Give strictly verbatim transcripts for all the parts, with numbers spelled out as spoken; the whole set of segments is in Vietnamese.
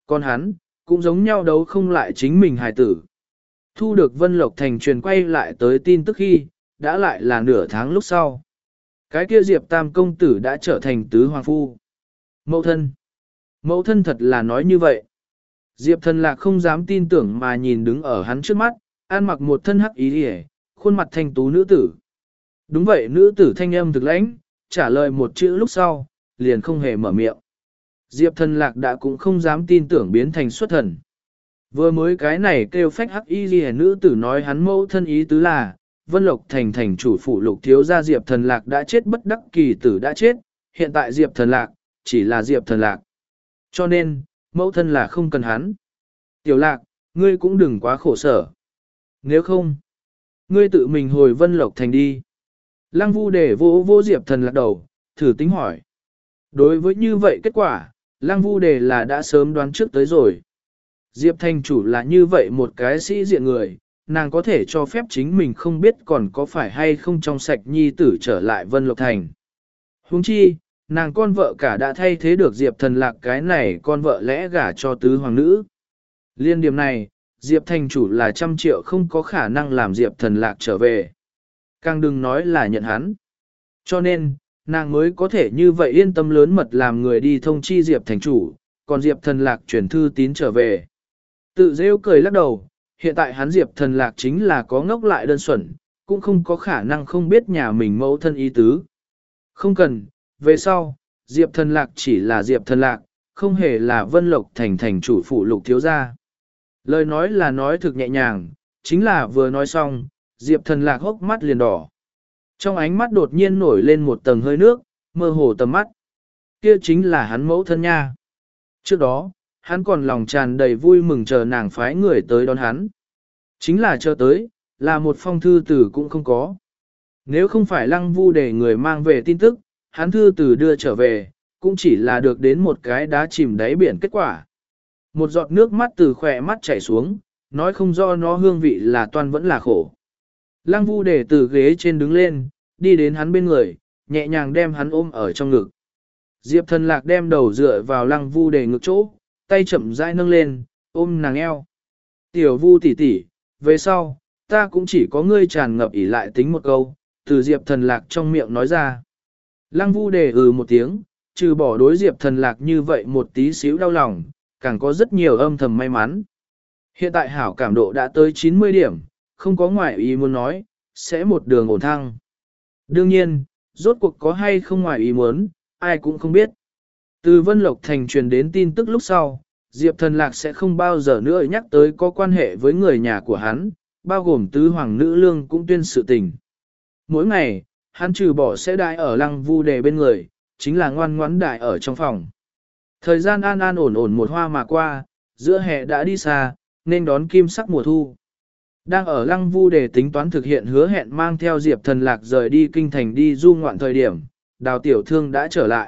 Còn hắn, cũng giống nhau đấu không lại chính mình hài tử. Thu được Vân Lộc Thành truyền quay lại tới tin tức khi, đã lại là nửa tháng lúc sau. Cái kia Diệp Tam công tử đã trở thành tứ hoàng phu. Mẫu thân. Mẫu thân thật là nói như vậy. Diệp Thần Lạc không dám tin tưởng mà nhìn đứng ở hắn trước mắt, ăn mặc một thân hắc ý hề, khuôn mặt thanh tú nữ tử. Đúng vậy, nữ tử thanh âm thực lãnh, trả lời một chữ lúc sau, liền không hề mở miệng. Diệp Thần Lạc đã cũng không dám tin tưởng biến thành xuất thần. Vừa mới cái này kêu phách hắc y ghi nữ tử nói hắn mẫu thân ý tứ là, Vân Lộc Thành thành chủ phủ lục thiếu gia Diệp Thần Lạc đã chết bất đắc kỳ tử đã chết, hiện tại Diệp Thần Lạc, chỉ là Diệp Thần Lạc. Cho nên, mẫu thân là không cần hắn. Tiểu Lạc, ngươi cũng đừng quá khổ sở. Nếu không, ngươi tự mình hồi Vân Lộc Thành đi. Lăng Vu để vô vô Diệp Thần Lạc đầu, thử tính hỏi. Đối với như vậy kết quả, Lăng Vu đề là đã sớm đoán trước tới rồi. Diệp Thành chủ là như vậy một cái sĩ diện người, nàng có thể cho phép chính mình không biết còn có phải hay không trong sạch nhi tử trở lại Vân Lộc Thành. Huống chi, nàng con vợ cả đã thay thế được Diệp Thần Lạc cái này con vợ lẽ gả cho tứ hoàng nữ. Liên điểm này, Diệp Thành chủ là trăm triệu không có khả năng làm Diệp Thần Lạc trở về. Càng đừng nói là nhận hắn. Cho nên, nàng mới có thể như vậy yên tâm lớn mật làm người đi thông chi Diệp Thành chủ, còn Diệp Thần Lạc chuyển thư tín trở về. Tự rêu cười lắc đầu, hiện tại hắn Diệp Thần Lạc chính là có ngốc lại đơn xuẩn, cũng không có khả năng không biết nhà mình mẫu thân ý tứ. Không cần, về sau, Diệp Thần Lạc chỉ là Diệp Thần Lạc, không hề là Vân Lộc Thành thành chủ phụ lục thiếu gia. Lời nói là nói thực nhẹ nhàng, chính là vừa nói xong, Diệp Thần Lạc hốc mắt liền đỏ. Trong ánh mắt đột nhiên nổi lên một tầng hơi nước, mơ hồ tầm mắt. Kia chính là hắn mẫu thân nha. Trước đó, hắn còn lòng tràn đầy vui mừng chờ nàng phái người tới đón hắn. Chính là chờ tới, là một phong thư tử cũng không có. Nếu không phải Lăng Vu để người mang về tin tức, hắn thư tử đưa trở về, cũng chỉ là được đến một cái đá chìm đáy biển kết quả. Một giọt nước mắt từ khỏe mắt chảy xuống, nói không do nó hương vị là toan vẫn là khổ. Lăng Vu để từ ghế trên đứng lên, đi đến hắn bên người, nhẹ nhàng đem hắn ôm ở trong ngực. Diệp Thần Lạc đem đầu dựa vào Lăng Vu để ngực chỗ, tay chậm rãi nâng lên, ôm nàng eo. Tiểu Vu tỷ tỷ, về sau, ta cũng chỉ có ngươi tràn ngập ỉ lại tính một câu, từ Diệp Thần Lạc trong miệng nói ra. Lăng Vu để ừ một tiếng, trừ bỏ đối Diệp Thần Lạc như vậy một tí xíu đau lòng, càng có rất nhiều âm thầm may mắn. Hiện tại hảo cảm độ đã tới chín mươi điểm, không có ngoại ý muốn nói, sẽ một đường ổn thăng. Đương nhiên, rốt cuộc có hay không ngoại ý muốn, ai cũng không biết. Từ Vân Lộc Thành truyền đến tin tức lúc sau, Diệp Thần Lạc sẽ không bao giờ nữa nhắc tới có quan hệ với người nhà của hắn, bao gồm tứ hoàng nữ lương cũng tuyên sự tình. Mỗi ngày, hắn trừ bỏ sẽ đại ở Lăng Vu đề bên người, chính là ngoan ngoãn đại ở trong phòng. Thời gian an an ổn ổn một hoa mà qua, giữa hè đã đi xa, nên đón kim sắc mùa thu. Đang ở Lăng Vu để tính toán thực hiện hứa hẹn mang theo Diệp Thần Lạc rời đi kinh thành đi du ngoạn thời điểm, Đào Tiểu Thương đã trở lại.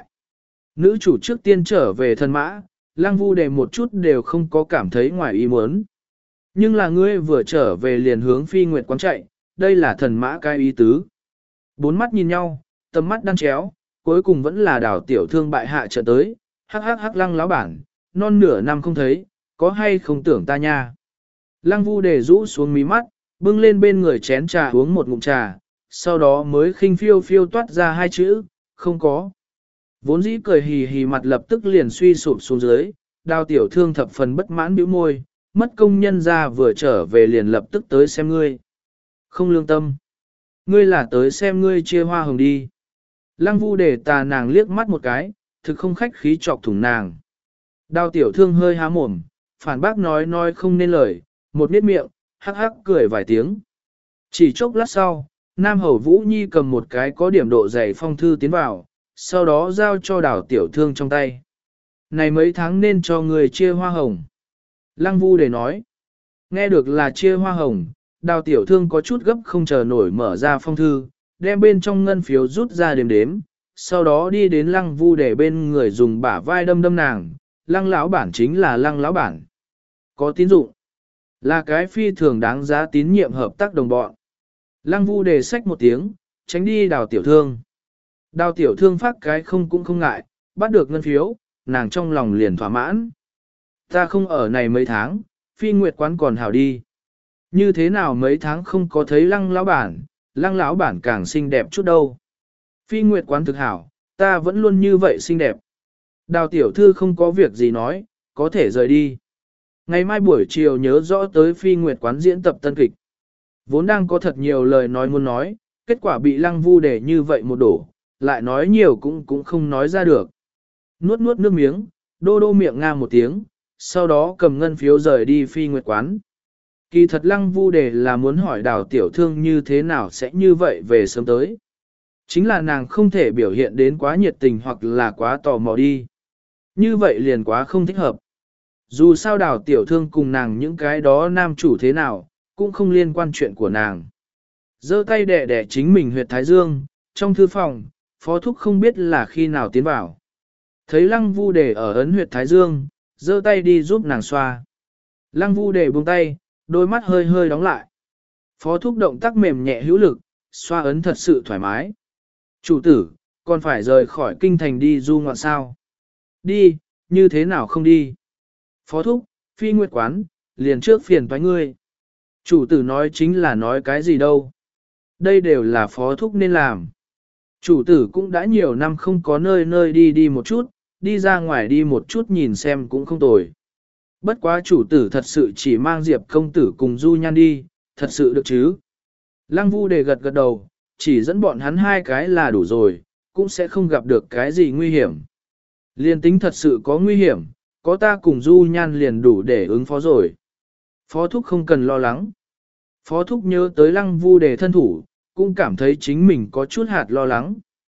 Nữ chủ trước tiên trở về thân mã, Lăng Vu để một chút đều không có cảm thấy ngoài ý muốn. Nhưng là ngươi vừa trở về liền hướng Phi Nguyệt quán chạy, đây là thần mã cái ý tứ. Bốn mắt nhìn nhau, tầm mắt đan chéo, cuối cùng vẫn là Đào Tiểu Thương bại hạ trở tới, hắc hắc hắc Lăng lão bản, non nửa năm không thấy, có hay không tưởng ta nha. Lăng Vu để rũ xuống mí mắt, bưng lên bên người chén trà uống một ngụm trà, sau đó mới khinh phiêu phiêu toát ra hai chữ, không có. Vốn dĩ cười hì hì mặt lập tức liền suy sụp xuống dưới, Đào Tiểu Thương thập phần bất mãn bĩu môi, mất công nhân ra vừa trở về liền lập tức tới xem ngươi. Không lương tâm. Ngươi là tới xem ngươi chia hoa hồng đi. Lăng Vu để tà nàng liếc mắt một cái, thực không khách khí chọc thủng nàng. Đào Tiểu Thương hơi há mồm, phản bác nói nói không nên lời, một miết miệng, hắc hắc cười vài tiếng. Chỉ chốc lát sau, Nam Hầu Vũ Nhi cầm một cái có điểm độ dày phong thư tiến vào, sau đó giao cho Đào Tiểu Thương trong tay. Này mấy tháng nên cho người chia hoa hồng. Lăng Vu để nói. Nghe được là chia hoa hồng, Đào Tiểu Thương có chút gấp không chờ nổi mở ra phong thư, đem bên trong ngân phiếu rút ra đếm đếm, sau đó đi đến Lăng Vu để bên người dùng bả vai đâm đâm nàng. Lăng lão bản chính là Lăng lão bản. Có tín dụng. Là cái phi thường đáng giá tín nhiệm hợp tác đồng bọn. Lăng Vu đề sách một tiếng, tránh đi Đào Tiểu Thương. Đào Tiểu Thương phát cái không cũng không ngại, bắt được ngân phiếu, nàng trong lòng liền thỏa mãn. Ta không ở này mấy tháng, phi nguyệt quán còn hảo đi. Như thế nào mấy tháng không có thấy lăng lão bản, lăng lão bản càng xinh đẹp chút đâu. Phi nguyệt quán thực hảo, ta vẫn luôn như vậy xinh đẹp. Đào tiểu thư không có việc gì nói, có thể rời đi. Ngày mai buổi chiều nhớ rõ tới phi nguyệt quán diễn tập tân kịch. Vốn đang có thật nhiều lời nói muốn nói, kết quả bị lăng vu để như vậy một đổ, lại nói nhiều cũng cũng không nói ra được. Nuốt nuốt nước miếng, đô đô miệng nga một tiếng, sau đó cầm ngân phiếu rời đi phi nguyệt quán. Kỳ thật lăng vu đề là muốn hỏi đào tiểu thương như thế nào sẽ như vậy về sớm tới. Chính là nàng không thể biểu hiện đến quá nhiệt tình hoặc là quá tò mò đi. Như vậy liền quá không thích hợp. Dù sao đào tiểu thương cùng nàng những cái đó nam chủ thế nào, cũng không liên quan chuyện của nàng. Giơ tay đẻ đẻ chính mình huyệt thái dương, trong thư phòng, phó thúc không biết là khi nào tiến vào. Thấy lăng vu đề ở ấn huyệt thái dương, giơ tay đi giúp nàng xoa. Lăng vu đề buông tay, đôi mắt hơi hơi đóng lại. Phó thúc động tác mềm nhẹ hữu lực, xoa ấn thật sự thoải mái. Chủ tử, còn phải rời khỏi kinh thành đi du ngoạn sao? Đi, như thế nào không đi? Phó thúc, phi nguyệt quán, liền trước phiền toái ngươi. Chủ tử nói chính là nói cái gì đâu. Đây đều là phó thúc nên làm. Chủ tử cũng đã nhiều năm không có nơi nơi đi đi một chút, đi ra ngoài đi một chút nhìn xem cũng không tồi. Bất quá chủ tử thật sự chỉ mang Diệp công tử cùng Du Nhan đi, thật sự được chứ. Lăng Vu đề gật gật đầu, chỉ dẫn bọn hắn hai cái là đủ rồi, cũng sẽ không gặp được cái gì nguy hiểm. Liên tính thật sự có nguy hiểm, có ta cùng Du Nhan liền đủ để ứng phó rồi. Phó thúc không cần lo lắng. Phó thúc nhớ tới Lăng Vu đề thân thủ, cũng cảm thấy chính mình có chút hạt lo lắng.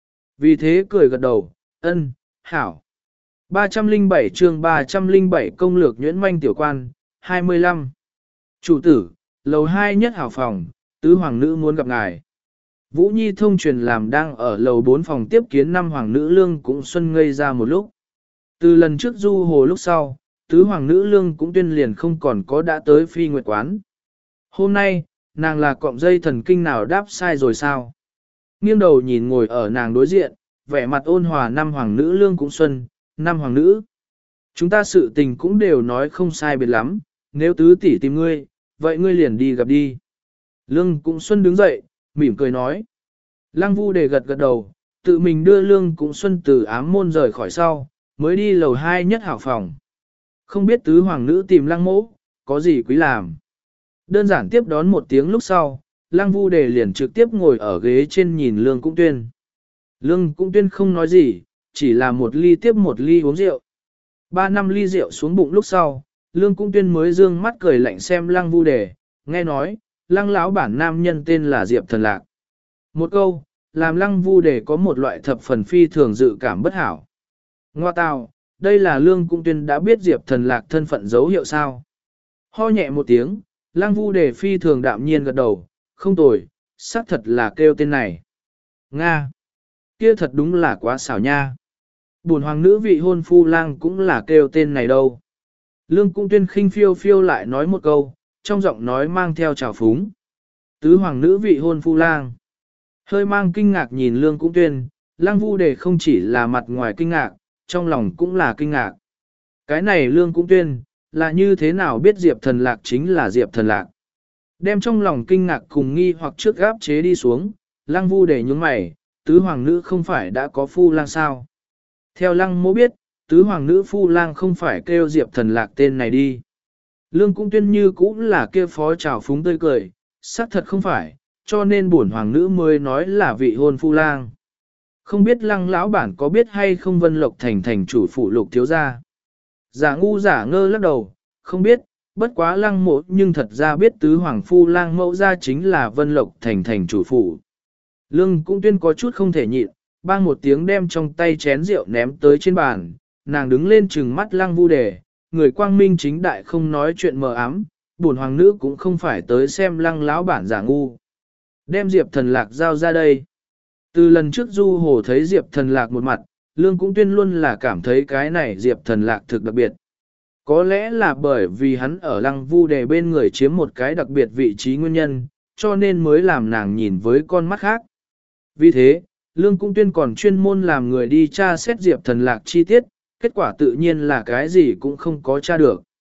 Vì thế cười gật đầu, ân, hảo. ba trăm lẻ bảy chương ba trăm lẻ bảy công lược nhuyễn manh tiểu quan, hai mươi lăm. Chủ tử, lầu hai nhất hảo phòng, tứ hoàng nữ muốn gặp ngài. Vũ Nhi thông truyền làm đang ở lầu bốn phòng tiếp kiến năm hoàng nữ lương cũng xuân ngây ra một lúc. Từ lần trước du hồ lúc sau, tứ hoàng nữ lương cũng tuyên liền không còn có đã tới phi nguyệt quán. Hôm nay, nàng là cọng dây thần kinh nào đáp sai rồi sao? Nghiêng đầu nhìn ngồi ở nàng đối diện, vẻ mặt ôn hòa năm hoàng nữ lương cũng xuân, năm hoàng nữ. Chúng ta sự tình cũng đều nói không sai biệt lắm, nếu tứ tỷ tìm ngươi, vậy ngươi liền đi gặp đi. Lương cũng xuân đứng dậy, mỉm cười nói. Lăng Vu đề gật gật đầu, tự mình đưa Lương cũng xuân từ ám môn rời khỏi sau, mới đi lầu hai nhất hảo phòng. Không biết tứ hoàng nữ tìm lăng mỗ, có gì quý làm. Đơn giản tiếp đón một tiếng lúc sau, Lăng Vu đề liền trực tiếp ngồi ở ghế trên nhìn Lương Cũng Tuyên. Lương Cũng Tuyên không nói gì, chỉ là một ly tiếp một ly uống rượu. Ba năm ly rượu xuống bụng lúc sau, Lương Cũng Tuyên mới dương mắt cười lạnh xem Lăng Vu đề, nghe nói, Lăng lão bản nam nhân tên là Diệp Thần Lạc. Một câu, làm Lăng Vu đề có một loại thập phần phi thường dự cảm bất hảo. Ngoa tào, đây là Lương Cũng Tuyên đã biết Diệp Thần Lạc thân phận dấu hiệu sao. Ho nhẹ một tiếng, Lăng Vu đề phi thường đạm nhiên gật đầu, không tồi, xác thật là kêu tên này. Nga! Kia thật đúng là quá xảo nha. Bổn hoàng nữ vị hôn phu lang cũng là kêu tên này đâu. Lương Cũng Tuyên khinh phiêu phiêu lại nói một câu, trong giọng nói mang theo trào phúng. Tứ hoàng nữ vị hôn phu lang. Hơi mang kinh ngạc nhìn Lương Cũng Tuyên, Lăng Vu đề không chỉ là mặt ngoài kinh ngạc, trong lòng cũng là kinh ngạc. Cái này Lương Cũng Tuyên, là như thế nào biết Diệp Thần Lạc chính là Diệp Thần Lạc. Đem trong lòng kinh ngạc cùng nghi hoặc trước gáp chế đi xuống, Lăng Vu đề nhúng mày, tứ hoàng nữ không phải đã có phu lang sao. Theo Lăng mỗ biết, tứ hoàng nữ phu lang không phải kêu Diệp Thần Lạc tên này đi. Lương Cũng Tuyên như cũng là kia phó trào phúng tươi cười, xác thật không phải, cho nên bổn hoàng nữ mới nói là vị hôn phu lang. Không biết Lăng lão bản có biết hay không Vân Lộc thành thành chủ phủ Lục thiếu gia. Giả ngu giả ngơ lắc đầu, không biết, bất quá Lăng mộ nhưng thật ra biết tứ hoàng phu lang mẫu gia chính là Vân Lộc thành thành chủ phủ. Lương Cũng Tuyên có chút không thể nhịn, bang một tiếng đem trong tay chén rượu ném tới trên bàn, nàng đứng lên trừng mắt Lăng Vu đề, người quang minh chính đại không nói chuyện mờ ám, bổn hoàng nữ cũng không phải tới xem Lăng lão bản giả ngu. Đem Diệp Thần Lạc giao ra đây. Từ lần trước Du Hồ thấy Diệp Thần Lạc một mặt, Lương Cũng Tuyên luôn là cảm thấy cái này Diệp Thần Lạc thực đặc biệt. Có lẽ là bởi vì hắn ở Lăng Vu đề bên người chiếm một cái đặc biệt vị trí nguyên nhân, cho nên mới làm nàng nhìn với con mắt khác. Vì thế, Lương Cũng Tuyên còn chuyên môn làm người đi tra xét Diệp Thần Lạc chi tiết, kết quả tự nhiên là cái gì cũng không có tra được.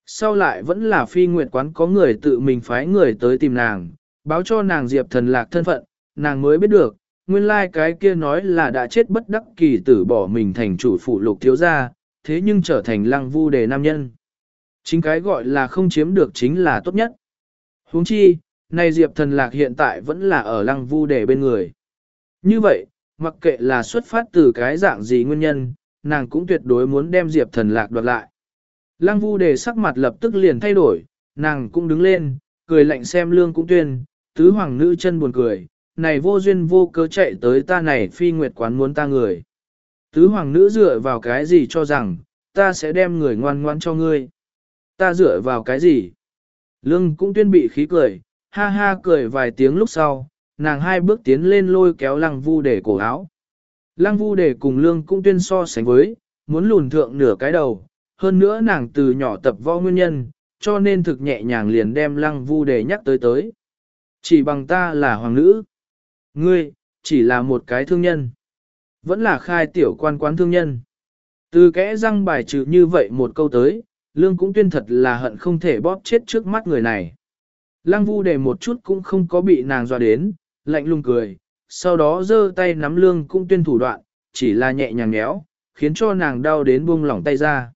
Sau lại vẫn là phi nguyệt quán có người tự mình phái người tới tìm nàng, báo cho nàng Diệp Thần Lạc thân phận, nàng mới biết được, nguyên lai cái kia nói là đã chết bất đắc kỳ tử bỏ mình thành chủ phụ lục thiếu gia, thế nhưng trở thành Lăng Vu Đề nam nhân. Chính cái gọi là không chiếm được chính là tốt nhất. Huống chi, này Diệp Thần Lạc hiện tại vẫn là ở Lăng Vu Đề bên người. Như vậy, mặc kệ là xuất phát từ cái dạng gì nguyên nhân, nàng cũng tuyệt đối muốn đem Diệp Thần Lạc đoạt lại. Lăng Vu Đề sắc mặt lập tức liền thay đổi, nàng cũng đứng lên, cười lạnh xem Lương Cũng Tuyên, tứ hoàng nữ chân buồn cười, này vô duyên vô cớ chạy tới ta này phi nguyệt quán muốn ta người. Tứ hoàng nữ dựa vào cái gì cho rằng, ta sẽ đem người ngoan ngoan cho ngươi. Ta dựa vào cái gì? Lương Cũng Tuyên bị khí cười, ha ha cười vài tiếng lúc sau, nàng hai bước tiến lên lôi kéo Lăng Vu Đề cổ áo. Lăng Vu Đề cùng Lương Cũng Tuyên so sánh với, muốn lùn thượng nửa cái đầu, hơn nữa nàng từ nhỏ tập võ nguyên nhân, cho nên thực nhẹ nhàng liền đem Lăng Vu Đề nhắc tới tới. Chỉ bằng ta là hoàng nữ. Ngươi, chỉ là một cái thương nhân. Vẫn là khai tiểu quan quán thương nhân. Từ kẽ răng bài trừ như vậy một câu tới, Lương Cũng Tuyên thật là hận không thể bóp chết trước mắt người này. Lăng Vu Đề một chút cũng không có bị nàng dọa đến, lạnh lùng cười, sau đó giơ tay nắm Lương Cũng Tuyên thủ đoạn, chỉ là nhẹ nhàng nhéo, khiến cho nàng đau đến buông lỏng tay ra.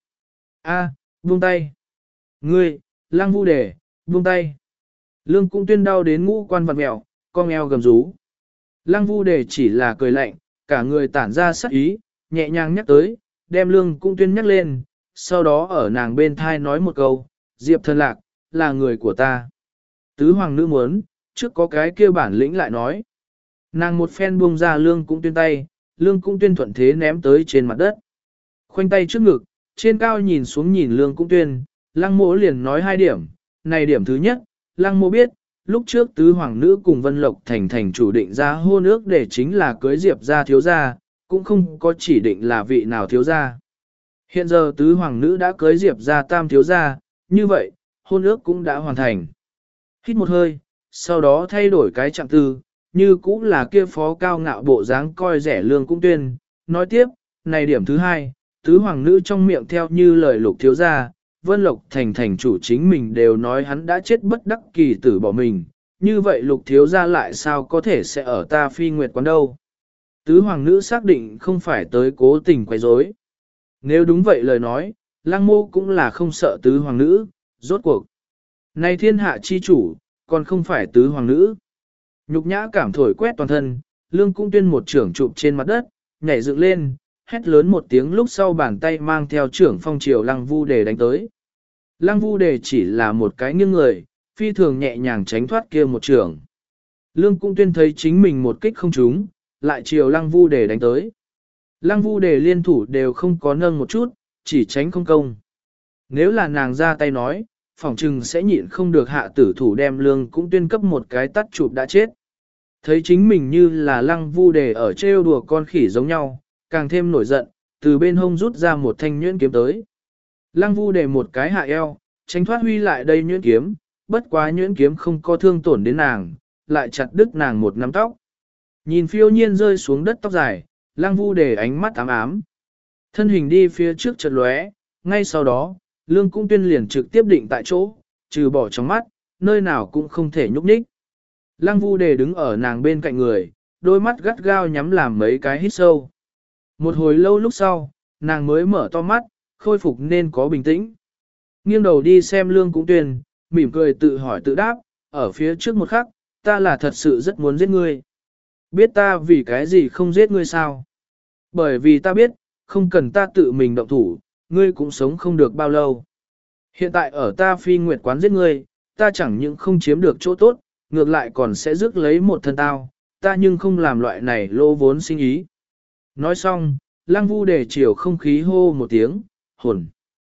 A, buông tay. Ngươi, Lăng Vu Đề, buông tay. Lương Cũng Tuyên đau đến ngũ quan vặn mẹo, cong eo gầm rú. Lăng Vu Đề chỉ là cười lạnh, cả người tản ra sắc ý, nhẹ nhàng nhắc tới, đem Lương Cũng Tuyên nhắc lên, sau đó ở nàng bên thai nói một câu, Diệp Thần Lạc, là người của ta. Tứ hoàng nữ muốn, trước có cái kia bản lĩnh lại nói. Nàng một phen buông ra Lương Cũng Tuyên tay, Lương Cũng Tuyên thuận thế ném tới trên mặt đất. Khoanh tay trước ngực, trên cao nhìn xuống nhìn Lương Cũng Tuyên, Lăng Mỗ liền nói hai điểm, này điểm thứ nhất, Lăng Mỗ biết, lúc trước tứ hoàng nữ cùng Vân Lộc thành thành chủ định ra hôn ước để chính là cưới Diệp gia thiếu gia, cũng không có chỉ định là vị nào thiếu gia. Hiện giờ tứ hoàng nữ đã cưới Diệp gia tam thiếu gia, như vậy, hôn ước cũng đã hoàn thành. Hít một hơi, sau đó thay đổi cái trạng tư, như cũng là kia phó cao ngạo bộ dáng coi rẻ Lương Cũng Tuyên. Nói tiếp, này điểm thứ hai, tứ hoàng nữ trong miệng theo như lời Lục thiếu gia, Vân Lộc thành thành chủ chính mình đều nói hắn đã chết bất đắc kỳ tử bỏ mình, như vậy Lục thiếu gia lại sao có thể sẽ ở ta phi nguyệt quán đâu. Tứ hoàng nữ xác định không phải tới cố tình quấy rối. Nếu đúng vậy lời nói, Lăng Mô cũng là không sợ tứ hoàng nữ, rốt cuộc. Này thiên hạ chi chủ, còn không phải tứ hoàng nữ. Nhục nhã cảm thổi quét toàn thân, Lương Cũng Tuyên một trưởng chụp trên mặt đất, nhảy dựng lên, hét lớn một tiếng lúc sau bàn tay mang theo trưởng phong triều Lăng Vu Đề đánh tới. Lăng Vu Đề chỉ là một cái nghiêng người, phi thường nhẹ nhàng tránh thoát kia một trưởng. Lương Cũng Tuyên thấy chính mình một kích không trúng, lại triều Lăng Vu Đề đánh tới. Lăng Vu Đề liên thủ đều không có nâng một chút, chỉ tránh không công. Nếu là nàng ra tay nói, phỏng chừng sẽ nhịn không được hạ tử thủ đem Lương Cũng Tuyên cấp một cái tắt chụp đã chết. Thấy chính mình như là Lăng Vu Đề ở trêu đùa con khỉ giống nhau, càng thêm nổi giận, từ bên hông rút ra một thanh nhuyễn kiếm tới. Lăng Vu Đề một cái hạ eo, tránh thoát huy lại đây nhuyễn kiếm, bất quá nhuyễn kiếm không có thương tổn đến nàng, lại chặt đứt nàng một nắm tóc. Nhìn phiêu nhiên rơi xuống đất tóc dài, Lăng Vu Đề ánh mắt ám ám. Thân hình đi phía trước chợt lóe, ngay sau đó, Lương Cũng Tuyên liền trực tiếp định tại chỗ, trừ bỏ trong mắt, nơi nào cũng không thể nhúc nhích. Lăng Vu Đề đứng ở nàng bên cạnh người, đôi mắt gắt gao nhắm làm mấy cái hít sâu. Một hồi lâu lúc sau, nàng mới mở to mắt, khôi phục nên có bình tĩnh. Nghiêng đầu đi xem Lương Cũng Tuyên, mỉm cười tự hỏi tự đáp, ở phía trước một khắc, ta là thật sự rất muốn giết ngươi. Biết ta vì cái gì không giết ngươi sao? Bởi vì ta biết, không cần ta tự mình động thủ, ngươi cũng sống không được bao lâu. Hiện tại ở ta phi nguyệt quán giết ngươi, ta chẳng những không chiếm được chỗ tốt, ngược lại còn sẽ rước lấy một thân tao, ta nhưng không làm loại này lô vốn sinh ý. Nói xong, Lăng Vu Đề chiều không khí hô một tiếng, hồn.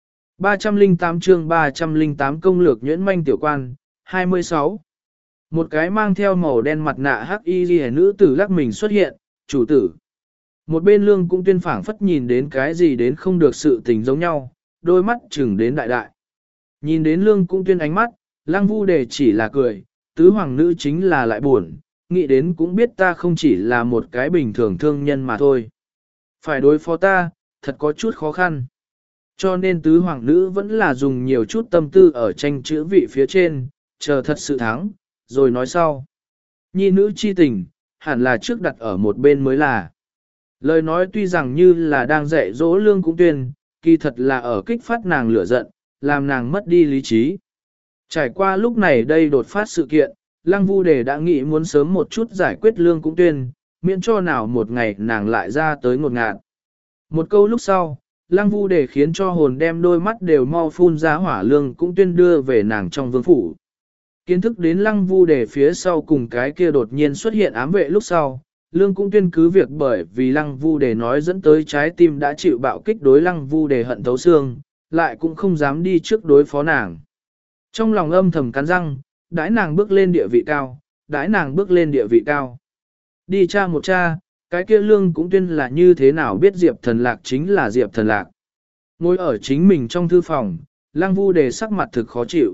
ba trăm lẻ tám chương ba trăm lẻ tám công lược nhuyễn manh tiểu quan, hai mươi sáu. Một cái mang theo màu đen mặt nạ hắc y ghi nữ tử lắc mình xuất hiện, chủ tử. Một bên Lương Cũng Tuyên phảng phất nhìn đến cái gì đến không được sự tình giống nhau, đôi mắt chừng đến đại đại. Nhìn đến Lương Cũng Tuyên ánh mắt, Lăng Vu Đề chỉ là cười, tứ hoàng nữ chính là lại buồn, nghĩ đến cũng biết ta không chỉ là một cái bình thường thương nhân mà thôi. Phải đối phó ta, thật có chút khó khăn. Cho nên tứ hoàng nữ vẫn là dùng nhiều chút tâm tư ở tranh chữ vị phía trên, chờ thật sự thắng, rồi nói sau. Nhi nữ chi tình, hẳn là trước đặt ở một bên mới là. Lời nói tuy rằng như là đang dạy dỗ Lương Cũng Tuyên, kỳ thật là ở kích phát nàng lửa giận, làm nàng mất đi lý trí. Trải qua lúc này đây đột phát sự kiện, Lăng Vu Đề đã nghĩ muốn sớm một chút giải quyết Lương Cũng Tuyên, miễn cho nào một ngày nàng lại ra tới ngột ngạt. Một câu lúc sau, Lăng Vu Đề khiến cho hồn đem đôi mắt đều mau phun ra hỏa Lương Cũng Tuyên đưa về nàng trong vương phủ. Kiến thức đến Lăng Vu Đề phía sau cùng cái kia đột nhiên xuất hiện ám vệ lúc sau, Lương Cũng Tuyên cứ việc bởi vì Lăng Vu Đề nói dẫn tới trái tim đã chịu bạo kích đối Lăng Vu Đề hận thấu xương, lại cũng không dám đi trước đối phó nàng. Trong lòng âm thầm cắn răng, đãi nàng bước lên địa vị cao, đãi nàng bước lên địa vị cao. Đi cha một cha, cái kia Lương Cũng Tuyên là như thế nào biết Diệp Thần Lạc chính là Diệp Thần Lạc. Ngồi ở chính mình trong thư phòng, Lăng Vu Đề sắc mặt thực khó chịu.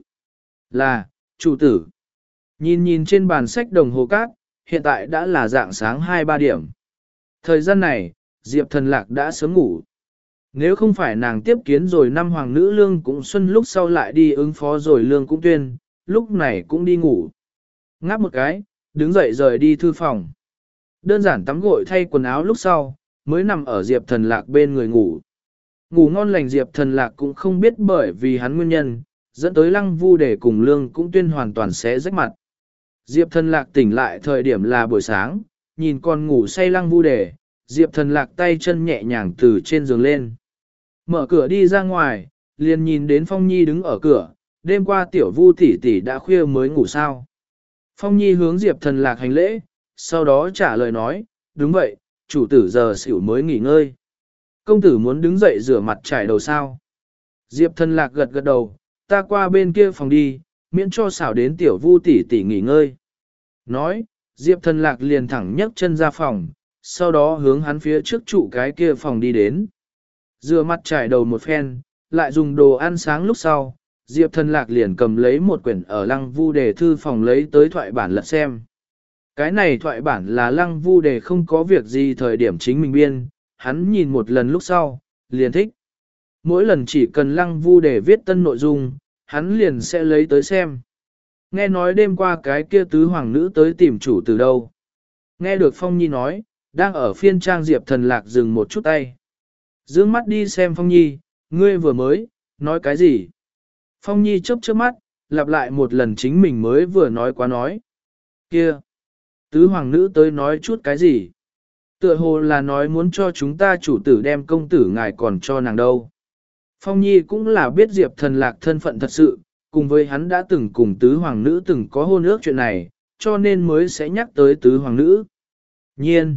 Là, chủ tử. Nhìn nhìn trên bàn sách đồng hồ cát, hiện tại đã là dạng sáng hai ba điểm. Thời gian này, Diệp Thần Lạc đã sớm ngủ. Nếu không phải nàng tiếp kiến rồi năm hoàng nữ Lương Cũng Xuân lúc sau lại đi ứng phó rồi Lương Cũng Tuyên, lúc này cũng đi ngủ. Ngáp một cái, đứng dậy rời đi thư phòng. Đơn giản tắm gội thay quần áo lúc sau, mới nằm ở Diệp Thần Lạc bên người ngủ. Ngủ ngon lành Diệp Thần Lạc cũng không biết bởi vì hắn nguyên nhân, dẫn tới Lăng Vu Đề cùng Lương Cũng Tuyên hoàn toàn sẽ rách mặt. Diệp Thần Lạc tỉnh lại thời điểm là buổi sáng, nhìn con ngủ say Lăng Vu Đề, Diệp Thần Lạc tay chân nhẹ nhàng từ trên giường lên. Mở cửa đi ra ngoài, liền nhìn đến Phong Nhi đứng ở cửa, đêm qua tiểu Vu tỷ tỷ đã khuya mới ngủ sao. Phong Nhi hướng Diệp Thần Lạc hành lễ, sau đó trả lời nói, đúng vậy, chủ tử giờ xỉu mới nghỉ ngơi. Công tử muốn đứng dậy rửa mặt trải đầu sao? Diệp Thần Lạc gật gật đầu, ta qua bên kia phòng đi, miễn cho xảo đến tiểu Vu tỷ tỷ nghỉ ngơi. Nói, Diệp Thần Lạc liền thẳng nhấc chân ra phòng, sau đó hướng hắn phía trước trụ cái kia phòng đi đến. Rửa mặt trải đầu một phen, lại dùng đồ ăn sáng lúc sau, Diệp Thần Lạc liền cầm lấy một quyển ở Lăng Vu Đề thư phòng lấy tới thoại bản lật xem. Cái này thoại bản là Lăng Vu Đề không có việc gì thời điểm chính mình biên, hắn nhìn một lần lúc sau, liền thích. Mỗi lần chỉ cần Lăng Vu Đề viết tân nội dung, hắn liền sẽ lấy tới xem. Nghe nói đêm qua cái kia tứ hoàng nữ tới tìm chủ từ đâu. Nghe được Phong Nhi nói, đang ở phiên trang Diệp Thần Lạc dừng một chút tay. Dương mắt đi xem Phong Nhi, ngươi vừa mới, nói cái gì? Phong Nhi chớp chớp mắt, lặp lại một lần chính mình mới vừa nói quá nói. Kia! Tứ hoàng nữ tới nói chút cái gì? Tựa hồ là nói muốn cho chúng ta chủ tử đem công tử ngài còn cho nàng đâu. Phong Nhi cũng là biết Diệp Thần Lạc thân phận thật sự, cùng với hắn đã từng cùng tứ hoàng nữ từng có hôn ước chuyện này, cho nên mới sẽ nhắc tới tứ hoàng nữ. Nhiên!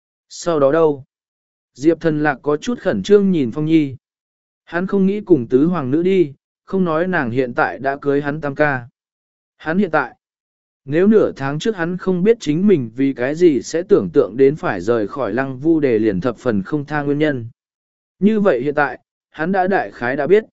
Sau đó đâu? Diệp Thần Lạc có chút khẩn trương nhìn Phong Nhi. Hắn không nghĩ cùng tứ hoàng nữ đi, không nói nàng hiện tại đã cưới hắn tam ca. Hắn hiện tại, nếu nửa tháng trước hắn không biết chính mình vì cái gì sẽ tưởng tượng đến phải rời khỏi Lăng Vu Đề liền thập phần không tha nguyên nhân. Như vậy hiện tại, hắn đã đại khái đã biết.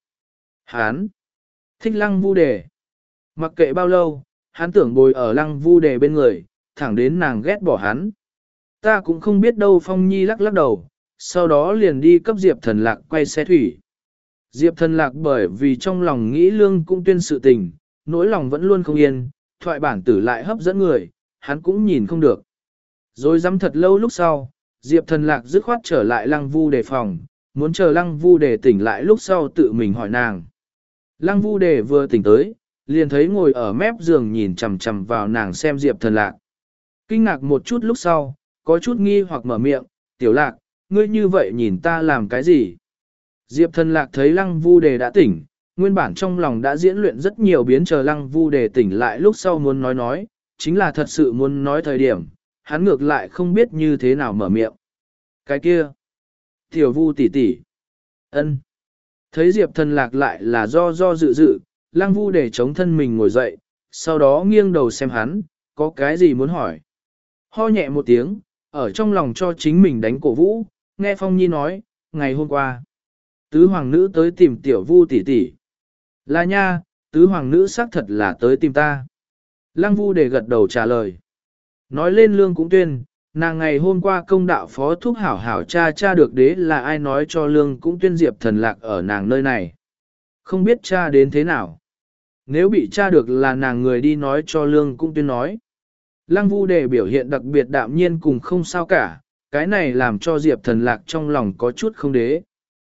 Hắn thích Lăng Vu Đề. Mặc kệ bao lâu, hắn tưởng bồi ở Lăng Vu Đề bên người, thẳng đến nàng ghét bỏ hắn. Ta cũng không biết đâu. Phong Nhi lắc lắc đầu, sau đó liền đi cấp Diệp Thần Lạc quay xe thủy. Diệp Thần Lạc bởi vì trong lòng nghĩ Lương Cũng Tuyên sự tình, nỗi lòng vẫn luôn không yên, thoại bản tử lại hấp dẫn người, hắn cũng nhìn không được. Rồi dám thật lâu lúc sau, Diệp Thần Lạc dứt khoát trở lại Lăng Vu Đề phòng, muốn chờ Lăng Vu Đề tỉnh lại lúc sau tự mình hỏi nàng. Lăng Vu Đề vừa tỉnh tới, liền thấy ngồi ở mép giường nhìn chằm chằm vào nàng xem Diệp Thần Lạc. Kinh ngạc một chút lúc sau, có chút nghi hoặc mở miệng, tiểu Lạc, ngươi như vậy nhìn ta làm cái gì? Diệp Thần Lạc thấy Lăng Vu Đề đã tỉnh, nguyên bản trong lòng đã diễn luyện rất nhiều biến chờ Lăng Vu Đề tỉnh lại lúc sau muốn nói nói, chính là thật sự muốn nói thời điểm, hắn ngược lại không biết như thế nào mở miệng. Cái kia, tiểu Vu tỷ tỷ, ân. Thấy Diệp Thần Lạc lại là do do dự dự, Lăng Vu Đề chống thân mình ngồi dậy, sau đó nghiêng đầu xem hắn, có cái gì muốn hỏi. Ho nhẹ một tiếng, ở trong lòng cho chính mình đánh cổ vũ, nghe Phong Nhi nói, ngày hôm qua, tứ hoàng nữ tới tìm tiểu Vu tỷ tỷ. Là nha, tứ hoàng nữ xác thật là tới tìm ta. Lăng Vu Đề gật đầu trả lời. Nói lên Lương Cũng Tuyên, Nàng ngày hôm qua công đạo phó thúc hảo hảo cha cha được đế là ai nói cho lương cũng tuyên diệp thần lạc ở nàng nơi này. Không biết cha đến thế nào. Nếu bị cha được là nàng người đi nói cho lương cũng tuyên nói. Lăng Vu Đề biểu hiện đặc biệt đạm nhiên cùng không sao cả, cái này làm cho diệp thần lạc trong lòng có chút không đế.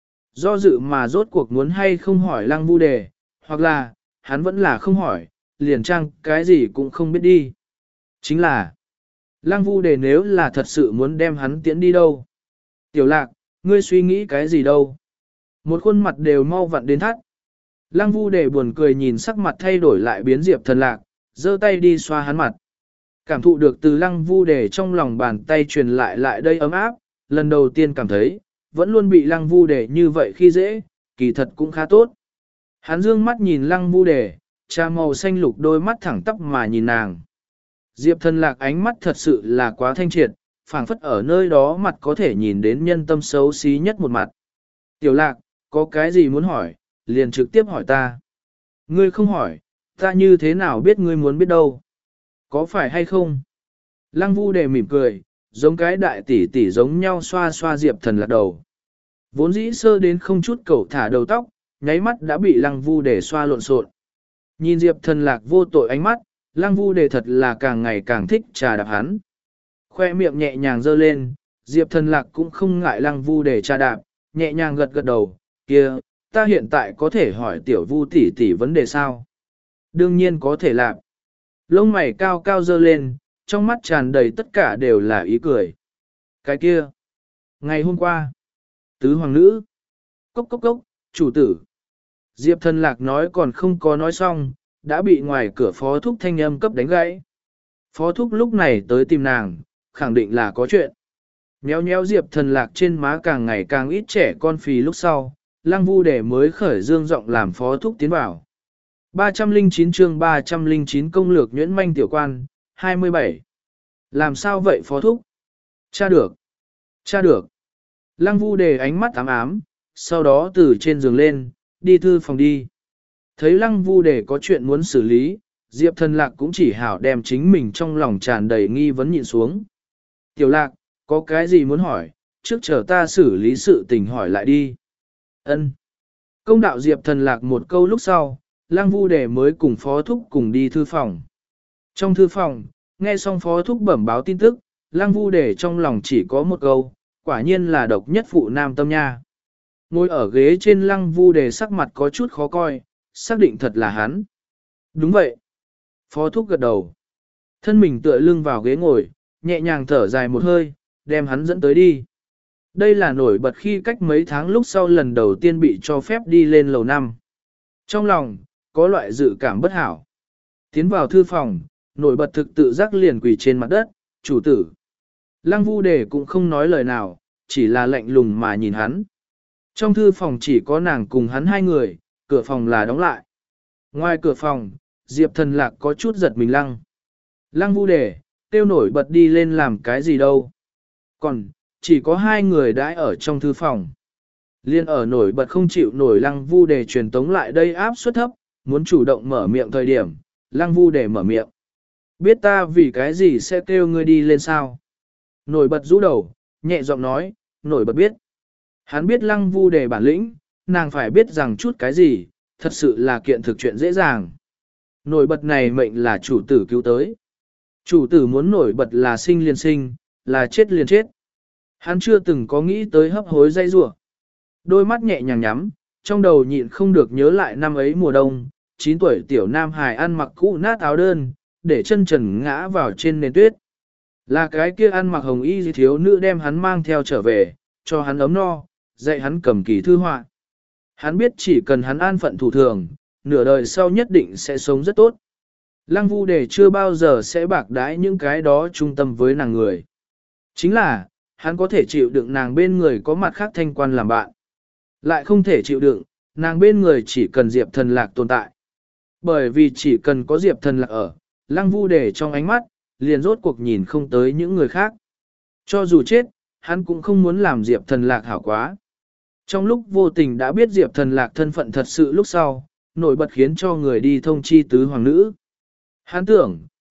Do dự mà rốt cuộc muốn hay không hỏi Lăng Vu Đề, hoặc là, hắn vẫn là không hỏi, liền trang cái gì cũng không biết đi. Chính là, Lăng Vu Đề nếu là thật sự muốn đem hắn tiễn đi đâu. Tiểu lạc, ngươi suy nghĩ cái gì đâu. Một khuôn mặt đều mau vặn đến thắt. Lăng Vu Đề buồn cười nhìn sắc mặt thay đổi lại biến diệp thần lạc, giơ tay đi xoa hắn mặt. Cảm thụ được từ Lăng Vu Đề trong lòng bàn tay truyền lại lại đây ấm áp, lần đầu tiên cảm thấy, vẫn luôn bị Lăng Vu Đề như vậy khi dễ, kỳ thật cũng khá tốt. Hắn dương mắt nhìn Lăng Vu Đề, trà màu xanh lục đôi mắt thẳng tắp mà nhìn nàng. Diệp thần lạc ánh mắt thật sự là quá thanh triệt, phảng phất ở nơi đó mặt có thể nhìn đến nhân tâm xấu xí nhất một mặt. Tiểu lạc, có cái gì muốn hỏi, liền trực tiếp hỏi ta. Ngươi không hỏi, ta như thế nào biết ngươi muốn biết đâu? Có phải hay không? Lăng Vu Đề mỉm cười, giống cái đại tỷ tỷ giống nhau xoa xoa Diệp thần lạc đầu. Vốn dĩ sơ đến không chút cẩu thả đầu tóc, nháy mắt đã bị Lăng Vu Đề xoa lộn xộn. Nhìn Diệp thần lạc vô tội ánh mắt, Lăng Vu Đề thật là càng ngày càng thích trà đạp hắn. Khoe miệng nhẹ nhàng giơ lên, Diệp thần lạc cũng không ngại Lăng Vu Đề trà đạp, nhẹ nhàng gật gật đầu, kia, ta hiện tại có thể hỏi tiểu Vu tỷ tỷ vấn đề sao? Đương nhiên có thể làm. Lông mày cao cao giơ lên, trong mắt tràn đầy tất cả đều là ý cười. Cái kia, ngày hôm qua, tứ hoàng nữ, cốc cốc cốc, chủ tử. Diệp thần lạc nói còn không có nói xong, đã bị ngoài cửa phó thúc thanh âm cấp đánh gãy. Phó thúc lúc này tới tìm nàng, khẳng định là có chuyện. Nhéo nhéo Diệp thần lạc trên má càng ngày càng ít trẻ con phì lúc sau, Lăng Vu Đề mới khởi dương giọng làm phó thúc tiến vào. ba trăm lẻ chín chương ba trăm lẻ chín công lược nhuyễn manh tiểu quan, hai mươi bảy. Làm sao vậy phó thúc? Cha được. Cha được. Lăng Vu Đề ánh mắt ám ám, sau đó từ trên giường lên, đi thư phòng đi. Thấy Lăng Vu Đề có chuyện muốn xử lý, Diệp thần lạc cũng chỉ hảo đem chính mình trong lòng tràn đầy nghi vấn nhịn xuống. Tiểu lạc, có cái gì muốn hỏi, trước chờ ta xử lý sự tình hỏi lại đi. Ân. Công đạo Diệp thần lạc một câu lúc sau, Lăng Vu Đề mới cùng phó thúc cùng đi thư phòng. Trong thư phòng, nghe xong phó thúc bẩm báo tin tức, Lăng Vu Đề trong lòng chỉ có một câu, quả nhiên là độc nhất phụ nam tâm nha. Ngồi ở ghế trên Lăng Vu Đề sắc mặt có chút khó coi, xác định thật là hắn. Đúng vậy. Phó thúc gật đầu. Thân mình tựa lưng vào ghế ngồi, nhẹ nhàng thở dài một hơi, đem hắn dẫn tới đi. Đây là nổi bật khi cách mấy tháng lúc sau lần đầu tiên bị cho phép đi lên lầu năm. Trong lòng, có loại dự cảm bất hảo. Tiến vào thư phòng, nổi bật thực tự giác liền quỳ trên mặt đất, chủ tử. Lăng Vu Đề cũng không nói lời nào, chỉ là lạnh lùng mà nhìn hắn. Trong thư phòng chỉ có nàng cùng hắn hai người, cửa phòng là đóng lại. Ngoài cửa phòng, Diệp thần lạc có chút giật mình lăng. Lăng Vu Đề, tiêu nổi bật đi lên làm cái gì đâu. Còn, chỉ có hai người đãi ở trong thư phòng. Liên ở nổi bật không chịu nổi Lăng Vu Đề truyền tống lại đây áp suất thấp, muốn chủ động mở miệng thời điểm, Lăng Vu Đề mở miệng. Biết ta vì cái gì sẽ kêu ngươi đi lên sao? Nổi bật rũ đầu, nhẹ giọng nói, nổi bật biết. Hắn biết Lăng Vu Đề bản lĩnh, nàng phải biết rằng chút cái gì, thật sự là kiện thực chuyện dễ dàng. Nổi bật này mệnh là chủ tử cứu tới. Chủ tử muốn nổi bật là sinh liền sinh, là chết liền chết. Hắn chưa từng có nghĩ tới hấp hối dây rủa. Đôi mắt nhẹ nhàng nhắm, trong đầu nhịn không được nhớ lại năm ấy mùa đông, chín tuổi tiểu nam hài ăn mặc cũ nát áo đơn, để chân trần ngã vào trên nền tuyết. Là cái kia ăn mặc hồng y thiếu nữ đem hắn mang theo trở về, cho hắn ấm no, dạy hắn cầm kỳ thư họa. Hắn biết chỉ cần hắn an phận thủ thường, nửa đời sau nhất định sẽ sống rất tốt. Lăng Vu Đề chưa bao giờ sẽ bạc đãi những cái đó trung tâm với nàng người. Chính là, hắn có thể chịu đựng nàng bên người có mặt khác thanh quan làm bạn. Lại không thể chịu đựng, nàng bên người chỉ cần Diệp thần lạc tồn tại. Bởi vì chỉ cần có Diệp thần lạc ở, Lăng Vu Đề trong ánh mắt, liền rốt cuộc nhìn không tới những người khác. Cho dù chết, hắn cũng không muốn làm Diệp thần lạc hảo quá. Trong lúc vô tình đã biết Diệp thần lạc thân phận thật sự lúc sau, nổi bật khiến cho người đi thông chi tứ hoàng nữ. Hắn tưởng,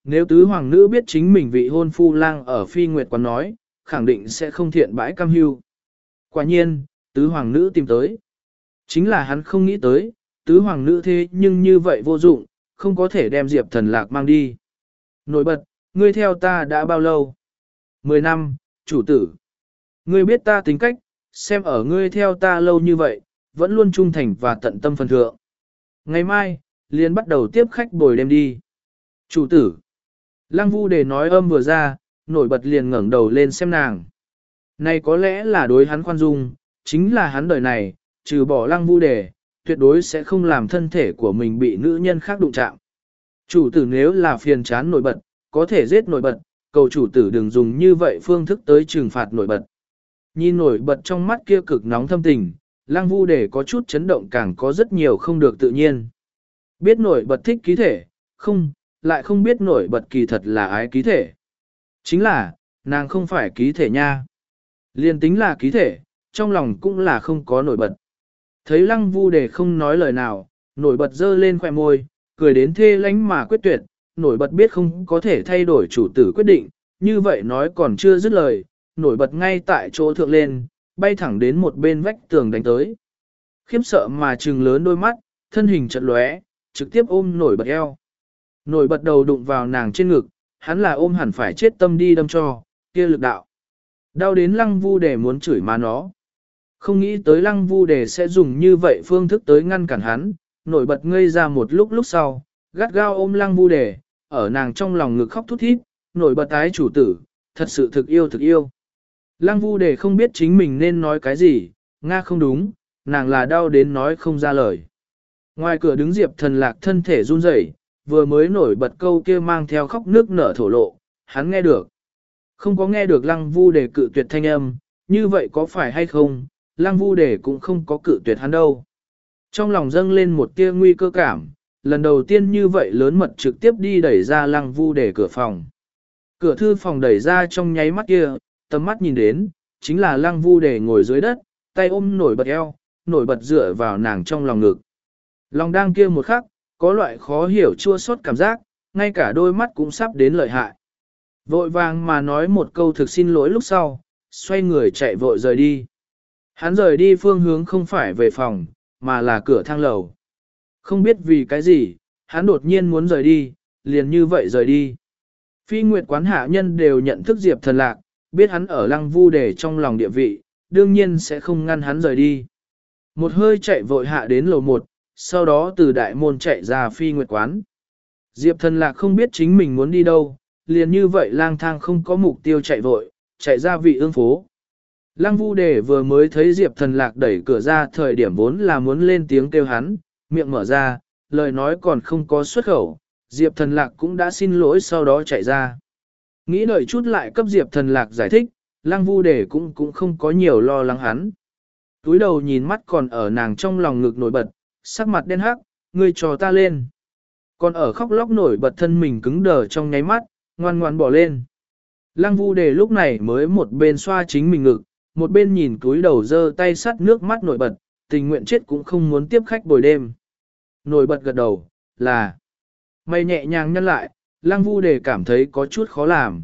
Nếu tứ hoàng nữ biết chính mình vị hôn phu lang ở phi nguyệt quán nói, khẳng định sẽ không thiện bãi cam hưu. Quả nhiên, tứ hoàng nữ tìm tới. Chính là hắn không nghĩ tới, tứ hoàng nữ thế nhưng như vậy vô dụng, không có thể đem Diệp Thần Lạc mang đi. Nổi bật, ngươi theo ta đã bao lâu? Mười năm, chủ tử. Ngươi biết ta tính cách, xem ở ngươi theo ta lâu như vậy, vẫn luôn trung thành và tận tâm phần thượng. Ngày mai, liền bắt đầu tiếp khách bồi đêm đi. Chủ tử. Lăng Vu Đề nói âm vừa ra, nổi bật liền ngẩng đầu lên xem nàng. Này có lẽ là đối hắn khoan dung, chính là hắn đời này, trừ bỏ Lăng Vu Đề, tuyệt đối sẽ không làm thân thể của mình bị nữ nhân khác đụng chạm. Chủ tử nếu là phiền chán nổi bật, có thể giết nổi bật, cầu chủ tử đừng dùng như vậy phương thức tới trừng phạt nổi bật. Nhìn nổi bật trong mắt kia cực nóng thâm tình, Lăng Vu Đề có chút chấn động, càng có rất nhiều không được tự nhiên. Biết nổi bật thích ký thể, không, lại không biết nổi bật kỳ thật là ái ký thể. Chính là, nàng không phải ký thể nha. Liên tính là ký thể, trong lòng cũng là không có nổi bật. Thấy Lăng Vu Đề không nói lời nào, nổi bật dơ lên khỏe môi, cười đến thê lánh mà quyết tuyệt, nổi bật biết không có thể thay đổi chủ tử quyết định, như vậy nói còn chưa dứt lời, nổi bật ngay tại chỗ thượng lên, bay thẳng đến một bên vách tường đánh tới. Khiếp sợ mà trừng lớn đôi mắt, thân hình chật lóe, trực tiếp ôm nổi bật eo. Nổi bật đầu đụng vào nàng trên ngực, hắn là ôm hẳn phải chết tâm đi đâm cho, kia lực đạo. Đau đến Lăng Vu Đề muốn chửi má nó. Không nghĩ tới Lăng Vu Đề sẽ dùng như vậy phương thức tới ngăn cản hắn, nổi bật ngây ra một lúc lúc sau, gắt gao ôm Lăng Vu Đề, ở nàng trong lòng ngực khóc thút thít, nổi bật tái chủ tử, thật sự thực yêu thực yêu. Lăng Vu Đề không biết chính mình nên nói cái gì, Nga không đúng, nàng là đau đến nói không ra lời. Ngoài cửa đứng Diệp Thần Lạc thân thể run rẩy, vừa mới nổi bật câu kia mang theo khóc nước nở thổ lộ, hắn nghe được. Không có nghe được Lăng Vu Đề cự tuyệt thanh âm, như vậy có phải hay không, Lăng Vu Đề cũng không có cự tuyệt hắn đâu. Trong lòng dâng lên một tia nguy cơ cảm, lần đầu tiên như vậy lớn mật trực tiếp đi đẩy ra Lăng Vu Đề cửa phòng. Cửa thư phòng đẩy ra trong nháy mắt kia, tầm mắt nhìn đến, chính là Lăng Vu Đề ngồi dưới đất, tay ôm nổi bật eo, nổi bật dựa vào nàng trong lòng ngực. Lòng đang kia một khắc, có loại khó hiểu chua xót cảm giác, ngay cả đôi mắt cũng sắp đến lợi hại. Vội vàng mà nói một câu thực xin lỗi lúc sau, xoay người chạy vội rời đi. Hắn rời đi phương hướng không phải về phòng, mà là cửa thang lầu. Không biết vì cái gì, hắn đột nhiên muốn rời đi, liền như vậy rời đi. Phi Nguyệt quán hạ nhân đều nhận thức Diệp Thần Lạc, biết hắn ở Lăng Vu Đề trong lòng địa vị, đương nhiên sẽ không ngăn hắn rời đi. Một hơi chạy vội hạ đến lầu một, sau đó từ đại môn chạy ra Phi Nguyệt quán. Diệp Thần Lạc không biết chính mình muốn đi đâu, liền như vậy lang thang không có mục tiêu chạy vội, chạy ra vị ương phố. Lăng Vu Đề vừa mới thấy Diệp Thần Lạc đẩy cửa ra thời điểm vốn là muốn lên tiếng kêu hắn, miệng mở ra, lời nói còn không có xuất khẩu, Diệp Thần Lạc cũng đã xin lỗi sau đó chạy ra. Nghĩ đợi chút lại cấp Diệp Thần Lạc giải thích, Lăng Vu Đề cũng cũng không có nhiều lo lắng hắn. Túi đầu nhìn mắt còn ở nàng trong lòng ngực nổi bật, sắc mặt đen hắc, ngươi cho ta lên. Còn ở khóc lóc nổi bật thân mình cứng đờ trong nháy mắt, ngoan ngoan bỏ lên. Lăng Vu Đề lúc này mới một bên xoa chính mình ngực, một bên nhìn túi đầu dơ tay sắt nước mắt nổi bật, tình nguyện chết cũng không muốn tiếp khách bồi đêm. Nổi bật gật đầu, là mày nhẹ nhàng nhăn lại, Lăng Vu Đề cảm thấy có chút khó làm.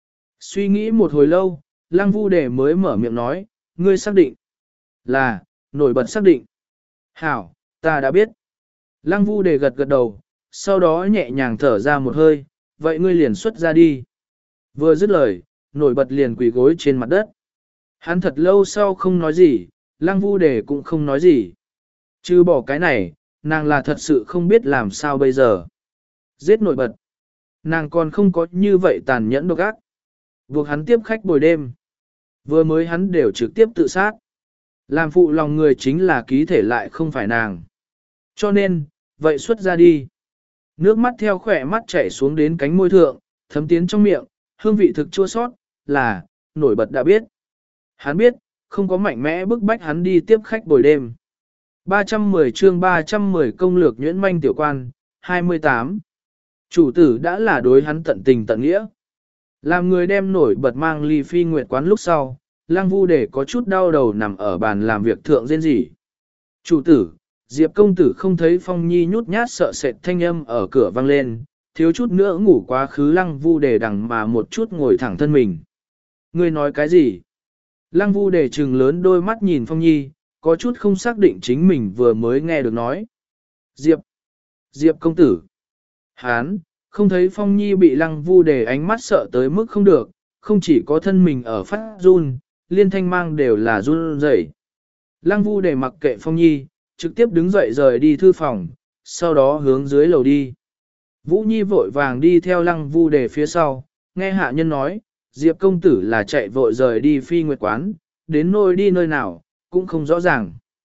Suy nghĩ một hồi lâu, Lăng Vu Đề mới mở miệng nói, ngươi xác định. Là, nổi bật xác định. Hảo, ta đã biết. Lăng Vu Đề gật gật đầu, sau đó nhẹ nhàng thở ra một hơi, vậy ngươi liền xuất ra đi. Vừa dứt lời, nổi bật liền quỳ gối trên mặt đất. Hắn thật lâu sau không nói gì, Lăng Vu Đề cũng không nói gì. Chứ bỏ cái này, nàng là thật sự không biết làm sao bây giờ. Giết nổi bật. Nàng còn không có như vậy tàn nhẫn độc ác. Buộc hắn tiếp khách bồi đêm. Vừa mới hắn đều trực tiếp tự sát. Làm phụ lòng người chính là ký thể lại không phải nàng. Cho nên, vậy xuất ra đi. Nước mắt theo khỏe mắt chảy xuống đến cánh môi thượng, thấm tiến trong miệng, hương vị thực chua sót, là, nổi bật đã biết. Hắn biết, không có mạnh mẽ bức bách hắn đi tiếp khách bồi đêm. ba trăm mười chương ba trăm mười công lược nhuyễn manh tiểu quan, hai mươi tám. Chủ tử đã là đối hắn tận tình tận nghĩa. Làm người đem nổi bật mang ly Phi Nguyệt quán lúc sau, Lăng Vu Đề có chút đau đầu nằm ở bàn làm việc thượng rên rỉ. Chủ tử, Diệp công tử không thấy Phong Nhi nhút nhát sợ sệt thanh âm ở cửa vang lên, thiếu chút nữa ngủ quá khứ lăng vu đề đằng mà một chút ngồi thẳng thân mình. Ngươi nói cái gì? Lăng vu đề trừng lớn đôi mắt nhìn Phong Nhi, có chút không xác định chính mình vừa mới nghe được nói. Diệp! Diệp công tử! Hán! Không thấy Phong Nhi bị lăng vu đề ánh mắt sợ tới mức không được, không chỉ có thân mình ở phát run, liên thanh mang đều là run rẩy. Lăng vu đề mặc kệ Phong Nhi, trực tiếp đứng dậy rời đi thư phòng, sau đó hướng dưới lầu đi. Vũ Nhi vội vàng đi theo lăng vu đề phía sau, nghe hạ nhân nói, Diệp công tử là chạy vội rời đi phi nguyệt quán, đến nơi đi nơi nào, cũng không rõ ràng.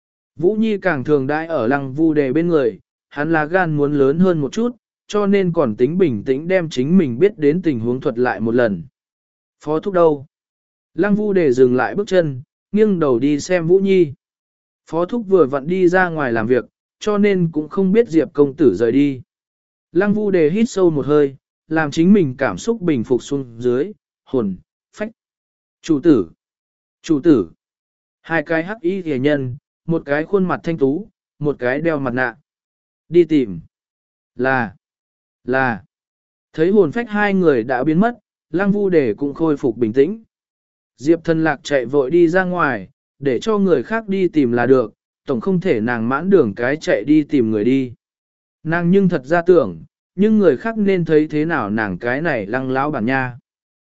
Vũ Nhi càng thường đãi ở lăng vu đề bên người, hắn là gan muốn lớn hơn một chút, cho nên còn tính bình tĩnh đem chính mình biết đến tình huống thuật lại một lần. Phó thúc đâu? Lăng vu đề dừng lại bước chân, nghiêng đầu đi xem Vũ Nhi. Phó thúc vừa vặn đi ra ngoài làm việc, cho nên cũng không biết Diệp công tử rời đi. Lăng vu đề hít sâu một hơi, làm chính mình cảm xúc bình phục xuống dưới, hồn, phách. Chủ tử! Chủ tử! Hai cái hắc y rìa nhân, một cái khuôn mặt thanh tú, một cái đeo mặt nạ. Đi tìm. Là! Là! Thấy hồn phách hai người đã biến mất, lăng vu đề cũng khôi phục bình tĩnh. Diệp thần lạc chạy vội đi ra ngoài, để cho người khác đi tìm là được, tổng không thể nàng mãn đường cái chạy đi tìm người đi. Nàng nhưng thật ra tưởng, nhưng người khác nên thấy thế nào nàng cái này lăng lão bản nha.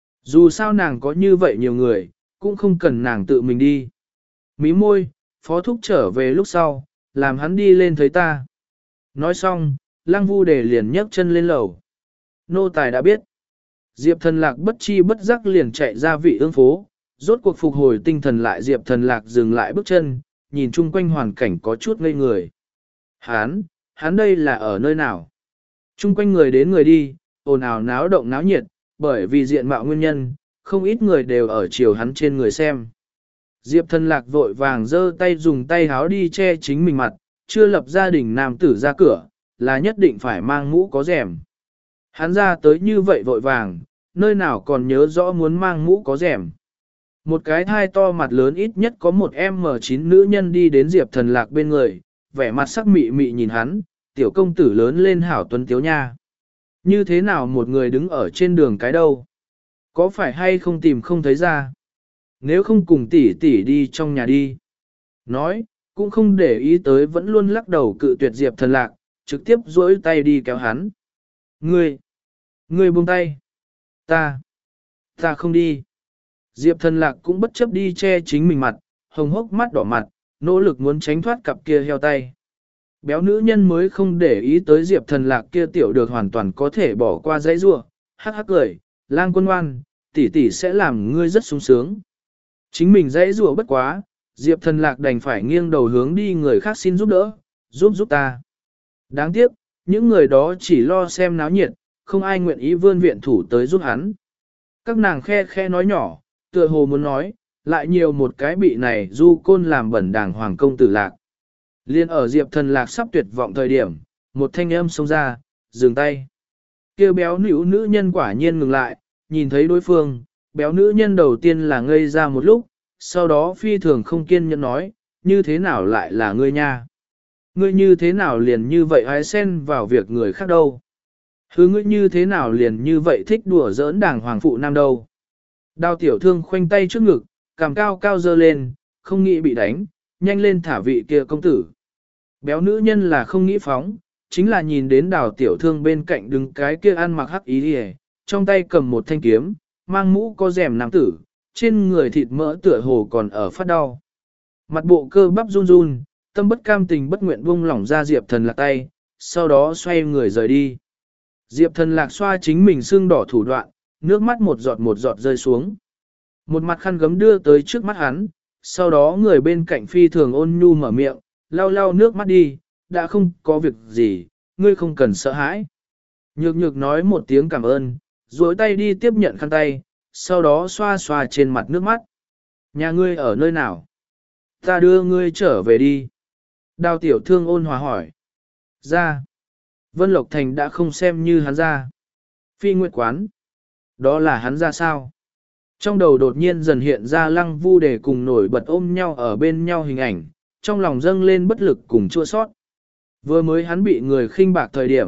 Dù sao nàng có như vậy nhiều người, cũng không cần nàng tự mình đi. Mí môi, phó thúc trở về lúc sau, làm hắn đi lên thấy ta. Nói xong, lăng vu đề liền nhấc chân lên lầu. Nô tài đã biết. Diệp thần lạc bất chi bất giác liền chạy ra vị ương phố, rốt cuộc phục hồi tinh thần lại Diệp thần lạc dừng lại bước chân, nhìn chung quanh hoàn cảnh có chút ngây người. Hán, hắn đây là ở nơi nào? Chung quanh người đến người đi, ồn ào náo động náo nhiệt, bởi vì diện mạo nguyên nhân, không ít người đều ở chiều hắn trên người xem. Diệp thần lạc vội vàng giơ tay dùng tay háo đi che chính mình mặt, chưa lập gia đình nam tử ra cửa, là nhất định phải mang mũ có rèm. Hắn ra tới như vậy vội vàng, nơi nào còn nhớ rõ muốn mang mũ có rèm. Một cái thai to mặt lớn ít nhất có một em em chín nữ nhân đi đến Diệp thần lạc bên người, vẻ mặt sắc mị mị nhìn hắn, tiểu công tử lớn lên hảo tuấn tiếu nha. Như thế nào một người đứng ở trên đường cái đâu? Có phải hay không tìm không thấy ra? Nếu không cùng tỷ tỷ đi trong nhà đi. Nói, cũng không để ý tới vẫn luôn lắc đầu cự tuyệt Diệp thần lạc, trực tiếp duỗi tay đi kéo hắn. Ngươi! Ngươi buông tay! Ta! Ta không đi! Diệp thần lạc cũng bất chấp đi che chính mình mặt, hồng hốc mắt đỏ mặt, nỗ lực muốn tránh thoát cặp kia heo tay. Béo nữ nhân mới không để ý tới Diệp thần lạc kia tiểu được hoàn toàn có thể bỏ qua dãy rua, hắc hắc cười, lang quân ngoan, tỷ tỷ sẽ làm ngươi rất sung sướng. Chính mình dãy rua bất quá, Diệp thần lạc đành phải nghiêng đầu hướng đi người khác xin giúp đỡ, giúp giúp ta. Đáng tiếc, những người đó chỉ lo xem náo nhiệt, không ai nguyện ý vươn viện thủ tới giúp hắn. Các nàng khe khe nói nhỏ, tựa hồ muốn nói, lại nhiều một cái bị này du côn làm bẩn đàng hoàng công tử lạc. Liên ở Diệp thần lạc sắp tuyệt vọng thời điểm, một thanh âm xông ra, dừng tay. Kêu béo nữ nữ nhân quả nhiên ngừng lại, nhìn thấy đối phương, béo nữ nhân đầu tiên là ngây ra một lúc, sau đó phi thường không kiên nhẫn nói, như thế nào lại là ngươi nha? Ngươi như thế nào liền như vậy hái xen vào việc người khác đâu? Hứ ngươi như thế nào liền như vậy thích đùa giỡn đàng hoàng phụ nam đâu? Đao tiểu thương khoanh tay trước ngực, cằm cao cao dơ lên, không nghĩ bị đánh, nhanh lên thả vị kia công tử. Béo nữ nhân là không nghĩ phóng, chính là nhìn đến đào tiểu thương bên cạnh đứng cái kia ăn mặc hắc ý đi trong tay cầm một thanh kiếm, mang mũ có rèm nam tử, trên người thịt mỡ tựa hồ còn ở phát đau. Mặt bộ cơ bắp run run, tâm bất cam tình bất nguyện buông lỏng ra Diệp thần lạc tay, sau đó xoay người rời đi. Diệp thần lạc xoa chính mình sưng đỏ thủ đoạn, nước mắt một giọt một giọt rơi xuống. Một mặt khăn gấm đưa tới trước mắt hắn, sau đó người bên cạnh phi thường ôn nhu mở miệng, lau lau nước mắt đi, đã không có việc gì, ngươi không cần sợ hãi. Nhược nhược nói một tiếng cảm ơn, duỗi tay đi tiếp nhận khăn tay, sau đó xoa xoa trên mặt nước mắt. Nhà ngươi ở nơi nào? Ta đưa ngươi trở về đi. Đào tiểu thương ôn hòa hỏi. Ra. Vân Lộc Thành đã không xem như hắn ra. Phi Nguyệt Quán. Đó là hắn ra sao? Trong đầu đột nhiên dần hiện ra lăng vu để cùng nổi bật ôm nhau ở bên nhau hình ảnh, trong lòng dâng lên bất lực cùng chua sót. Vừa mới hắn bị người khinh bạc thời điểm,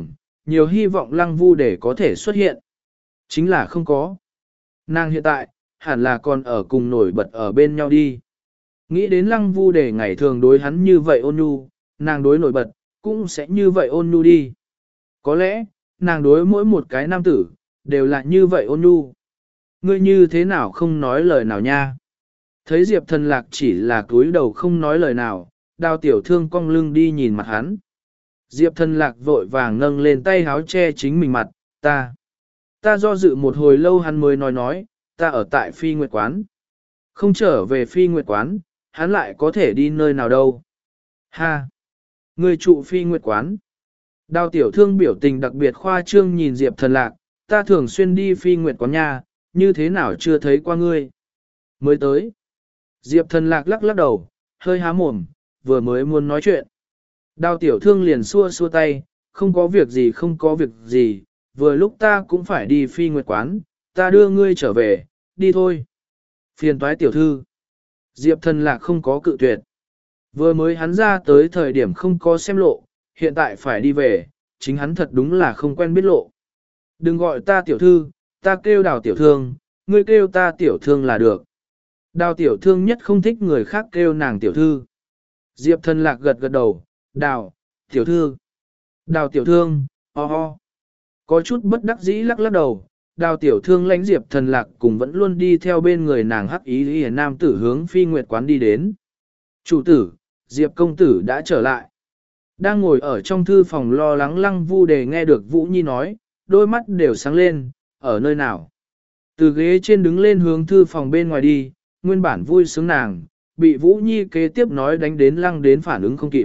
nhiều hy vọng lăng vu để có thể xuất hiện. Chính là không có. Nàng hiện tại, hẳn là còn ở cùng nổi bật ở bên nhau đi. Nghĩ đến lăng vu để ngày thường đối hắn như vậy ôn nhu, nàng đối nổi bật, cũng sẽ như vậy ôn nhu đi. Có lẽ, nàng đối mỗi một cái nam tử, đều là như vậy ôn nhu. Ngươi như thế nào không nói lời nào nha? Thấy Diệp Thần Lạc chỉ là cúi đầu không nói lời nào, Đào Tiểu Thương cong lưng đi nhìn mặt hắn. Diệp Thần Lạc vội vàng nâng lên tay háo che chính mình mặt, ta. Ta do dự một hồi lâu hắn mới nói nói, ta ở tại Phi Nguyệt Quán. Không trở về Phi Nguyệt Quán, hắn lại có thể đi nơi nào đâu. Ha! Người trụ Phi Nguyệt Quán. Đào Tiểu Thương biểu tình đặc biệt khoa trương nhìn Diệp Thần Lạc, ta thường xuyên đi Phi Nguyệt Quán nha, như thế nào chưa thấy qua ngươi. Mới tới. Diệp Thần Lạc lắc lắc đầu, hơi há mồm, vừa mới muốn nói chuyện. Đào Tiểu Thương liền xua xua tay, không có việc gì không có việc gì, vừa lúc ta cũng phải đi Phi Nguyệt Quán, ta đưa ngươi trở về, đi thôi. Phiền toái tiểu thư. Diệp Thần Lạc không có cự tuyệt. Vừa mới hắn ra tới thời điểm không có xem lộ, hiện tại phải đi về, chính hắn thật đúng là không quen biết lộ. Đừng gọi ta tiểu thư, ta kêu Đào Tiểu Thương, ngươi kêu ta tiểu thương là được. Đào Tiểu Thương nhất không thích người khác kêu nàng tiểu thư. Diệp Thần Lạc gật gật đầu, Đào, tiểu thư. Đào Tiểu Thương, ho ho. Có chút bất đắc dĩ lắc lắc đầu, Đào Tiểu Thương lãnh Diệp Thần Lạc cùng vẫn luôn đi theo bên người nàng hắc ý ý nam tử hướng Phi Nguyệt Quán đi đến. Chủ tử, Diệp công tử đã trở lại. Đang ngồi ở trong thư phòng lo lắng Lăng Vu Đề nghe được Vũ Nhi nói, đôi mắt đều sáng lên, ở nơi nào. Từ ghế trên đứng lên hướng thư phòng bên ngoài đi, nguyên bản vui sướng nàng, bị Vũ Nhi kế tiếp nói đánh đến Lăng đến phản ứng không kịp.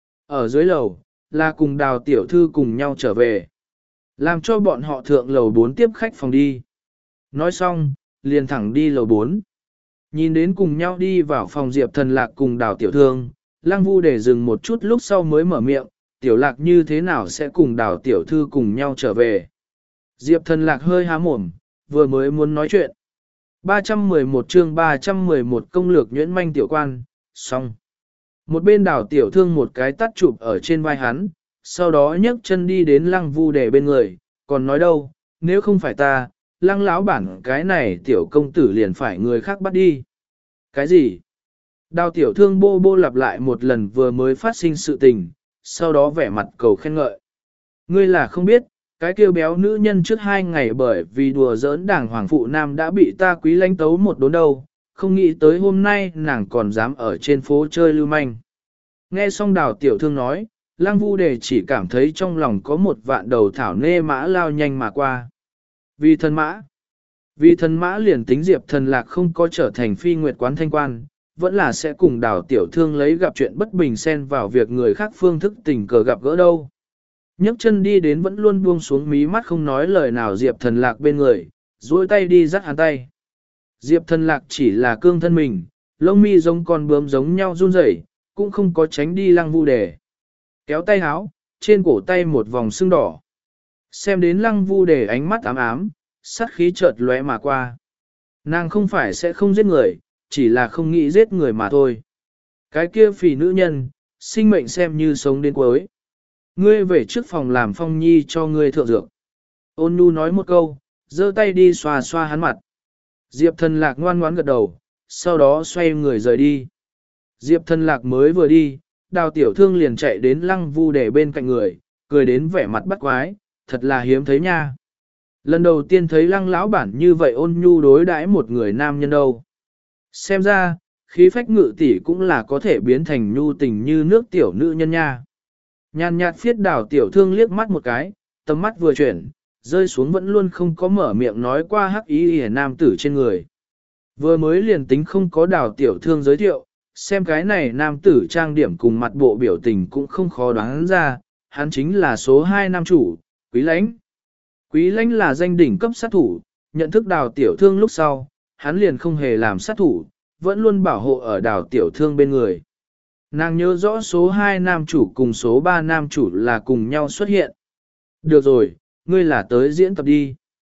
Ở dưới lầu, là cùng Đào Tiểu Thư cùng nhau trở về. Làm cho bọn họ thượng lầu bốn tiếp khách phòng đi. Nói xong, liền thẳng đi lầu bốn. Nhìn đến cùng nhau đi vào phòng Diệp Thần Lạc cùng Đào Tiểu Thương, Lăng Vu để dừng một chút lúc sau mới mở miệng, Tiểu Lạc như thế nào sẽ cùng Đào Tiểu Thư cùng nhau trở về. Diệp Thần Lạc hơi há mồm, vừa mới muốn nói chuyện. ba trăm mười một chương ba trăm mười một công lược nhuyễn manh tiểu quan, xong. Một bên Đào Tiểu Thương một cái tắt chụp ở trên vai hắn, sau đó nhấc chân đi đến Lăng Vu để bên người, còn nói đâu, nếu không phải ta, Lăng lão bản cái này tiểu công tử liền phải người khác bắt đi. Cái gì? Đào Tiểu Thương bô bô lặp lại một lần vừa mới phát sinh sự tình, sau đó vẻ mặt cầu khen ngợi. Ngươi là không biết, cái kêu béo nữ nhân trước hai ngày bởi vì đùa giỡn đảng hoàng phụ nam đã bị ta quý lãnh tấu một đốn đâu, không nghĩ tới hôm nay nàng còn dám ở trên phố chơi lưu manh. Nghe xong Đào Tiểu Thương nói, Lăng Vu Đề chỉ cảm thấy trong lòng có một vạn đầu thảo nê mã lao nhanh mà qua. Vì thần mã, vì thần mã liền tính Diệp Thần Lạc không có trở thành Phi Nguyệt Quán thanh quan, vẫn là sẽ cùng Đào Tiểu Thương lấy gặp chuyện bất bình xen vào việc người khác phương thức tình cờ gặp gỡ đâu. Nhấc chân đi đến vẫn luôn buông xuống mí mắt không nói lời nào Diệp Thần Lạc bên người, duỗi tay đi dắt hắn tay. Diệp Thần Lạc chỉ là cương thân mình, lông mi giống con bướm giống nhau run rẩy, cũng không có tránh đi Lăng Vu Đề. Kéo tay háo, trên cổ tay một vòng sưng đỏ. Xem đến Lăng Vu Đề ánh mắt ám ám, sát khí chợt lóe mà qua. Nàng không phải sẽ không giết người, chỉ là không nghĩ giết người mà thôi. Cái kia phì nữ nhân, sinh mệnh xem như sống đến cuối. Ngươi về trước phòng làm Phong Nhi cho ngươi thượng dược. Ôn Nhu nói một câu, giơ tay đi xoa xoa hắn mặt. Diệp Thần Lạc ngoan ngoãn gật đầu, sau đó xoay người rời đi. Diệp Thần Lạc mới vừa đi, Đào Tiểu Thương liền chạy đến Lăng Vu Đề bên cạnh người, cười đến vẻ mặt bắt quái, thật là hiếm thấy nha. Lần đầu tiên thấy Lăng lão bản như vậy ôn nhu đối đãi một người nam nhân đâu. Xem ra, khí phách ngự tỷ cũng là có thể biến thành nhu tình như nước tiểu nữ nhân nha. Nhàn nhạt phiết Đào Tiểu Thương liếc mắt một cái, tầm mắt vừa chuyển, rơi xuống vẫn luôn không có mở miệng nói qua hắc ý hề nam tử trên người. Vừa mới liền tính không có Đào Tiểu Thương giới thiệu, xem cái này nam tử trang điểm cùng mặt bộ biểu tình cũng không khó đoán ra, hắn chính là số hai nam chủ, Quý Lãnh. Quý Lãnh là danh đỉnh cấp sát thủ, nhận thức Đào Tiểu Thương lúc sau, hắn liền không hề làm sát thủ, vẫn luôn bảo hộ ở Đào Tiểu Thương bên người. Nàng nhớ rõ số hai nam chủ cùng số ba nam chủ là cùng nhau xuất hiện. Được rồi, ngươi là tới diễn tập đi.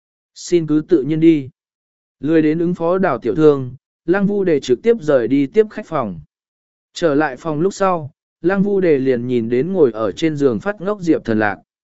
Xin cứ tự nhiên đi. Lười đến ứng phó Đào Tiểu Thương, Lăng Vu Đề trực tiếp rời đi tiếp khách phòng. Trở lại phòng lúc sau, Lăng Vu Đề liền nhìn đến ngồi ở trên giường phát ngốc Diệp Thần Lạc.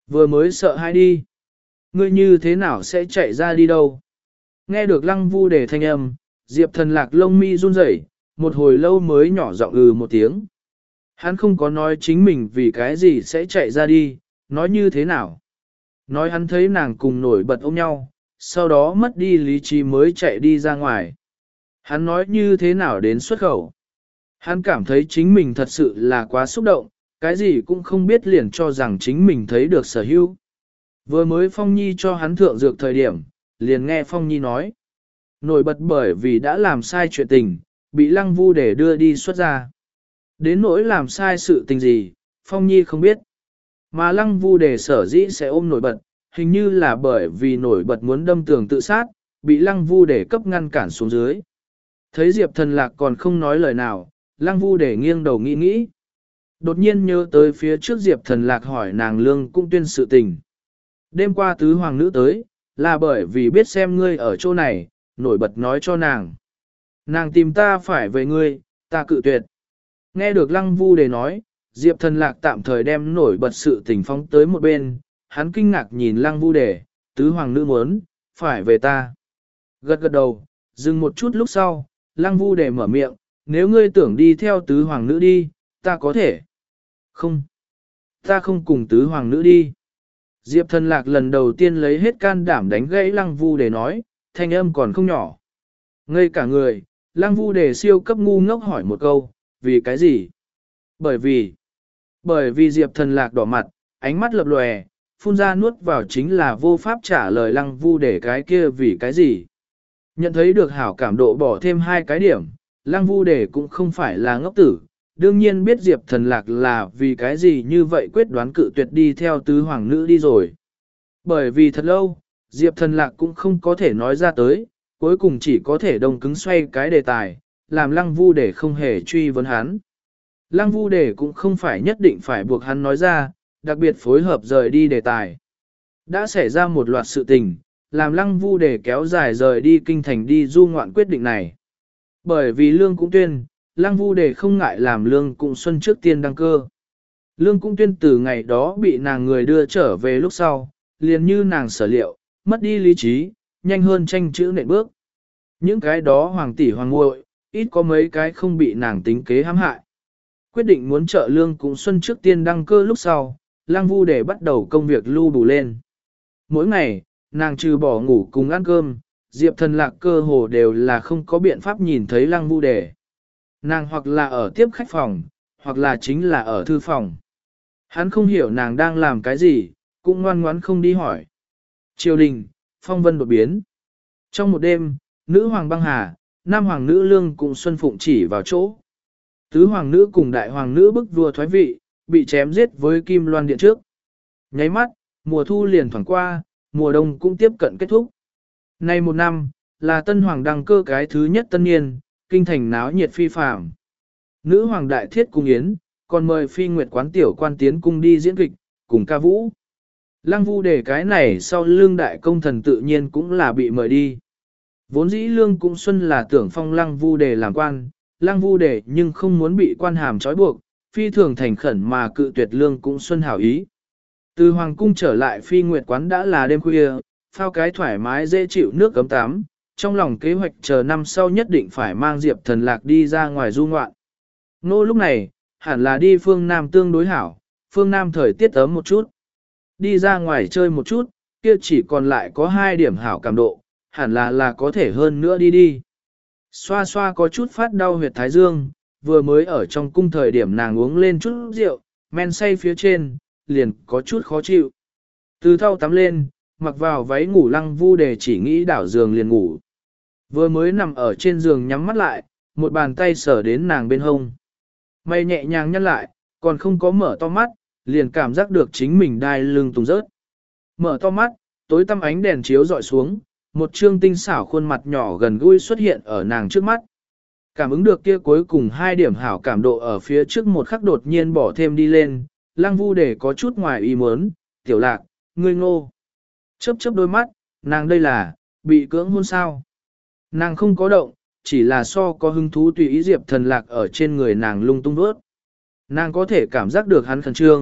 Vừa mới sợ hãi đi. Ngươi như thế nào sẽ chạy ra đi đâu? Nghe được lăng vu đề thanh âm, Diệp thần lạc lông mi run rẩy, một hồi lâu mới nhỏ giọng ừ một tiếng. Hắn không có nói chính mình vì cái gì sẽ chạy ra đi, nói như thế nào. Nói hắn thấy nàng cùng nổi bật ôm nhau, sau đó mất đi lý trí mới chạy đi ra ngoài. Hắn nói như thế nào đến xuất khẩu. Hắn cảm thấy chính mình thật sự là quá xúc động, cái gì cũng không biết liền cho rằng chính mình thấy được sở hữu. Vừa mới Phong Nhi cho hắn thượng dược thời điểm, liền nghe Phong Nhi nói. Nổi bật bởi vì đã làm sai chuyện tình, bị lăng vu để đưa đi xuất ra. Đến nỗi làm sai sự tình gì, Phong Nhi không biết. Mà lăng vu để sở dĩ sẽ ôm nổi bật, hình như là bởi vì nổi bật muốn đâm tường tự sát, bị lăng vu để cấp ngăn cản xuống dưới. Thấy Diệp thần lạc còn không nói lời nào, lăng vu để nghiêng đầu nghĩ nghĩ. Đột nhiên nhớ tới phía trước Diệp thần lạc hỏi nàng lương cũng tuyên sự tình. Đêm qua tứ hoàng nữ tới, là bởi vì biết xem ngươi ở chỗ này, nổi bật nói cho nàng. Nàng tìm ta phải về ngươi, ta cự tuyệt. Nghe được lăng vu để nói, Diệp thần lạc tạm thời đem nổi bật sự tình phóng tới một bên, hắn kinh ngạc nhìn lăng vu để, tứ hoàng nữ muốn, phải về ta. Gật gật đầu, dừng một chút lúc sau, lăng vu để mở miệng, nếu ngươi tưởng đi theo tứ hoàng nữ đi, ta có thể. Không, ta không cùng tứ hoàng nữ đi. Diệp thần lạc lần đầu tiên lấy hết can đảm đánh gãy lăng vu để nói, thanh âm còn không nhỏ. Ngây cả người, lăng vu để siêu cấp ngu ngốc hỏi một câu, vì cái gì? Bởi vì, bởi vì Diệp thần lạc đỏ mặt, ánh mắt lập lòe, phun ra nuốt vào chính là vô pháp trả lời lăng vu để cái kia vì cái gì. Nhận thấy được hảo cảm độ bỏ thêm hai cái điểm, lăng vu để cũng không phải là ngốc tử, đương nhiên biết Diệp thần lạc là vì cái gì như vậy quyết đoán cự tuyệt đi theo tứ hoàng nữ đi rồi. Bởi vì thật lâu, Diệp thần lạc cũng không có thể nói ra tới, cuối cùng chỉ có thể đồng cứng xoay cái đề tài, làm lăng vu để không hề truy vấn hắn. Lăng vu để cũng không phải nhất định phải buộc hắn nói ra, đặc biệt phối hợp rời đi đề tài. Đã xảy ra một loạt sự tình, làm lăng vu để kéo dài rời đi kinh thành đi du ngoạn quyết định này. Bởi vì lương cũng tuyên, lăng vu để không ngại làm lương cũng xuân trước tiên đăng cơ. Lương cũng tuyên từ ngày đó bị nàng người đưa trở về lúc sau, liền như nàng sở liệu, mất đi lý trí, nhanh hơn tranh chữ nện bước. Những cái đó hoàng tỷ hoàng muội ít có mấy cái không bị nàng tính kế hãm hại. Quyết định muốn trợ lương cũng xuân trước tiên đăng cơ lúc sau, lăng vu để bắt đầu công việc lưu bù lên. Mỗi ngày, nàng trừ bỏ ngủ cùng ăn cơm, Diệp thần lạc cơ hồ đều là không có biện pháp nhìn thấy lăng vu để. Nàng hoặc là ở tiếp khách phòng, hoặc là chính là ở thư phòng. Hắn không hiểu nàng đang làm cái gì, cũng ngoan ngoãn không đi hỏi. Triều đình, phong vân đột biến. Trong một đêm, nữ hoàng băng hà, nam hoàng nữ lương cùng xuân phụng chỉ vào chỗ. Tứ hoàng nữ cùng đại hoàng nữ bức vua thoái vị, bị chém giết với kim loan điện trước. Nháy mắt, mùa thu liền thoảng qua, mùa đông cũng tiếp cận kết thúc. Nay một năm, là tân hoàng đăng cơ cái thứ nhất tân niên, kinh thành náo nhiệt phi phàm. Nữ hoàng đại thiết cung yến, còn mời phi nguyệt quán tiểu quan tiến cung đi diễn kịch, cùng ca vũ. Lăng vu để cái này sau lương đại công thần tự nhiên cũng là bị mời đi. Vốn dĩ lương cũng xuân là tưởng phong lăng vu để làm quan, lăng vu để nhưng không muốn bị quan hàm trói buộc, phi thường thành khẩn mà cự tuyệt lương cũng xuân hảo ý. Từ hoàng cung trở lại phi nguyệt quán đã là đêm khuya, phao cái thoải mái dễ chịu nước cấm tắm, trong lòng kế hoạch chờ năm sau nhất định phải mang Diệp thần lạc đi ra ngoài du ngoạn. Nô lúc này, hẳn là đi phương Nam tương đối hảo, phương Nam thời tiết ấm một chút. Đi ra ngoài chơi một chút, kia chỉ còn lại có hai điểm hảo cảm độ, hẳn là là có thể hơn nữa đi đi. Xoa xoa có chút phát đau huyệt thái dương, vừa mới ở trong cung thời điểm nàng uống lên chút rượu, men say phía trên, liền có chút khó chịu. Từ thau tắm lên, mặc vào váy ngủ lăng vu để chỉ nghĩ đảo giường liền ngủ. Vừa mới nằm ở trên giường nhắm mắt lại, một bàn tay sờ đến nàng bên hông. Mày nhẹ nhàng nhăn lại, còn không có mở to mắt, liền cảm giác được chính mình đai lưng tùng rớt. Mở to mắt, tối tăm ánh đèn chiếu dọi xuống, một trương tinh xảo khuôn mặt nhỏ gần gũi xuất hiện ở nàng trước mắt. Cảm ứng được kia cuối cùng hai điểm hảo cảm độ ở phía trước một khắc đột nhiên bỏ thêm đi lên, lăng vu để có chút ngoài ý muốn, tiểu lạc, ngươi ngô. Chớp chớp đôi mắt, nàng đây là, bị cưỡng hôn sao. Nàng không có động, chỉ là so có hứng thú tùy ý Diệp thần lạc ở trên người nàng lung tung vớt. Nàng có thể cảm giác được hắn khẩn trương,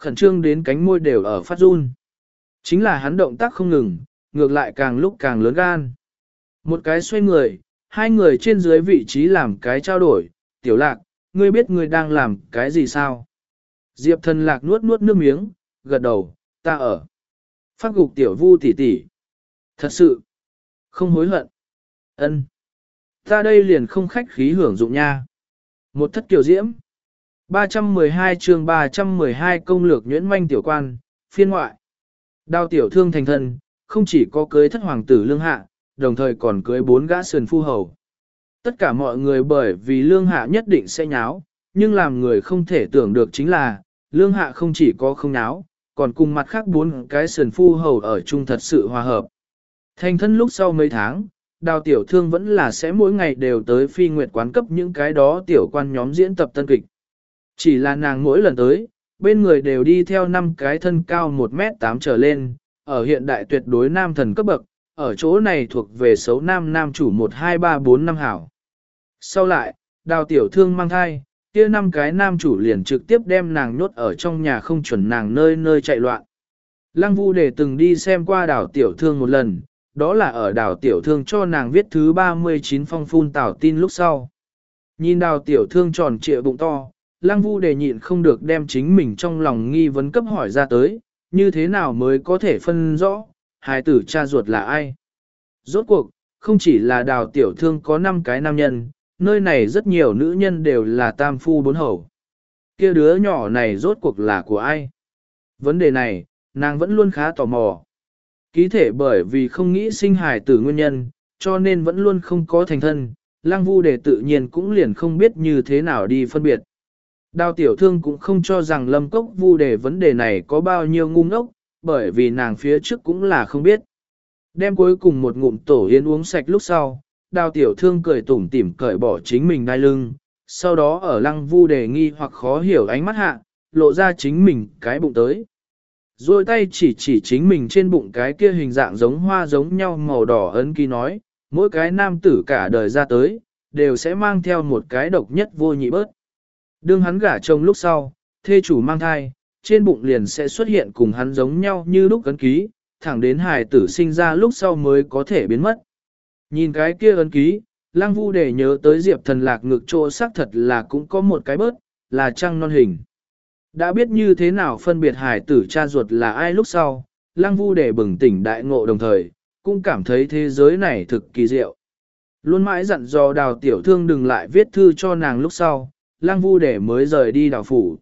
khẩn trương đến cánh môi đều ở phát run. Chính là hắn động tác không ngừng, ngược lại càng lúc càng lớn gan. Một cái xoay người, hai người trên dưới vị trí làm cái trao đổi, tiểu lạc, ngươi biết ngươi đang làm cái gì sao? Diệp thần lạc nuốt nuốt nước miếng, gật đầu, ta ở. Phát gục tiểu vu tỷ tỷ. Thật sự, không hối hận. Ân, ta đây liền không khách khí hưởng dụng nha. Một thất tiểu diễm. ba trăm mười hai chương ba trăm mười hai công lược nhuyễn manh tiểu quan, phiên ngoại. Đao tiểu thương thành thân, không chỉ có cưới thất hoàng tử lương hạ, đồng thời còn cưới bốn gã sườn phu hầu. Tất cả mọi người bởi vì lương hạ nhất định sẽ nháo, nhưng làm người không thể tưởng được chính là, lương hạ không chỉ có không nháo, còn cùng mặt khác bốn cái sườn phu hầu ở chung thật sự hòa hợp. Thành thân lúc sau mấy tháng, đào tiểu thương vẫn là sẽ mỗi ngày đều tới phi nguyệt quán cấp những cái đó tiểu quan nhóm diễn tập tân kịch. Chỉ là nàng mỗi lần tới, bên người đều đi theo năm cái thân cao một mét tám trở lên, ở hiện đại tuyệt đối nam thần cấp bậc, ở chỗ này thuộc về xấu nam nam chủ một hai ba bốn năm hảo. Sau lại, đào tiểu thương mang thai, kia năm cái nam chủ liền trực tiếp đem nàng nhốt ở trong nhà không chuẩn nàng nơi nơi chạy loạn. Lăng Vu để từng đi xem qua đào tiểu thương một lần, đó là ở đào tiểu thương cho nàng viết thứ ba mươi chín phong phun tảo tin lúc sau. Nhìn đào tiểu thương tròn trịa bụng to, Lăng Vu đề nhịn không được đem chính mình trong lòng nghi vấn cấp hỏi ra tới, như thế nào mới có thể phân rõ, hài tử cha ruột là ai. Rốt cuộc, không chỉ là đào tiểu thương có năm cái nam nhân, nơi này rất nhiều nữ nhân đều là tam phu bốn hầu. Kia đứa nhỏ này rốt cuộc là của ai? Vấn đề này, nàng vẫn luôn khá tò mò. Ký thể bởi vì không nghĩ sinh hài tử nguyên nhân, cho nên vẫn luôn không có thành thân, Lăng Vu đề tự nhiên cũng liền không biết như thế nào đi phân biệt. Đào tiểu thương cũng không cho rằng Lâm Cốc Vu đề vấn đề này có bao nhiêu ngu ngốc, bởi vì nàng phía trước cũng là không biết. Đem cuối cùng một ngụm tổ yến uống sạch lúc sau, đào tiểu thương cười tủm tỉm cởi bỏ chính mình đai lưng, sau đó ở Lăng Vu đề nghi hoặc khó hiểu ánh mắt hạ, lộ ra chính mình cái bụng tới. Rồi tay chỉ chỉ chính mình trên bụng cái kia hình dạng giống hoa giống nhau màu đỏ ấn ký nói, mỗi cái nam tử cả đời ra tới, đều sẽ mang theo một cái độc nhất vô nhị bớt. Đương hắn gả chồng lúc sau, thê chủ mang thai, trên bụng liền sẽ xuất hiện cùng hắn giống nhau như lúc ấn ký, thẳng đến hài tử sinh ra lúc sau mới có thể biến mất. Nhìn cái kia ấn ký, Lăng Vu để nhớ tới Diệp Thần Lạc ngực chỗ xác thật là cũng có một cái bớt, là trăng non hình. Đã biết như thế nào phân biệt hài tử cha ruột là ai lúc sau, Lăng Vu để bừng tỉnh đại ngộ đồng thời, cũng cảm thấy thế giới này thực kỳ diệu. Luôn mãi dặn dò đào tiểu thương đừng lại viết thư cho nàng lúc sau, Lăng Vu để mới rời đi đào phủ.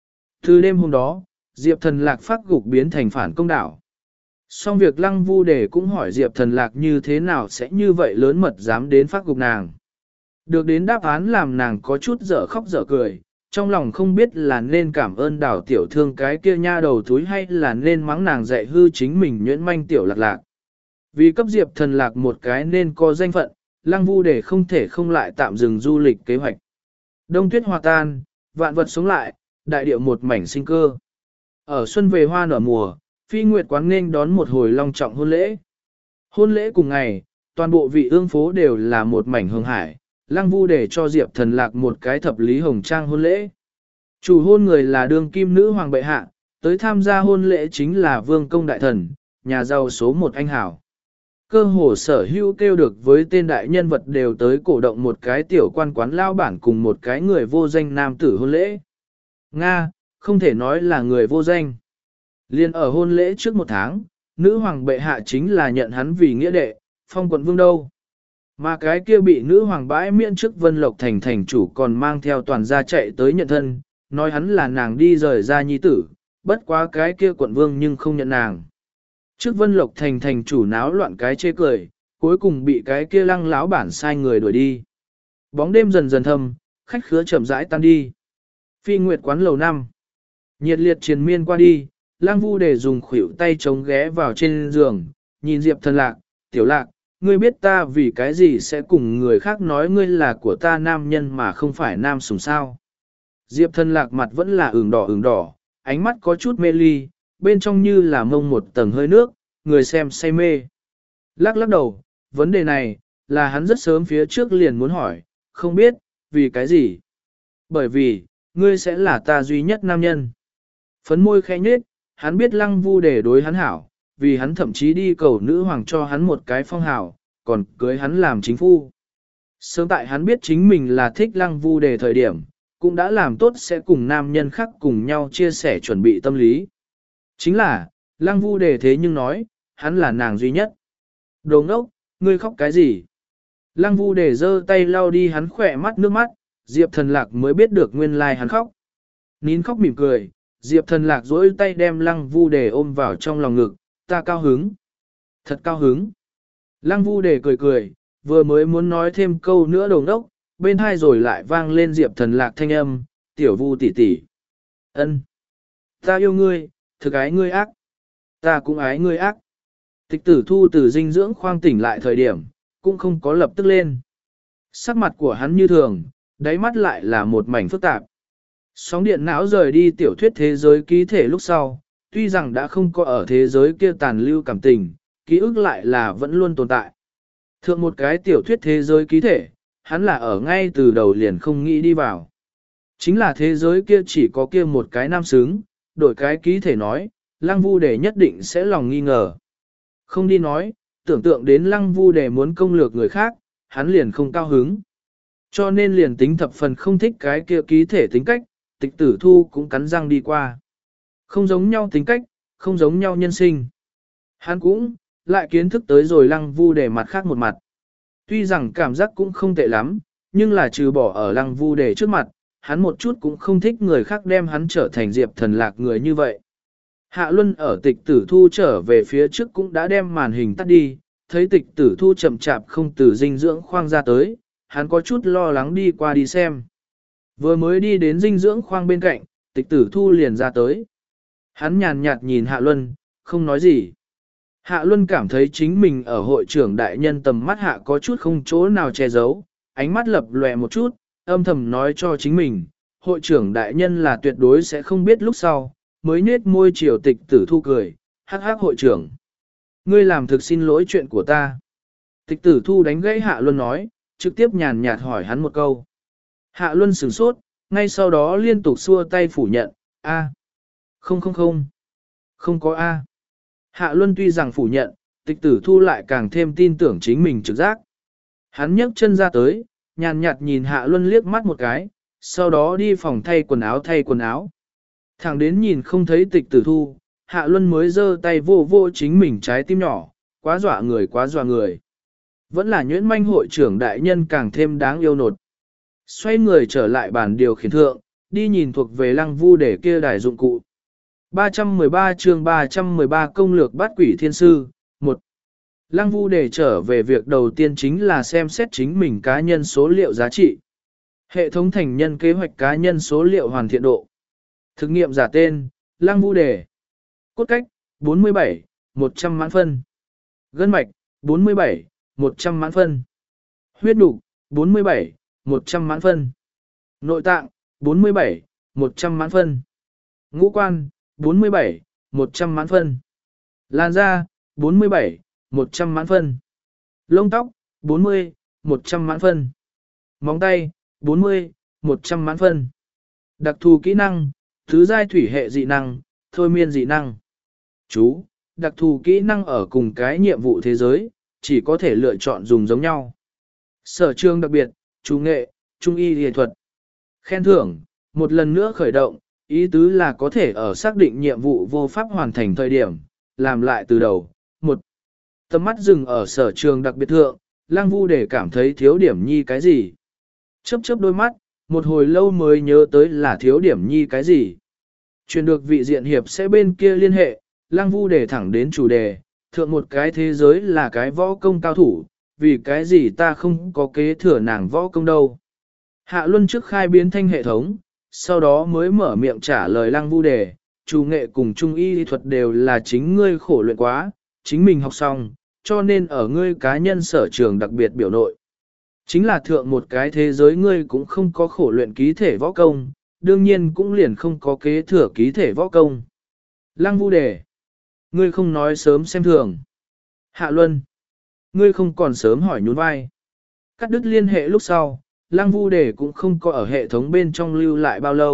Từ đêm hôm đó, Diệp Thần Lạc phát gục biến thành phản công đảo. Xong việc Lăng Vu để cũng hỏi Diệp Thần Lạc như thế nào sẽ như vậy lớn mật dám đến phát gục nàng. Được đến đáp án làm nàng có chút dở khóc dở cười, trong lòng không biết là nên cảm ơn đào tiểu thương cái kia nha đầu túi hay là nên mắng nàng dạy hư chính mình nhuyễn manh tiểu lạc lạc. Vì cấp Diệp Thần Lạc một cái nên có danh phận, Lăng Vu để không thể không lại tạm dừng du lịch kế hoạch. Đông tuyết hòa tan, vạn vật sống lại, đại điệu một mảnh sinh cơ. Ở xuân về hoa nở mùa, Phi Nguyệt quán nên đón một hồi long trọng hôn lễ. Hôn lễ cùng ngày, toàn bộ vị ương phố đều là một mảnh hương hải, Lăng Vu để cho Diệp Thần Lạc một cái thập lý hồng trang hôn lễ. Chủ hôn người là đương kim nữ hoàng bệ hạ, tới tham gia hôn lễ chính là vương công đại thần, nhà giàu số một anh hảo. Cơ hồ sở hữu kêu được với tên đại nhân vật đều tới cổ động một cái tiểu quan quán lao bản cùng một cái người vô danh nam tử hôn lễ. Nga, không thể nói là người vô danh. Liên ở hôn lễ trước một tháng, nữ hoàng bệ hạ chính là nhận hắn vì nghĩa đệ, phong quận vương đâu. Mà cái kia bị nữ hoàng bãi miễn trước Vân Lộc Thành thành chủ còn mang theo toàn gia chạy tới nhận thân, nói hắn là nàng đi rời ra nhi tử, bất quá cái kia quận vương nhưng không nhận nàng. Trước Vân Lộc Thành thành chủ náo loạn cái chê cười, cuối cùng bị cái kia lăng láo bản sai người đuổi đi. Bóng đêm dần dần thâm, khách khứa chậm rãi tan đi. Phi Nguyệt quán lầu năm. Nhiệt liệt triền miên qua đi, Lăng Vu để dùng khuỷu tay chống ghé vào trên giường, nhìn Diệp Thần Lạc, tiểu lạc, ngươi biết ta vì cái gì sẽ cùng người khác nói ngươi là của ta nam nhân mà không phải nam sủng sao. Diệp Thần Lạc mặt vẫn là ửng đỏ ửng đỏ, ánh mắt có chút mê ly, bên trong như là mông một tầng hơi nước, người xem say mê. Lắc lắc đầu, vấn đề này, là hắn rất sớm phía trước liền muốn hỏi, không biết, vì cái gì? Bởi vì, ngươi sẽ là ta duy nhất nam nhân. Phấn môi khẽ nhếch, hắn biết lăng vu để đối hắn hảo, vì hắn thậm chí đi cầu nữ hoàng cho hắn một cái phong hào, còn cưới hắn làm chính phu. Sớm tại hắn biết chính mình là thích lăng vu đề thời điểm, cũng đã làm tốt sẽ cùng nam nhân khác cùng nhau chia sẻ chuẩn bị tâm lý. Chính là, lăng vu đề thế nhưng nói, hắn là nàng duy nhất. Đồ ngốc, ngươi khóc cái gì? Lăng vu đề giơ tay lau đi hắn khỏe mắt nước mắt, Diệp thần lạc mới biết được nguyên lai hắn khóc. Nín khóc mỉm cười, Diệp thần lạc dỗi tay đem lăng vu đề ôm vào trong lòng ngực, ta cao hứng. Thật cao hứng. Lăng vu đề cười cười, vừa mới muốn nói thêm câu nữa đồ ngốc, bên hai rồi lại vang lên Diệp thần lạc thanh âm, tiểu vu tỷ tỷ. Ân, ta yêu ngươi, thực ái ngươi ác. Ta cũng ái ngươi ác. Tịch tử thu từ dinh dưỡng khoang tỉnh lại thời điểm, cũng không có lập tức lên. Sắc mặt của hắn như thường, đáy mắt lại là một mảnh phức tạp. Sóng điện não rời đi tiểu thuyết thế giới ký thể lúc sau, tuy rằng đã không có ở thế giới kia tàn lưu cảm tình, ký ức lại là vẫn luôn tồn tại. Thượng một cái tiểu thuyết thế giới ký thể, hắn là ở ngay từ đầu liền không nghĩ đi vào. Chính là thế giới kia chỉ có kia một cái nam xứng, đổi cái ký thể nói, lăng vu đề nhất định sẽ lòng nghi ngờ. Không đi nói, tưởng tượng đến lăng vu đề muốn công lược người khác, hắn liền không cao hứng. Cho nên liền tính thập phần không thích cái kia ký thể tính cách, tịch tử thu cũng cắn răng đi qua. Không giống nhau tính cách, không giống nhau nhân sinh. Hắn cũng, lại kiến thức tới rồi lăng vu đề mặt khác một mặt. Tuy rằng cảm giác cũng không tệ lắm, nhưng là trừ bỏ ở lăng vu đề trước mặt, hắn một chút cũng không thích người khác đem hắn trở thành diệp thần lạc người như vậy. Hạ Luân ở tịch tử thu trở về phía trước cũng đã đem màn hình tắt đi, thấy tịch tử thu chậm chạp không từ dinh dưỡng khoang ra tới, hắn có chút lo lắng đi qua đi xem. Vừa mới đi đến dinh dưỡng khoang bên cạnh, tịch tử thu liền ra tới. Hắn nhàn nhạt nhìn Hạ Luân, không nói gì. Hạ Luân cảm thấy chính mình ở hội trưởng đại nhân tầm mắt hạ có chút không chỗ nào che giấu, ánh mắt lập lòe một chút, âm thầm nói cho chính mình, hội trưởng đại nhân là tuyệt đối sẽ không biết lúc sau, mới nết môi chiều tịch tử thu cười, hắc hắc hội trưởng. Ngươi làm thực xin lỗi chuyện của ta. Tịch tử thu đánh gãy Hạ Luân nói, trực tiếp nhàn nhạt hỏi hắn một câu. Hạ Luân sửng sốt, ngay sau đó liên tục xua tay phủ nhận, a, không không không, không có a. Hạ Luân tuy rằng phủ nhận, tịch tử thu lại càng thêm tin tưởng chính mình trực giác. Hắn nhấc chân ra tới, nhàn nhạt nhìn Hạ Luân liếc mắt một cái, sau đó đi phòng thay quần áo thay quần áo. Thẳng đến nhìn không thấy tịch tử thu, Hạ Luân mới giơ tay vô vô chính mình trái tim nhỏ, quá dọa người quá dọa người. Vẫn là nhuyễn manh hội trưởng đại nhân càng thêm đáng yêu nột. Xoay người trở lại bàn điều khiển thượng, đi nhìn thuộc về lăng vu để kia đài dụng cụ. ba trăm mười ba chương ba trăm mười ba công lược bắt quỷ thiên sư, một. Lăng vu để trở về việc đầu tiên chính là xem xét chính mình cá nhân số liệu giá trị. Hệ thống thành nhân kế hoạch cá nhân số liệu hoàn thiện độ. Thực nghiệm giả tên, Lăng vu đề. Cốt cách, bốn mươi bảy, một trăm mãn phân. Gân mạch, bốn mươi bảy, một trăm mãn phân. Huyết đục, bốn mươi bảy, một trăm mãn phân. Nội tạng, bốn mươi bảy, một trăm mãn phân. Ngũ quan, bốn mươi bảy, một trăm mãn phân. Làn da, bốn mươi bảy, một trăm mãn phân. Lông tóc, bốn mươi, một trăm mãn phân. Móng tay, bốn mươi, một trăm mãn phân. Đặc thù kỹ năng, thứ giai thủy hệ dị năng, thôi miên dị năng. Chú, đặc thù kỹ năng ở cùng cái nhiệm vụ thế giới, chỉ có thể lựa chọn dùng giống nhau. Sở trường đặc biệt, chú nghệ, trung y y thuật. Khen thưởng, một lần nữa khởi động, ý tứ là có thể ở xác định nhiệm vụ vô pháp hoàn thành thời điểm, làm lại từ đầu. Một, tầm mắt dừng ở sở trường đặc biệt thượng, Lăng Vu để cảm thấy thiếu điểm nhi cái gì. Chớp chớp đôi mắt, một hồi lâu mới nhớ tới là thiếu điểm nhi cái gì. Truyền được vị diện hiệp sẽ bên kia liên hệ, Lăng Vu để thẳng đến chủ đề, thượng một cái thế giới là cái võ công cao thủ, vì cái gì ta không có kế thừa nàng võ công đâu. Hạ Luân trước khai biến thanh hệ thống, sau đó mới mở miệng trả lời Lăng Vu đề, chủ nghệ cùng trung y lý thuật đều là chính ngươi khổ luyện quá, chính mình học xong, cho nên ở ngươi cá nhân sở trường đặc biệt biểu nội. Chính là thượng một cái thế giới ngươi cũng không có khổ luyện ký thể võ công, đương nhiên cũng liền không có kế thừa ký thể võ công. Lăng Vu đề, ngươi không nói sớm xem thường. Hạ Luân, ngươi không còn sớm hỏi nhún vai. Cắt đứt liên hệ lúc sau, Lăng Vu đề cũng không có ở hệ thống bên trong lưu lại bao lâu,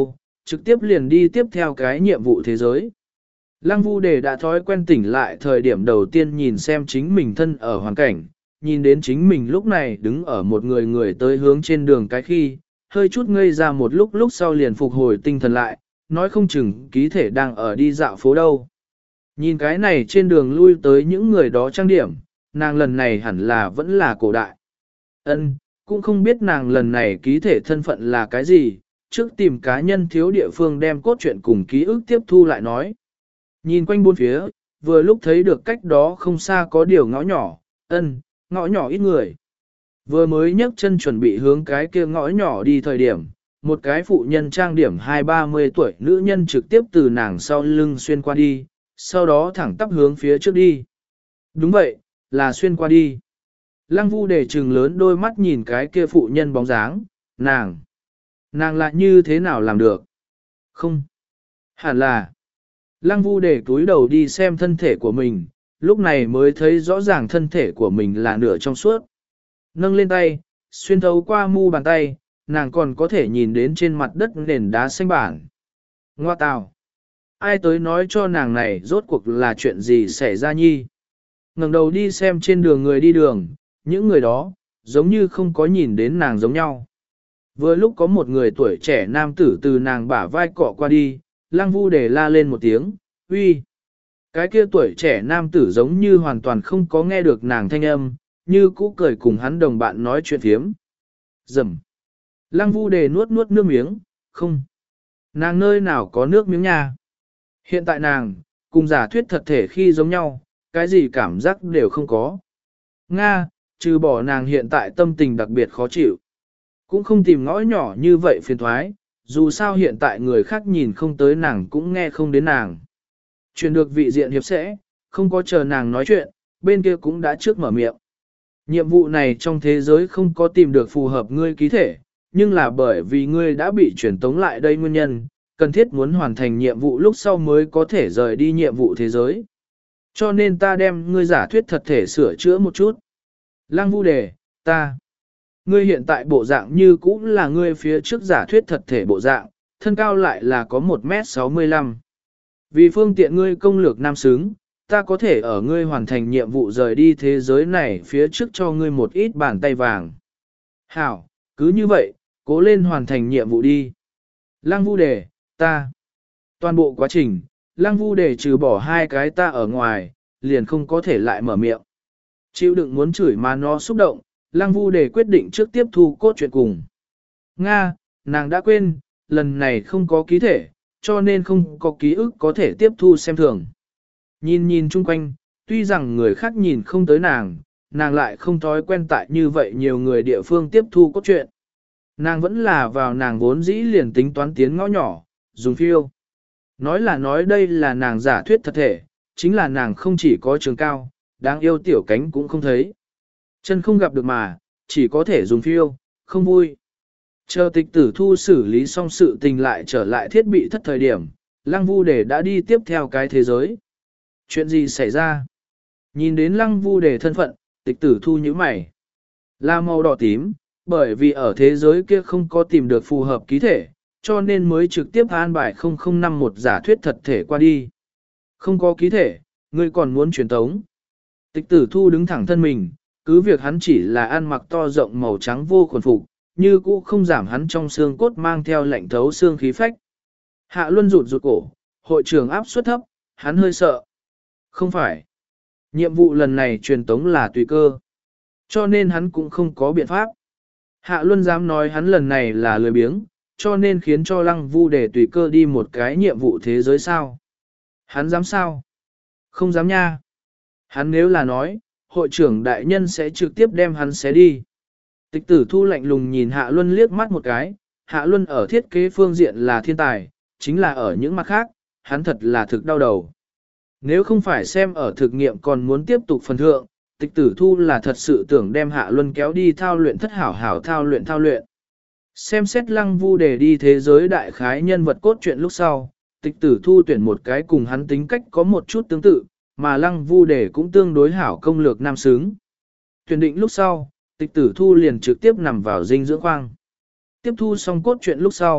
trực tiếp liền đi tiếp theo cái nhiệm vụ thế giới. Lăng Vu Đề đã thói quen tỉnh lại thời điểm đầu tiên nhìn xem chính mình thân ở hoàn cảnh, nhìn đến chính mình lúc này đứng ở một người người tới hướng trên đường cái khi, hơi chút ngây ra một lúc lúc sau liền phục hồi tinh thần lại, nói không chừng ký thể đang ở đi dạo phố đâu. Nhìn cái này trên đường lui tới những người đó trang điểm, nàng lần này hẳn là vẫn là cổ đại. Ân, cũng không biết nàng lần này ký thể thân phận là cái gì, trước tìm cá nhân thiếu địa phương đem cốt truyện cùng ký ức tiếp thu lại nói. Nhìn quanh bốn phía, vừa lúc thấy được cách đó không xa có điều ngõ nhỏ, ân, ngõ nhỏ ít người. Vừa mới nhấc chân chuẩn bị hướng cái kia ngõ nhỏ đi thời điểm, một cái phụ nhân trang điểm hai ba mươi tuổi nữ nhân trực tiếp từ nàng sau lưng xuyên qua đi, sau đó thẳng tắp hướng phía trước đi. Đúng vậy, là xuyên qua đi. Lăng Vu Đề trừng lớn đôi mắt nhìn cái kia phụ nhân bóng dáng, nàng. Nàng lại như thế nào làm được? Không. Hẳn là. Lăng Vu Đề túi đầu đi xem thân thể của mình, lúc này mới thấy rõ ràng thân thể của mình là nửa trong suốt. Nâng lên tay, xuyên thấu qua mu bàn tay, nàng còn có thể nhìn đến trên mặt đất nền đá xanh bản. Ngoa tào! Ai tới nói cho nàng này rốt cuộc là chuyện gì xảy ra nhi? Ngẩng đầu đi xem trên đường người đi đường, những người đó, giống như không có nhìn đến nàng giống nhau. Vừa lúc có một người tuổi trẻ nam tử từ nàng bả vai cọ qua đi, Lăng Vu Đề la lên một tiếng, uy. Cái kia tuổi trẻ nam tử giống như hoàn toàn không có nghe được nàng thanh âm, như cũ cười cùng hắn đồng bạn nói chuyện thiếm. Dầm. Lăng Vu Đề nuốt nuốt nước miếng, không. Nàng nơi nào có nước miếng nha. Hiện tại nàng, cùng giả thuyết thật thể khi giống nhau, cái gì cảm giác đều không có. Nga, trừ bỏ nàng hiện tại tâm tình đặc biệt khó chịu. Cũng không tìm ngõ nhỏ như vậy phiền thoái, dù sao hiện tại người khác nhìn không tới nàng cũng nghe không đến nàng. Truyền được vị diện hiệp sẽ, không có chờ nàng nói chuyện, bên kia cũng đã trước mở miệng. Nhiệm vụ này trong thế giới không có tìm được phù hợp ngươi ký thể, nhưng là bởi vì ngươi đã bị chuyển tống lại đây nguyên nhân, cần thiết muốn hoàn thành nhiệm vụ lúc sau mới có thể rời đi nhiệm vụ thế giới. Cho nên ta đem ngươi giả thuyết thật thể sửa chữa một chút. Lăng Vu Đề, ta. Ngươi hiện tại bộ dạng như cũ là ngươi phía trước giả thuyết thật thể bộ dạng, thân cao lại là có một mét sáu mươi lăm. Vì phương tiện ngươi công lược nam xứng, ta có thể ở ngươi hoàn thành nhiệm vụ rời đi thế giới này phía trước cho ngươi một ít bàn tay vàng. Hảo, cứ như vậy, cố lên hoàn thành nhiệm vụ đi. Lăng Vu Đề, ta. Toàn bộ quá trình, Lăng Vu Đề trừ bỏ hai cái ta ở ngoài, liền không có thể lại mở miệng. Chịu đựng muốn chửi mà nó xúc động, Lăng Vu Đề quyết định trước tiếp thu cốt truyện cùng. Nga, nàng đã quên, lần này không có ký thể, cho nên không có ký ức có thể tiếp thu xem thường. Nhìn nhìn chung quanh, tuy rằng người khác nhìn không tới nàng, nàng lại không thói quen tại như vậy nhiều người địa phương tiếp thu cốt truyện. Nàng vẫn là vào nàng vốn dĩ liền tính toán tiến ngõ nhỏ, dùng phiêu. Nói là nói đây là nàng giả thuyết thật thể, chính là nàng không chỉ có trường cao, đáng yêu tiểu cánh cũng không thấy. Chân không gặp được mà, chỉ có thể dùng phiêu, không vui. Chờ tịch tử thu xử lý xong sự tình lại trở lại thiết bị thất thời điểm, Lăng Vu Đề đã đi tiếp theo cái thế giới. Chuyện gì xảy ra? Nhìn đến Lăng Vu Đề thân phận, tịch tử thu như mày. Là màu đỏ tím, bởi vì ở thế giới kia không có tìm được phù hợp ký thể, cho nên mới trực tiếp an bài không không năm một giả thuyết thật thể qua đi. Không có ký thể, ngươi còn muốn truyền tống. Tịch tử thu đứng thẳng thân mình, cứ việc hắn chỉ là ăn mặc to rộng màu trắng vô quần phục, như cũ không giảm hắn trong xương cốt mang theo lạnh thấu xương khí phách. Hạ Luân rụt rụt cổ, hội trưởng áp suất thấp, hắn hơi sợ. Không phải. Nhiệm vụ lần này truyền tống là tùy cơ. Cho nên hắn cũng không có biện pháp. Hạ Luân dám nói hắn lần này là lười biếng, cho nên khiến cho Lăng Vu Đề tùy cơ đi một cái nhiệm vụ thế giới sao. Hắn dám sao? Không dám nha. Hắn nếu là nói, hội trưởng đại nhân sẽ trực tiếp đem hắn xé đi. Tịch tử thu lạnh lùng nhìn Hạ Luân liếc mắt một cái, Hạ Luân ở thiết kế phương diện là thiên tài, chính là ở những mặt khác, hắn thật là thực đau đầu. Nếu không phải xem ở thực nghiệm còn muốn tiếp tục phần thượng, tịch tử thu là thật sự tưởng đem Hạ Luân kéo đi thao luyện thất hảo hảo thao luyện thao luyện. Xem xét Lăng Vu Đề đi thế giới đại khái nhân vật cốt truyện lúc sau, tịch tử thu tuyển một cái cùng hắn tính cách có một chút tương tự, mà Lăng Vu Đề cũng tương đối hảo công lược nam xứng. Tuyển định lúc sau, tịch tử thu liền trực tiếp nằm vào dinh dưỡng khoang. Tiếp thu xong cốt truyện lúc sau,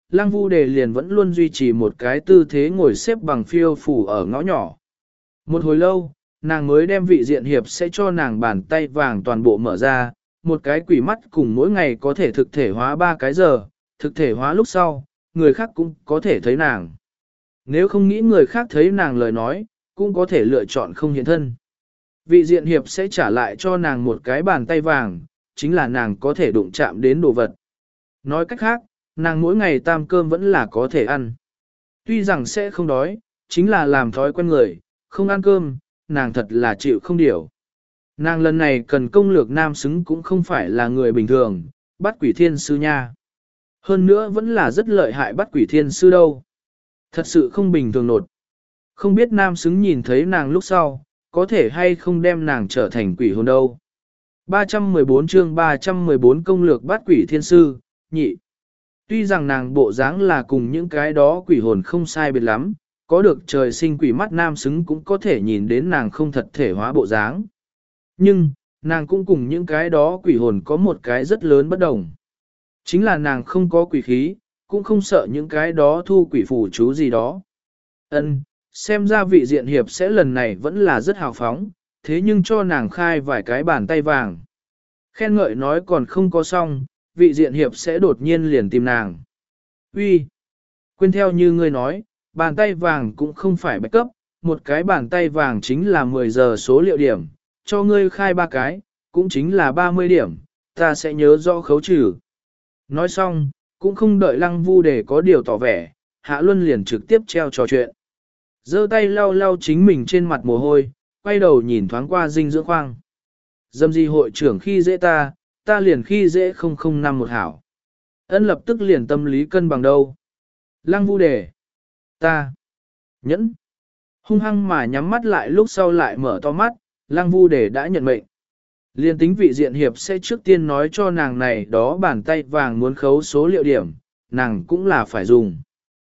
Lăng Vu Đề liền vẫn luôn duy trì một cái tư thế ngồi xếp bằng phiêu phủ ở ngõ nhỏ. Một hồi lâu, nàng mới đem vị diện hiệp sẽ cho nàng bàn tay vàng toàn bộ mở ra, một cái quỷ mắt cùng mỗi ngày có thể thực thể hóa ba cái giờ, thực thể hóa lúc sau, người khác cũng có thể thấy nàng. Nếu không nghĩ người khác thấy nàng lời nói, cũng có thể lựa chọn không hiện thân. Vị diện hiệp sẽ trả lại cho nàng một cái bàn tay vàng, chính là nàng có thể đụng chạm đến đồ vật. Nói cách khác, nàng mỗi ngày tam cơm vẫn là có thể ăn. Tuy rằng sẽ không đói, chính là làm thói quen người, không ăn cơm, nàng thật là chịu không điều. Nàng lần này cần công lược nam xứng cũng không phải là người bình thường, bắt quỷ thiên sư nha. Hơn nữa vẫn là rất lợi hại bắt quỷ thiên sư đâu. Thật sự không bình thường nột. Không biết nam xứng nhìn thấy nàng lúc sau, có thể hay không đem nàng trở thành quỷ hồn đâu. ba trăm mười bốn chương ba trăm mười bốn công lược bắt quỷ thiên sư, nhị. Tuy rằng nàng bộ dáng là cùng những cái đó quỷ hồn không sai biệt lắm, có được trời sinh quỷ mắt nam xứng cũng có thể nhìn đến nàng không thật thể hóa bộ dáng. Nhưng, nàng cũng cùng những cái đó quỷ hồn có một cái rất lớn bất đồng. Chính là nàng không có quỷ khí, cũng không sợ những cái đó thu quỷ phù chú gì đó. Ân, xem ra vị diện hiệp sẽ lần này vẫn là rất hào phóng, thế nhưng cho nàng khai vài cái bàn tay vàng. Khen ngợi nói còn không có xong, vị diện hiệp sẽ đột nhiên liền tìm nàng. Uy, quên theo như ngươi nói, bàn tay vàng cũng không phải bạch cấp, một cái bàn tay vàng chính là mười giờ số liệu điểm, cho ngươi khai ba cái, cũng chính là ba mươi điểm, ta sẽ nhớ rõ khấu trừ. Nói xong, cũng không đợi Lăng Vu để có điều tỏ vẻ, Hạ Luân liền trực tiếp treo trò chuyện. Giơ tay lau lau chính mình trên mặt mồ hôi, quay đầu nhìn thoáng qua dinh dưỡng khoang. Dâm di hội trưởng khi dễ ta, ta liền khi dễ không không năm một hảo. Ân lập tức liền tâm lý cân bằng đâu. Lăng Vu đề. Ta. Nhẫn. Hung hăng mà nhắm mắt lại lúc sau lại mở to mắt, Lăng Vu đề đã nhận mệnh. Liên tính vị diện hiệp sẽ trước tiên nói cho nàng này đó bàn tay vàng muốn khấu số liệu điểm, nàng cũng là phải dùng.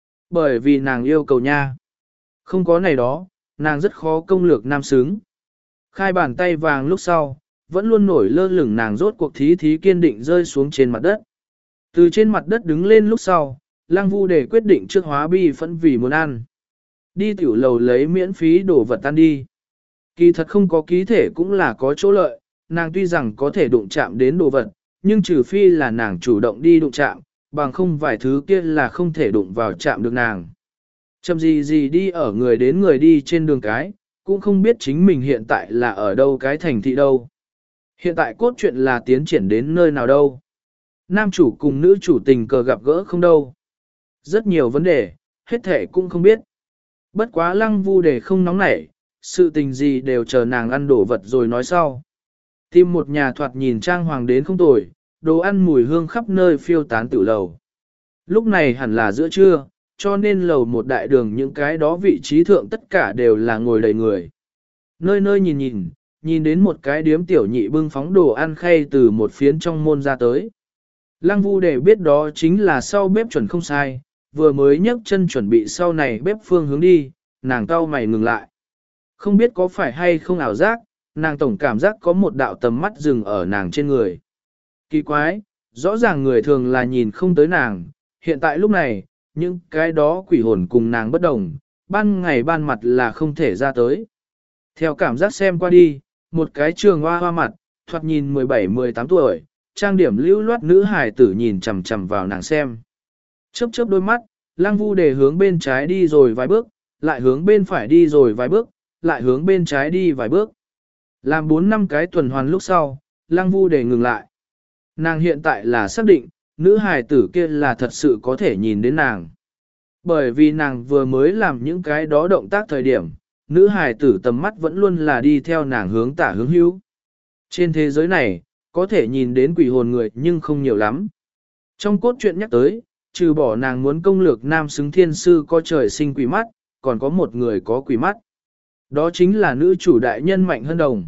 Bởi vì nàng yêu cầu nha. Không có này đó, nàng rất khó công lược nam xứng. Khai bàn tay vàng lúc sau, vẫn luôn nổi lơ lửng nàng rốt cuộc thí thí kiên định rơi xuống trên mặt đất. Từ trên mặt đất đứng lên lúc sau, Lăng Vu để quyết định trước hóa bi phẫn vì muốn ăn. Đi tiểu lầu lấy miễn phí đồ vật ăn đi. Kỳ thật không có ký thể cũng là có chỗ lợi, nàng tuy rằng có thể đụng chạm đến đồ vật, nhưng trừ phi là nàng chủ động đi đụng chạm, bằng không vài thứ kia là không thể đụng vào chạm được nàng. Chậm gì gì đi ở người đến người đi trên đường cái, cũng không biết chính mình hiện tại là ở đâu cái thành thị đâu. Hiện tại cốt truyện là tiến triển đến nơi nào đâu. Nam chủ cùng nữ chủ tình cờ gặp gỡ không đâu. Rất nhiều vấn đề, hết thể cũng không biết. Bất quá Lăng Vu để không nóng nảy, sự tình gì đều chờ nàng ăn đổ vật rồi nói sau. Tìm một nhà thoạt nhìn trang hoàng đến không tồi, đồ ăn mùi hương khắp nơi phiêu tán tiểu lầu. Lúc này hẳn là giữa trưa, cho nên lầu một đại đường những cái đó vị trí thượng tất cả đều là ngồi đầy người. Nơi nơi nhìn nhìn, nhìn đến một cái điếm tiểu nhị bưng phóng đồ ăn khay từ một phiến trong môn ra tới. Lăng Vu để biết đó chính là sau bếp chuẩn không sai, vừa mới nhấc chân chuẩn bị sau này bếp phương hướng đi, nàng cau mày ngừng lại. Không biết có phải hay không ảo giác, nàng tổng cảm giác có một đạo tầm mắt dừng ở nàng trên người. Kỳ quái, rõ ràng người thường là nhìn không tới nàng, hiện tại lúc này, những cái đó quỷ hồn cùng nàng bất đồng, ban ngày ban mặt là không thể ra tới. Theo cảm giác xem qua đi, một cái trường hoa hoa mặt, thoạt nhìn mười bảy mười tám tuổi, trang điểm lưu loát nữ hài tử nhìn chằm chằm vào nàng xem. Chớp chớp đôi mắt, Lăng Vu để hướng bên trái đi rồi vài bước, lại hướng bên phải đi rồi vài bước, lại hướng bên trái đi vài bước. Làm bốn năm cái tuần hoàn lúc sau, Lăng Vu để ngừng lại. Nàng hiện tại là xác định, nữ hài tử kia là thật sự có thể nhìn đến nàng. Bởi vì nàng vừa mới làm những cái đó động tác thời điểm, nữ hài tử tầm mắt vẫn luôn là đi theo nàng hướng tả hướng hữu. Trên thế giới này, có thể nhìn đến quỷ hồn người nhưng không nhiều lắm. Trong cốt truyện nhắc tới, trừ bỏ nàng muốn công lược nam xứng thiên sư có trời sinh quỷ mắt, còn có một người có quỷ mắt. Đó chính là nữ chủ đại nhân Mạnh Hân Đồng.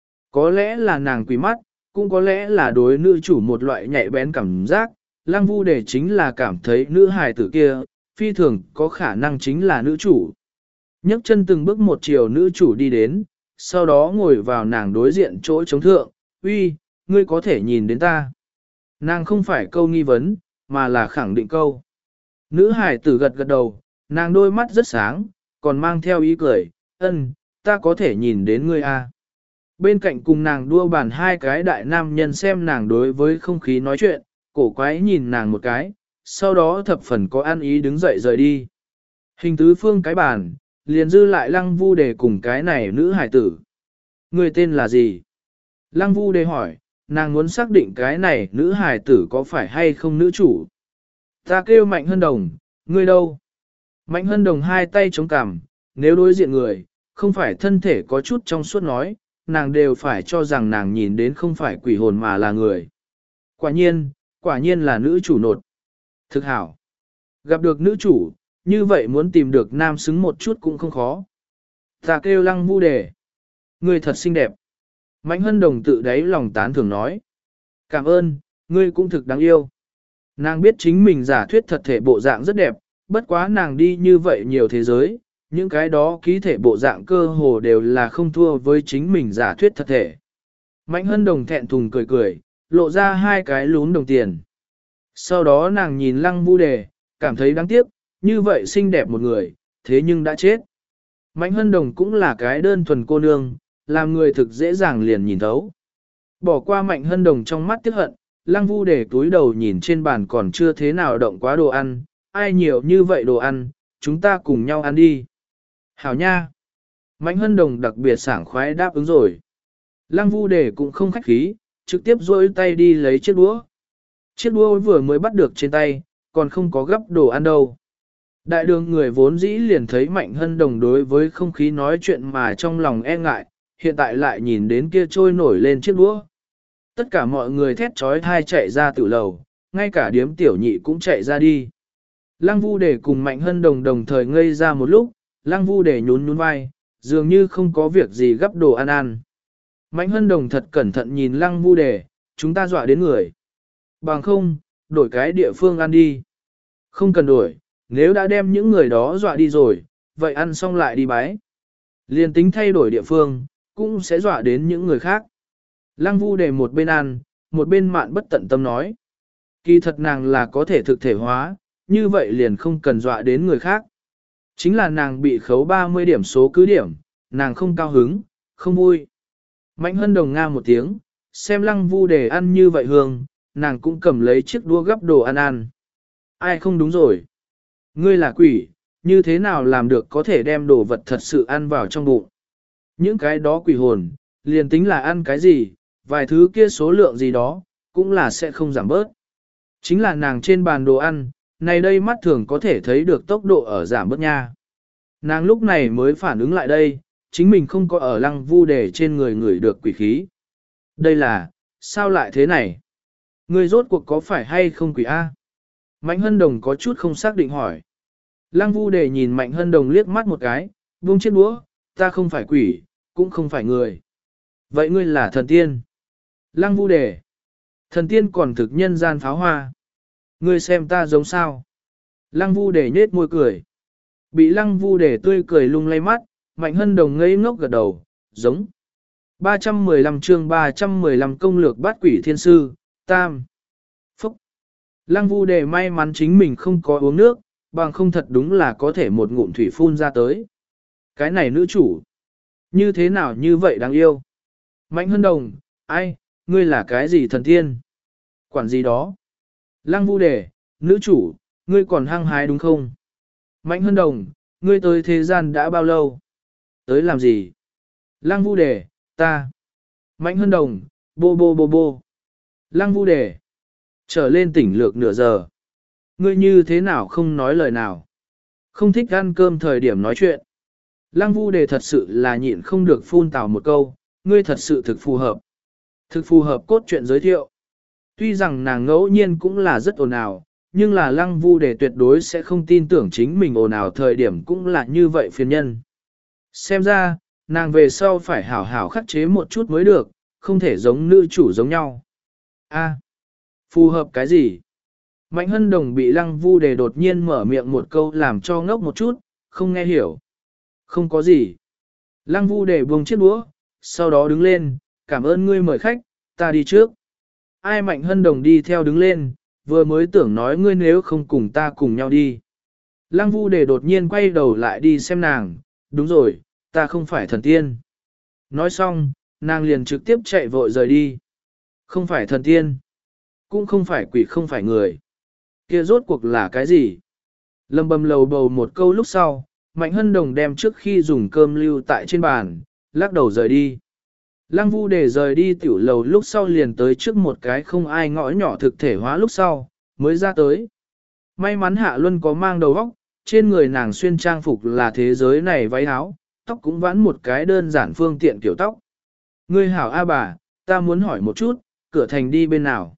Có lẽ là nàng quỷ mắt, cũng có lẽ là đối nữ chủ một loại nhạy bén cảm giác, Lăng Vu để chính là cảm thấy nữ hài tử kia, phi thường có khả năng chính là nữ chủ. Nhấc chân từng bước một chiều nữ chủ đi đến, sau đó ngồi vào nàng đối diện chỗ chống thượng, uy, ngươi có thể nhìn đến ta. Nàng không phải câu nghi vấn, mà là khẳng định câu. Nữ hải tử gật gật đầu, nàng đôi mắt rất sáng, còn mang theo ý cười, ân, ta có thể nhìn đến ngươi à. Bên cạnh cùng nàng đua bàn hai cái đại nam nhân xem nàng đối với không khí nói chuyện, cổ quái nhìn nàng một cái, sau đó thập phần có ăn ý đứng dậy rời đi. Hình tứ phương cái bàn, liền dư lại lăng vu đề cùng cái này nữ hải tử. Người tên là gì? Lăng vu đề hỏi, nàng muốn xác định cái này nữ hải tử có phải hay không nữ chủ. Ta kêu Mạnh Hân Đồng, ngươi đâu? Mạnh Hân Đồng hai tay chống cằm, nếu đối diện người, không phải thân thể có chút trong suốt nói, nàng đều phải cho rằng nàng nhìn đến không phải quỷ hồn mà là người. Quả nhiên, quả nhiên là nữ chủ nột. Thực hảo. Gặp được nữ chủ, như vậy muốn tìm được nam xứng một chút cũng không khó. Ta kêu Lăng Vu Đề. Ngươi thật xinh đẹp. Mạnh Hân Đồng tự đáy lòng tán thưởng nói. Cảm ơn, ngươi cũng thực đáng yêu. Nàng biết chính mình giả thuyết thật thể bộ dạng rất đẹp, bất quá nàng đi như vậy nhiều thế giới, những cái đó ký thể bộ dạng cơ hồ đều là không thua với chính mình giả thuyết thật thể. Mạnh Hân Đồng thẹn thùng cười cười, lộ ra hai cái lún đồng tiền. Sau đó nàng nhìn Lăng Vu Đề, cảm thấy đáng tiếc, như vậy xinh đẹp một người, thế nhưng đã chết. Mạnh Hân Đồng cũng là cái đơn thuần cô nương, làm người thực dễ dàng liền nhìn thấu. Bỏ qua Mạnh Hân Đồng trong mắt tiếc hận, Lăng Vu Đề túi đầu nhìn trên bàn còn chưa thế nào động quá đồ ăn, ai nhiều như vậy đồ ăn, chúng ta cùng nhau ăn đi. Hảo nha! Mạnh Hân Đồng đặc biệt sảng khoái đáp ứng rồi. Lăng Vu Đề cũng không khách khí, trực tiếp duỗi tay đi lấy chiếc đũa. Chiếc đũa vừa mới bắt được trên tay, còn không có gấp đồ ăn đâu. Đại đường người vốn dĩ liền thấy Mạnh Hân Đồng đối với không khí nói chuyện mà trong lòng e ngại, hiện tại lại nhìn đến kia trôi nổi lên chiếc đũa. Tất cả mọi người thét trói thai chạy ra tử lầu, ngay cả điếm tiểu nhị cũng chạy ra đi. Lăng Vu Đề cùng Mạnh Hân Đồng đồng thời ngây ra một lúc, Lăng Vu Đề nhún nhún vai, dường như không có việc gì gấp đồ ăn ăn. Mạnh Hân Đồng thật cẩn thận nhìn Lăng Vu Đề, chúng ta dọa đến người. Bằng không, đổi cái địa phương ăn đi. Không cần đổi, nếu đã đem những người đó dọa đi rồi, vậy ăn xong lại đi bái. Liên tính thay đổi địa phương, cũng sẽ dọa đến những người khác. Lăng Vu Đề một bên ăn, một bên mạn bất tận tâm nói. Kỳ thật nàng là có thể thực thể hóa, như vậy liền không cần dọa đến người khác. Chính là nàng bị khấu ba mươi điểm số cứ điểm, nàng không cao hứng, không vui. Mạnh Hân Đồng nga một tiếng, xem Lăng Vu Đề ăn như vậy hương, nàng cũng cầm lấy chiếc đũa gắp đồ ăn ăn. Ai không đúng rồi? Ngươi là quỷ, như thế nào làm được có thể đem đồ vật thật sự ăn vào trong bụng? Những cái đó quỷ hồn, liền tính là ăn cái gì, vài thứ kia số lượng gì đó, cũng là sẽ không giảm bớt. Chính là nàng trên bàn đồ ăn, này đây mắt thường có thể thấy được tốc độ ở giảm bớt nha. Nàng lúc này mới phản ứng lại đây, chính mình không có ở Lăng Vu Đề trên người người được quỷ khí. Đây là, sao lại thế này? Người rốt cuộc có phải hay không quỷ A? Mạnh Hân Đồng có chút không xác định hỏi. Lăng Vu Đề nhìn Mạnh Hân Đồng liếc mắt một cái, buông chiếc đũa, ta không phải quỷ, cũng không phải người. Vậy ngươi là thần tiên. Lăng Vu Đề. Thần tiên còn thực nhân gian pháo hoa. Ngươi xem ta giống sao? Lăng Vu Đề nhết môi cười. Bị Lăng Vu Đề tươi cười lung lay mắt, Mạnh Hân Đồng ngây ngốc gật đầu, giống. ba trăm mười lăm chương ba trăm mười lăm công lược bát quỷ thiên sư, tam. Phúc. Lăng Vu Đề may mắn chính mình không có uống nước, bằng không thật đúng là có thể một ngụm thủy phun ra tới. Cái này nữ chủ. Như thế nào như vậy đáng yêu? Mạnh Hân Đồng, ai, ngươi là cái gì thần tiên? Quản gì đó? Lăng Vu Đề, nữ chủ, ngươi còn hăng hái đúng không? Mạnh Hân Đồng, ngươi tới thế gian đã bao lâu? Tới làm gì? Lăng Vu Đề, ta. Mạnh Hân Đồng, bô bô bô bô. Lăng Vu Đề, trở lên tỉnh lược nửa giờ. Ngươi như thế nào không nói lời nào? Không thích ăn cơm thời điểm nói chuyện. Lăng Vu Đề thật sự là nhịn không được phun tào một câu, ngươi thật sự thực phù hợp. Thực phù hợp cốt truyện giới thiệu. Tuy rằng nàng ngẫu nhiên cũng là rất ồn ào, nhưng là Lăng Vu Đề tuyệt đối sẽ không tin tưởng chính mình ồn ào thời điểm cũng là như vậy phiền nhân. Xem ra, nàng về sau phải hảo hảo khắc chế một chút mới được, không thể giống nữ chủ giống nhau. A, phù hợp cái gì? Mạnh Hân Đồng bị Lăng Vu Đề đột nhiên mở miệng một câu làm cho ngốc một chút, không nghe hiểu. Không có gì. Lăng Vu Đề buông chiếc đũa, sau đó đứng lên, cảm ơn ngươi mời khách, ta đi trước. Ai Mạnh Hân Đồng đi theo đứng lên, vừa mới tưởng nói ngươi nếu không cùng ta cùng nhau đi. Lăng Vu Đề đột nhiên quay đầu lại đi xem nàng, đúng rồi, ta không phải thần tiên. Nói xong, nàng liền trực tiếp chạy vội rời đi. Không phải thần tiên, cũng không phải quỷ, không phải người. Kia rốt cuộc là cái gì? Lâm bầm lầu bầu một câu lúc sau, Mạnh Hân Đồng đem trước khi dùng cơm lưu tại trên bàn, lắc đầu rời đi. Lăng Vu Đề rời đi tiểu lầu lúc sau liền tới trước một cái không ai ngõ nhỏ thực thể hóa lúc sau, mới ra tới. May mắn Hạ Luân có mang đầu óc, trên người nàng xuyên trang phục là thế giới này váy áo, tóc cũng vãn một cái đơn giản phương tiện kiểu tóc. Ngươi hảo A bà, ta muốn hỏi một chút, cửa thành đi bên nào?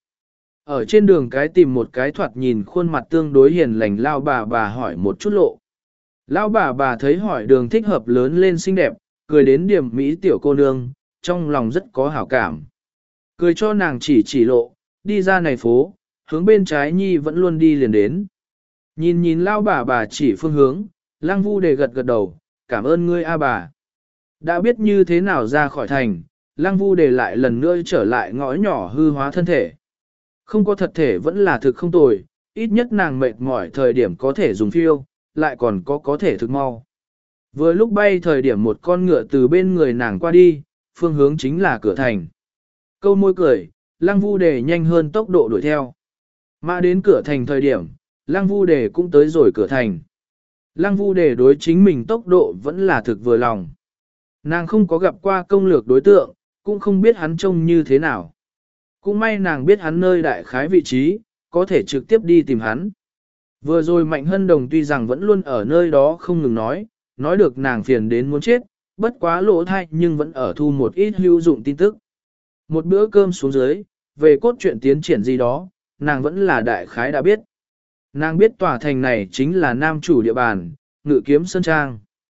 Ở trên đường cái tìm một cái thoạt nhìn khuôn mặt tương đối hiền lành lao bà bà hỏi một chút lộ. Lao bà bà thấy hỏi đường thích hợp lớn lên xinh đẹp, cười đến điểm mỹ tiểu cô nương, trong lòng rất có hảo cảm. Cười cho nàng chỉ chỉ lộ, đi ra này phố, hướng bên trái nhi vẫn luôn đi liền đến. Nhìn nhìn lao bà bà chỉ phương hướng, Lăng Vu Đề gật gật đầu, cảm ơn ngươi a bà. Đã biết như thế nào ra khỏi thành, Lăng Vu Đề lại lần nữa trở lại ngõ nhỏ hư hóa thân thể. Không có thật thể vẫn là thực không tồi, ít nhất nàng mệt mỏi thời điểm có thể dùng phiêu, lại còn có có thể thực mau. Vừa lúc bay thời điểm một con ngựa từ bên người nàng qua đi, phương hướng chính là cửa thành. Câu môi cười, Lăng Vu Đề nhanh hơn tốc độ đuổi theo. Mà đến cửa thành thời điểm, Lăng Vu Đề cũng tới rồi cửa thành. Lăng Vu Đề đối chính mình tốc độ vẫn là thực vừa lòng. Nàng không có gặp qua công lược đối tượng, cũng không biết hắn trông như thế nào. Cũng may nàng biết hắn nơi đại khái vị trí, có thể trực tiếp đi tìm hắn. Vừa rồi Mạnh Hân Đồng tuy rằng vẫn luôn ở nơi đó không ngừng nói, nói được nàng phiền đến muốn chết, bất quá lỗ thai nhưng vẫn ở thu một ít hữu dụng tin tức. Một bữa cơm xuống dưới, về cốt truyện tiến triển gì đó, nàng vẫn là đại khái đã biết. Nàng biết tòa thành này chính là nam chủ địa bàn, Ngự Kiếm Sơn Trang.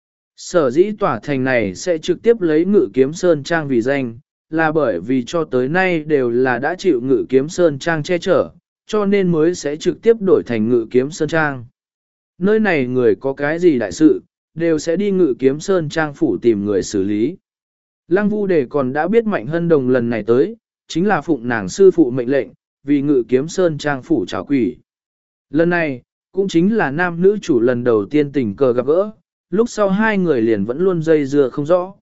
Sở dĩ tòa thành này sẽ trực tiếp lấy Ngự Kiếm Sơn Trang vì danh, là bởi vì cho tới nay đều là đã chịu Ngự Kiếm Sơn Trang che chở, cho nên mới sẽ trực tiếp đổi thành Ngự Kiếm Sơn Trang. Nơi này người có cái gì đại sự, đều sẽ đi Ngự Kiếm Sơn Trang phủ tìm người xử lý. Lăng Vu Đề còn đã biết Mạnh Hân Đồng lần này tới, chính là phụng nàng sư phụ mệnh lệnh, vì Ngự Kiếm Sơn Trang phủ trảo quỷ. Lần này, cũng chính là nam nữ chủ lần đầu tiên tình cờ gặp gỡ, lúc sau hai người liền vẫn luôn dây dưa không rõ.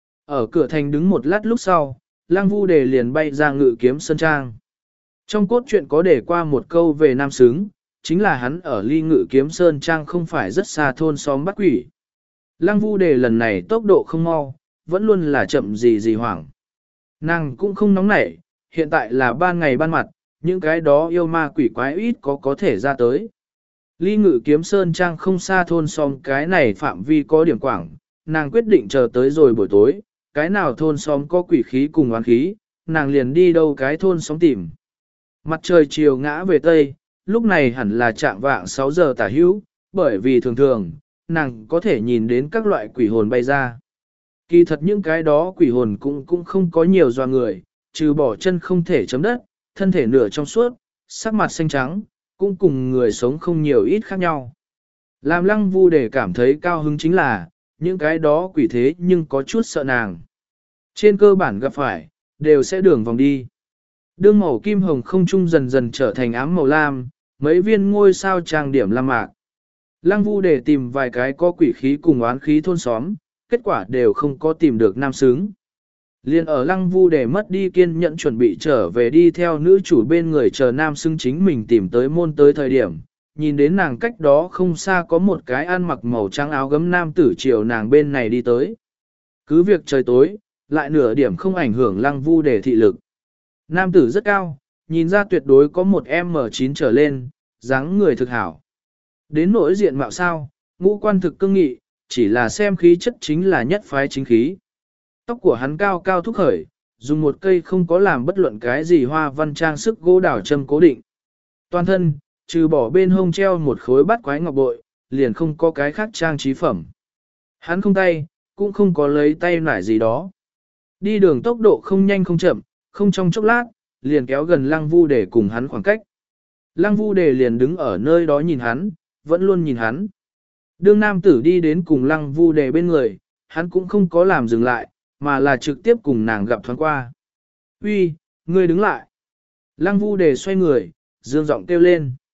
Ở cửa thành đứng một lát lúc sau, Lăng Vu Đề liền bay ra Ngự Kiếm Sơn Trang. Trong cốt truyện có để qua một câu về nam xứng, chính là hắn ở ly Ngự Kiếm Sơn Trang không phải rất xa thôn xóm bắt quỷ. Lăng Vu Đề lần này tốc độ không mau, vẫn luôn là chậm gì gì hoảng. Nàng cũng không nóng nảy, hiện tại là ban ngày ban mặt, những cái đó yêu ma quỷ quái ít có có thể ra tới. Ly Ngự Kiếm Sơn Trang không xa thôn xóm cái này phạm vi có điểm quảng, nàng quyết định chờ tới rồi buổi tối, cái nào thôn xóm có quỷ khí cùng oán khí, nàng liền đi đâu cái thôn xóm tìm. Mặt trời chiều ngã về Tây, lúc này hẳn là chạm vạng sáu giờ tả hữu, bởi vì thường thường, nàng có thể nhìn đến các loại quỷ hồn bay ra. Kỳ thật những cái đó quỷ hồn cũng cũng không có nhiều doa người, trừ bỏ chân không thể chấm đất, thân thể nửa trong suốt, sắc mặt xanh trắng, cũng cùng người sống không nhiều ít khác nhau. Làm Lăng Vu Đề cảm thấy cao hứng chính là, những cái đó quỷ thế nhưng có chút sợ nàng. Trên cơ bản gặp phải, đều sẽ đường vòng đi. Đương màu kim hồng không trung dần dần trở thành ám màu lam, mấy viên ngôi sao trang điểm lam mạc. Lăng Vu Đề tìm vài cái có quỷ khí cùng oán khí thôn xóm, kết quả đều không có tìm được nam xứng. Liên ở Lăng Vu Đề mất đi kiên nhẫn chuẩn bị trở về đi theo nữ chủ bên người chờ nam xứng chính mình tìm tới môn tới thời điểm, nhìn đến nàng cách đó không xa có một cái ăn mặc màu trắng áo gấm nam tử chiều nàng bên này đi tới. Cứ việc trời tối, lại nửa điểm không ảnh hưởng Lăng Vu Đề thị lực. Nam tử rất cao, nhìn ra tuyệt đối có một em chín trở lên, dáng người thực hảo. Đến nỗi diện mạo sao, ngũ quan thực cương nghị, chỉ là xem khí chất chính là nhất phái chính khí. Tóc của hắn cao cao thúc khởi, dùng một cây không có làm bất luận cái gì hoa văn trang sức gỗ đào châm cố định. Toàn thân, trừ bỏ bên hông treo một khối bát quái ngọc bội, liền không có cái khác trang trí phẩm. Hắn không tay, cũng không có lấy tay nải gì đó. Đi đường tốc độ không nhanh không chậm, không trong chốc lát, liền kéo gần Lăng Vu Đề cùng hắn khoảng cách. Lăng Vu Đề liền đứng ở nơi đó nhìn hắn, vẫn luôn nhìn hắn. Đương nam tử đi đến cùng Lăng Vu Đề bên người, hắn cũng không có làm dừng lại, mà là trực tiếp cùng nàng gặp thoáng qua. Uy, ngươi đứng lại. Lăng Vu Đề xoay người, dương giọng kêu lên.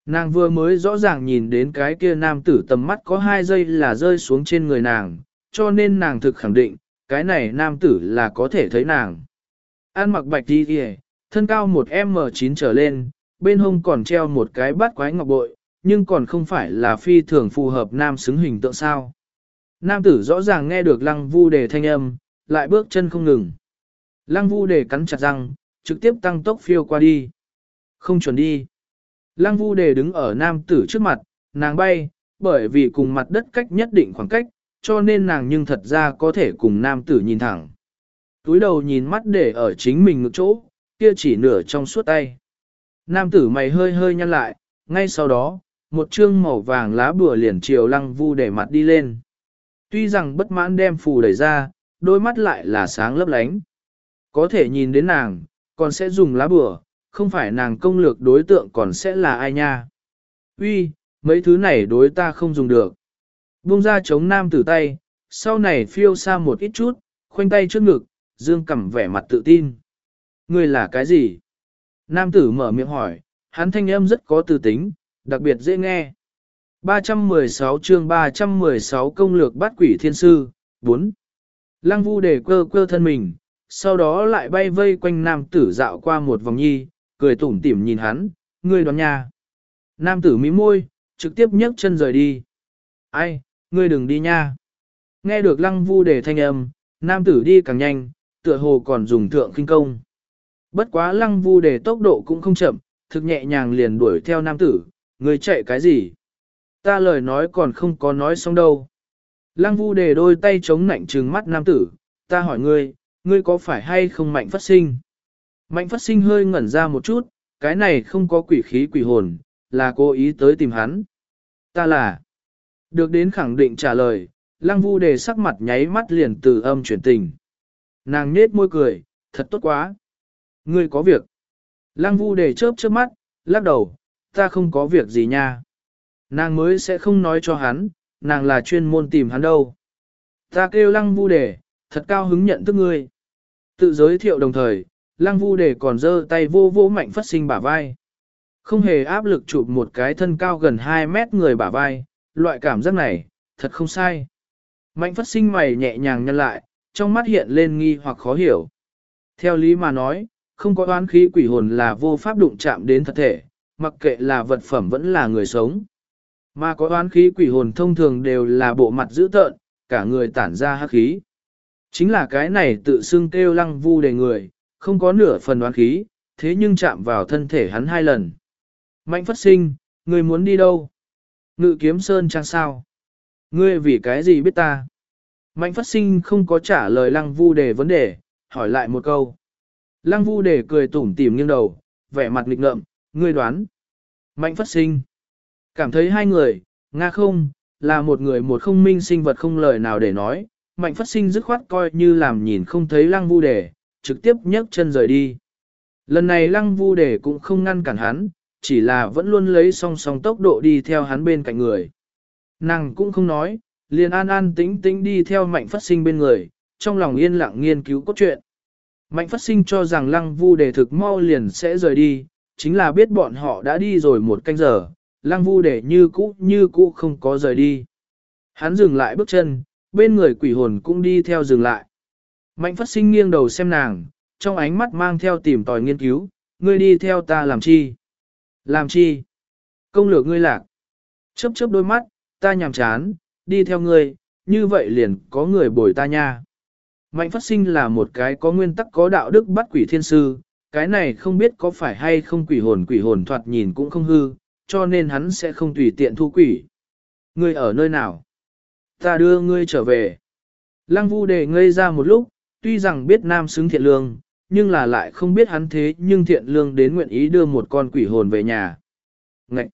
Nàng vừa mới rõ ràng nhìn đến cái kia nam tử tầm mắt có hai giây là rơi xuống trên người nàng, cho nên nàng thực khẳng định, cái này nam tử là có thể thấy nàng. An mặc bạch đi kìa, thân cao một em chín trở lên, bên hông còn treo một cái bát quái ngọc bội, nhưng còn không phải là phi thường phù hợp nam xứng hình tượng sao. Nam tử rõ ràng nghe được lăng vu đề thanh âm, lại bước chân không ngừng. Lăng vu đề cắn chặt răng, trực tiếp tăng tốc phiêu qua đi. Không chuẩn đi. Lăng vu đề đứng ở nam tử trước mặt, nàng bay, bởi vì cùng mặt đất cách nhất định khoảng cách, cho nên nàng nhưng thật ra có thể cùng nam tử nhìn thẳng. Túi đầu nhìn mắt để ở chính mình ngực chỗ, kia chỉ nửa trong suốt tay. Nam tử mày hơi hơi nhăn lại, ngay sau đó, một chương màu vàng lá bùa liền chiều lăng vu để mặt đi lên. Tuy rằng bất mãn đem phù đẩy ra, đôi mắt lại là sáng lấp lánh. Có thể nhìn đến nàng, còn sẽ dùng lá bùa, không phải nàng công lược đối tượng còn sẽ là ai nha. Uy, mấy thứ này đối ta không dùng được. Buông ra chống nam tử tay, sau này phiêu xa một ít chút, khoanh tay trước ngực, dương cằm vẻ mặt tự tin. Ngươi là cái gì? Nam tử mở miệng hỏi, hắn thanh âm rất có tư tính, đặc biệt dễ nghe. ba trăm mười sáu chương ba trăm mười sáu công lược bắt quỷ thiên sư, bốn. Lăng vu để quơ quơ thân mình, sau đó lại bay vây quanh nam tử dạo qua một vòng nhi, cười tủm tỉm nhìn hắn, ngươi đoán nha. Nam tử mím môi, trực tiếp nhấc chân rời đi. Ai, ngươi đừng đi nha. Nghe được lăng vu để thanh âm, nam tử đi càng nhanh, tựa hồ còn dùng thượng khinh công. Bất quá lăng vu để tốc độ cũng không chậm, thực nhẹ nhàng liền đuổi theo nam tử, ngươi chạy cái gì? Ta lời nói còn không có nói xong đâu. Lăng vu để đôi tay chống nạnh trừng mắt nam tử, ta hỏi ngươi, ngươi có phải hay không mạnh phát sinh? Mạnh phát sinh hơi ngẩn ra một chút, cái này không có quỷ khí quỷ hồn, là cố ý tới tìm hắn. Ta là. Được đến khẳng định trả lời, lăng vu đề sắc mặt nháy mắt liền từ âm chuyển tình. Nàng nết môi cười, thật tốt quá. Ngươi có việc. Lăng vu đề chớp chớp mắt, lắc đầu, ta không có việc gì nha. Nàng mới sẽ không nói cho hắn, nàng là chuyên môn tìm hắn đâu. Ta kêu lăng vu đề, thật cao hứng nhận thức ngươi. Tự giới thiệu đồng thời, lăng vu đề còn giơ tay vô vô mạnh phát sinh bả vai. Không hề áp lực chụp một cái thân cao gần hai mét người bả vai, loại cảm giác này, thật không sai. Mạnh phát sinh mày nhẹ nhàng nhăn lại, trong mắt hiện lên nghi hoặc khó hiểu. Theo lý mà nói, không có oán khí quỷ hồn là vô pháp đụng chạm đến thật thể, mặc kệ là vật phẩm vẫn là người sống. Mà có oán khí quỷ hồn thông thường đều là bộ mặt dữ tợn, cả người tản ra hắc khí. Chính là cái này tự xưng kêu lăng vu đề người, không có nửa phần oán khí, thế nhưng chạm vào thân thể hắn hai lần. Mạnh phát sinh, ngươi muốn đi đâu? Ngự kiếm sơn trang sao? Ngươi vì cái gì biết ta? Mạnh phát sinh không có trả lời lăng vu đề vấn đề, hỏi lại một câu. Lăng vu đề cười tủm tỉm nghiêng đầu, vẻ mặt nghịch ngợm, ngươi đoán. Mạnh phát sinh. Cảm thấy hai người, Nga không, là một người một không minh sinh vật không lời nào để nói, mạnh phát sinh dứt khoát coi như làm nhìn không thấy lăng vu đề, trực tiếp nhấc chân rời đi. Lần này lăng vu đề cũng không ngăn cản hắn, chỉ là vẫn luôn lấy song song tốc độ đi theo hắn bên cạnh người. Nàng cũng không nói, liền an an tĩnh tĩnh đi theo mạnh phát sinh bên người, trong lòng yên lặng nghiên cứu cốt truyện. Mạnh phát sinh cho rằng lăng vu đề thực mau liền sẽ rời đi, chính là biết bọn họ đã đi rồi một canh giờ, lăng vu đề như cũ như cũ không có rời đi. Hắn dừng lại bước chân, bên người quỷ hồn cũng đi theo dừng lại. Mạnh phát sinh nghiêng đầu xem nàng, trong ánh mắt mang theo tìm tòi nghiên cứu, ngươi đi theo ta làm chi? Làm chi? Công lược ngươi lạc. Chớp chớp đôi mắt, ta nhàm chán, đi theo ngươi, như vậy liền có người bồi ta nha. Mạnh phát sinh là một cái có nguyên tắc có đạo đức bắt quỷ thiên sư, cái này không biết có phải hay không quỷ hồn quỷ hồn thoạt nhìn cũng không hư, cho nên hắn sẽ không tùy tiện thu quỷ. Ngươi ở nơi nào? Ta đưa ngươi trở về. Lăng vu đề ngây ra một lúc, tuy rằng biết nam xứng thiện lương, nhưng là lại không biết hắn thế nhưng thiện lương đến nguyện ý đưa một con quỷ hồn về nhà. Ngậy!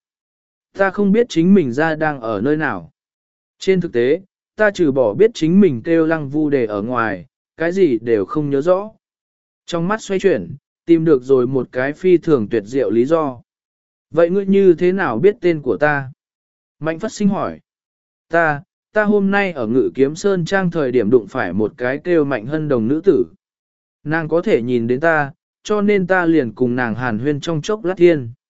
Ta không biết chính mình ra đang ở nơi nào. Trên thực tế, ta trừ bỏ biết chính mình kêu lăng vu đề ở ngoài, cái gì đều không nhớ rõ. Trong mắt xoay chuyển, tìm được rồi một cái phi thường tuyệt diệu lý do. Vậy ngươi như thế nào biết tên của ta? Mạnh phát sinh hỏi. Ta, ta hôm nay ở Ngự Kiếm Sơn Trang thời điểm đụng phải một cái kêu Mạnh Hân Đồng nữ tử. Nàng có thể nhìn đến ta, cho nên ta liền cùng nàng hàn huyên trong chốc lát thiên.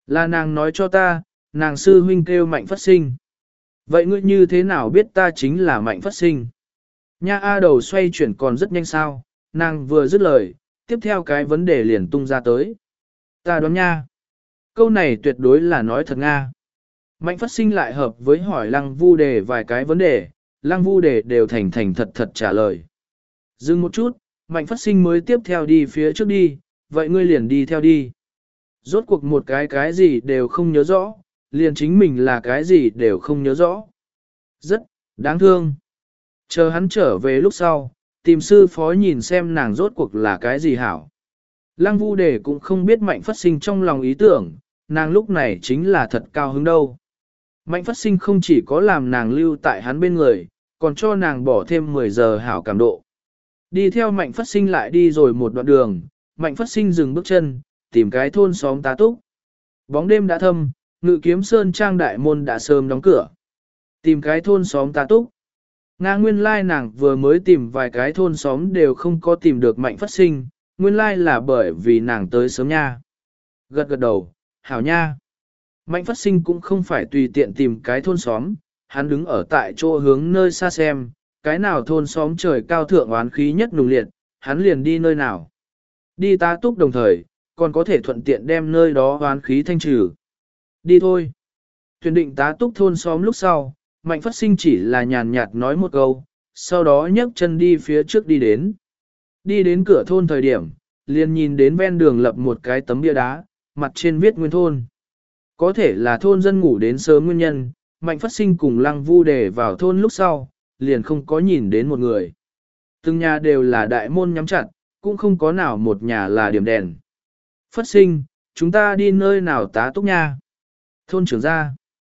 Là nàng nói cho ta, nàng sư huynh kêu Mạnh Phất Sinh. Vậy ngươi như thế nào biết ta chính là Mạnh Phất Sinh? Nha A đầu xoay chuyển còn rất nhanh sao, nàng vừa dứt lời, tiếp theo cái vấn đề liền tung ra tới. Ta đoán nha. Câu này tuyệt đối là nói thật Nga. Mạnh Phất Sinh lại hợp với hỏi Lăng Vu Đề vài cái vấn đề, Lăng Vu Đề đều thành thành thật thật trả lời. Dừng một chút, Mạnh Phất Sinh mới tiếp theo đi phía trước đi, vậy ngươi liền đi theo đi. Rốt cuộc một cái cái gì đều không nhớ rõ, liền chính mình là cái gì đều không nhớ rõ. Rất, đáng thương. Chờ hắn trở về lúc sau, tìm sư phó nhìn xem nàng rốt cuộc là cái gì hảo. Lăng Vu Đề cũng không biết Mạnh Phất Sinh trong lòng ý tưởng, nàng lúc này chính là thật cao hứng đâu. Mạnh Phất Sinh không chỉ có làm nàng lưu tại hắn bên người, còn cho nàng bỏ thêm mười giờ hảo cảm độ. Đi theo Mạnh Phất Sinh lại đi rồi một đoạn đường, Mạnh Phất Sinh dừng bước chân, tìm cái thôn xóm tá túc. Bóng đêm đã thâm, Ngự Kiếm Sơn trang đại môn đã sớm đóng cửa. Tìm cái thôn xóm tá túc. Nga nguyên lai nàng vừa mới tìm vài cái thôn xóm đều không có tìm được Mạnh Phất Sinh, nguyên lai là bởi vì nàng tới sớm nha. Gật gật đầu, hảo nha. Mạnh Phất Sinh cũng không phải tùy tiện tìm cái thôn xóm, hắn đứng ở tại chỗ hướng nơi xa xem, cái nào thôn xóm trời cao thượng oán khí nhất nùng liệt, hắn liền đi nơi nào. Đi tá túc đồng thời, còn có thể thuận tiện đem nơi đó oán khí thanh trừ. Đi thôi. Tuyển định tá túc thôn xóm lúc sau, Mạnh Phất Sinh chỉ là nhàn nhạt nói một câu, sau đó nhấc chân đi phía trước đi đến. Đi đến cửa thôn thời điểm, liền nhìn đến ven đường lập một cái tấm bia đá, mặt trên viết nguyên thôn. Có thể là thôn dân ngủ đến sớm nguyên nhân, Mạnh Phất Sinh cùng Lăng Vu Đề vào thôn lúc sau, liền không có nhìn đến một người. Từng nhà đều là đại môn nhắm chặt, cũng không có nào một nhà là điểm đèn. Phất Sinh, chúng ta đi nơi nào tá túc nha? Thôn trưởng ra.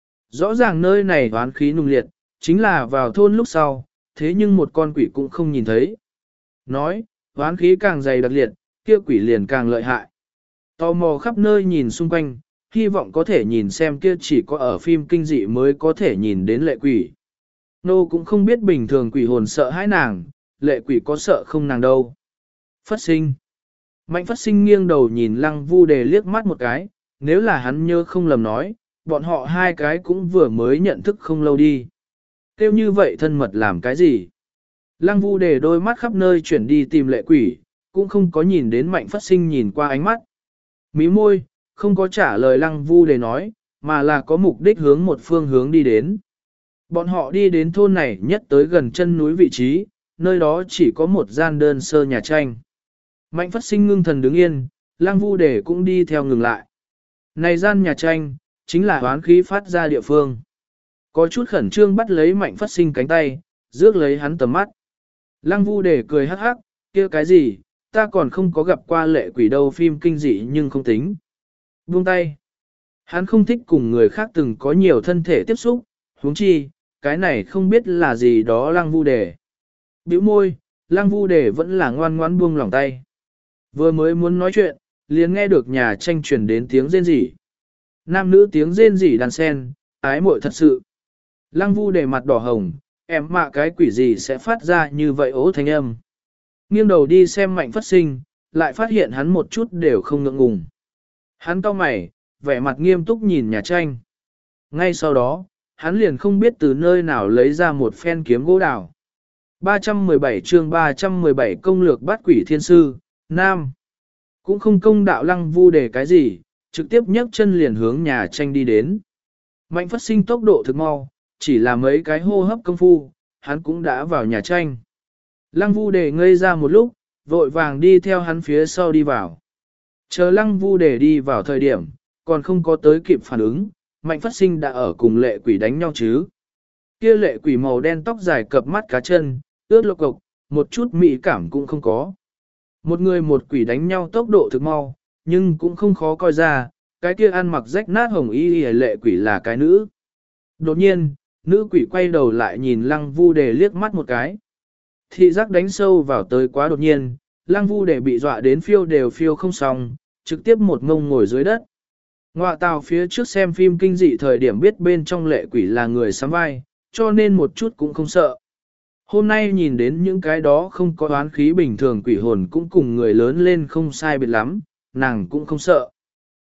Rõ ràng nơi này oán khí nung liệt, chính là vào thôn lúc sau, thế nhưng một con quỷ cũng không nhìn thấy. Nói, oán khí càng dày đặc liệt, kia quỷ liền càng lợi hại. Tò mò khắp nơi nhìn xung quanh, hy vọng có thể nhìn xem kia chỉ có ở phim kinh dị mới có thể nhìn đến lệ quỷ. Nô cũng không biết bình thường quỷ hồn sợ hãi nàng, lệ quỷ có sợ không nàng đâu. Phất Sinh. Mạnh Phất Sinh nghiêng đầu nhìn Lăng Vu Đề liếc mắt một cái, nếu là hắn nhớ không lầm nói, bọn họ hai cái cũng vừa mới nhận thức không lâu đi. Kêu như vậy thân mật làm cái gì? Lăng Vu Đề đôi mắt khắp nơi chuyển đi tìm lệ quỷ, cũng không có nhìn đến Mạnh Phất Sinh nhìn qua ánh mắt. Mí môi, không có trả lời Lăng Vu Đề nói, mà là có mục đích hướng một phương hướng đi đến. Bọn họ đi đến thôn này nhất tới gần chân núi vị trí, nơi đó chỉ có một gian đơn sơ nhà tranh. Mạnh Phất Sinh ngưng thần đứng yên, Lăng Vu Đề cũng đi theo ngừng lại. Này gian nhà tranh, chính là oán khí phát ra địa phương. Có chút khẩn trương bắt lấy Mạnh Phất Sinh cánh tay, rước lấy hắn tầm mắt. Lăng Vu Đề cười hắc hắc, kia cái gì, ta còn không có gặp qua lệ quỷ đâu, phim kinh dị nhưng không tính. Buông tay. Hắn không thích cùng người khác từng có nhiều thân thể tiếp xúc, huống chi, cái này không biết là gì đó Lăng Vu Đề. Bĩu môi, Lăng Vu Đề vẫn là ngoan ngoãn buông lòng tay. Vừa mới muốn nói chuyện, liền nghe được nhà tranh truyền đến tiếng rên rỉ. Nam nữ tiếng rên rỉ đàn sen, ái muội thật sự. Lăng Vu Đề mặt đỏ hồng, em mạ cái quỷ gì sẽ phát ra như vậy ố thanh âm. Nghiêng đầu đi xem Mạnh Phất Sinh, lại phát hiện hắn một chút đều không ngượng ngùng. Hắn cau mày, vẻ mặt nghiêm túc nhìn nhà tranh. Ngay sau đó, hắn liền không biết từ nơi nào lấy ra một phen kiếm gỗ đào. ba trăm mười bảy chương ba trăm mười bảy công lược bắt quỷ thiên sư, Nam. Cũng không công đạo Lăng Vu Đề cái gì, trực tiếp nhấc chân liền hướng nhà tranh đi đến. Mạnh Phất Sinh tốc độ thực mau, chỉ là mấy cái hô hấp công phu, hắn cũng đã vào nhà tranh. Lăng Vu Đề ngây ra một lúc, vội vàng đi theo hắn phía sau đi vào. Chờ Lăng Vu Đề đi vào thời điểm, còn không có tới kịp phản ứng, Mạnh Phất Sinh đã ở cùng lệ quỷ đánh nhau chứ. Kia lệ quỷ màu đen tóc dài cập mắt cá chân, ướt lộc cộc, một chút mỹ cảm cũng không có. Một người một quỷ đánh nhau tốc độ thực mau, nhưng cũng không khó coi ra, cái kia ăn mặc rách nát hồng y y lệ quỷ là cái nữ. Đột nhiên, nữ quỷ quay đầu lại nhìn Lăng Vu Đề liếc mắt một cái. Thị giác đánh sâu vào tới quá đột nhiên, Lăng Vu Đề bị dọa đến phiêu đều phiêu không xong, trực tiếp một ngông ngồi dưới đất. Ngoạ tào phía trước xem phim kinh dị thời điểm biết bên trong lệ quỷ là người sắm vai, cho nên một chút cũng không sợ. Hôm nay nhìn đến những cái đó không có oán khí bình thường quỷ hồn cũng cùng người lớn lên không sai biệt lắm, nàng cũng không sợ.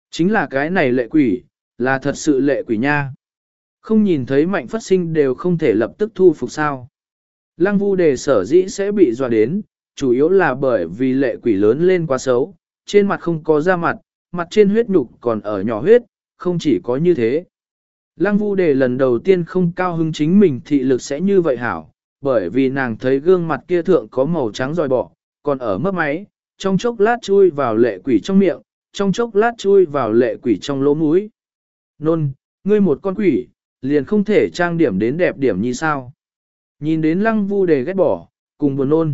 Chính là cái này lệ quỷ, là thật sự lệ quỷ nha. Không nhìn thấy Mạnh Phất Sinh đều không thể lập tức thu phục sao. Lăng Vu Đề sở dĩ sẽ bị dọa đến, chủ yếu là bởi vì lệ quỷ lớn lên quá xấu, trên mặt không có da mặt, mặt trên huyết nhục còn ở nhỏ huyết, không chỉ có như thế. Lăng Vu Đề lần đầu tiên không cao hứng chính mình thị lực sẽ như vậy hảo, bởi vì nàng thấy gương mặt kia thượng có màu trắng dòi bọ, còn ở mấp máy, trong chốc lát chui vào lệ quỷ trong miệng, trong chốc lát chui vào lệ quỷ trong lỗ mũi. Nôn, ngươi một con quỷ, liền không thể trang điểm đến đẹp điểm như sao. Nhìn đến Lăng Vu Đề ghét bỏ, cùng buồn nôn.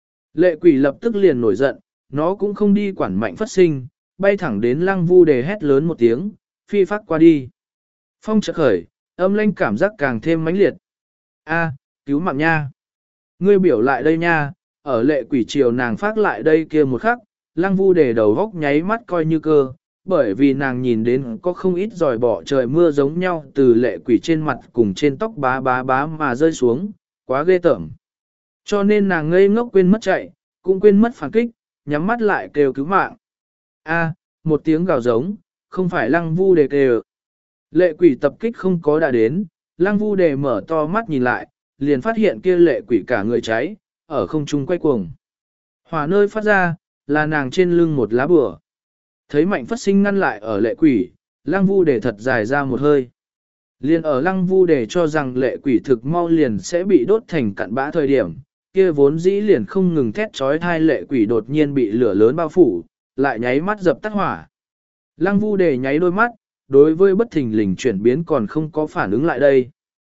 Lệ quỷ lập tức liền nổi giận, nó cũng không đi quản Mạnh Phất Sinh, bay thẳng đến Lăng Vu Đề hét lớn một tiếng, phi phát qua đi. Phong chợt khởi, âm lãnh cảm giác càng thêm mãnh liệt. A, cứu mạng nha. Ngươi biểu lại đây nha, ở lệ quỷ chiều nàng phát lại đây kia một khắc, Lăng Vu Đề đầu góc nháy mắt coi như cơ, bởi vì nàng nhìn đến có không ít giỏi bỏ trời mưa giống nhau từ lệ quỷ trên mặt cùng trên tóc bá bá bá mà rơi xuống, quá ghê tởm. Cho nên nàng ngây ngốc quên mất chạy, cũng quên mất phản kích, nhắm mắt lại kêu cứu mạng. A, một tiếng gào giống, không phải Lăng Vu Đề kêu. Lệ quỷ tập kích không có đã đến, Lăng Vu Đề mở to mắt nhìn lại, liền phát hiện kia lệ quỷ cả người cháy, ở không trung quay cuồng. Hỏa nơi phát ra, là nàng trên lưng một lá bùa. Thấy Mạnh Phất Sinh ngăn lại ở lệ quỷ, Lăng Vu Đề thật dài ra một hơi. Liền ở Lăng Vu Đề cho rằng lệ quỷ thực mau liền sẽ bị đốt thành cặn bã thời điểm, kia vốn dĩ liền không ngừng thét trói thai lệ quỷ đột nhiên bị lửa lớn bao phủ, lại nháy mắt dập tắt hỏa. Lăng Vu Đề nháy đôi mắt, đối với bất thình lình chuyển biến còn không có phản ứng lại đây.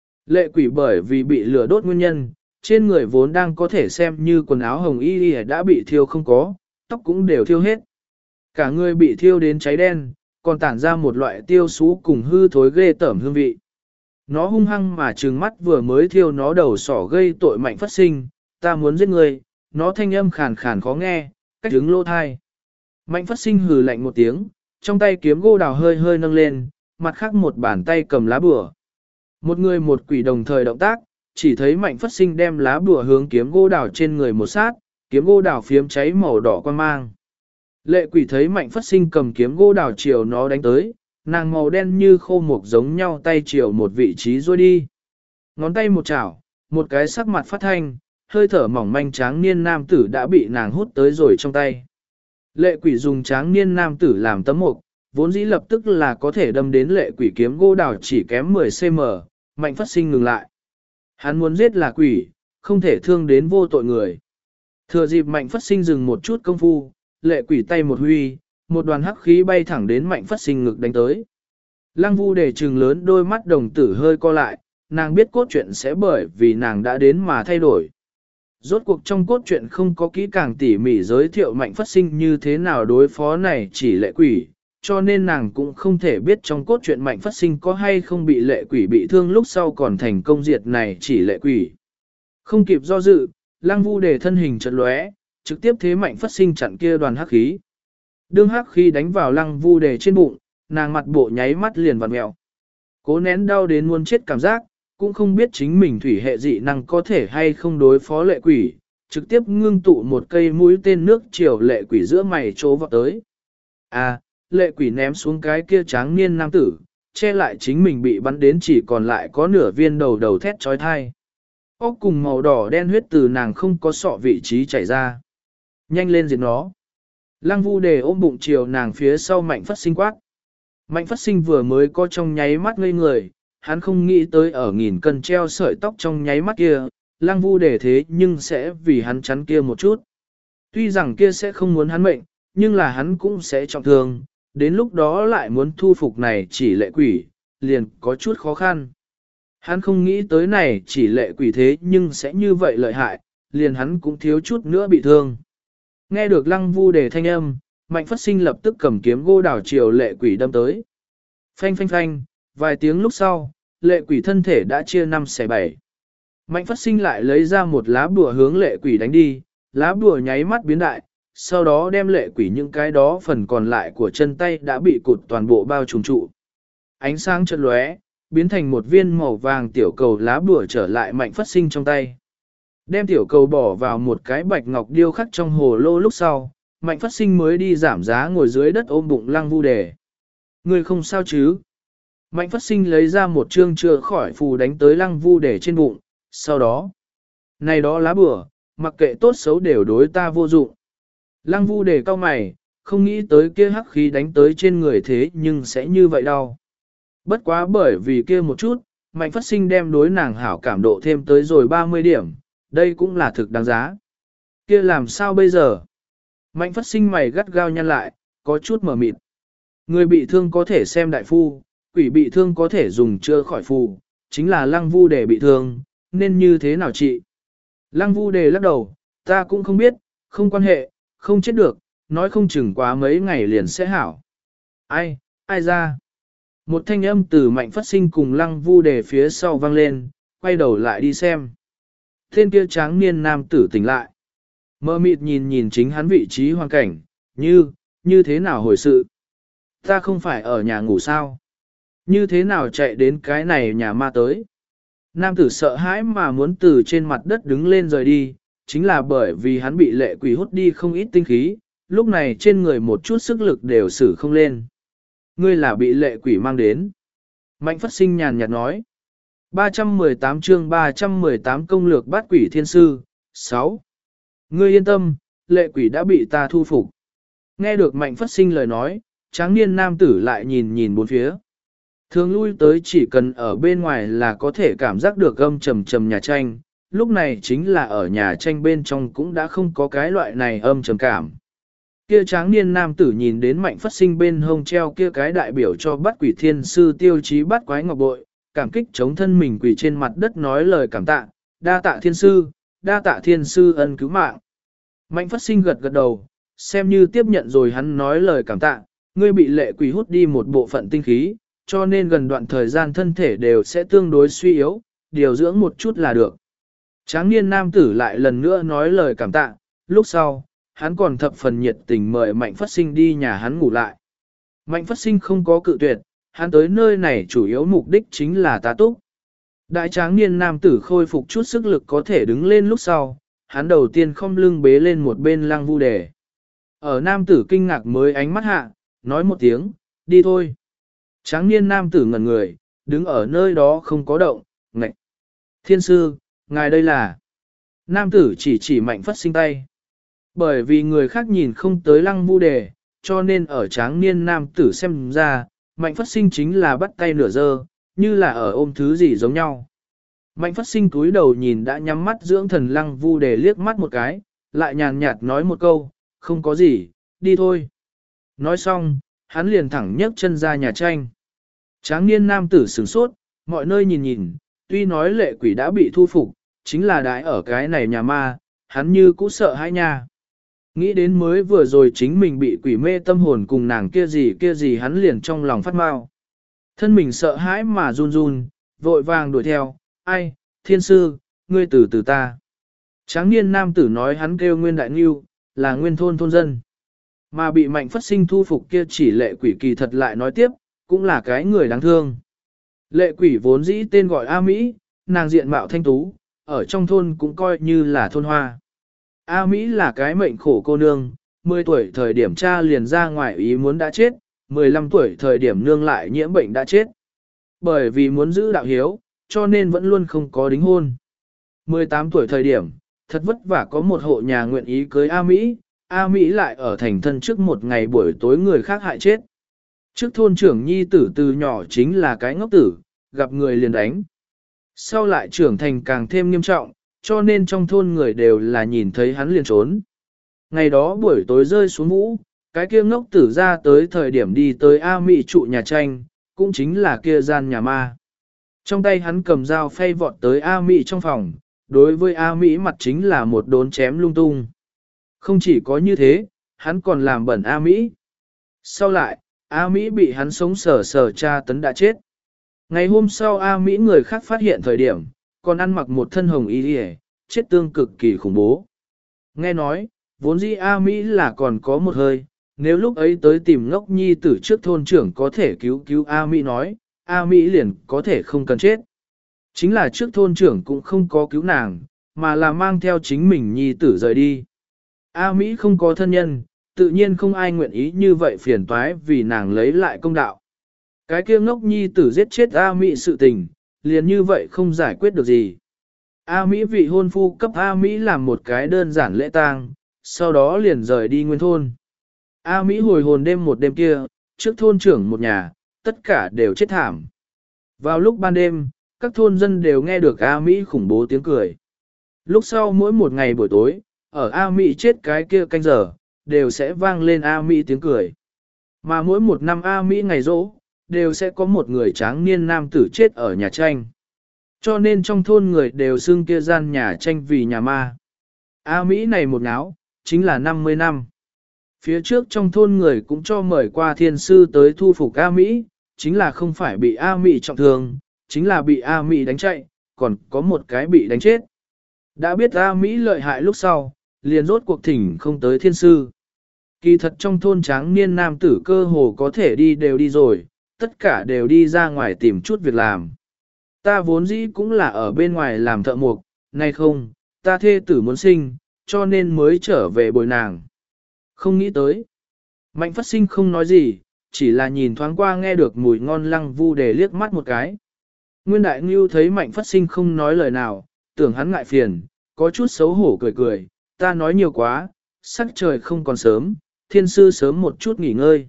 Lệ quỷ bởi vì bị lửa đốt nguyên nhân, trên người vốn đang có thể xem như quần áo hồng y y đã bị thiêu không có, tóc cũng đều thiêu hết. Cả người bị thiêu đến cháy đen, còn tản ra một loại tiêu xú cùng hư thối ghê tởm hương vị. Nó hung hăng mà trừng mắt vừa mới thiêu nó đầu sỏ gây tội Mạnh Phất Sinh, ta muốn giết người, nó thanh âm khàn khàn khó nghe, cách đứng lô thai. Mạnh Phất Sinh hừ lạnh một tiếng, trong tay kiếm gỗ đào hơi hơi nâng lên, mặt khác một bàn tay cầm lá bùa. Một người một quỷ đồng thời động tác, chỉ thấy Mạnh Phất Sinh đem lá bùa hướng kiếm gỗ đào trên người một sát, kiếm gỗ đào phiếm cháy màu đỏ quan mang. Lệ quỷ thấy Mạnh Phất Sinh cầm kiếm gỗ đào chiều nó đánh tới, nàng màu đen như khô mục giống nhau tay chiều một vị trí rồi đi. Ngón tay một chảo, một cái sắc mặt phát thanh, hơi thở mỏng manh tráng niên nam tử đã bị nàng hút tới rồi trong tay. Lệ quỷ dùng tráng niên nam tử làm tấm mục, vốn dĩ lập tức là có thể đâm đến lệ quỷ kiếm gỗ đào chỉ kém mười xăng-ti-mét, Mạnh Phất Sinh ngừng lại. Hắn muốn giết là quỷ, không thể thương đến vô tội người. Thừa dịp Mạnh Phất Sinh dừng một chút công phu, lệ quỷ tay một huy, một đoàn hắc khí bay thẳng đến Mạnh Phất Sinh ngực đánh tới. Lăng Vu Đề trừng lớn đôi mắt đồng tử hơi co lại, nàng biết cốt truyện sẽ bởi vì nàng đã đến mà thay đổi. Rốt cuộc trong cốt truyện không có kỹ càng tỉ mỉ giới thiệu Mạnh Phất Sinh như thế nào đối phó này chỉ lệ quỷ, cho nên nàng cũng không thể biết trong cốt truyện Mạnh Phất Sinh có hay không bị lệ quỷ bị thương lúc sau còn thành công diệt này chỉ lệ quỷ. Không kịp do dự, Lăng Vu Đề thân hình chợt lóe, trực tiếp thế Mạnh Phất Sinh chặn kia đoàn hắc khí. Đương hắc khí đánh vào Lăng Vu Đề trên bụng, nàng mặt bộ nháy mắt liền vặn mèo. Cố nén đau đến muốn chết cảm giác, cũng không biết chính mình thủy hệ dị năng có thể hay không đối phó lệ quỷ, trực tiếp ngưng tụ một cây mũi tên nước chiều lệ quỷ giữa mày chỗ vọt tới. À, lệ quỷ ném xuống cái kia tráng niên nam tử, che lại chính mình bị bắn đến chỉ còn lại có nửa viên đầu đầu thét trói thai. Ốc cùng màu đỏ đen huyết từ nàng không có sọ vị trí chảy ra. Nhanh lên diệt nó. Lăng Vu Đề ôm bụng chiều nàng phía sau Mạnh Phất Sinh quát. Mạnh Phất Sinh vừa mới có trong nháy mắt ngây người, hắn không nghĩ tới ở nghìn cân treo sợi tóc trong nháy mắt kia, Lăng Vu Đề thế nhưng sẽ vì hắn chắn kia một chút. Tuy rằng kia sẽ không muốn hắn mệnh, nhưng là hắn cũng sẽ trọng thương, đến lúc đó lại muốn thu phục này chỉ lệ quỷ, liền có chút khó khăn. Hắn không nghĩ tới này chỉ lệ quỷ thế nhưng sẽ như vậy lợi hại, liền hắn cũng thiếu chút nữa bị thương. Nghe được Lăng Vu Đề thanh âm, Mạnh Phất Sinh lập tức cầm kiếm gỗ đào chiều lệ quỷ đâm tới. Phanh phanh phanh, vài tiếng lúc sau, lệ quỷ thân thể đã chia năm xẻ bảy. Mạnh Phất Sinh lại lấy ra một lá bùa hướng lệ quỷ đánh đi, lá bùa nháy mắt biến đại, sau đó đem lệ quỷ những cái đó phần còn lại của chân tay đã bị cụt toàn bộ bao trùm trụ. Ánh sáng chợt lóe, biến thành một viên màu vàng tiểu cầu lá bùa trở lại Mạnh Phất Sinh trong tay. Đem tiểu cầu bỏ vào một cái bạch ngọc điêu khắc trong hồ lô lúc sau, Mạnh Phất Sinh mới đi giảm giá ngồi dưới đất ôm bụng Lăng Vu Đề. Ngươi không sao chứ? Mạnh Phất Sinh lấy ra một chương chữa khỏi phù đánh tới Lăng Vu Đề trên bụng, sau đó. Này đó lá bừa, mặc kệ tốt xấu đều đối ta vô dụng. Lăng Vu Đề cau mày, không nghĩ tới kia hắc khí đánh tới trên người thế nhưng sẽ như vậy đâu. Bất quá bởi vì kia một chút, Mạnh Phất Sinh đem đối nàng hảo cảm độ thêm tới rồi ba mươi điểm, đây cũng là thực đáng giá. Kia làm sao bây giờ? Mạnh Phất Sinh mày gắt gao nhăn lại, có chút mở mịt. Người bị thương có thể xem đại phu, quỷ bị thương có thể dùng chữa khỏi phù, chính là Lăng Vu Đề bị thương, nên như thế nào chị? Lăng Vu Đề lắc đầu, ta cũng không biết, không quan hệ, không chết được, nói không chừng quá mấy ngày liền sẽ hảo. Ai, ai ra? Một thanh âm từ Mạnh Phất Sinh cùng Lăng Vu Đề phía sau vang lên, quay đầu lại đi xem. Tên kia tráng niên nam tử tỉnh lại. Mơ mịt nhìn nhìn chính hắn vị trí hoàn cảnh, như, như thế nào hồi sự? Ta không phải ở nhà ngủ sao? Như thế nào chạy đến cái này nhà ma tới? Nam tử sợ hãi mà muốn từ trên mặt đất đứng lên rời đi, chính là bởi vì hắn bị lệ quỷ hút đi không ít tinh khí, lúc này trên người một chút sức lực đều xử không lên. Ngươi là bị lệ quỷ mang đến. Mạnh Phất Sinh nhàn nhạt nói. ba trăm mười tám chương ba trăm mười tám công lược bắt quỷ thiên sư, sáu. Ngươi yên tâm, lệ quỷ đã bị ta thu phục. Nghe được Mạnh Phất Sinh lời nói, tráng niên nam tử lại nhìn nhìn bốn phía. Thường lui tới chỉ cần ở bên ngoài là có thể cảm giác được âm trầm trầm nhà tranh, lúc này chính là ở nhà tranh bên trong cũng đã không có cái loại này âm trầm cảm. Kia tráng niên nam tử nhìn đến Mạnh Phất Sinh bên hông treo kia cái đại biểu cho bắt quỷ thiên sư tiêu chí bắt quái ngọc bội, cảm kích chống thân mình quỷ trên mặt đất nói lời cảm tạ, đa tạ thiên sư, đa tạ thiên sư ân cứu mạng. Mạnh Phất Sinh gật gật đầu, xem như tiếp nhận rồi hắn nói lời cảm tạ, ngươi bị lệ quỷ hút đi một bộ phận tinh khí, cho nên gần đoạn thời gian thân thể đều sẽ tương đối suy yếu, điều dưỡng một chút là được. Tráng niên nam tử lại lần nữa nói lời cảm tạ, lúc sau, hắn còn thập phần nhiệt tình mời Mạnh Phất Sinh đi nhà hắn ngủ lại. Mạnh Phất Sinh không có cự tuyệt, hắn tới nơi này chủ yếu mục đích chính là tá túc. Đại tráng niên nam tử khôi phục chút sức lực có thể đứng lên lúc sau, hắn đầu tiên khom lưng bế lên một bên Lăng Vu Đề. Ở nam tử kinh ngạc mới ánh mắt hạ, nói một tiếng, đi thôi. Tráng niên nam tử ngẩn người, đứng ở nơi đó không có động, ngạch. Thiên sư, ngài đây là. Nam tử chỉ chỉ Mạnh Phất Sinh tay. Bởi vì người khác nhìn không tới Lăng Vu Đề, cho nên ở tráng niên nam tử xem ra, Mạnh Phất Sinh chính là bắt tay nửa dơ, như là ở ôm thứ gì giống nhau. Mạnh Phất Sinh cúi đầu nhìn đã nhắm mắt dưỡng thần Lăng Vu Đề liếc mắt một cái, lại nhàn nhạt nói một câu, không có gì, đi thôi. Nói xong, hắn liền thẳng nhấc chân ra nhà tranh. Tráng niên nam tử sửng sốt, mọi nơi nhìn nhìn, tuy nói lệ quỷ đã bị thu phục, chính là đãi ở cái này nhà ma, hắn như cũ sợ hãi nha. Nghĩ đến mới vừa rồi chính mình bị quỷ mê tâm hồn cùng nàng kia gì kia gì hắn liền trong lòng phát mau. Thân mình sợ hãi mà run run, vội vàng đuổi theo, ai, thiên sư, ngươi từ từ ta. Tráng niên nam tử nói hắn kêu Nguyên Đại Ngưu, là nguyên thôn thôn dân. Mà bị Mạnh Phất Sinh thu phục kia chỉ lệ quỷ kỳ thật lại nói tiếp, cũng là cái người đáng thương. Lệ quỷ vốn dĩ tên gọi A Mỹ, nàng diện mạo thanh tú, ở trong thôn cũng coi như là thôn hoa. A Mỹ là cái mệnh khổ cô nương, mười tuổi thời điểm cha liền ra ngoài ý muốn đã chết, mười lăm tuổi thời điểm nương lại nhiễm bệnh đã chết. Bởi vì muốn giữ đạo hiếu, cho nên vẫn luôn không có đính hôn. mười tám tuổi thời điểm, thật vất vả có một hộ nhà nguyện ý cưới A Mỹ, A Mỹ lại ở thành thân trước một ngày buổi tối người khác hại chết. Trước thôn trưởng nhi tử từ nhỏ chính là cái ngốc tử, gặp người liền đánh. Sau lại trưởng thành càng thêm nghiêm trọng, cho nên trong thôn người đều là nhìn thấy hắn liền trốn. Ngày đó buổi tối rơi xuống vũ, cái kia ngốc tử ra tới thời điểm đi tới A Mỹ trụ nhà tranh, cũng chính là kia gian nhà ma. Trong tay hắn cầm dao phay vọt tới A Mỹ trong phòng, đối với A Mỹ mặt chính là một đốn chém lung tung. Không chỉ có như thế, hắn còn làm bẩn A Mỹ. Sau lại, A Mỹ bị hắn sống sờ sờ tra tấn đã chết. Ngày hôm sau A Mỹ người khác phát hiện thời điểm, còn ăn mặc một thân hồng y đi chết tương cực kỳ khủng bố. Nghe nói, vốn dĩ A Mỹ là còn có một hơi, nếu lúc ấy tới tìm ngốc nhi tử trước thôn trưởng có thể cứu cứu A Mỹ nói, A Mỹ liền có thể không cần chết. Chính là trước thôn trưởng cũng không có cứu nàng, mà là mang theo chính mình nhi tử rời đi. A Mỹ không có thân nhân, tự nhiên không ai nguyện ý như vậy phiền toái vì nàng lấy lại công đạo. Cái kia ngốc nhi tử giết chết A Mỹ sự tình, liền như vậy không giải quyết được gì. A Mỹ vị hôn phu cấp A Mỹ làm một cái đơn giản lễ tang, sau đó liền rời đi nguyên thôn. A Mỹ hồi hồn đêm một đêm kia, trước thôn trưởng một nhà, tất cả đều chết thảm. Vào lúc ban đêm, các thôn dân đều nghe được A Mỹ khủng bố tiếng cười. Lúc sau mỗi một ngày buổi tối, ở A Mỹ chết cái kia canh giờ, đều sẽ vang lên A Mỹ tiếng cười. Mà mỗi một năm A Mỹ ngày rỗ, đều sẽ có một người tráng niên nam tử chết ở nhà tranh. Cho nên trong thôn người đều xưng kia gian nhà tranh vì nhà ma. A Mỹ này một náo, chính là năm mươi năm. Phía trước trong thôn người cũng cho mời qua thiên sư tới thu phục A Mỹ, chính là không phải bị A Mỹ trọng thương, chính là bị A Mỹ đánh chạy, còn có một cái bị đánh chết. Đã biết A Mỹ lợi hại lúc sau, liền rốt cuộc thỉnh không tới thiên sư. Kỳ thật trong thôn tráng niên nam tử cơ hồ có thể đi đều đi rồi, tất cả đều đi ra ngoài tìm chút việc làm. Ta vốn dĩ cũng là ở bên ngoài làm thợ mộc, nay không, ta thê tử muốn sinh, cho nên mới trở về bồi nàng. Không nghĩ tới. Mạnh phát sinh không nói gì, chỉ là nhìn thoáng qua nghe được mùi ngon lăng vu để liếc mắt một cái. Nguyên đại ngưu thấy mạnh phát sinh không nói lời nào, tưởng hắn ngại phiền, có chút xấu hổ cười cười, ta nói nhiều quá, sắc trời không còn sớm, thiên sư sớm một chút nghỉ ngơi.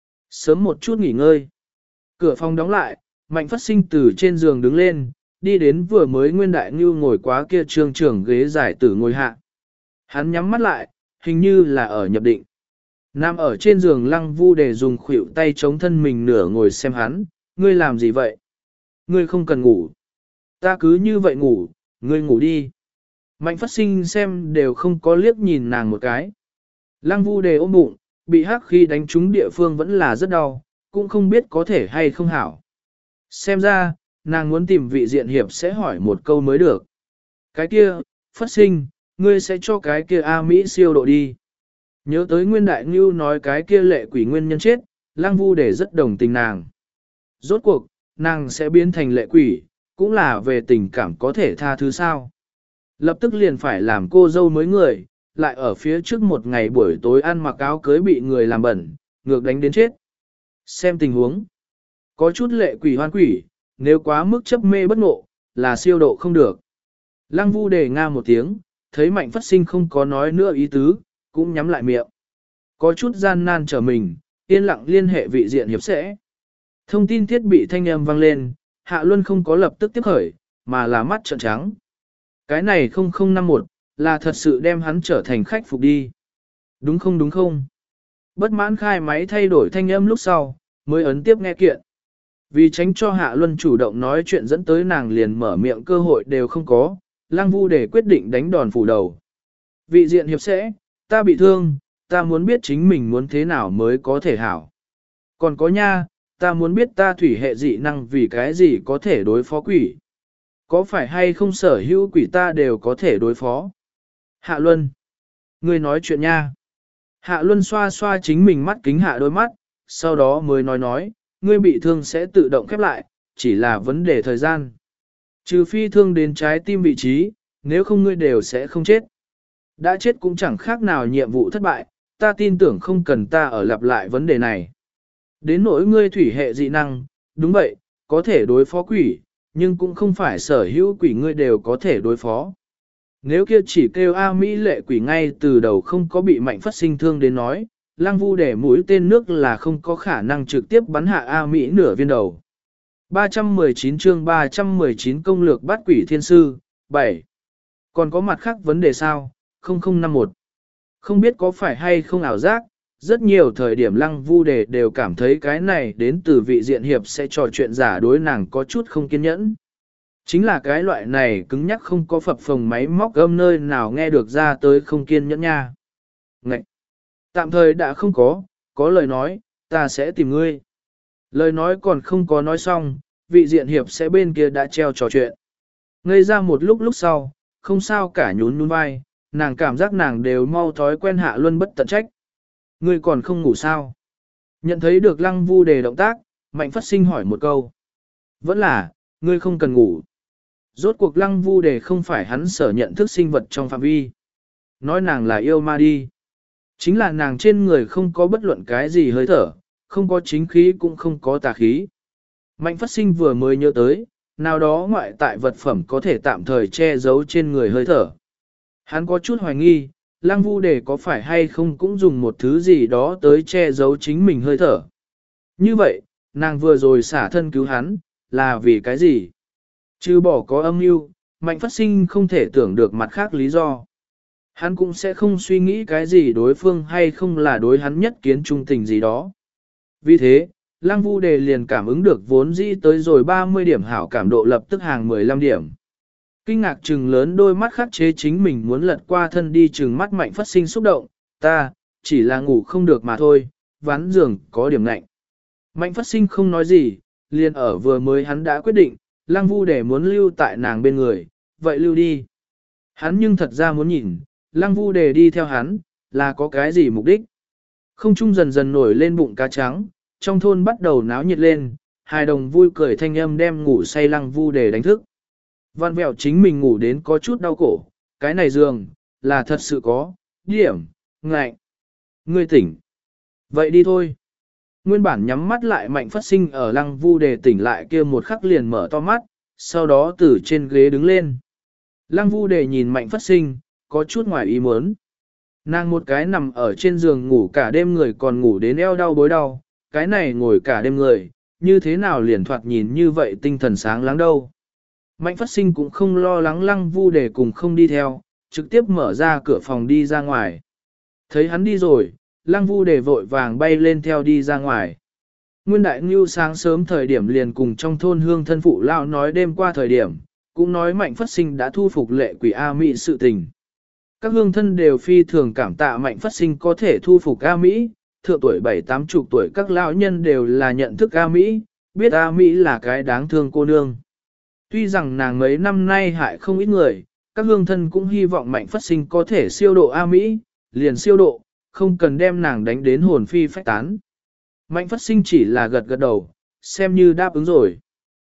Sớm một chút nghỉ ngơi. Cửa phòng đóng lại, mạnh phát sinh từ trên giường đứng lên, đi đến vừa mới nguyên đại ngưu ngồi quá kia trương trưởng ghế giải tử ngồi hạ. Hắn nhắm mắt lại, hình như là ở nhập định. Nằm ở trên giường lăng vu để dùng khuỷu tay chống thân mình nửa ngồi xem hắn, ngươi làm gì vậy? Ngươi không cần ngủ. Ta cứ như vậy ngủ, ngươi ngủ đi. Mạnh phát sinh xem đều không có liếc nhìn nàng một cái. Lăng vu đề ôm bụng, bị hắc khi đánh trúng địa phương vẫn là rất đau, cũng không biết có thể hay không hảo. Xem ra, nàng muốn tìm vị diện hiệp sẽ hỏi một câu mới được. Cái kia, phát sinh, ngươi sẽ cho cái kia A Mỹ siêu độ đi. Nhớ tới Nguyên Đại Ngưu nói cái kia lệ quỷ nguyên nhân chết, Lăng Vu để rất đồng tình nàng. Rốt cuộc, nàng sẽ biến thành lệ quỷ, cũng là về tình cảm có thể tha thứ sao. Lập tức liền phải làm cô dâu mới người, lại ở phía trước một ngày buổi tối ăn mặc áo cưới bị người làm bẩn, ngược đánh đến chết. Xem tình huống. Có chút lệ quỷ hoan quỷ, nếu quá mức chấp mê bất ngộ, là siêu độ không được. Lăng Vu đề nga một tiếng, thấy Mạnh Phát Sinh không có nói nữa ý tứ, cũng nhắm lại miệng. Có chút gian nan trở mình, yên lặng liên hệ vị diện hiệp sẽ. Thông tin thiết bị thanh âm vang lên, Hạ Luân không có lập tức tiếp khởi, mà là mắt trợn trắng. Cái này không không năm một, là thật sự đem hắn trở thành khách phục đi. Đúng không đúng không? Bất mãn khai máy thay đổi thanh âm lúc sau, mới ấn tiếp nghe kiện. Vì tránh cho Hạ Luân chủ động nói chuyện dẫn tới nàng liền mở miệng cơ hội đều không có, Lăng Vu để quyết định đánh đòn phủ đầu. Vị diện hiệp sẽ, ta bị thương, ta muốn biết chính mình muốn thế nào mới có thể hảo. Còn có nha, ta muốn biết ta thủy hệ dị năng vì cái gì có thể đối phó quỷ. Có phải hay không sở hữu quỷ ta đều có thể đối phó. Hạ Luân, ngươi nói chuyện nha. Hạ Luân xoa xoa chính mình mắt kính hạ đôi mắt, sau đó mới nói nói, ngươi bị thương sẽ tự động khép lại, chỉ là vấn đề thời gian. Trừ phi thương đến trái tim vị trí, nếu không ngươi đều sẽ không chết. Đã chết cũng chẳng khác nào nhiệm vụ thất bại, ta tin tưởng không cần ta ở lặp lại vấn đề này. Đến nỗi ngươi thủy hệ dị năng, đúng vậy, có thể đối phó quỷ, nhưng cũng không phải sở hữu quỷ ngươi đều có thể đối phó. Nếu kia chỉ kêu A Mỹ lệ quỷ ngay từ đầu không có bị Mạnh Phát Sinh thương đến nói, Lăng Vu để mũi tên nước là không có khả năng trực tiếp bắn hạ A Mỹ nửa viên đầu. ba trăm mười chín chương ba trăm mười chín công lược bắt quỷ thiên sư, bảy. Còn có mặt khác vấn đề sao? không không năm một. Không biết có phải hay không ảo giác, rất nhiều thời điểm Lăng Vu đề đều cảm thấy cái này đến từ vị diện hiệp sẽ trò chuyện giả đối nàng có chút không kiên nhẫn. Chính là cái loại này cứng nhắc không có phập phồng máy móc âm nơi nào nghe được ra tới không kiên nhẫn nha. Ngậy! Tạm thời đã không có, có lời nói, ta sẽ tìm ngươi. Lời nói còn không có nói xong, vị diện hiệp sẽ bên kia đã treo trò chuyện. Ngây ra một lúc lúc sau, không sao cả nhún nhún vai, nàng cảm giác nàng đều mau thói quen Hạ Luân bất tận trách. Ngươi còn không ngủ sao? Nhận thấy được Lăng Vu đề động tác, Mạnh Phát Sinh hỏi một câu. Vẫn là, ngươi không cần ngủ. Rốt cuộc Lăng Vu đề không phải hắn sở nhận thức sinh vật trong phạm vi. Nói nàng là yêu ma đi. Chính là nàng trên người không có bất luận cái gì hơi thở, không có chính khí cũng không có tà khí. Mạnh phát sinh vừa mới nhớ tới, nào đó ngoại tại vật phẩm có thể tạm thời che giấu trên người hơi thở. Hắn có chút hoài nghi, Lăng Vu Đề có phải hay không cũng dùng một thứ gì đó tới che giấu chính mình hơi thở. Như vậy, nàng vừa rồi xả thân cứu hắn, là vì cái gì? Chứ bỏ có âm mưu, Mạnh phát sinh không thể tưởng được mặt khác lý do. Hắn cũng sẽ không suy nghĩ cái gì đối phương hay không là đối hắn nhất kiến trung tình gì đó. Vì thế, Lăng Vu Đề liền cảm ứng được vốn dĩ tới rồi ba mươi điểm hảo cảm độ lập tức hàng mười lăm điểm. Kinh ngạc trừng lớn đôi mắt khắc chế chính mình muốn lật qua thân đi trừng mắt Mạnh phát sinh xúc động, ta, chỉ là ngủ không được mà thôi, ván giường có điểm lạnh. Mạnh phát sinh không nói gì, liền ở vừa mới hắn đã quyết định, Lăng Vu Đề muốn lưu tại nàng bên người, vậy lưu đi. Hắn nhưng thật ra muốn nhìn, Lăng Vu Đề đi theo hắn, là có cái gì mục đích. Không trung dần dần nổi lên bụng cá trắng, trong thôn bắt đầu náo nhiệt lên, hài đồng vui cười thanh âm đem ngủ say Lăng Vu Đề đánh thức. Văn vẹo chính mình ngủ đến có chút đau cổ, cái này giường, là thật sự có, điểm, ngạnh. Ngươi tỉnh. Vậy đi thôi. Nguyên bản nhắm mắt lại Mạnh phát sinh ở Lăng Vu Đề tỉnh lại kia một khắc liền mở to mắt, sau đó từ trên ghế đứng lên. Lăng Vu Đề nhìn Mạnh phát sinh, có chút ngoài ý muốn. Nàng một cái nằm ở trên giường ngủ cả đêm người còn ngủ đến eo đau bối đau, cái này ngồi cả đêm người, như thế nào liền thoạt nhìn như vậy tinh thần sáng láng đâu. Mạnh phát sinh cũng không lo lắng Lăng Vu Đề cùng không đi theo, trực tiếp mở ra cửa phòng đi ra ngoài. Thấy hắn đi rồi, Lăng Vu Đề vội vàng bay lên theo đi ra ngoài. Nguyên Đại Ngưu sáng sớm thời điểm liền cùng trong thôn hương thân phụ lão nói đêm qua thời điểm, cũng nói Mạnh phát sinh đã thu phục lệ quỷ A Mỹ sự tình. Các hương thân đều phi thường cảm tạ Mạnh phát sinh có thể thu phục A Mỹ, thượng tuổi bảy tám chục tuổi các lão nhân đều là nhận thức A Mỹ, biết A Mỹ là cái đáng thương cô nương. Tuy rằng nàng mấy năm nay hại không ít người, các hương thân cũng hy vọng Mạnh phát sinh có thể siêu độ A Mỹ, liền siêu độ, không cần đem nàng đánh đến hồn phi phách tán. Mạnh phát sinh chỉ là gật gật đầu, xem như đáp ứng rồi.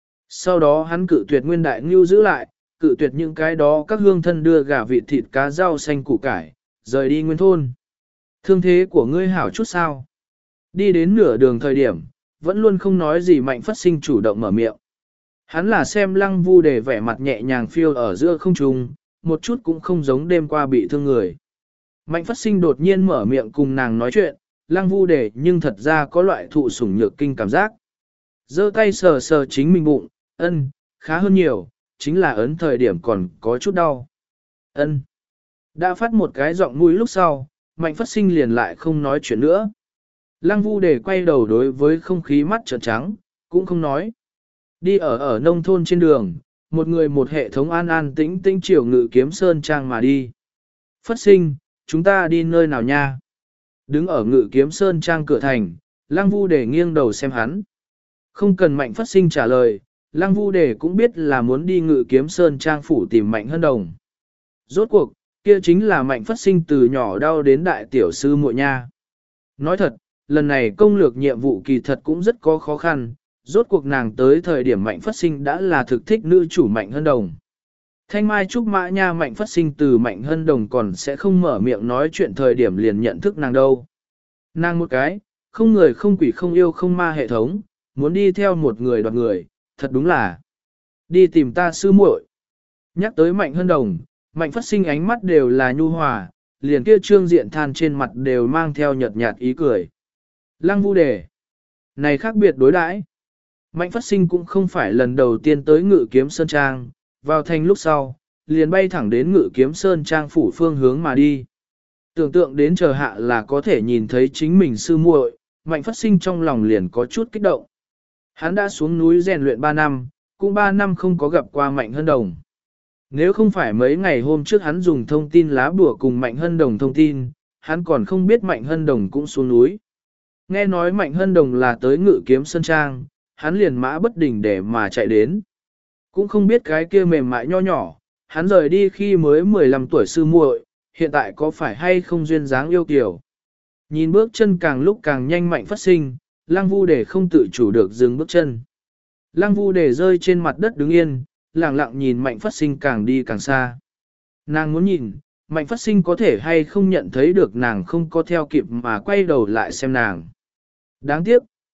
Sau đó hắn cự tuyệt Nguyên Đại Ngưu giữ lại, cự tuyệt những cái đó các hương thân đưa gà vịt thịt cá rau xanh củ cải, rời đi nguyên thôn. Thương thế của ngươi hảo chút sao? Đi đến nửa đường thời điểm, vẫn luôn không nói gì Mạnh phát sinh chủ động mở miệng. Hắn là xem Lăng Vu Đề vẻ mặt nhẹ nhàng phiêu ở giữa không trung, một chút cũng không giống đêm qua bị thương người. Mạnh phát sinh đột nhiên mở miệng cùng nàng nói chuyện, Lăng Vu Đề nhưng thật ra có loại thụ sủng nhược kinh cảm giác. Giơ tay sờ sờ chính mình bụng, ân, khá hơn nhiều, chính là ấn thời điểm còn có chút đau. Ân. Đã phát một cái giọng mũi lúc sau, Mạnh phát sinh liền lại không nói chuyện nữa. Lăng Vu Đề quay đầu đối với không khí mắt trợn trắng, cũng không nói. Đi ở ở nông thôn trên đường, một người một hệ thống an an tĩnh tĩnh chiều Ngự Kiếm Sơn Trang mà đi. Phát sinh, chúng ta đi nơi nào nha? Đứng ở Ngự Kiếm Sơn Trang cửa thành, Lăng Vu Đề nghiêng đầu xem hắn. Không cần Mạnh phát sinh trả lời, Lăng Vu Đề cũng biết là muốn đi Ngự Kiếm Sơn Trang phủ tìm Mạnh Hân Đồng. Rốt cuộc, kia chính là Mạnh phát sinh từ nhỏ đau đến đại tiểu sư muội nha. Nói thật, lần này công lược nhiệm vụ kỳ thật cũng rất có khó khăn, rốt cuộc nàng tới thời điểm Mạnh phát sinh đã là thực thích nữ chủ Mạnh Hân Đồng. Thanh Mai Trúc Mã nha Mạnh phát sinh từ Mạnh Hân Đồng còn sẽ không mở miệng nói chuyện thời điểm liền nhận thức nàng đâu. Nàng một cái, không người không quỷ không yêu không ma hệ thống, muốn đi theo một người đoạt người, thật đúng là đi tìm ta sư muội. Nhắc tới Mạnh Hân Đồng, Mạnh phát sinh ánh mắt đều là nhu hòa, liền kia trương diện than trên mặt đều mang theo nhợt nhạt ý cười. Lăng Vu Đề, này khác biệt đối đãi. Mạnh phát sinh cũng không phải lần đầu tiên tới Ngự Kiếm Sơn Trang, vào thành lúc sau, liền bay thẳng đến Ngự Kiếm Sơn Trang phủ phương hướng mà đi. Tưởng tượng đến chờ hạ là có thể nhìn thấy chính mình sư muội, Mạnh phát sinh trong lòng liền có chút kích động. Hắn đã xuống núi rèn luyện ba năm, cũng ba năm không có gặp qua Mạnh Hân Đồng. Nếu không phải mấy ngày hôm trước hắn dùng thông tin lá bùa cùng Mạnh Hân Đồng thông tin, hắn còn không biết Mạnh Hân Đồng cũng xuống núi. Nghe nói Mạnh Hân Đồng là tới Ngự Kiếm Sơn Trang, hắn liền mã bất đình để mà chạy đến. Cũng không biết cái kia mềm mại nho nhỏ, hắn rời đi khi mới mười lăm tuổi sư muội, hiện tại có phải hay không duyên dáng yêu kiều. Nhìn bước chân càng lúc càng nhanh Mạnh phát sinh, Lăng Vu Đề không tự chủ được dừng bước chân. Lăng Vu Đề rơi trên mặt đất đứng yên, lặng lặng nhìn Mạnh phát sinh càng đi càng xa. Nàng muốn nhìn, Mạnh phát sinh có thể hay không nhận thấy được nàng không có theo kịp mà quay đầu lại xem nàng. Đáng tiếc,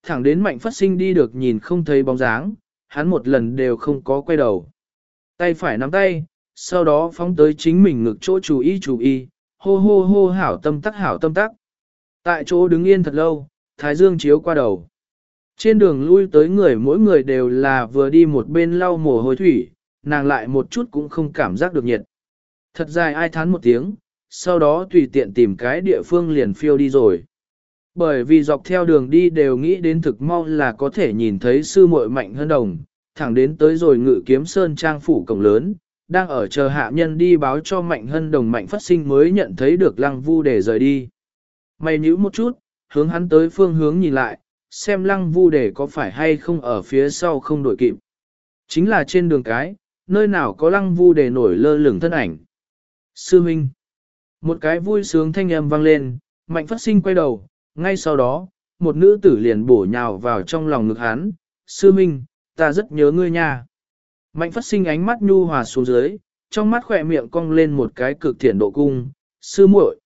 thẳng đến Mạnh Phát Sinh đi được nhìn không thấy bóng dáng, hắn một lần đều không có quay đầu. Tay phải nắm tay, sau đó phóng tới chính mình ngực chỗ chú ý chú ý, hô hô hô hảo tâm tắc hảo tâm tắc. Tại chỗ đứng yên thật lâu, thái dương chiếu qua đầu. Trên đường lui tới người mỗi người đều là vừa đi một bên lau mồ hôi thủy, nàng lại một chút cũng không cảm giác được nhiệt. Thật dài ai thán một tiếng, sau đó tùy tiện tìm cái địa phương liền phiêu đi rồi. Bởi vì dọc theo đường đi đều nghĩ đến thực mau là có thể nhìn thấy sư muội Mạnh Hân Đồng, thẳng đến tới rồi Ngự Kiếm Sơn trang phủ cổng lớn, đang ở chờ hạ nhân đi báo cho Mạnh Hân Đồng Mạnh Phát Sinh mới nhận thấy được Lăng Vu để rời đi. Mày nhíu một chút, hướng hắn tới phương hướng nhìn lại, xem Lăng Vu để có phải hay không ở phía sau không đổi kịp. Chính là trên đường cái, nơi nào có Lăng Vu để nổi lơ lửng thân ảnh. Sư Minh. Một cái vui sướng thanh âm vang lên, Mạnh Phát Sinh quay đầu, ngay sau đó, một nữ tử liền bổ nhào vào trong lòng ngực hắn. Sư Minh, ta rất nhớ ngươi nha. Mạnh Phát Sinh ánh mắt nhu hòa xuống dưới, trong mắt khỏe miệng cong lên một cái cực thiện độ cung. Sư muội,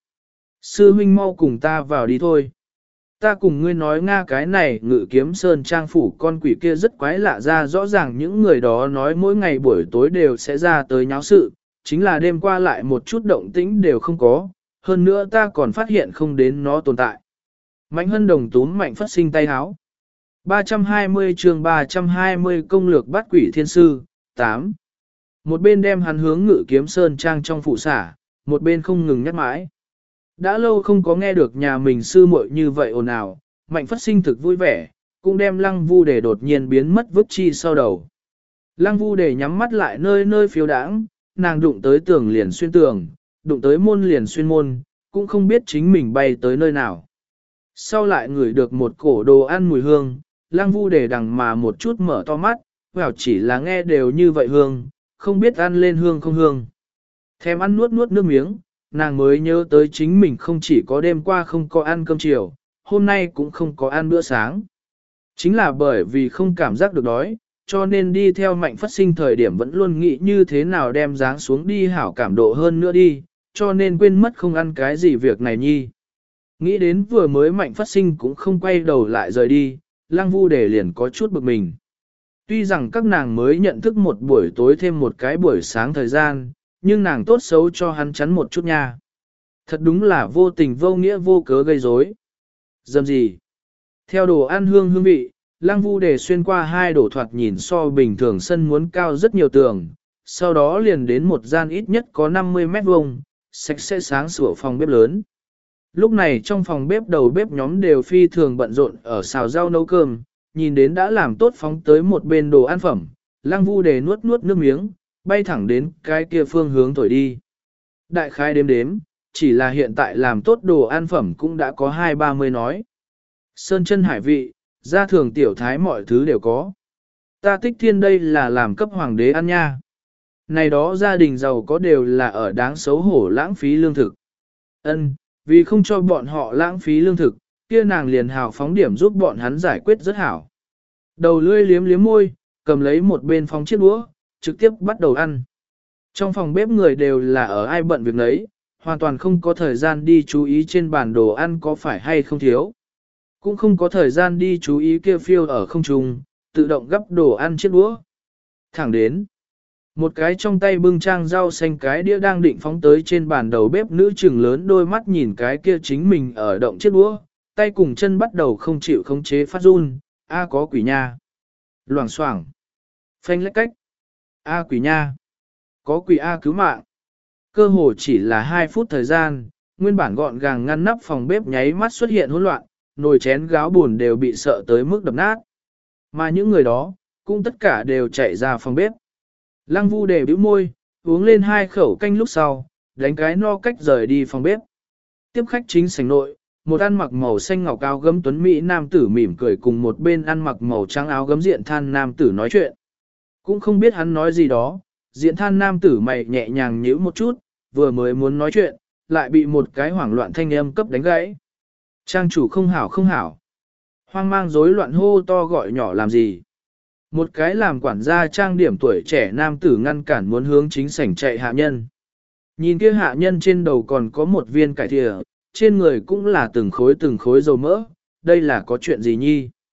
sư huynh mau cùng ta vào đi thôi. Ta cùng ngươi nói Nga cái này Ngự Kiếm Sơn trang phủ con quỷ kia rất quái lạ ra, rõ ràng những người đó nói mỗi ngày buổi tối đều sẽ ra tới nháo sự, chính là đêm qua lại một chút động tĩnh đều không có, hơn nữa ta còn phát hiện không đến nó tồn tại. Mạnh Hân Đồng túm Mạnh Phát Sinh tay háo. ba trăm hai mươi chương ba trăm hai mươi công lược bắt quỷ thiên sư, tám. Một bên đem hắn hướng Ngự Kiếm Sơn trang trong phụ xả, một bên không ngừng nhắc mãi. Đã lâu không có nghe được nhà mình sư muội như vậy ồn ào, Mạnh Phát Sinh thực vui vẻ, cũng đem Lăng Vu để đột nhiên biến mất vứt chi sau đầu. Lăng Vu để nhắm mắt lại nơi nơi phiêu đãng, nàng đụng tới tường liền xuyên tường, đụng tới môn liền xuyên môn, cũng không biết chính mình bay tới nơi nào. Sau lại ngửi được một cổ đồ ăn mùi hương, Lăng Vu để đằng mà một chút mở to mắt, vào chỉ là nghe đều như vậy hương, không biết ăn lên hương không hương. Thèm ăn nuốt nuốt nước miếng, nàng mới nhớ tới chính mình không chỉ có đêm qua không có ăn cơm chiều, hôm nay cũng không có ăn bữa sáng. Chính là bởi vì không cảm giác được đói, cho nên đi theo Mạnh Phát Sinh thời điểm vẫn luôn nghĩ như thế nào đem dáng xuống đi hảo cảm độ hơn nữa đi, cho nên quên mất không ăn cái gì việc này nhi. Nghĩ đến vừa mới Mạnh Phát Sinh cũng không quay đầu lại rời đi, Lăng Vu để liền có chút bực mình. Tuy rằng các nàng mới nhận thức một buổi tối thêm một cái buổi sáng thời gian, nhưng nàng tốt xấu cho hắn chắn một chút nha. Thật đúng là vô tình vô nghĩa vô cớ gây rối. Dầm gì? Theo đồ ăn hương hương vị, Lăng Vu để xuyên qua hai đổ thoạt nhìn so bình thường sân muốn cao rất nhiều tường, sau đó liền đến một gian ít nhất có năm mươi mét vuông, sạch sẽ sáng sủa phòng bếp lớn. Lúc này trong phòng bếp đầu bếp nhóm đều phi thường bận rộn ở xào rau nấu cơm, nhìn đến đã làm tốt phóng tới một bên đồ ăn phẩm, Lăng Vu để nuốt nuốt nước miếng, bay thẳng đến cái kia phương hướng thổi đi. Đại khái đếm đếm, chỉ là hiện tại làm tốt đồ ăn phẩm cũng đã có hai ba mươi nói. Sơn chân hải vị, gia thường tiểu thái mọi thứ đều có. Ta Tích Thiên đây là làm cấp hoàng đế ăn nha. Này đó gia đình giàu có đều là ở đáng xấu hổ lãng phí lương thực. Ân, vì không cho bọn họ lãng phí lương thực, kia nàng liền hào phóng điểm giúp bọn hắn giải quyết rất hảo. Đầu lươi liếm liếm môi, cầm lấy một bên phóng chiếc đũa, trực tiếp bắt đầu ăn. Trong phòng bếp người đều là ở ai bận việc nấy, hoàn toàn không có thời gian đi chú ý trên bản đồ ăn có phải hay không thiếu. Cũng không có thời gian đi chú ý kia phiêu ở không trung, tự động gắp đồ ăn chiếc đũa. Thẳng đến, một cái trong tay bưng trang rau xanh cái đĩa đang định phóng tới trên bàn đầu bếp nữ trừng lớn đôi mắt nhìn cái kia chính mình ở động chiếc đũa, tay cùng chân bắt đầu không chịu khống chế phát run, a có quỷ nha. Loảng xoảng, phanh lách cách, a quỷ nha, có quỷ a cứu mạng. Cơ hồ chỉ là hai phút thời gian, nguyên bản gọn gàng ngăn nắp phòng bếp nháy mắt xuất hiện hỗn loạn, nồi chén gáo buồn đều bị sợ tới mức đập nát. Mà những người đó, cũng tất cả đều chạy ra phòng bếp. Lăng Vu để bĩu môi, uống lên hai khẩu canh lúc sau, đánh cái no cách rời đi phòng bếp. Tiếp khách chính sảnh nội, một ăn mặc màu xanh ngọc áo gấm tuấn mỹ nam tử mỉm cười cùng một bên ăn mặc màu trắng áo gấm diện than nam tử nói chuyện. Cũng không biết hắn nói gì đó, diện than nam tử mày nhẹ nhàng nhíu một chút, vừa mới muốn nói chuyện, lại bị một cái hoảng loạn thanh âm cấp đánh gãy. Trang chủ không hảo không hảo. Hoang mang rối loạn hô to gọi nhỏ làm gì. Một cái làm quản gia trang điểm tuổi trẻ nam tử ngăn cản muốn hướng chính sảnh chạy hạ nhân. Nhìn kia hạ nhân trên đầu còn có một viên cải thìa, trên người cũng là từng khối từng khối dầu mỡ, đây là có chuyện gì nhi?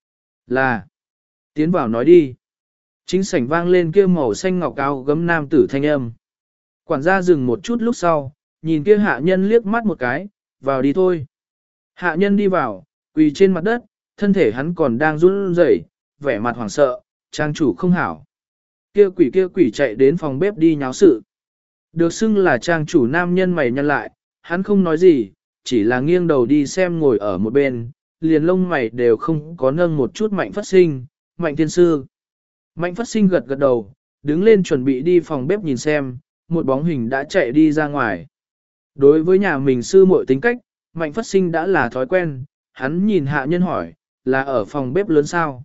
Là, tiến vào nói đi. Chính sảnh vang lên kia màu xanh ngọc áo gấm nam tử thanh âm. Quản gia dừng một chút lúc sau, nhìn kia hạ nhân liếc mắt một cái, vào đi thôi. Hạ nhân đi vào, quỳ trên mặt đất, thân thể hắn còn đang run rẩy, vẻ mặt hoảng sợ, trang chủ không hảo. Kia quỷ kia quỷ chạy đến phòng bếp đi nháo sự. Được xưng là trang chủ nam nhân mày nhăn lại, hắn không nói gì, chỉ là nghiêng đầu đi xem ngồi ở một bên, liền lông mày đều không có nâng một chút Mạnh Phát Sinh, Mạnh Thiên Sư. Mạnh Phát Sinh gật gật đầu, đứng lên chuẩn bị đi phòng bếp nhìn xem, một bóng hình đã chạy đi ra ngoài. Đối với nhà mình sư muội tính cách, Mạnh Phát Sinh đã là thói quen, hắn nhìn hạ nhân hỏi, là ở phòng bếp lớn sao?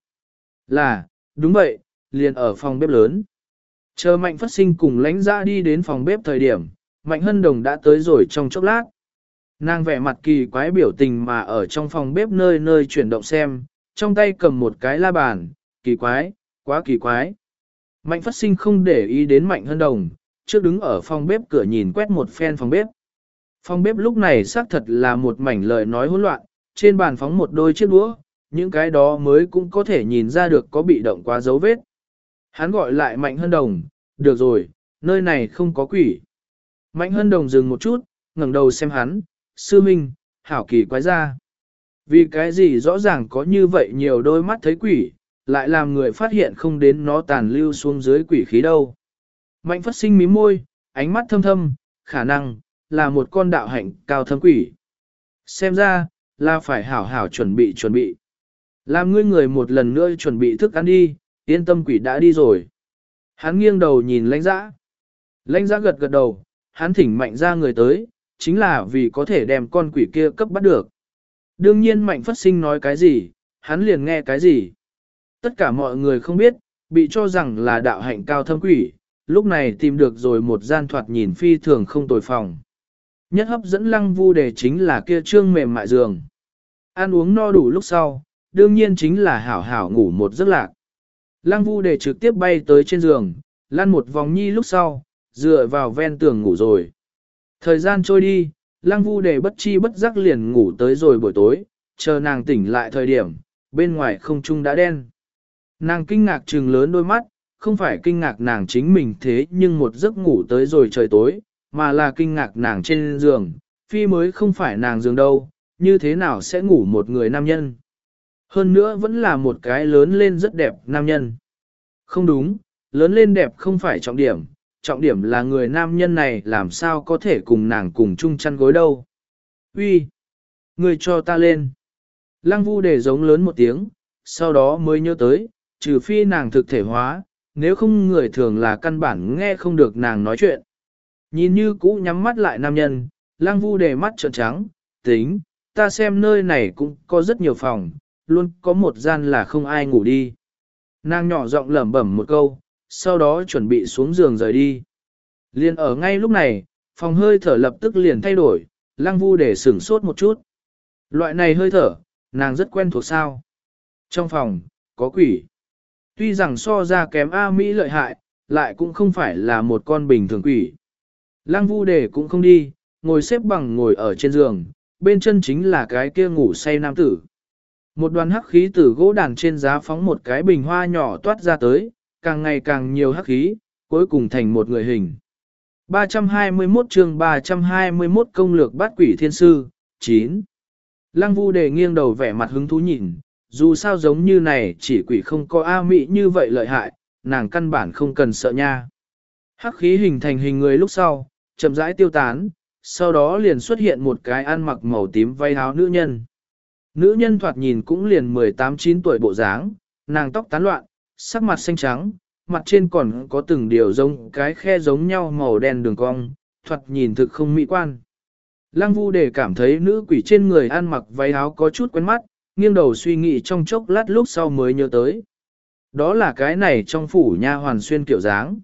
Là, đúng vậy, liền ở phòng bếp lớn. Chờ Mạnh Phát Sinh cùng lãnh dã đi đến phòng bếp thời điểm, Mạnh Hân Đồng đã tới rồi trong chốc lát. Nàng vẻ mặt kỳ quái biểu tình mà ở trong phòng bếp nơi nơi chuyển động xem, trong tay cầm một cái la bàn, kỳ quái, quá kỳ quái. Mạnh Phát Sinh không để ý đến Mạnh Hân Đồng, trước đứng ở phòng bếp cửa nhìn quét một phen phòng bếp. Phòng bếp lúc này xác thật là một mảnh lời nói hỗn loạn, trên bàn phóng một đôi chiếc đũa, những cái đó mới cũng có thể nhìn ra được có bị động quá dấu vết. Hắn gọi lại Mạnh Hân Đồng, được rồi, nơi này không có quỷ. Mạnh Hân Đồng dừng một chút, ngẩng đầu xem hắn, sư minh, hảo kỳ quái ra. Vì cái gì rõ ràng có như vậy nhiều đôi mắt thấy quỷ, lại làm người phát hiện không đến nó tàn lưu xuống dưới quỷ khí đâu. Mạnh Phát Sinh mím môi, ánh mắt thâm thâm, khả năng, là một con đạo hạnh cao thâm quỷ. Xem ra, là phải hảo hảo chuẩn bị chuẩn bị. Làm ngươi người một lần nữa chuẩn bị thức ăn đi, yên tâm quỷ đã đi rồi. Hắn nghiêng đầu nhìn lãnh dã. Lãnh dã gật gật đầu, hắn thỉnh Mạnh ra người tới, chính là vì có thể đem con quỷ kia cấp bắt được. Đương nhiên Mạnh Phát Sinh nói cái gì, hắn liền nghe cái gì. Tất cả mọi người không biết, bị cho rằng là đạo hạnh cao thâm quỷ, lúc này tìm được rồi một gian thoạt nhìn phi thường không tồi phòng. Nhất hấp dẫn Lăng Vu Đề chính là kia trương mềm mại giường. Ăn uống no đủ lúc sau, đương nhiên chính là hảo hảo ngủ một giấc lạc. Lăng Vu Đề trực tiếp bay tới trên giường, lăn một vòng nhi lúc sau, dựa vào ven tường ngủ rồi. Thời gian trôi đi, Lăng Vu Đề bất chi bất giác liền ngủ tới rồi buổi tối, chờ nàng tỉnh lại thời điểm, bên ngoài không trung đã đen. Nàng kinh ngạc trừng lớn đôi mắt, không phải kinh ngạc nàng chính mình thế nhưng một giấc ngủ tới rồi trời tối, mà là kinh ngạc nàng trên giường, phi mới không phải nàng giường đâu, như thế nào sẽ ngủ một người nam nhân. Hơn nữa vẫn là một cái lớn lên rất đẹp nam nhân. Không đúng, lớn lên đẹp không phải trọng điểm, trọng điểm là người nam nhân này làm sao có thể cùng nàng cùng chung chăn gối đâu. Uy, người cho ta lên. Lăng Vu Đề giống lớn một tiếng, sau đó mới nhớ tới, trừ phi nàng thực thể hóa, nếu không người thường là căn bản nghe không được nàng nói chuyện. Nhìn như cũ nhắm mắt lại nam nhân, Lăng Vu Đề mắt trợn trắng, tính, ta xem nơi này cũng có rất nhiều phòng, luôn có một gian là không ai ngủ đi. Nàng nhỏ giọng lẩm bẩm một câu, sau đó chuẩn bị xuống giường rời đi. Liền ở ngay lúc này, phòng hơi thở lập tức liền thay đổi, Lăng Vu Đề sửng sốt một chút. Loại này hơi thở, nàng rất quen thuộc sao. Trong phòng, có quỷ. Tuy rằng so ra kém A Mỹ lợi hại, lại cũng không phải là một con bình thường quỷ. Lăng Vu Đề cũng không đi, ngồi xếp bằng ngồi ở trên giường, bên chân chính là cái kia ngủ say nam tử. Một đoàn hắc khí từ gỗ đàn trên giá phóng một cái bình hoa nhỏ toát ra tới, càng ngày càng nhiều hắc khí, cuối cùng thành một người hình. ba trăm hai mươi mốt chương ba trăm hai mươi mốt công lược bắt quỷ thiên sư, chín. Lăng Vu Đề nghiêng đầu vẻ mặt hứng thú nhìn, dù sao giống như này chỉ quỷ không có A Mỹ như vậy lợi hại, nàng căn bản không cần sợ nha. Hắc khí hình thành hình người lúc sau, chậm rãi tiêu tán, sau đó liền xuất hiện một cái ăn mặc màu tím váy áo nữ nhân. Nữ nhân thoạt nhìn cũng liền mười tám chín tuổi bộ dáng, nàng tóc tán loạn, sắc mặt xanh trắng, mặt trên còn có từng điều giống cái khe giống nhau màu đen đường cong, thoạt nhìn thực không mỹ quan. Lăng Vu Đề cảm thấy nữ quỷ trên người ăn mặc váy áo có chút quen mắt, nghiêng đầu suy nghĩ trong chốc lát lúc sau mới nhớ tới. Đó là cái này trong phủ nha hoàn xuyên kiểu dáng.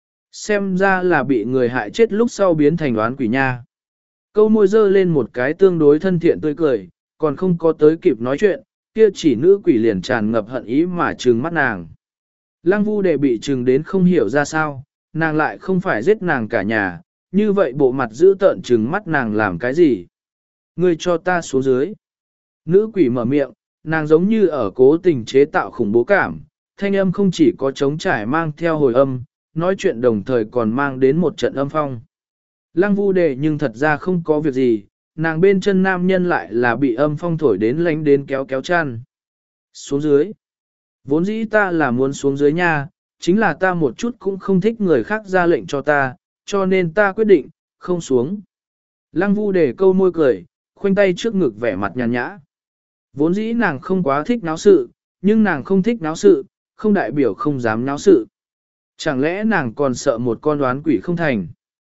Xem ra là bị người hại chết lúc sau biến thành đoán quỷ nha. Câu môi dơ lên một cái tương đối thân thiện tươi cười, còn không có tới kịp nói chuyện, kia chỉ nữ quỷ liền tràn ngập hận ý mà trừng mắt nàng. Lăng Vu Đề bị trừng đến không hiểu ra sao, nàng lại không phải giết nàng cả nhà, như vậy bộ mặt giữ tợn trừng mắt nàng làm cái gì? Ngươi cho ta xuống dưới. Nữ quỷ mở miệng, nàng giống như ở cố tình chế tạo khủng bố cảm, thanh âm không chỉ có trống trải mang theo hồi âm, nói chuyện đồng thời còn mang đến một trận âm phong. Lăng Vu Đề nhưng thật ra không có việc gì, nàng bên chân nam nhân lại là bị âm phong thổi đến lánh đến kéo kéo chăn. Xuống dưới. Vốn dĩ ta là muốn xuống dưới nha, chính là ta một chút cũng không thích người khác ra lệnh cho ta, cho nên ta quyết định, không xuống. Lăng Vu Đề câu môi cười, khoanh tay trước ngực vẻ mặt nhàn nhã. Vốn dĩ nàng không quá thích náo sự, nhưng nàng không thích náo sự, không đại biểu không dám náo sự. Chẳng lẽ nàng còn sợ một con đoán quỷ không thành?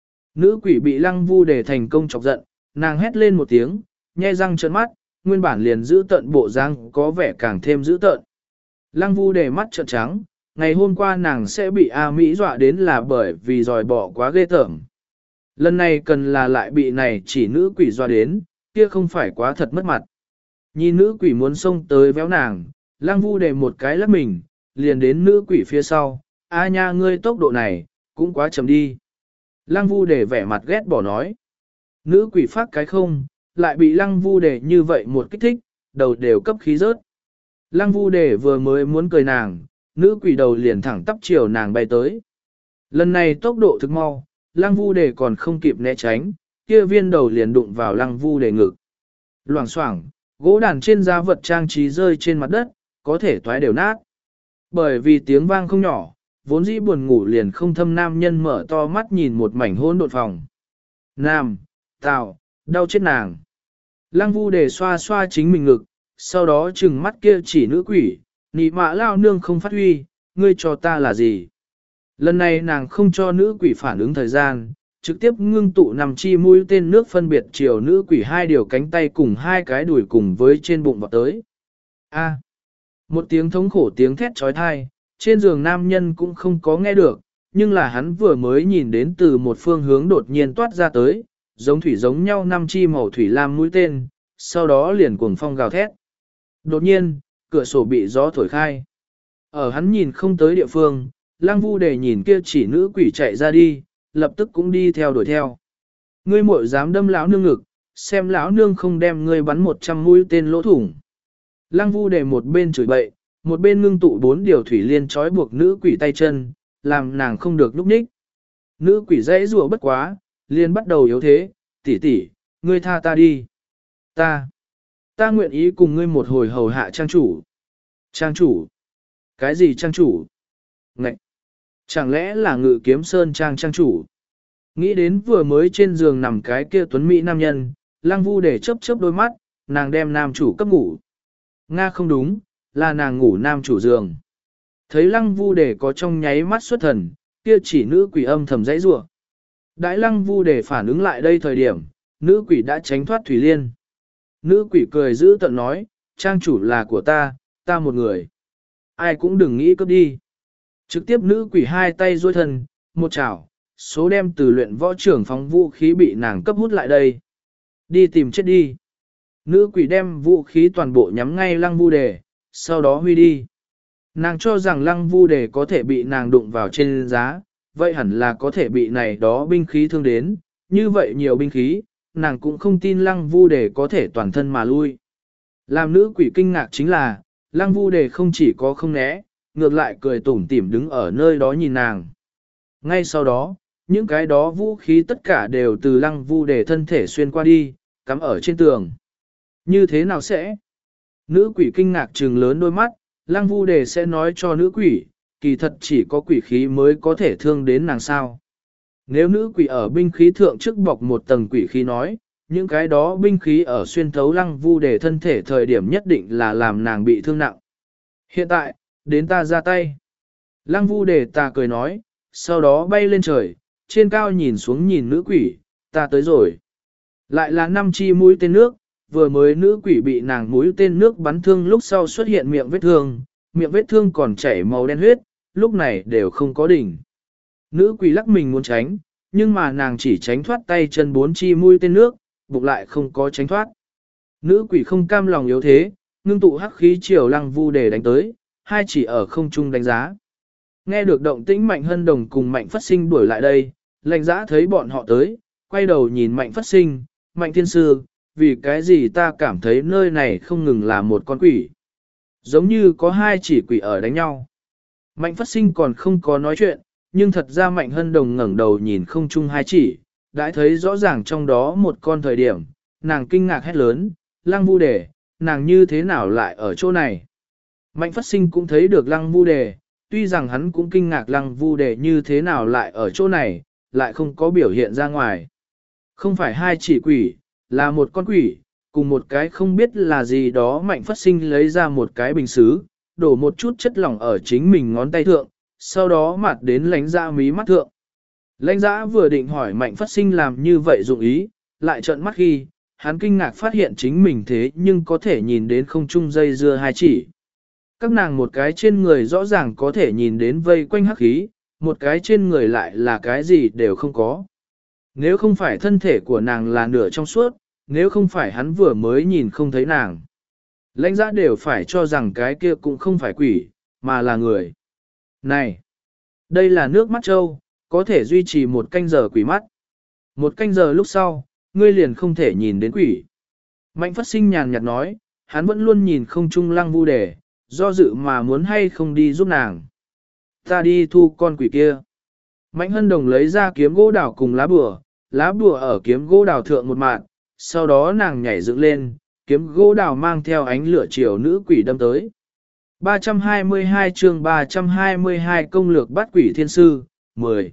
Nữ quỷ bị Lăng Vu Đề thành công chọc giận, nàng hét lên một tiếng, nhe răng trợn mắt, nguyên bản liền giữ tận bộ răng có vẻ càng thêm giữ tận. Lăng Vu Đề mắt trợn trắng, ngày hôm qua nàng sẽ bị A Mỹ dọa đến là bởi vì dòi bỏ quá ghê tởm. Lần này cần là lại bị này chỉ nữ quỷ dọa đến, kia không phải quá thật mất mặt. Nhìn nữ quỷ muốn xông tới véo nàng, Lăng Vu Đề một cái lắc mình, liền đến nữ quỷ phía sau, a nha ngươi tốc độ này, cũng quá chậm đi. Lăng Vu Đề vẻ mặt ghét bỏ nói. Nữ quỷ phát cái không, lại bị Lăng Vu Đề như vậy một kích thích, đầu đều cấp khí rớt. Lăng Vu Đề vừa mới muốn cười nàng, nữ quỷ đầu liền thẳng tắp chiều nàng bay tới. Lần này tốc độ thực mau, Lăng Vu Đề còn không kịp né tránh, kia viên đầu liền đụng vào Lăng Vu Đề ngực. Loảng xoảng, gỗ đàn trên giá vật trang trí rơi trên mặt đất, có thể toái đều nát. Bởi vì tiếng vang không nhỏ, vốn dĩ buồn ngủ liền không thâm nam nhân mở to mắt nhìn một mảnh hỗn độn phòng. Nam, tào, đau chết nàng. Lăng Vu Đề xoa xoa chính mình ngực, sau đó trừng mắt kia chỉ nữ quỷ, nị mạ lao nương không phát huy, ngươi cho ta là gì? Lần này nàng không cho nữ quỷ phản ứng thời gian, trực tiếp ngưng tụ nằm chi mũi tên nước phân biệt chiều nữ quỷ hai điều cánh tay cùng hai cái đùi cùng với trên bụng vào tới. A. Một tiếng thống khổ tiếng thét trói thai, trên giường nam nhân cũng không có nghe được, nhưng là hắn vừa mới nhìn đến từ một phương hướng đột nhiên toát ra tới, giống thủy giống nhau năm chi màu thủy lam mũi tên, sau đó liền cuồng phong gào thét. Đột nhiên, cửa sổ bị gió thổi khai. Ở hắn nhìn không tới địa phương, Lăng Vu Đề nhìn kia chỉ nữ quỷ chạy ra đi, lập tức cũng đi theo đuổi theo. Ngươi muội dám đâm lão nương ngực, xem lão nương không đem ngươi bắn một trăm mũi tên lỗ thủng. Lăng Vu Đề một bên chửi bậy, một bên ngưng tụ bốn điều thủy liên trói buộc nữ quỷ tay chân, làm nàng không được núp nhích. Nữ quỷ dãy rủa bất quá, liền bắt đầu yếu thế, tỷ tỷ, ngươi tha ta đi. Ta, ta nguyện ý cùng ngươi một hồi hầu hạ trang chủ. Trang chủ? Cái gì trang chủ? Ngậy! Chẳng lẽ là Ngự Kiếm Sơn trang trang chủ? Nghĩ đến vừa mới trên giường nằm cái kia tuấn mỹ nam nhân, Lăng Vu Đề chớp chớp đôi mắt, nàng đem nam chủ cấp ngủ. Nga không đúng, là nàng ngủ nam chủ giường. Thấy Lăng Vu Đề có trong nháy mắt xuất thần, kia chỉ nữ quỷ âm thầm dãy rủa. Đãi Lăng Vu Đề phản ứng lại đây thời điểm, nữ quỷ đã tránh thoát thủy liên. Nữ quỷ cười giữ tận nói, trang chủ là của ta, ta một người. Ai cũng đừng nghĩ cướp đi. Trực tiếp nữ quỷ hai tay duỗi thân, một chảo, số đem từ luyện võ trưởng phóng vũ khí bị nàng cấp hút lại đây. Đi tìm chết đi. Nữ quỷ đem vũ khí toàn bộ nhắm ngay Lăng Vu Đề, sau đó huy đi. Nàng cho rằng Lăng Vu Đề có thể bị nàng đụng vào trên giá, vậy hẳn là có thể bị này đó binh khí thương đến, như vậy nhiều binh khí, nàng cũng không tin Lăng Vu Đề có thể toàn thân mà lui. Làm nữ quỷ kinh ngạc chính là, Lăng Vu Đề không chỉ có không né, ngược lại cười tủm tỉm đứng ở nơi đó nhìn nàng. Ngay sau đó, những cái đó vũ khí tất cả đều từ Lăng Vu Đề thân thể xuyên qua đi, cắm ở trên tường. Như thế nào sẽ? Nữ quỷ kinh ngạc trừng lớn đôi mắt, Lăng Vu Đề sẽ nói cho nữ quỷ, kỳ thật chỉ có quỷ khí mới có thể thương đến nàng sao. Nếu nữ quỷ ở binh khí thượng trước bọc một tầng quỷ khí nói, những cái đó binh khí ở xuyên thấu Lăng Vu Đề thân thể thời điểm nhất định là làm nàng bị thương nặng. Hiện tại, đến ta ra tay. Lăng Vu Đề ta cười nói, sau đó bay lên trời, trên cao nhìn xuống nhìn nữ quỷ, ta tới rồi. Lại là năm chi mũi tên nước, vừa mới nữ quỷ bị nàng mũi tên nước bắn thương lúc sau xuất hiện miệng vết thương, miệng vết thương còn chảy màu đen huyết, lúc này đều không có đỉnh. Nữ quỷ lắc mình muốn tránh, nhưng mà nàng chỉ tránh thoát tay chân bốn chi mũi tên nước, bụng lại không có tránh thoát. Nữ quỷ không cam lòng yếu thế, ngưng tụ hắc khí chiều Lăng Vu Đề đánh tới, hai chỉ ở không trung đánh giá. Nghe được động tĩnh Mạnh Hân Đồng cùng Mạnh Phất Sinh đuổi lại đây, Lệnh Giã thấy bọn họ tới, quay đầu nhìn Mạnh Phất Sinh, Mạnh Thiên Sư, vì cái gì ta cảm thấy nơi này không ngừng là một con quỷ. Giống như có hai chỉ quỷ ở đánh nhau. Mạnh Phát Sinh còn không có nói chuyện, nhưng thật ra Mạnh Hân Đồng ngẩng đầu nhìn không chung hai chỉ, đã thấy rõ ràng trong đó một con thời điểm, nàng kinh ngạc hét lớn, Lăng Vu Đề, nàng như thế nào lại ở chỗ này? Mạnh Phát Sinh cũng thấy được Lăng Vu Đề, tuy rằng hắn cũng kinh ngạc Lăng Vu Đề như thế nào lại ở chỗ này, lại không có biểu hiện ra ngoài. Không phải hai chỉ quỷ, là một con quỷ, cùng một cái không biết là gì đó. Mạnh Phát Sinh lấy ra một cái bình xứ, đổ một chút chất lỏng ở chính mình ngón tay thượng, sau đó mặt đến Lãnh Dã mí mắt thượng. Lãnh Dã vừa định hỏi Mạnh Phát Sinh làm như vậy dụng ý, lại trợn mắt khi, hắn kinh ngạc phát hiện chính mình thế nhưng có thể nhìn đến không trung dây dưa hai chỉ. Các nàng một cái trên người rõ ràng có thể nhìn đến vây quanh hắc khí, một cái trên người lại là cái gì đều không có. Nếu không phải thân thể của nàng là nửa trong suốt, nếu không phải hắn vừa mới nhìn không thấy nàng. Lãnh Dã đều phải cho rằng cái kia cũng không phải quỷ, mà là người. Này! Đây là nước mắt trâu, có thể duy trì một canh giờ quỷ mắt. Một canh giờ lúc sau, ngươi liền không thể nhìn đến quỷ. Mạnh Phát Sinh nhàn nhạt nói, hắn vẫn luôn nhìn không trung Lăng Vu Đề, do dự mà muốn hay không đi giúp nàng. Ta đi thu con quỷ kia. Mạnh Hân Đồng lấy ra kiếm gỗ đào cùng lá bùa, lá bùa ở kiếm gỗ đào thượng một mạng, sau đó nàng nhảy dựng lên, kiếm gỗ đào mang theo ánh lửa chiều nữ quỷ đâm tới. ba trăm hai mươi hai chương ba trăm hai mươi hai công lược bắt quỷ thiên sư, mười.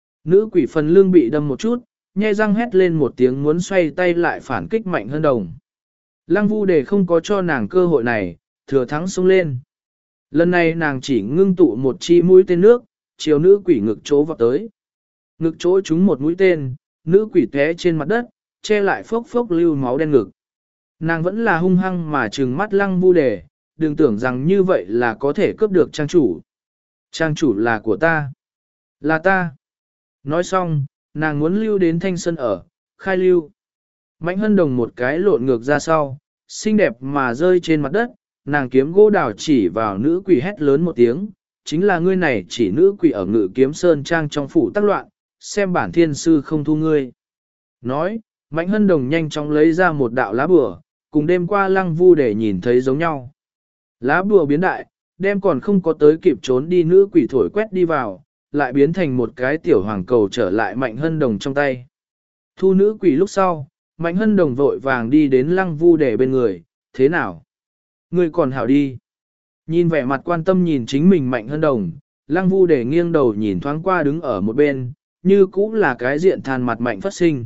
Nữ quỷ phần lưng bị đâm một chút, nhe răng hét lên một tiếng muốn xoay tay lại phản kích Mạnh Hân Đồng. Lăng Vu Đề không có cho nàng cơ hội này, thừa thắng xông lên. Lần này nàng chỉ ngưng tụ một chi mũi tên nước, chiều nữ quỷ ngực chỗ vọt tới. Ngực chỗ trúng một mũi tên, nữ quỷ té trên mặt đất, che lại phốc phốc lưu máu đen ngực. Nàng vẫn là hung hăng mà trừng mắt Lăng Vu Đề, đừng tưởng rằng như vậy là có thể cướp được trang chủ. Trang chủ là của ta. Là ta. Nói xong, nàng muốn lưu đến thanh sân ở, khai lưu. Mạnh Hân Đồng một cái lộn ngược ra sau, xinh đẹp mà rơi trên mặt đất, nàng kiếm gỗ đào chỉ vào nữ quỷ hét lớn một tiếng, chính là ngươi này chỉ nữ quỷ ở Ngự Kiếm Sơn trang trong phủ tác loạn, xem bản thiên sư không thu ngươi. Nói, Mạnh Hân Đồng nhanh chóng lấy ra một đạo lá bùa, cùng đêm qua Lăng Vu để nhìn thấy giống nhau. Lá bùa biến đại, đem còn không có tới kịp trốn đi nữ quỷ thổi quét đi vào, lại biến thành một cái tiểu hoàng cầu trở lại Mạnh Hân Đồng trong tay. Thu nữ quỷ lúc sau, Mạnh Hân Đồng vội vàng đi đến Lăng Vu để bên người, thế nào? Ngươi còn hảo đi. Nhìn vẻ mặt quan tâm nhìn chính mình Mạnh Hân Đồng, Lăng Vu để nghiêng đầu nhìn thoáng qua đứng ở một bên, như cũng là cái diện than mặt Mạnh Phát Sinh.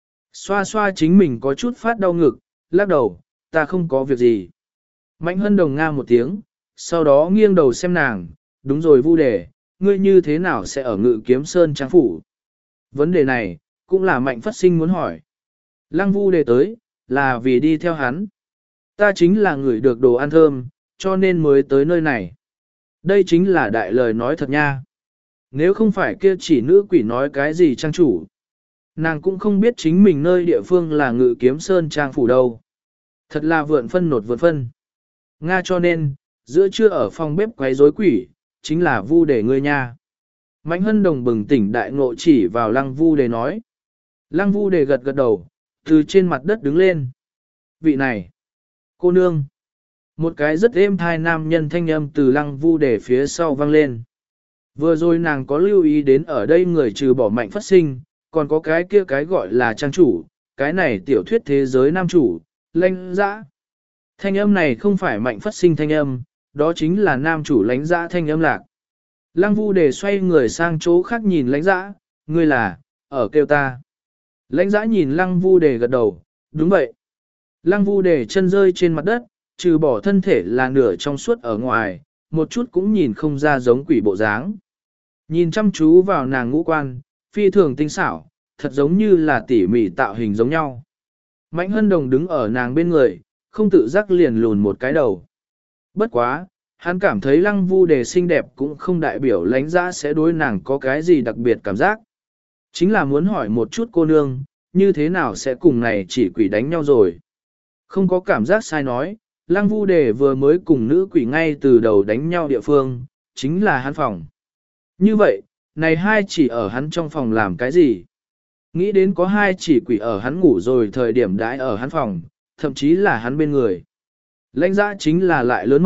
Xoa xoa chính mình có chút phát đau ngực, lắc đầu, ta không có việc gì. Mạnh Hân Đồng nga một tiếng, sau đó nghiêng đầu xem nàng, đúng rồi Vu Đề, ngươi như thế nào sẽ ở Ngự Kiếm Sơn trang phủ? Vấn đề này, cũng là Mạnh Phát Sinh muốn hỏi. Lăng Vu Đề tới, là vì đi theo hắn. Ta chính là người được đồ ăn thơm, cho nên mới tới nơi này. Đây chính là đại lời nói thật nha. Nếu không phải kia chỉ nữ quỷ nói cái gì trang chủ, nàng cũng không biết chính mình nơi địa phương là Ngự Kiếm Sơn trang phủ đâu. Thật là vượn phân nột vượn phân. Nga cho nên, giữa trưa ở phòng bếp quấy rối quỷ, chính là Vu Đề ngươi nha. Mạnh Hân Đồng bừng tỉnh đại ngộ chỉ vào Lăng Vu Đề nói. Lăng Vu Đề gật gật đầu, từ trên mặt đất đứng lên. Vị này, cô nương. Một cái rất êm thai nam nhân thanh âm từ Lăng Vu Đề phía sau vang lên. Vừa rồi nàng có lưu ý đến ở đây người trừ bỏ Mạnh Phát Sinh, còn có cái kia cái gọi là trang chủ, cái này tiểu thuyết thế giới nam chủ, Lãnh Dã. Thanh âm này không phải Mạnh Phát Sinh thanh âm, đó chính là nam chủ Lãnh Dã thanh âm lạc. Lăng Vu Đề xoay người sang chỗ khác nhìn Lãnh Dã, ngươi là, ở kêu ta. Lãnh Dã nhìn Lăng Vu Đề gật đầu, đúng vậy. Lăng Vu Đề chân rơi trên mặt đất, trừ bỏ thân thể là nửa trong suốt ở ngoài, một chút cũng nhìn không ra giống quỷ bộ dáng. Nhìn chăm chú vào nàng ngũ quan, phi thường tinh xảo, thật giống như là tỉ mỉ tạo hình giống nhau. Mạnh Hân Đồng đứng ở nàng bên người, không tự giác liền lùn một cái đầu. Bất quá, hắn cảm thấy Lăng Vu Đề xinh đẹp cũng không đại biểu Lãnh Dã sẽ đối nàng có cái gì đặc biệt cảm giác. Chính là muốn hỏi một chút cô nương, như thế nào sẽ cùng này chỉ quỷ đánh nhau rồi. Không có cảm giác sai nói, Lăng Vu Đề vừa mới cùng nữ quỷ ngay từ đầu đánh nhau địa phương, chính là hắn phòng. Như vậy, này hai chỉ ở hắn trong phòng làm cái gì? Nghĩ đến có hai chỉ quỷ ở hắn ngủ rồi thời điểm đãi ở hắn phòng, thậm chí là hắn bên người. Lãnh Dã chính là lại lớn mật,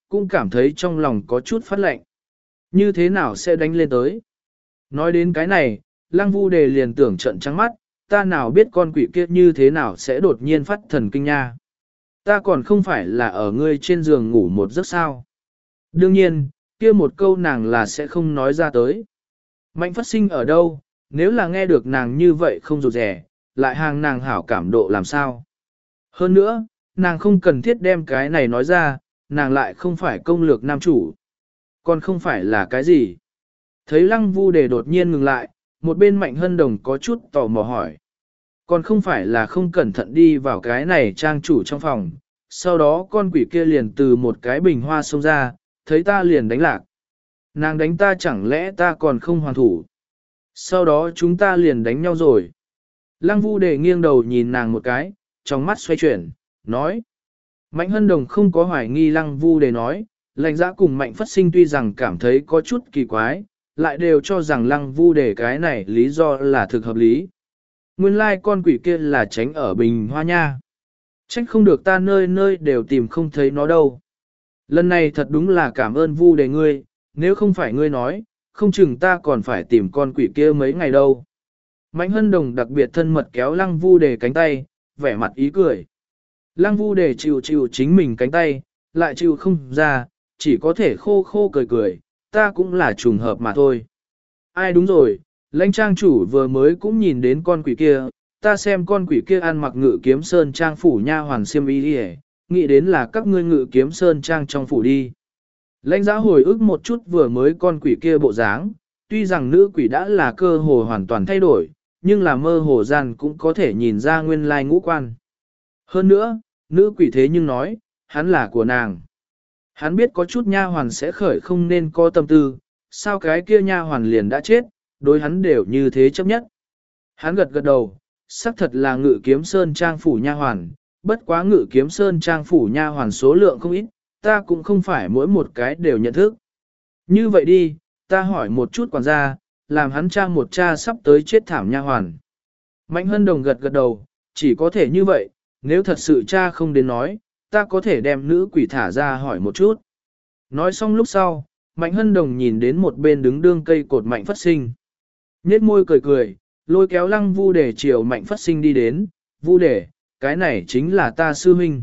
cũng cảm thấy trong lòng có chút phát lạnh. Như thế nào sẽ đánh lên tới? Nói đến cái này, Lăng Vu Đề liền tưởng trận trắng mắt, ta nào biết con quỷ kia như thế nào sẽ đột nhiên phát thần kinh nha. Ta còn không phải là ở ngươi trên giường ngủ một giấc sao. Đương nhiên, kia một câu nàng là sẽ không nói ra tới. Mạnh phát sinh ở đâu, nếu là nghe được nàng như vậy không rụt rẻ, lại hàng nàng hảo cảm độ làm sao. Hơn nữa, nàng không cần thiết đem cái này nói ra, nàng lại không phải công lược nam chủ. Còn không phải là cái gì. Thấy Lăng Vu Đề đột nhiên ngừng lại, một bên Mạnh Hân Đồng có chút tò mò hỏi. Còn không phải là không cẩn thận đi vào cái này trang chủ trong phòng, sau đó con quỷ kia liền từ một cái bình hoa xông ra, thấy ta liền đánh lạc. Nàng đánh ta chẳng lẽ ta còn không hoàn thủ. Sau đó chúng ta liền đánh nhau rồi. Lăng Vu Đề nghiêng đầu nhìn nàng một cái, trong mắt xoay chuyển, nói. Mạnh Hân Đồng không có hoài nghi Lăng Vu Đề nói, Lạnh Giã cùng Mạnh Phất Sinh tuy rằng cảm thấy có chút kỳ quái, lại đều cho rằng Lăng Vu Đề cái này lý do là thực hợp lý. Nguyên lai like con quỷ kia là tránh ở bình hoa nha. Trách không được ta nơi nơi đều tìm không thấy nó đâu. Lần này thật đúng là cảm ơn Vu Đề ngươi, nếu không phải ngươi nói, không chừng ta còn phải tìm con quỷ kia mấy ngày đâu. Mạnh Hân Đồng đặc biệt thân mật kéo Lăng Vu Đề cánh tay, vẻ mặt ý cười. Lăng Vu Đề chịu chịu chính mình cánh tay, lại chịu không ra, chỉ có thể khô khô cười cười, ta cũng là trùng hợp mà thôi. Ai đúng rồi, lãnh trang chủ vừa mới cũng nhìn đến con quỷ kia, ta xem con quỷ kia ăn mặc ngự kiếm sơn trang phủ nha hoàn xiêm y đi, nghĩ đến là các ngươi ngự kiếm sơn trang trong phủ đi. Lãnh Giã hồi ức một chút vừa mới con quỷ kia bộ dáng, tuy rằng nữ quỷ đã là cơ hồ hoàn toàn thay đổi, nhưng là mơ hồ gian cũng có thể nhìn ra nguyên lai ngũ quan. Hơn nữa, nữ quỷ thế nhưng nói, hắn là của nàng. Hắn biết có chút nha hoàn sẽ khởi không nên có tâm tư, sao cái kia nha hoàn liền đã chết, đối hắn đều như thế chấp nhất. Hắn gật gật đầu, xác thật là ngự kiếm sơn trang phủ nha hoàn, bất quá ngự kiếm sơn trang phủ nha hoàn số lượng không ít, ta cũng không phải mỗi một cái đều nhận thức. Như vậy đi, ta hỏi một chút quản gia, làm hắn trang một cha sắp tới chết thảm nha hoàn. Mạnh Hân Đồng gật gật đầu, chỉ có thể như vậy, nếu thật sự cha không đến nói, ta có thể đem nữ quỷ thả ra hỏi một chút. Nói xong lúc sau, Mạnh Hân Đồng nhìn đến một bên đứng đương cây cột Mạnh Phất Sinh. Nhết môi cười cười, lôi kéo Lăng Vu Đề chiều Mạnh Phất Sinh đi đến, Vu Đề, cái này chính là ta sư huynh.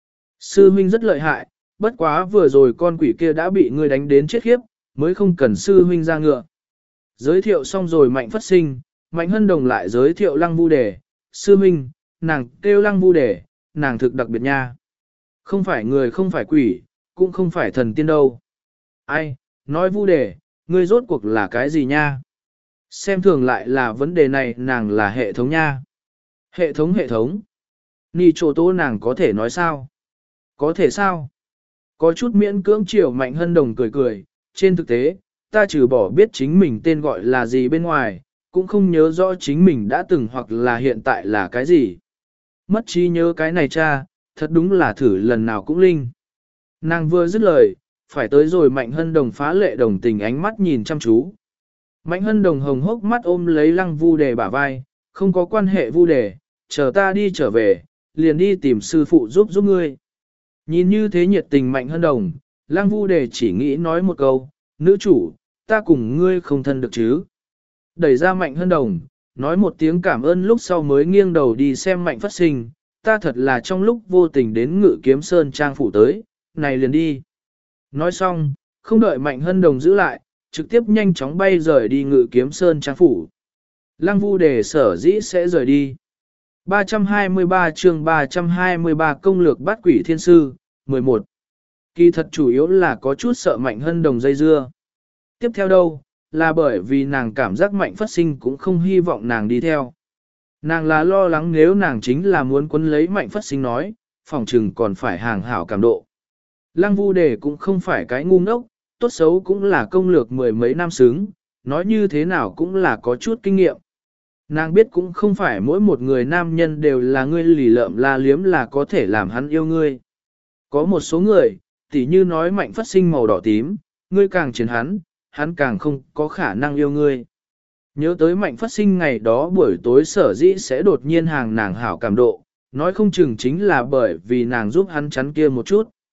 Sư huynh rất lợi hại, bất quá vừa rồi con quỷ kia đã bị ngươi đánh đến chết khiếp, mới không cần sư huynh ra ngựa. Giới thiệu xong rồi Mạnh Phất Sinh, Mạnh Hân Đồng lại giới thiệu Lăng Vu Đề, sư huynh, nàng kêu Lăng Vu Đề, nàng thực đặc biệt nha. Không phải người không phải quỷ, cũng không phải thần tiên đâu. Ai, nói Vu Đề, ngươi rốt cuộc là cái gì nha? Xem thường lại là vấn đề này nàng là hệ thống nha. Hệ thống hệ thống. Nì trồ tố nàng có thể nói sao? Có thể sao? Có chút miễn cưỡng chiều Mạnh Hân Đồng cười cười, trên thực tế, ta trừ bỏ biết chính mình tên gọi là gì bên ngoài, cũng không nhớ rõ chính mình đã từng hoặc là hiện tại là cái gì. Mất trí nhớ cái này cha, thật đúng là thử lần nào cũng linh. Nàng vừa dứt lời, phải tới rồi Mạnh Hân Đồng phá lệ đồng tình ánh mắt nhìn chăm chú. Mạnh Hân Đồng hồng hốc mắt ôm lấy Lăng Vu Đề bả vai, không có quan hệ Vu Đề, chờ ta đi trở về, liền đi tìm sư phụ giúp giúp ngươi. Nhìn như thế nhiệt tình Mạnh Hân Đồng, Lăng Vu Đề chỉ nghĩ nói một câu, nữ chủ, ta cùng ngươi không thân được chứ. Đẩy ra Mạnh Hân Đồng, nói một tiếng cảm ơn lúc sau mới nghiêng đầu đi xem Mạnh Phất Sinh, ta thật là trong lúc vô tình đến ngự kiếm sơn trang phủ tới, này liền đi. Nói xong, không đợi Mạnh Hân Đồng giữ lại, trực tiếp nhanh chóng bay rời đi ngự kiếm sơn trang phủ. Lăng Vu Đề sở dĩ sẽ rời đi. ba trăm hai mươi ba chương ba trăm hai mươi ba công lược bắt quỷ thiên sư, mười một. Kỳ thật chủ yếu là có chút sợ Mạnh Hân Đồng dây dưa. Tiếp theo đâu, là bởi vì nàng cảm giác Mạnh Phất Sinh cũng không hy vọng nàng đi theo. Nàng là lo lắng nếu nàng chính là muốn quấn lấy Mạnh Phất Sinh nói, phòng trừng còn phải hàng hảo cảm độ. Lăng Vu Đề cũng không phải cái ngu ngốc, tốt xấu cũng là công lược mười mấy năm xứng, nói như thế nào cũng là có chút kinh nghiệm. Nàng biết cũng không phải mỗi một người nam nhân đều là ngươi lì lợm la liếm là có thể làm hắn yêu ngươi. Có một số người, tỉ như nói Mạnh Phất Sinh màu đỏ tím, ngươi càng chiến hắn, hắn càng không có khả năng yêu ngươi. Nhớ tới Mạnh Phất Sinh ngày đó buổi tối sở dĩ sẽ đột nhiên hàng nàng hảo cảm độ, nói không chừng chính là bởi vì nàng giúp hắn chắn kia một chút.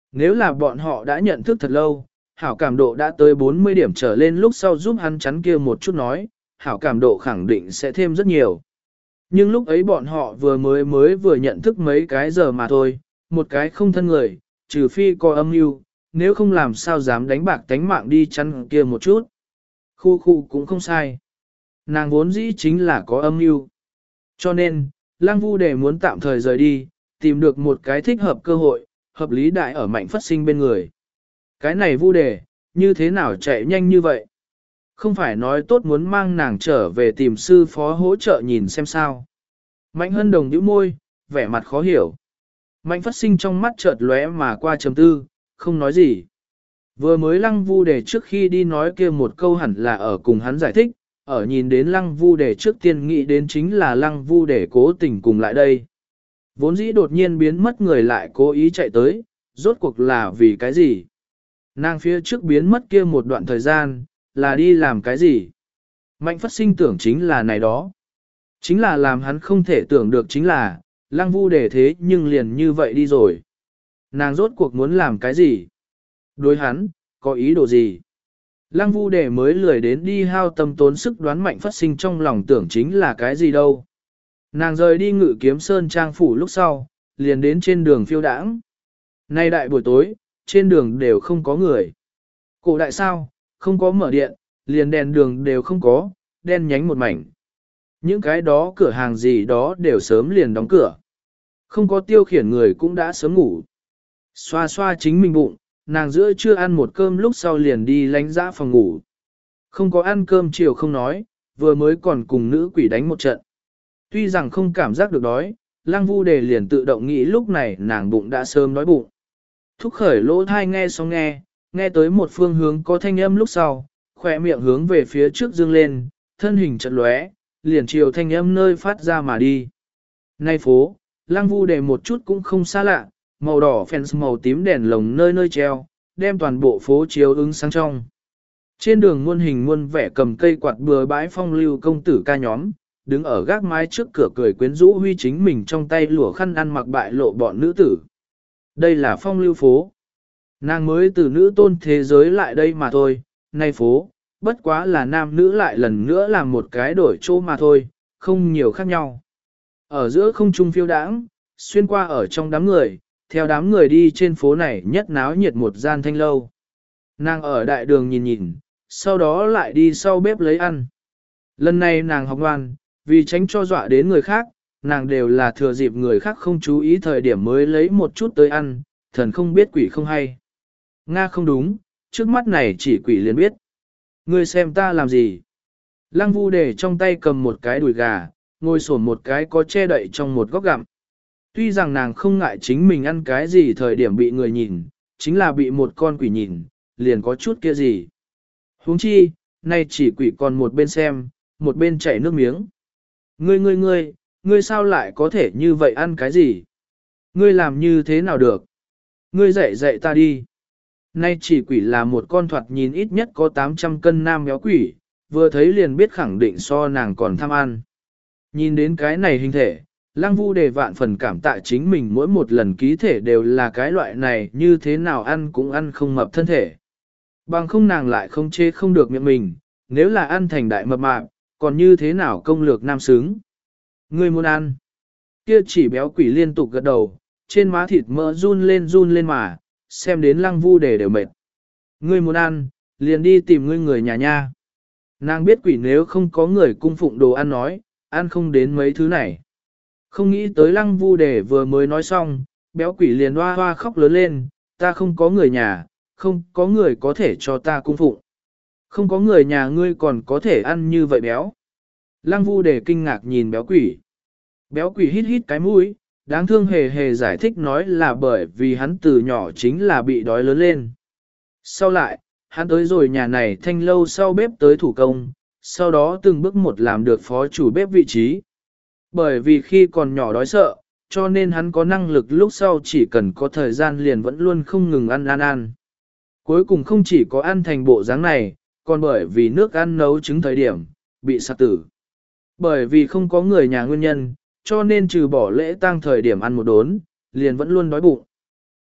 Nếu là bọn họ đã nhận thức thật lâu, hảo cảm độ đã tới bốn mươi điểm trở lên lúc sau giúp hắn chắn kia một chút nói, hảo cảm độ khẳng định sẽ thêm rất nhiều. Nhưng lúc ấy bọn họ vừa mới mới vừa nhận thức mấy cái giờ mà thôi, một cái không thân người, trừ phi có âm mưu, nếu không làm sao dám đánh bạc tánh mạng đi chắn kia một chút. Khu khu cũng không sai. Nàng vốn dĩ chính là có âm mưu. Cho nên, Lăng Vu Đề muốn tạm thời rời đi, tìm được một cái thích hợp cơ hội, hợp lý đại ở Mạnh Phất Sinh bên người. Cái này Vu Đề, như thế nào chạy nhanh như vậy? Không phải nói tốt muốn mang nàng trở về tìm sư phó hỗ trợ nhìn xem sao. Mạnh Hân Đồng nhíu môi, vẻ mặt khó hiểu. Mạnh Phất Sinh trong mắt chợt lóe mà qua trầm tư, không nói gì. Vừa mới Lăng Vu Đề trước khi đi nói kia một câu hẳn là ở cùng hắn giải thích, ở nhìn đến Lăng Vu Đề trước tiên nghĩ đến chính là Lăng Vu Đề cố tình cùng lại đây. Vốn dĩ đột nhiên biến mất người lại cố ý chạy tới, rốt cuộc là vì cái gì? Nàng phía trước biến mất kia một đoạn thời gian, là đi làm cái gì? Mạnh Phất Sinh tưởng chính là này đó. Chính là làm hắn không thể tưởng được chính là, Lăng Vu Đề thế nhưng liền như vậy đi rồi. Nàng rốt cuộc muốn làm cái gì? Đối hắn, có ý đồ gì? Lăng Vu Đề mới lười đến đi hao tâm tốn sức đoán Mạnh Phất Sinh trong lòng tưởng chính là cái gì đâu. Nàng rời đi Ngự Kiếm Sơn trang phủ lúc sau, liền đến trên đường phiêu đãng. Nay đại buổi tối, trên đường đều không có người. Cổ đại sao, không có mở điện, liền đèn đường đều không có, đen nhánh một mảnh. Những cái đó cửa hàng gì đó đều sớm liền đóng cửa. Không có tiêu khiển người cũng đã sớm ngủ. Xoa xoa chính mình bụng, nàng giữa trưa ăn một cơm lúc sau liền đi lánh dã phòng ngủ. Không có ăn cơm chiều không nói, vừa mới còn cùng nữ quỷ đánh một trận. Tuy rằng không cảm giác được đói, Lăng Vu Đề liền tự động nghĩ lúc này nàng bụng đã sớm đói bụng. Thúc khởi lỗ thai nghe xong nghe, nghe tới một phương hướng có thanh âm lúc sau, khỏe miệng hướng về phía trước dương lên, thân hình chật lóe, liền chiều thanh âm nơi phát ra mà đi. Nay phố, Lăng Vu Đề một chút cũng không xa lạ, màu đỏ fence màu tím đèn lồng nơi nơi treo, đem toàn bộ phố chiếu ứng sáng trong. Trên đường muôn hình muôn vẻ cầm cây quạt bừa bãi phong lưu công tử ca nhóm, đứng ở gác mái trước cửa cười quyến rũ huy chính mình trong tay lụa khăn ăn mặc bại lộ bọn nữ tử. Đây là phong lưu phố. Nàng mới từ nữ tôn thế giới lại đây mà thôi, nay phố, bất quá là nam nữ lại lần nữa làm một cái đổi chỗ mà thôi, không nhiều khác nhau. Ở giữa không trung phiêu đãng, xuyên qua ở trong đám người, theo đám người đi trên phố này nhất náo nhiệt một gian thanh lâu. Nàng ở đại đường nhìn nhìn, sau đó lại đi sau bếp lấy ăn. Lần này nàng học ngoan, vì tránh cho dọa đến người khác, nàng đều là thừa dịp người khác không chú ý thời điểm mới lấy một chút tới ăn, thần không biết quỷ không hay. Nga không đúng, trước mắt này chỉ quỷ liền biết. Ngươi xem ta làm gì? Lăng Vu Đề trong tay cầm một cái đùi gà, ngồi sổn một cái có che đậy trong một góc gặm. Tuy rằng nàng không ngại chính mình ăn cái gì thời điểm bị người nhìn, chính là bị một con quỷ nhìn, liền có chút kia gì. Huống chi, nay chỉ quỷ còn một bên xem, một bên chảy nước miếng. Ngươi ngươi ngươi, ngươi sao lại có thể như vậy ăn cái gì? Ngươi làm như thế nào được? Ngươi dạy dạy ta đi. Nay chỉ quỷ là một con thoạt nhìn ít nhất có tám trăm cân nam béo quỷ, vừa thấy liền biết khẳng định so nàng còn tham ăn. Nhìn đến cái này hình thể, Lăng Vu Đề vạn phần cảm tạ chính mình mỗi một lần ký thể đều là cái loại này như thế nào ăn cũng ăn không mập thân thể. Bằng không nàng lại không chê không được miệng mình, nếu là ăn thành đại mập mạp, còn như thế nào công lược nam xứng. Ngươi muốn ăn. Kia chỉ béo quỷ liên tục gật đầu, trên má thịt mỡ run lên run lên mà, xem đến Lăng Vu Đề đều mệt. Ngươi muốn ăn, liền đi tìm ngươi người nhà nha. Nàng biết quỷ nếu không có người cung phụng đồ ăn nói, ăn không đến mấy thứ này. Không nghĩ tới Lăng Vu Đề vừa mới nói xong, béo quỷ liền hoa hoa khóc lớn lên, ta không có người nhà, không có người có thể cho ta cung phụng. Không có người nhà ngươi còn có thể ăn như vậy béo. Lăng Vu Đề kinh ngạc nhìn béo quỷ. Béo quỷ hít hít cái mũi, đáng thương hề hề giải thích nói là bởi vì hắn từ nhỏ chính là bị đói lớn lên. Sau lại, hắn tới rồi nhà này thanh lâu sau bếp tới thủ công, sau đó từng bước một làm được phó chủ bếp vị trí. Bởi vì khi còn nhỏ đói sợ, cho nên hắn có năng lực lúc sau chỉ cần có thời gian liền vẫn luôn không ngừng ăn ăn ăn. Cuối cùng không chỉ có ăn thành bộ dáng này, còn bởi vì nước ăn nấu trứng thời điểm, bị sặc tử. Bởi vì không có người nhà nguyên nhân, cho nên trừ bỏ lễ tang thời điểm ăn một đốn, liền vẫn luôn đói bụng.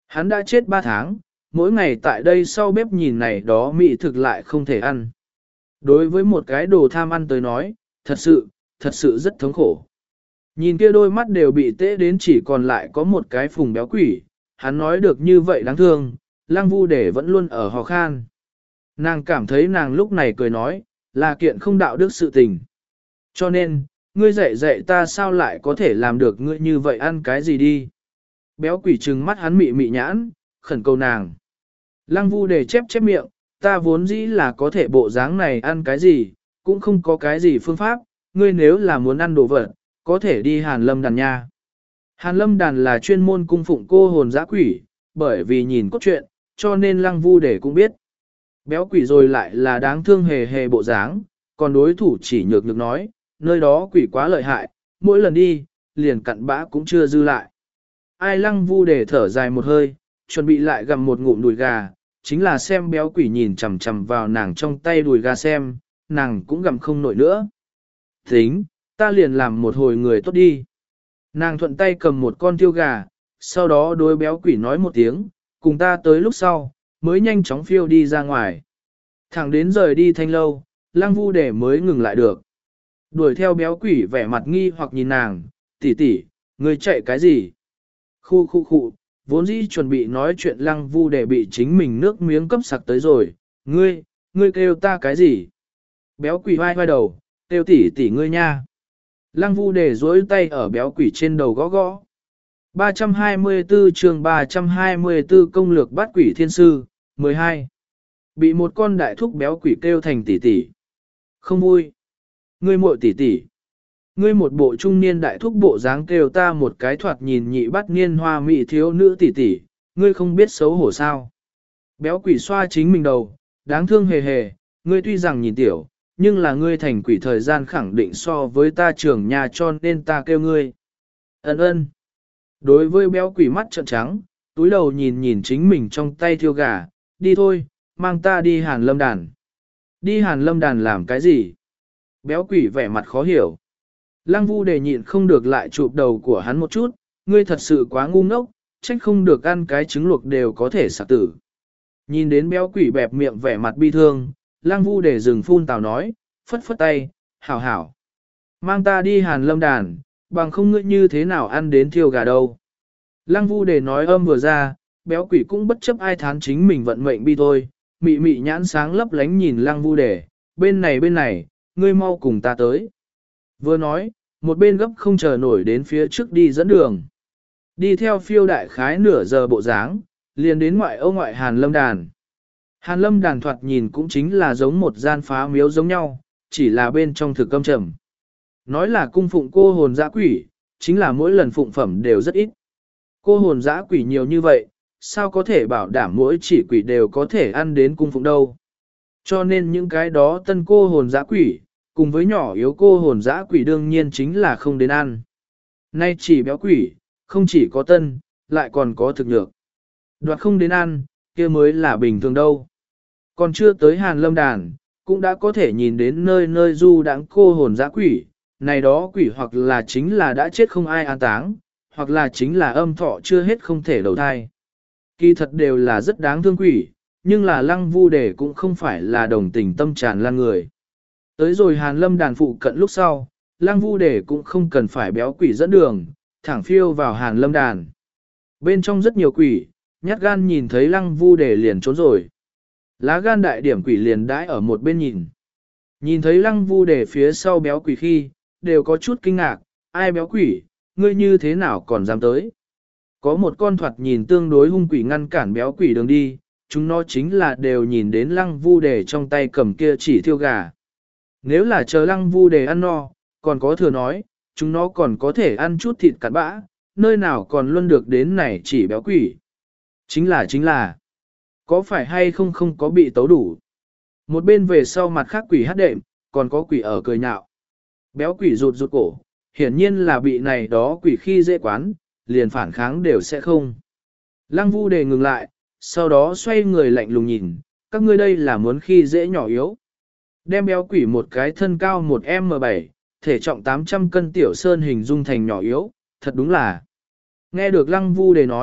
Hắn đã chết ba tháng, mỗi ngày tại đây sau bếp nhìn này đó mỹ thực lại không thể ăn. Đối với một cái đồ tham ăn tới nói, thật sự, thật sự rất thống khổ. Nhìn kia đôi mắt đều bị tễ đến chỉ còn lại có một cái phùng béo quỷ, hắn nói được như vậy đáng thương, Lăng Vu Đề vẫn luôn ở hò khan. Nàng cảm thấy nàng lúc này cười nói, là kiện không đạo đức sự tình. Cho nên, ngươi dạy dạy ta sao lại có thể làm được ngươi như vậy ăn cái gì đi. Béo quỷ trừng mắt hắn mị mị nhãn, khẩn cầu nàng. Lăng Vu Đề chép chép miệng, ta vốn dĩ là có thể bộ dáng này ăn cái gì, cũng không có cái gì phương pháp, ngươi nếu là muốn ăn đồ vật, có thể đi Hàn Lâm Đàn nha. Hàn Lâm Đàn là chuyên môn cung phụng cô hồn dã quỷ, bởi vì nhìn cốt truyện, cho nên Lăng Vu Đề cũng biết. Béo quỷ rồi lại là đáng thương hề hề bộ dáng, còn đối thủ chỉ nhược nhược nói, nơi đó quỷ quá lợi hại, mỗi lần đi, liền cặn bã cũng chưa dư lại. Ai Lăng Vu Đề thở dài một hơi, chuẩn bị lại gặm một ngụm đùi gà, chính là xem béo quỷ nhìn chằm chằm vào nàng trong tay đùi gà xem, nàng cũng gặm không nổi nữa. Tính, ta liền làm một hồi người tốt đi. Nàng thuận tay cầm một con tiêu gà, sau đó đối béo quỷ nói một tiếng, cùng ta tới lúc sau, mới nhanh chóng phiêu đi ra ngoài. Thẳng đến rời đi thanh lâu, Lăng Vu Đề mới ngừng lại được. Đuổi theo béo quỷ vẻ mặt nghi hoặc nhìn nàng, tỷ tỷ, ngươi chạy cái gì? Khu khu khu, vốn dĩ chuẩn bị nói chuyện Lăng Vu Đề bị chính mình nước miếng cấp sặc tới rồi, ngươi, ngươi kêu ta cái gì? Béo quỷ vai vai đầu, kêu tỷ tỷ ngươi nha. Lăng Vu Đề duỗi tay ở béo quỷ trên đầu gõ gõ. ba trăm hai mươi tư chương ba trăm hai mươi tư công lược bắt quỷ thiên sư, mười hai. Bị một con đại thúc béo quỷ kêu thành tỷ tỷ. Không vui. Ngươi muội tỷ tỷ. Ngươi một bộ trung niên đại thúc bộ dáng kêu ta một cái thoạt nhìn nhị bắt niên hoa mị thiếu nữ tỷ tỷ, ngươi không biết xấu hổ sao. Béo quỷ xoa chính mình đầu, đáng thương hề hề, ngươi tuy rằng nhìn tiểu, nhưng là ngươi thành quỷ thời gian khẳng định so với ta trưởng nhà cho nên ta kêu ngươi. Ấn ơn. Đối với béo quỷ mắt trợn trắng, túi đầu nhìn nhìn chính mình trong tay thiêu gà, đi thôi, mang ta đi Hàn Lâm Đàn. Đi Hàn Lâm Đàn làm cái gì? Béo quỷ vẻ mặt khó hiểu. Lăng Vu Đề nhịn không được lại chụp đầu của hắn một chút, ngươi thật sự quá ngu ngốc, trách không được ăn cái trứng luộc đều có thể sạc tử. Nhìn đến béo quỷ bẹp miệng vẻ mặt bi thương, Lăng Vu Đề dừng phun tào nói, phất phất tay, hảo hảo. Mang ta đi Hàn Lâm Đàn, bằng không ngươi như thế nào ăn đến thiêu gà đâu. Lăng Vu Đề nói âm vừa ra, béo quỷ cũng bất chấp ai thán chính mình vận mệnh bi thôi, mị mị nhãn sáng lấp lánh nhìn Lăng Vu Đề, bên này bên này, ngươi mau cùng ta tới. Vừa nói, một bên gấp không chờ nổi đến phía trước đi dẫn đường. Đi theo phiêu đại khái nửa giờ bộ dáng, liền đến ngoại ô ngoại Hàn Lâm Đàn. Hàn Lâm Đàn thoạt nhìn cũng chính là giống một gian phá miếu giống nhau, chỉ là bên trong thực câm trầm. Nói là cung phụng cô hồn dã quỷ, chính là mỗi lần phụng phẩm đều rất ít. Cô hồn dã quỷ nhiều như vậy, sao có thể bảo đảm mỗi chỉ quỷ đều có thể ăn đến cung phụng đâu. Cho nên những cái đó tân cô hồn dã quỷ, cùng với nhỏ yếu cô hồn dã quỷ đương nhiên chính là không đến ăn. Nay chỉ béo quỷ, không chỉ có tân, lại còn có thực nhược. Đoạt không đến ăn, kia mới là bình thường đâu. Còn chưa tới Hàn Lâm Đàn, cũng đã có thể nhìn đến nơi nơi du đãng cô hồn dã quỷ, này đó quỷ hoặc là chính là đã chết không ai an táng, hoặc là chính là âm thọ chưa hết không thể đầu thai. Kỳ thật đều là rất đáng thương quỷ, nhưng là Lăng Vu Đề cũng không phải là đồng tình tâm tràn lan người. Tới rồi Hàn Lâm Đàn phụ cận lúc sau, Lăng Vu Đề cũng không cần phải béo quỷ dẫn đường, thẳng phiêu vào Hàn Lâm Đàn. Bên trong rất nhiều quỷ, nhát gan nhìn thấy Lăng Vu Đề liền trốn rồi. Lá gan đại điểm quỷ liền đãi ở một bên nhìn. Nhìn thấy Lăng Vu Đề phía sau béo quỷ khi, đều có chút kinh ngạc, ai béo quỷ, ngươi như thế nào còn dám tới. Có một con thoạt nhìn tương đối hung quỷ ngăn cản béo quỷ đường đi, chúng nó chính là đều nhìn đến Lăng Vu Đề trong tay cầm kia chỉ thiêu gà. Nếu là chờ Lăng Vu Đề ăn no, còn có thừa nói, chúng nó còn có thể ăn chút thịt cặn bã, nơi nào còn luôn được đến này chỉ béo quỷ. Chính là chính là, có phải hay không không có bị tấu đủ. Một bên về sau mặt khác quỷ hát đệm, còn có quỷ ở cười nhạo. Béo quỷ rụt rụt cổ, hiển nhiên là bị này đó quỷ khi dễ quán, liền phản kháng đều sẽ không. Lăng Vu Đề ngừng lại, sau đó xoay người lạnh lùng nhìn, các ngươi đây là muốn khi dễ nhỏ yếu. Đem béo quỷ một cái thân cao một em bảy, thể trọng tám trăm cân tiểu sơn hình dung thành nhỏ yếu, thật đúng là. Nghe được Lăng Vu Đề nói,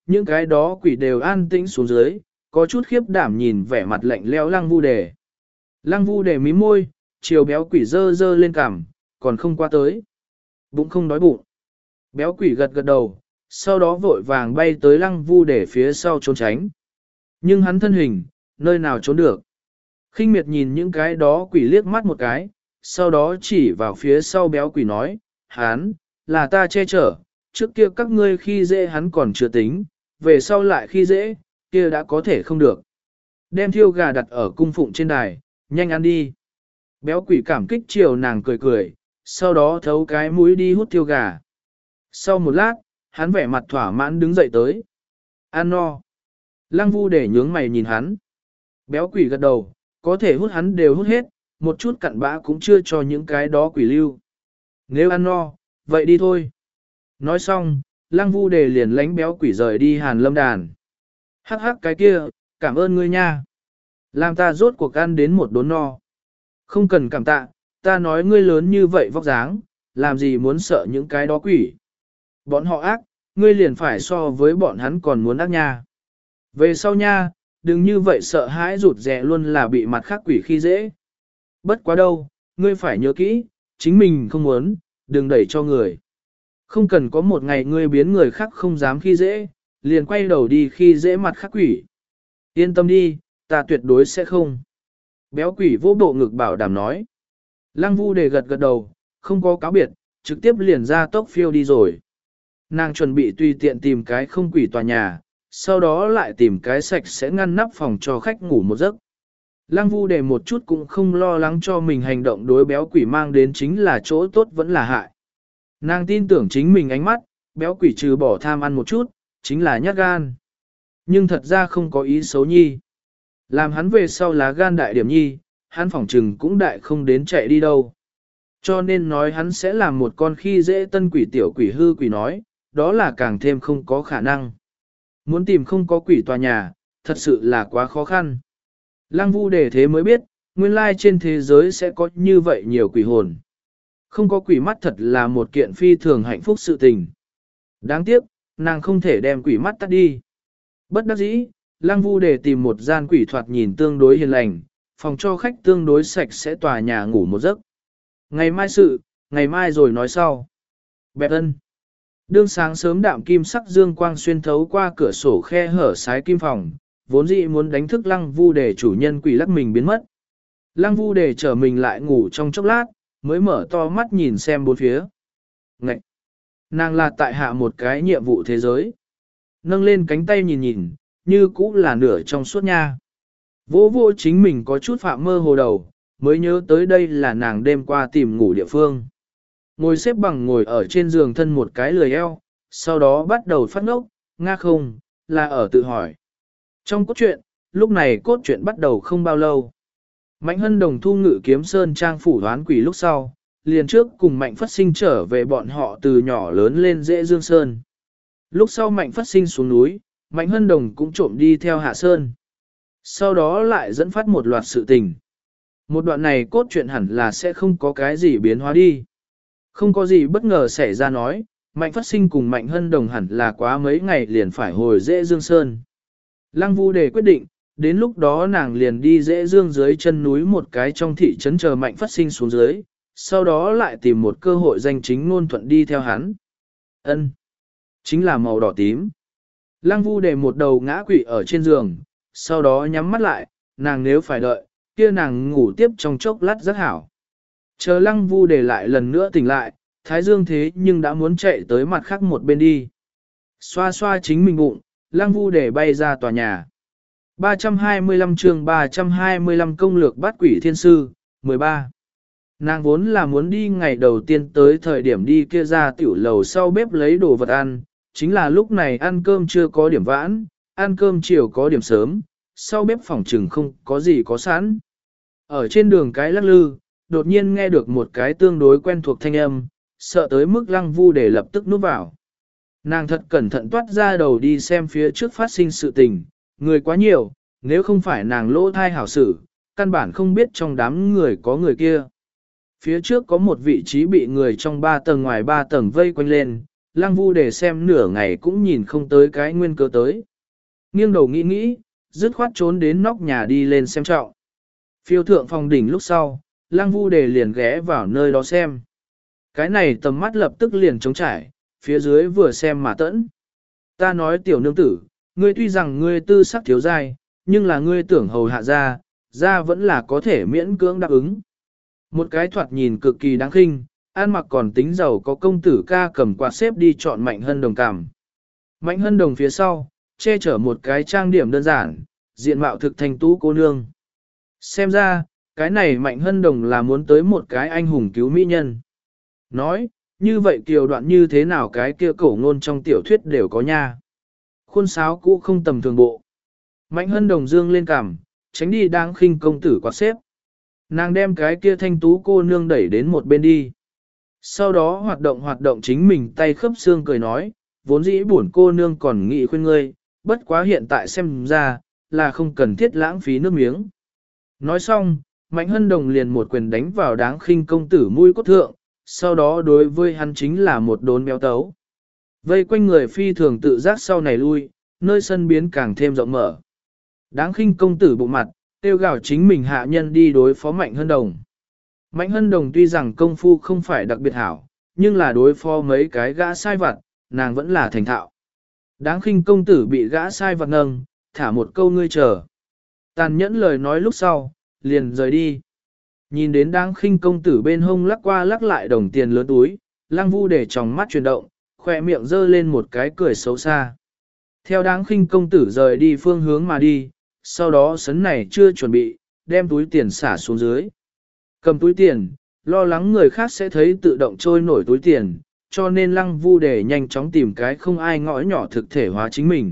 Những cái đó quỷ đều an tĩnh xuống dưới, có chút khiếp đảm nhìn vẻ mặt lạnh lẽo lăng vu đề. Lăng vu đề mím môi, chiều béo quỷ dơ dơ lên cằm, còn không qua tới. Bụng không đói bụng. Béo quỷ gật gật đầu, sau đó vội vàng bay tới lăng vu đề phía sau trốn tránh. Nhưng hắn thân hình, nơi nào trốn được. Khinh miệt nhìn những cái đó quỷ liếc mắt một cái, sau đó chỉ vào phía sau béo quỷ nói, hắn, là ta che chở, trước kia các ngươi khi dễ hắn còn chưa tính, về sau lại khi dễ, kia đã có thể không được. Đem thiêu gà đặt ở cung phụng trên đài, nhanh ăn đi. Béo quỷ cảm kích chiều nàng cười cười, sau đó thấu cái mũi đi hút thiêu gà. Sau một lát, hắn vẻ mặt thỏa mãn đứng dậy tới. Ăn no. Lăng vu để nhướng mày nhìn hắn. Béo quỷ gật đầu, có thể hút hắn đều hút hết, một chút cặn bã cũng chưa cho những cái đó quỷ lưu. Nếu ăn no, vậy đi thôi. Nói xong, lăng vu đề liền lánh béo quỷ rời đi hàn lâm đàn. Hắc hắc cái kia, cảm ơn ngươi nha. Làm ta rốt cuộc ăn đến một đốn no. Không cần cảm tạ, ta nói ngươi lớn như vậy vóc dáng, làm gì muốn sợ những cái đó quỷ. Bọn họ ác, ngươi liền phải so với bọn hắn còn muốn ác nha. Về sau nha, đừng như vậy sợ hãi rụt rè luôn là bị mặt khác quỷ khi dễ. Bất quá đâu, ngươi phải nhớ kỹ, chính mình không muốn, đừng đẩy cho người. Không cần có một ngày ngươi biến người khác không dám khi dễ, liền quay đầu đi khi dễ mặt khác quỷ. Yên tâm đi, ta tuyệt đối sẽ không. Béo quỷ vô bộ ngực bảo đảm nói. Lăng vu đề gật gật đầu, không có cáo biệt, trực tiếp liền ra tốc phiêu đi rồi. Nàng chuẩn bị tùy tiện tìm cái không quỷ tòa nhà, sau đó lại tìm cái sạch sẽ ngăn nắp phòng cho khách ngủ một giấc. Lăng vu đề một chút cũng không lo lắng cho mình hành động đối béo quỷ mang đến chính là chỗ tốt vẫn là hại. Nàng tin tưởng chính mình ánh mắt, béo quỷ trừ bỏ tham ăn một chút, chính là nhát gan. Nhưng thật ra không có ý xấu nhi. Làm hắn về sau lá gan đại điểm nhi, hắn phỏng trừng cũng đại không đến chạy đi đâu. Cho nên nói hắn sẽ làm một con khi dễ tân quỷ tiểu quỷ hư quỷ nói, đó là càng thêm không có khả năng. Muốn tìm không có quỷ tòa nhà, thật sự là quá khó khăn. Lăng vu để thế mới biết, nguyên lai trên thế giới sẽ có như vậy nhiều quỷ hồn. Không có quỷ mắt thật là một kiện phi thường hạnh phúc sự tình. Đáng tiếc, nàng không thể đem quỷ mắt tắt đi. Bất đắc dĩ, Lăng vu để tìm một gian quỷ thoạt nhìn tương đối hiền lành, phòng cho khách tương đối sạch sẽ tòa nhà ngủ một giấc. Ngày mai sự, ngày mai rồi nói sau. Bẹp ân. Đương sáng sớm đạm kim sắc dương quang xuyên thấu qua cửa sổ khe hở sái kim phòng, vốn dĩ muốn đánh thức lăng vu để chủ nhân quỷ lắc mình biến mất. Lăng vu để trở mình lại ngủ trong chốc lát, mới mở to mắt nhìn xem bốn phía. Ngậy! Nàng là tại hạ một cái nhiệm vụ thế giới. Nâng lên cánh tay nhìn nhìn, như cũ là nửa trong suốt nha. Vô vô chính mình có chút phạm mơ hồ đầu, mới nhớ tới đây là nàng đêm qua tìm ngủ địa phương. Ngồi xếp bằng ngồi ở trên giường thân một cái lười eo, sau đó bắt đầu phát ngốc, nga không, là ở tự hỏi. Trong cốt truyện, lúc này cốt truyện bắt đầu không bao lâu. Mạnh Hân Đồng thu ngự kiếm sơn trang phủ đoán quỷ lúc sau, liền trước cùng Mạnh Phất Sinh trở về bọn họ từ nhỏ lớn lên dễ dương sơn. Lúc sau Mạnh Phất Sinh xuống núi, Mạnh Hân Đồng cũng trộm đi theo hạ sơn. Sau đó lại dẫn phát một loạt sự tình. Một đoạn này cốt truyện hẳn là sẽ không có cái gì biến hóa đi. Không có gì bất ngờ xảy ra nói, Mạnh Phất Sinh cùng Mạnh Hân Đồng hẳn là quá mấy ngày liền phải hồi dễ dương sơn. Lăng Vu Đề quyết định, đến lúc đó nàng liền đi dễ dương dưới chân núi một cái trong thị trấn chờ Mạnh Phất Sinh xuống dưới, sau đó lại tìm một cơ hội danh chính ngôn thuận đi theo hắn. Ân, chính là màu đỏ tím. Lăng Vu Đề một đầu ngã quỵ ở trên giường, sau đó nhắm mắt lại, nàng nếu phải đợi, kia nàng ngủ tiếp trong chốc lát rất hảo. Chờ Lăng Vu Đề lại lần nữa tỉnh lại, Thái Dương thế nhưng đã muốn chạy tới mặt khác một bên đi. Xoa xoa chính mình bụng, Lăng Vu Đề bay ra tòa nhà. ba trăm hai mươi lăm chương ba trăm hai mươi lăm công lược bắt quỷ thiên sư, mười ba. Nàng vốn là muốn đi ngày đầu tiên tới thời điểm đi kia ra tiểu lầu sau bếp lấy đồ vật ăn, chính là lúc này ăn cơm chưa có điểm vãn, ăn cơm chiều có điểm sớm, sau bếp phòng trừng không có gì có sẵn. Ở trên đường cái lắc lư, đột nhiên nghe được một cái tương đối quen thuộc thanh âm, sợ tới mức Lăng Vu để lập tức núp vào. Nàng thật cẩn thận toát ra đầu đi xem phía trước phát sinh sự tình, người quá nhiều, nếu không phải nàng lỗ thai hảo xử, căn bản không biết trong đám người có người kia. Phía trước có một vị trí bị người trong ba tầng ngoài ba tầng vây quanh lên, Lăng Vu để xem nửa ngày cũng nhìn không tới cái nguyên cớ tới. Nghiêng đầu nghĩ nghĩ, dứt khoát trốn đến nóc nhà đi lên xem trọng. Phiêu thượng phòng đỉnh lúc sau, Lăng Vu để liền ghé vào nơi đó xem. Cái này tầm mắt lập tức liền trống trải, phía dưới vừa xem mà tẫn. Ta nói tiểu nương tử, ngươi tuy rằng ngươi tư sắc thiếu dai, nhưng là ngươi tưởng hầu hạ ra, ra vẫn là có thể miễn cưỡng đáp ứng. Một cái thoạt nhìn cực kỳ đáng khinh, ăn mặc còn tính giàu có công tử ca cầm quạt xếp đi chọn Mạnh Hân Đồng cảm. Mạnh Hân Đồng phía sau, che chở một cái trang điểm đơn giản, diện mạo thực thành tú cô nương. Xem ra, cái này Mạnh Hân Đồng là muốn tới một cái anh hùng cứu mỹ nhân. Nói, như vậy kiều đoạn như thế nào cái kia cổ ngôn trong tiểu thuyết đều có nha. Khuôn sáo cũ không tầm thường bộ. Mạnh Hân Đồng dương lên cằm, tránh đi đang khinh công tử quạt xếp. Nàng đem cái kia thanh tú cô nương đẩy đến một bên đi. Sau đó hoạt động hoạt động chính mình tay khớp xương cười nói, vốn dĩ buồn cô nương còn nghĩ khuyên ngươi, bất quá hiện tại xem ra, là không cần thiết lãng phí nước miếng. Nói xong, Mạnh Hân Đồng liền một quyền đánh vào đáng khinh công tử mũi cốt thượng, sau đó đối với hắn chính là một đốn béo tấu. Vây quanh người phi thường tự giác sau này lui, nơi sân biến càng thêm rộng mở. Đáng khinh công tử bụng mặt, tiêu gào chính mình hạ nhân đi đối phó Mạnh Hân Đồng. Mạnh Hân Đồng tuy rằng công phu không phải đặc biệt hảo, nhưng là đối phó mấy cái gã sai vặt, nàng vẫn là thành thạo. Đáng khinh công tử bị gã sai vặt nâng, thả một câu ngươi chờ. Tàn nhẫn lời nói lúc sau, liền rời đi. Nhìn đến đáng khinh công tử bên hông lắc qua lắc lại đồng tiền lớn túi, Lăng Vu để trong mắt chuyển động, khỏe miệng giơ lên một cái cười xấu xa. Theo đáng khinh công tử rời đi phương hướng mà đi, sau đó sấn này chưa chuẩn bị, đem túi tiền xả xuống dưới. Cầm túi tiền, lo lắng người khác sẽ thấy tự động trôi nổi túi tiền, cho nên Lăng Vu để nhanh chóng tìm cái không ai ngõ nhỏ thực thể hóa chính mình.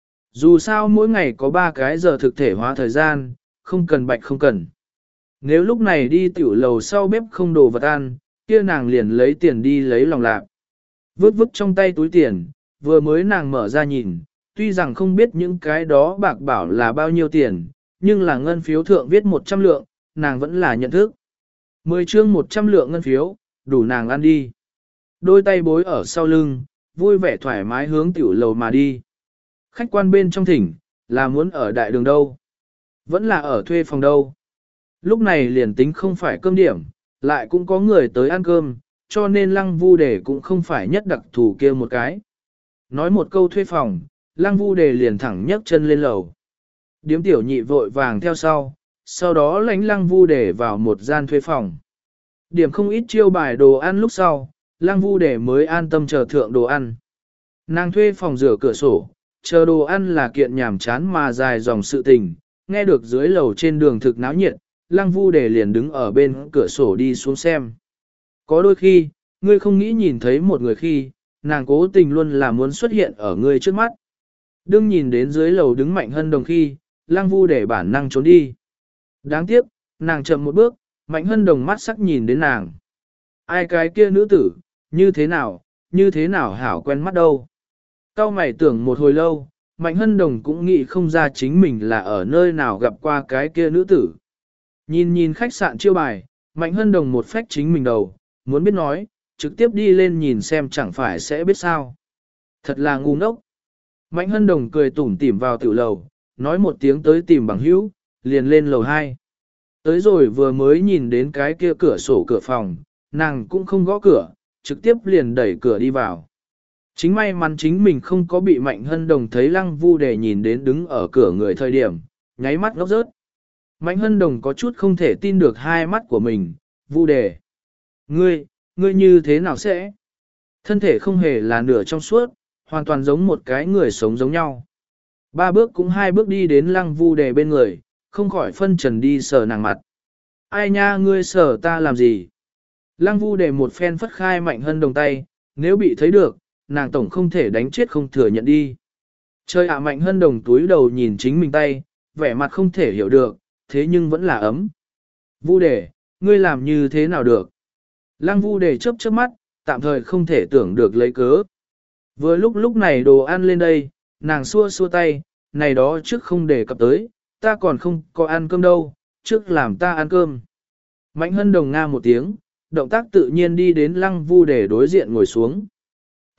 Dù sao mỗi ngày có ba cái giờ thực thể hóa thời gian, không cần bạch không cần. Nếu lúc này đi tiểu lầu sau bếp không đồ vật ăn, kia nàng liền lấy tiền đi lấy lòng lạc. Vứt vứt trong tay túi tiền, vừa mới nàng mở ra nhìn, tuy rằng không biết những cái đó bạc bảo là bao nhiêu tiền, nhưng là ngân phiếu thượng viết một trăm lượng, nàng vẫn là nhận thức. Mười chương một trăm lượng ngân phiếu, đủ nàng ăn đi. Đôi tay bối ở sau lưng, vui vẻ thoải mái hướng tiểu lầu mà đi. Khách quan bên trong thỉnh, là muốn ở đại đường đâu? Vẫn là ở thuê phòng đâu? Lúc này liền tính không phải cơm điểm, lại cũng có người tới ăn cơm, cho nên Lăng Vu Đề cũng không phải nhất đặc thù kia một cái. Nói một câu thuê phòng, Lăng Vu Đề liền thẳng nhấc chân lên lầu. Điếm tiểu nhị vội vàng theo sau, sau đó lánh Lăng Vu Đề vào một gian thuê phòng. Điểm không ít chiêu bài đồ ăn lúc sau, Lăng Vu Đề mới an tâm chờ thượng đồ ăn. Nàng thuê phòng rửa cửa sổ, chờ đồ ăn là kiện nhảm chán mà dài dòng sự tình, nghe được dưới lầu trên đường thực náo nhiệt, Lăng Vu Đề liền đứng ở bên cửa sổ đi xuống xem. Có đôi khi, ngươi không nghĩ nhìn thấy một người khi, nàng cố tình luôn là muốn xuất hiện ở ngươi trước mắt. Đương nhìn đến dưới lầu đứng Mạnh Hân Đồng khi, Lăng Vu Đề bản năng trốn đi. Đáng tiếc, nàng chậm một bước, Mạnh Hân Đồng mắt sắc nhìn đến nàng. Ai cái kia nữ tử, như thế nào, như thế nào hảo quen mắt đâu. Cao mày tưởng một hồi lâu, Mạnh Hân Đồng cũng nghĩ không ra chính mình là ở nơi nào gặp qua cái kia nữ tử. Nhìn nhìn khách sạn chiêu bài, Mạnh Hân Đồng một phách chính mình đầu, muốn biết nói, trực tiếp đi lên nhìn xem chẳng phải sẽ biết sao. Thật là ngu ngốc. Mạnh Hân Đồng cười tủm tỉm vào tiểu lầu, nói một tiếng tới tìm bằng hữu, liền lên lầu hai. Tới rồi vừa mới nhìn đến cái kia cửa sổ cửa phòng, nàng cũng không gõ cửa, trực tiếp liền đẩy cửa đi vào. Chính may mắn chính mình không có bị Mạnh Hân Đồng thấy Lăng Vu Đề nhìn đến đứng ở cửa người thời điểm, nháy mắt ngốc rớt. Mạnh Hân Đồng có chút không thể tin được hai mắt của mình, Vu Đề. Ngươi, ngươi như thế nào sẽ? Thân thể không hề là nửa trong suốt, hoàn toàn giống một cái người sống giống nhau. Ba bước cũng hai bước đi đến Lăng Vu Đề bên người, không khỏi phân trần đi sờ nàng mặt. Ai nha ngươi sờ ta làm gì? Lăng Vu Đề một phen phất khai Mạnh Hân Đồng tay, nếu bị thấy được, nàng tổng không thể đánh chết không thừa nhận đi. Trời ạ Mạnh Hân Đồng túi đầu nhìn chính mình tay, vẻ mặt không thể hiểu được, thế nhưng vẫn là ấm. Vu Đề, ngươi làm như thế nào được? Lăng Vu Đề chớp chớp mắt, tạm thời không thể tưởng được lấy cớ. Vừa lúc lúc này đồ ăn lên đây, nàng xua xua tay, này đó trước không để cập tới, ta còn không có ăn cơm đâu, trước làm ta ăn cơm. Mạnh Hân Đồng nga một tiếng, động tác tự nhiên đi đến Lăng Vu Đề đối diện ngồi xuống.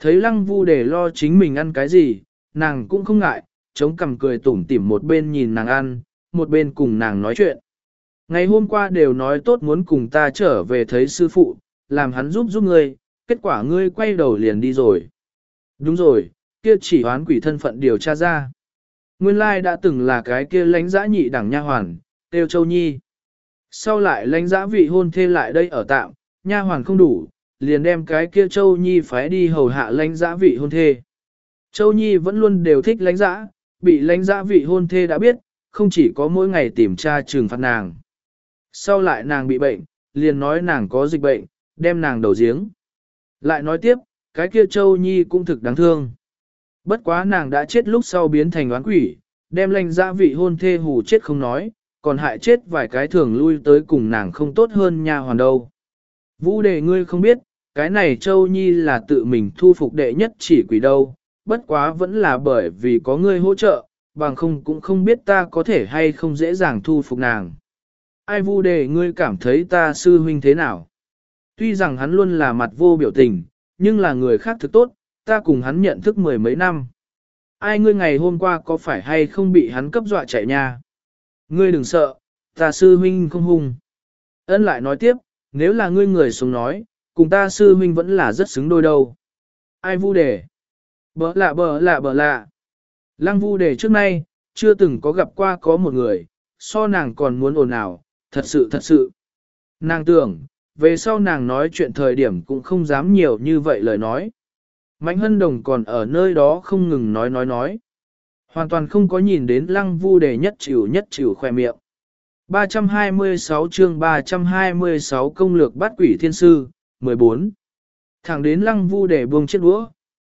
Thấy lăng vu để lo chính mình ăn cái gì, nàng cũng không ngại, chống cằm cười tủm tỉm một bên nhìn nàng ăn, một bên cùng nàng nói chuyện. Ngày hôm qua đều nói tốt muốn cùng ta trở về thấy sư phụ, làm hắn giúp giúp ngươi, kết quả ngươi quay đầu liền đi rồi. Đúng rồi, kia chỉ hoán quỷ thân phận điều tra ra. Nguyên lai đã từng là cái kia lãnh dã nhị đẳng nha hoàn, Tiêu Châu Nhi. Sau lại lãnh dã vị hôn thê lại đây ở tạm, nha hoàn không đủ, liền đem cái kia Châu Nhi phái đi hầu hạ lãnh dã vị hôn thê. Châu Nhi vẫn luôn đều thích lãnh dã, bị lãnh dã vị hôn thê đã biết, không chỉ có mỗi ngày tìm tra trừng phạt nàng. Sau lại nàng bị bệnh, liền nói nàng có dịch bệnh, đem nàng đầu giếng. Lại nói tiếp, cái kia Châu Nhi cũng thực đáng thương. Bất quá nàng đã chết lúc sau biến thành oán quỷ, đem lãnh dã vị hôn thê hù chết không nói, còn hại chết vài cái thường lui tới cùng nàng không tốt hơn nha hoàn đâu. Vũ đề ngươi không biết, cái này Châu Nhi là tự mình thu phục đệ nhất chỉ quỷ đâu, bất quá vẫn là bởi vì có ngươi hỗ trợ, bằng không cũng không biết ta có thể hay không dễ dàng thu phục nàng. Ai Vũ đề ngươi cảm thấy ta sư huynh thế nào? Tuy rằng hắn luôn là mặt vô biểu tình, nhưng là người khác thực tốt, ta cùng hắn nhận thức mười mấy năm. Ai ngươi ngày hôm qua có phải hay không bị hắn cấp dọa chạy nha? Ngươi đừng sợ, ta sư huynh không hung. Ân lại nói tiếp, nếu là ngươi người sống nói, cùng ta sư huynh vẫn là rất xứng đôi đâu. Ai Vu đề? Bỡ lạ bỡ lạ bỡ lạ. Lăng Vu đề trước nay, chưa từng có gặp qua có một người, so nàng còn muốn ồn ào, thật sự thật sự. Nàng tưởng, về sau nàng nói chuyện thời điểm cũng không dám nhiều như vậy lời nói. Mạnh Hân Đồng còn ở nơi đó không ngừng nói nói nói. Hoàn toàn không có nhìn đến Lăng Vu đề nhất chịu nhất chịu khoe miệng. ba trăm hai mươi sáu chương ba trăm hai mươi sáu công lược bắt quỷ thiên sư, mười bốn. Thẳng đến Lăng Vu đề buông chiếc đũa.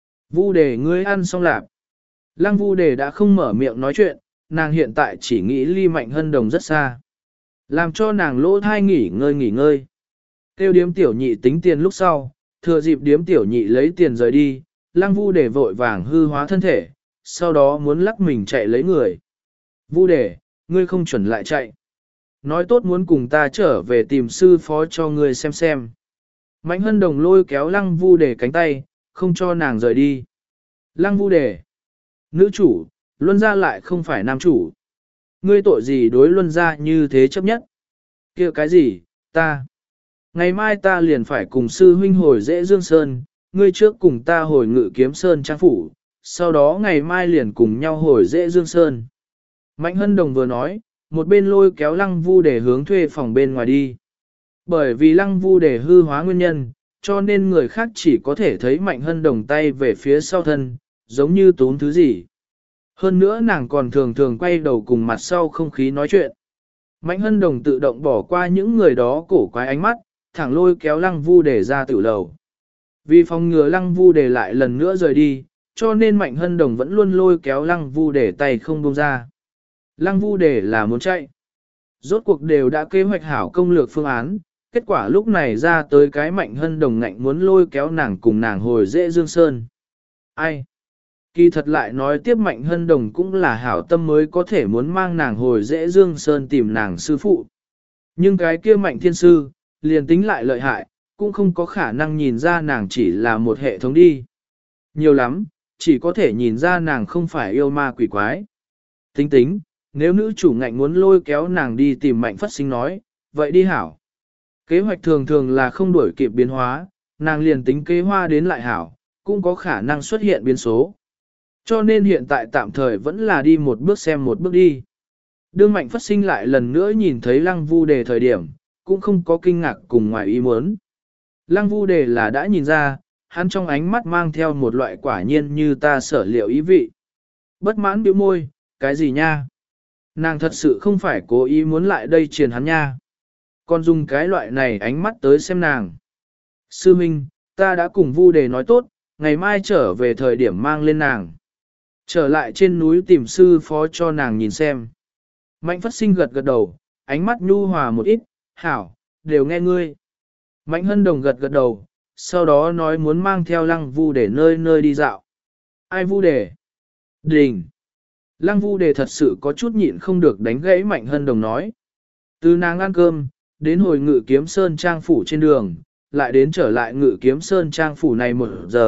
Vu đề ngươi ăn xong lạp. Lăng Vu đề đã không mở miệng nói chuyện, nàng hiện tại chỉ nghĩ ly Mạnh Hân Đồng rất xa. Làm cho nàng lỗ thai nghỉ ngơi nghỉ ngơi. Tiêu điếm tiểu nhị tính tiền lúc sau, thừa dịp điếm tiểu nhị lấy tiền rời đi, Lăng Vu đề vội vàng hư hóa thân thể, sau đó muốn lắc mình chạy lấy người. Vu đề, ngươi không chuẩn lại chạy. Nói tốt muốn cùng ta trở về tìm sư phó cho ngươi xem xem. Mạnh Hân Đồng lôi kéo Lăng Vu đề cánh tay, không cho nàng rời đi. Lăng Vu đề, nữ chủ, Luân gia lại không phải nam chủ. Ngươi tội gì đối Luân gia như thế chấp nhất? Kia cái gì, ta? Ngày mai ta liền phải cùng sư huynh hồi dễ Dương Sơn, ngươi trước cùng ta hồi ngự kiếm Sơn trang phủ, sau đó ngày mai liền cùng nhau hồi dễ Dương Sơn. Mạnh Hân Đồng vừa nói, một bên lôi kéo Lăng Vu để hướng thuê phòng bên ngoài đi. Bởi vì Lăng Vu để hư hóa nguyên nhân, cho nên người khác chỉ có thể thấy Mạnh Hân Đồng tay về phía sau thân, giống như tốn thứ gì. Hơn nữa nàng còn thường thường quay đầu cùng mặt sau không khí nói chuyện. Mạnh Hân Đồng tự động bỏ qua những người đó cổ quái ánh mắt, thẳng lôi kéo Lăng Vu để ra tiểu lầu. Vì phòng ngừa Lăng Vu để lại lần nữa rời đi, cho nên Mạnh Hân Đồng vẫn luôn lôi kéo Lăng Vu để tay không buông ra. Lăng Vu để là muốn chạy. Rốt cuộc đều đã kế hoạch hảo công lược phương án, kết quả lúc này ra tới cái Mạnh Hân Đồng ngạnh muốn lôi kéo nàng cùng nàng hồi dễ Dương Sơn. Ai? Kỳ thật lại nói tiếp Mạnh Hân Đồng cũng là hảo tâm mới có thể muốn mang nàng hồi dễ Dương Sơn tìm nàng sư phụ. Nhưng cái kia Mạnh Thiên Sư, liền tính lại lợi hại, cũng không có khả năng nhìn ra nàng chỉ là một hệ thống đi. Nhiều lắm, chỉ có thể nhìn ra nàng không phải yêu ma quỷ quái. Tính tính, nếu nữ chủ ngạnh muốn lôi kéo nàng đi tìm Mạnh Phất Sinh nói, vậy đi hảo. Kế hoạch thường thường là không đuổi kịp biến hóa, nàng liền tính kế hoa đến lại hảo, cũng có khả năng xuất hiện biến số. Cho nên hiện tại tạm thời vẫn là đi một bước xem một bước đi. Đương Mạnh Phất Sinh lại lần nữa nhìn thấy Lăng Vu đề thời điểm, cũng không có kinh ngạc cùng ngoài ý muốn. Lăng Vu đề là đã nhìn ra, hắn trong ánh mắt mang theo một loại quả nhiên như ta sở liệu ý vị. Bất mãn bĩu môi, cái gì nha? Nàng thật sự không phải cố ý muốn lại đây truyền hắn nha. Còn dùng cái loại này ánh mắt tới xem nàng. Sư Minh, ta đã cùng Vu đề nói tốt, ngày mai trở về thời điểm mang lên nàng. Trở lại trên núi tìm sư phó cho nàng nhìn xem. Mạnh Phất Sinh gật gật đầu, ánh mắt nhu hòa một ít, hảo, đều nghe ngươi. Mạnh Hân Đồng gật gật đầu, sau đó nói muốn mang theo Lăng Vu để nơi nơi đi dạo. Ai Vu đề? Đình! Lăng Vu đề thật sự có chút nhịn không được đánh gãy Mạnh Hân Đồng nói. Từ nàng ăn cơm, đến hồi ngự kiếm sơn trang phủ trên đường, lại đến trở lại ngự kiếm sơn trang phủ này một giờ,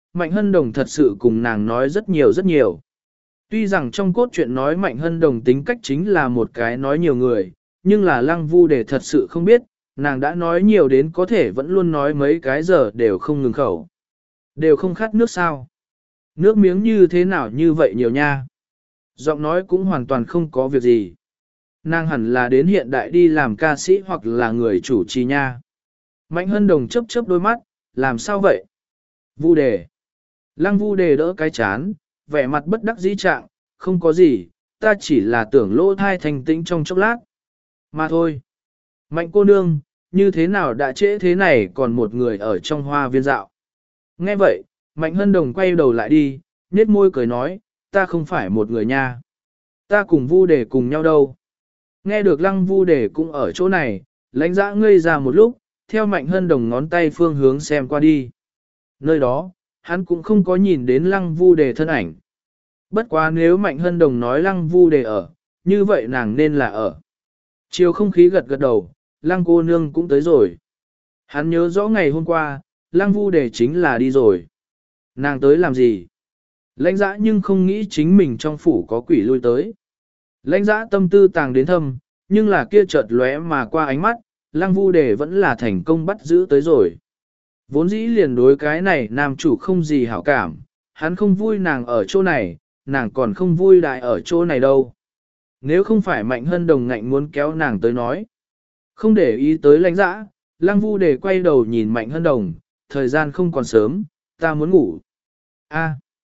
Mạnh Hân Đồng thật sự cùng nàng nói rất nhiều rất nhiều. Tuy rằng trong cốt truyện nói Mạnh Hân Đồng tính cách chính là một cái nói nhiều người, nhưng là Lăng Vu Đề thật sự không biết, nàng đã nói nhiều đến có thể vẫn luôn nói mấy cái giờ đều không ngừng khẩu. Đều không khát nước sao? Nước miếng như thế nào như vậy nhiều nha? Giọng nói cũng hoàn toàn không có việc gì. Nàng hẳn là đến hiện đại đi làm ca sĩ hoặc là người chủ trì nha. Mạnh Hân Đồng chớp chớp đôi mắt, làm sao vậy? Vu Đề. Lăng Vu Đề đỡ cái chán, vẻ mặt bất đắc dĩ trạng, không có gì, ta chỉ là tưởng lỗ thai thành tĩnh trong chốc lát. Mà thôi. Mạnh cô nương, như thế nào đã trễ thế này còn một người ở trong hoa viên dạo. Nghe vậy, Mạnh Hân Đồng quay đầu lại đi, nhếch môi cười nói, ta không phải một người nha. Ta cùng Vu Đề cùng nhau đâu. Nghe được Lăng Vu Đề cũng ở chỗ này, lãnh dã ngây ra một lúc, theo Mạnh Hân Đồng ngón tay phương hướng xem qua đi. Nơi đó, hắn cũng không có nhìn đến Lăng Vu Đề thân ảnh. Bất quá nếu Mạnh Hân Đồng nói Lăng Vu Đề ở, như vậy nàng nên là ở. Chiều không khí gật gật đầu, Lăng cô nương cũng tới rồi. Hắn nhớ rõ ngày hôm qua, Lăng Vu Đề chính là đi rồi. Nàng tới làm gì? Lãnh dã nhưng không nghĩ chính mình trong phủ có quỷ lui tới. Lãnh dã tâm tư tàng đến thâm, nhưng là kia chợt lóe mà qua ánh mắt, Lăng Vu Đề vẫn là thành công bắt giữ tới rồi. Vốn dĩ liền đối cái này nam chủ không gì hảo cảm, hắn không vui nàng ở chỗ này, nàng còn không vui đại ở chỗ này đâu. Nếu không phải Mạnh Hân Đồng ngạnh muốn kéo nàng tới nói. Không để ý tới lãnh dã, Lăng Vu Đề quay đầu nhìn Mạnh Hân Đồng, thời gian không còn sớm, ta muốn ngủ. A,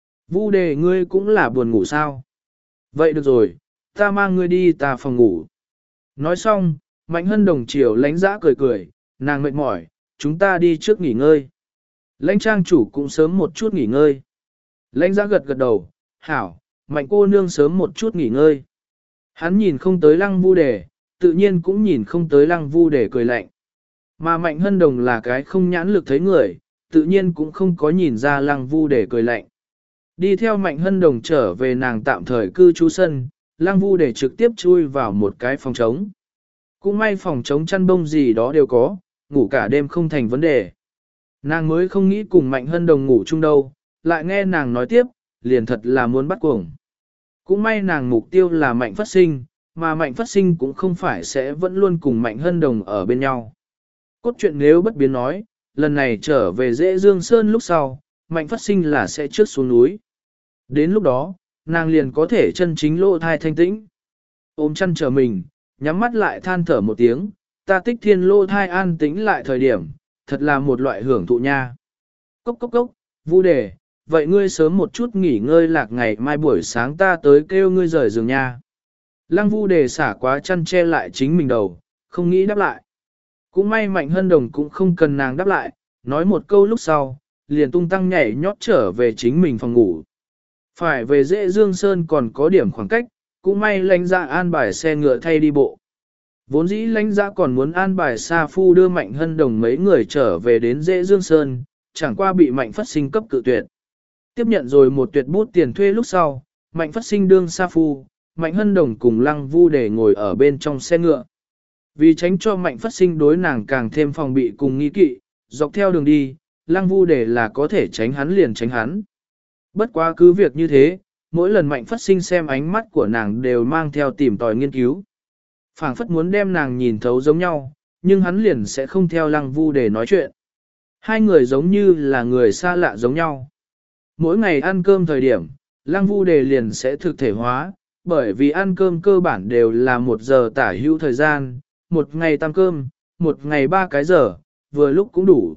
Vu Đề ngươi cũng là buồn ngủ sao? Vậy được rồi, ta mang ngươi đi ta phòng ngủ. Nói xong, Mạnh Hân Đồng chiều lãnh dã cười cười, nàng mệt mỏi, chúng ta đi trước nghỉ ngơi. Lãnh trang chủ cũng sớm một chút nghỉ ngơi. Lãnh dã gật gật đầu, hảo, Mạnh cô nương sớm một chút nghỉ ngơi. Hắn nhìn không tới Lăng Vu Đề, tự nhiên cũng nhìn không tới Lăng Vu Đề cười lạnh. Mà Mạnh Hân Đồng là cái không nhãn lực thấy người, tự nhiên cũng không có nhìn ra Lăng Vu Đề cười lạnh. Đi theo Mạnh Hân Đồng trở về nàng tạm thời cư trú sân, Lăng Vu Đề trực tiếp chui vào một cái phòng trống. Cũng may phòng trống chăn bông gì đó đều có, ngủ cả đêm không thành vấn đề. Nàng mới không nghĩ cùng Mạnh Hân Đồng ngủ chung đâu, lại nghe nàng nói tiếp, liền thật là muốn bắt cuồng. Cũng may nàng mục tiêu là Mạnh Phát Sinh, mà Mạnh Phát Sinh cũng không phải sẽ vẫn luôn cùng Mạnh Hân Đồng ở bên nhau. Cốt truyện nếu bất biến nói, lần này trở về Dễ Dương Sơn lúc sau, Mạnh Phát Sinh là sẽ trước xuống núi. Đến lúc đó, nàng liền có thể chân chính lộ thai thanh tĩnh. Ôm chăn trở mình, nhắm mắt lại than thở một tiếng, ta tích thiên lô thai an tĩnh lại thời điểm, thật là một loại hưởng thụ nha. Cốc cốc cốc, Vu Đề, vậy ngươi sớm một chút nghỉ ngơi lạc ngày mai buổi sáng ta tới kêu ngươi rời giường nha. Lăng Vu Đề xả quá chăn che lại chính mình đầu, không nghĩ đáp lại. Cũng may Mạnh Hân Đồng cũng không cần nàng đáp lại, nói một câu lúc sau, liền tung tăng nhảy nhót trở về chính mình phòng ngủ. Phải về Dễ Dương Sơn còn có điểm khoảng cách, cũng may lãnh dạ an bài xe ngựa thay đi bộ. Vốn dĩ lãnh dạ còn muốn an bài Sa Phu đưa Mạnh Hân Đồng mấy người trở về đến Dễ Dương Sơn, chẳng qua bị Mạnh Phát Sinh cấp cự tuyệt. Tiếp nhận rồi một tuyệt bút tiền thuê lúc sau, Mạnh Phát Sinh đương Sa Phu, Mạnh Hân Đồng cùng Lăng Vu Đề ngồi ở bên trong xe ngựa. Vì tránh cho Mạnh Phát Sinh đối nàng càng thêm phòng bị cùng nghi kỵ, dọc theo đường đi, Lăng Vu Đề là có thể tránh hắn liền tránh hắn. Bất quá cứ việc như thế, mỗi lần Mạnh Phát Sinh xem ánh mắt của nàng đều mang theo tìm tòi nghiên cứu. Phảng phất muốn đem nàng nhìn thấu giống nhau, nhưng hắn liền sẽ không theo Lăng Vu Đề nói chuyện. Hai người giống như là người xa lạ giống nhau. Mỗi ngày ăn cơm thời điểm, Lăng Vu Đề liền sẽ thực thể hóa, bởi vì ăn cơm cơ bản đều là một giờ tả hữu thời gian, một ngày tam cơm, một ngày ba cái giờ, vừa lúc cũng đủ.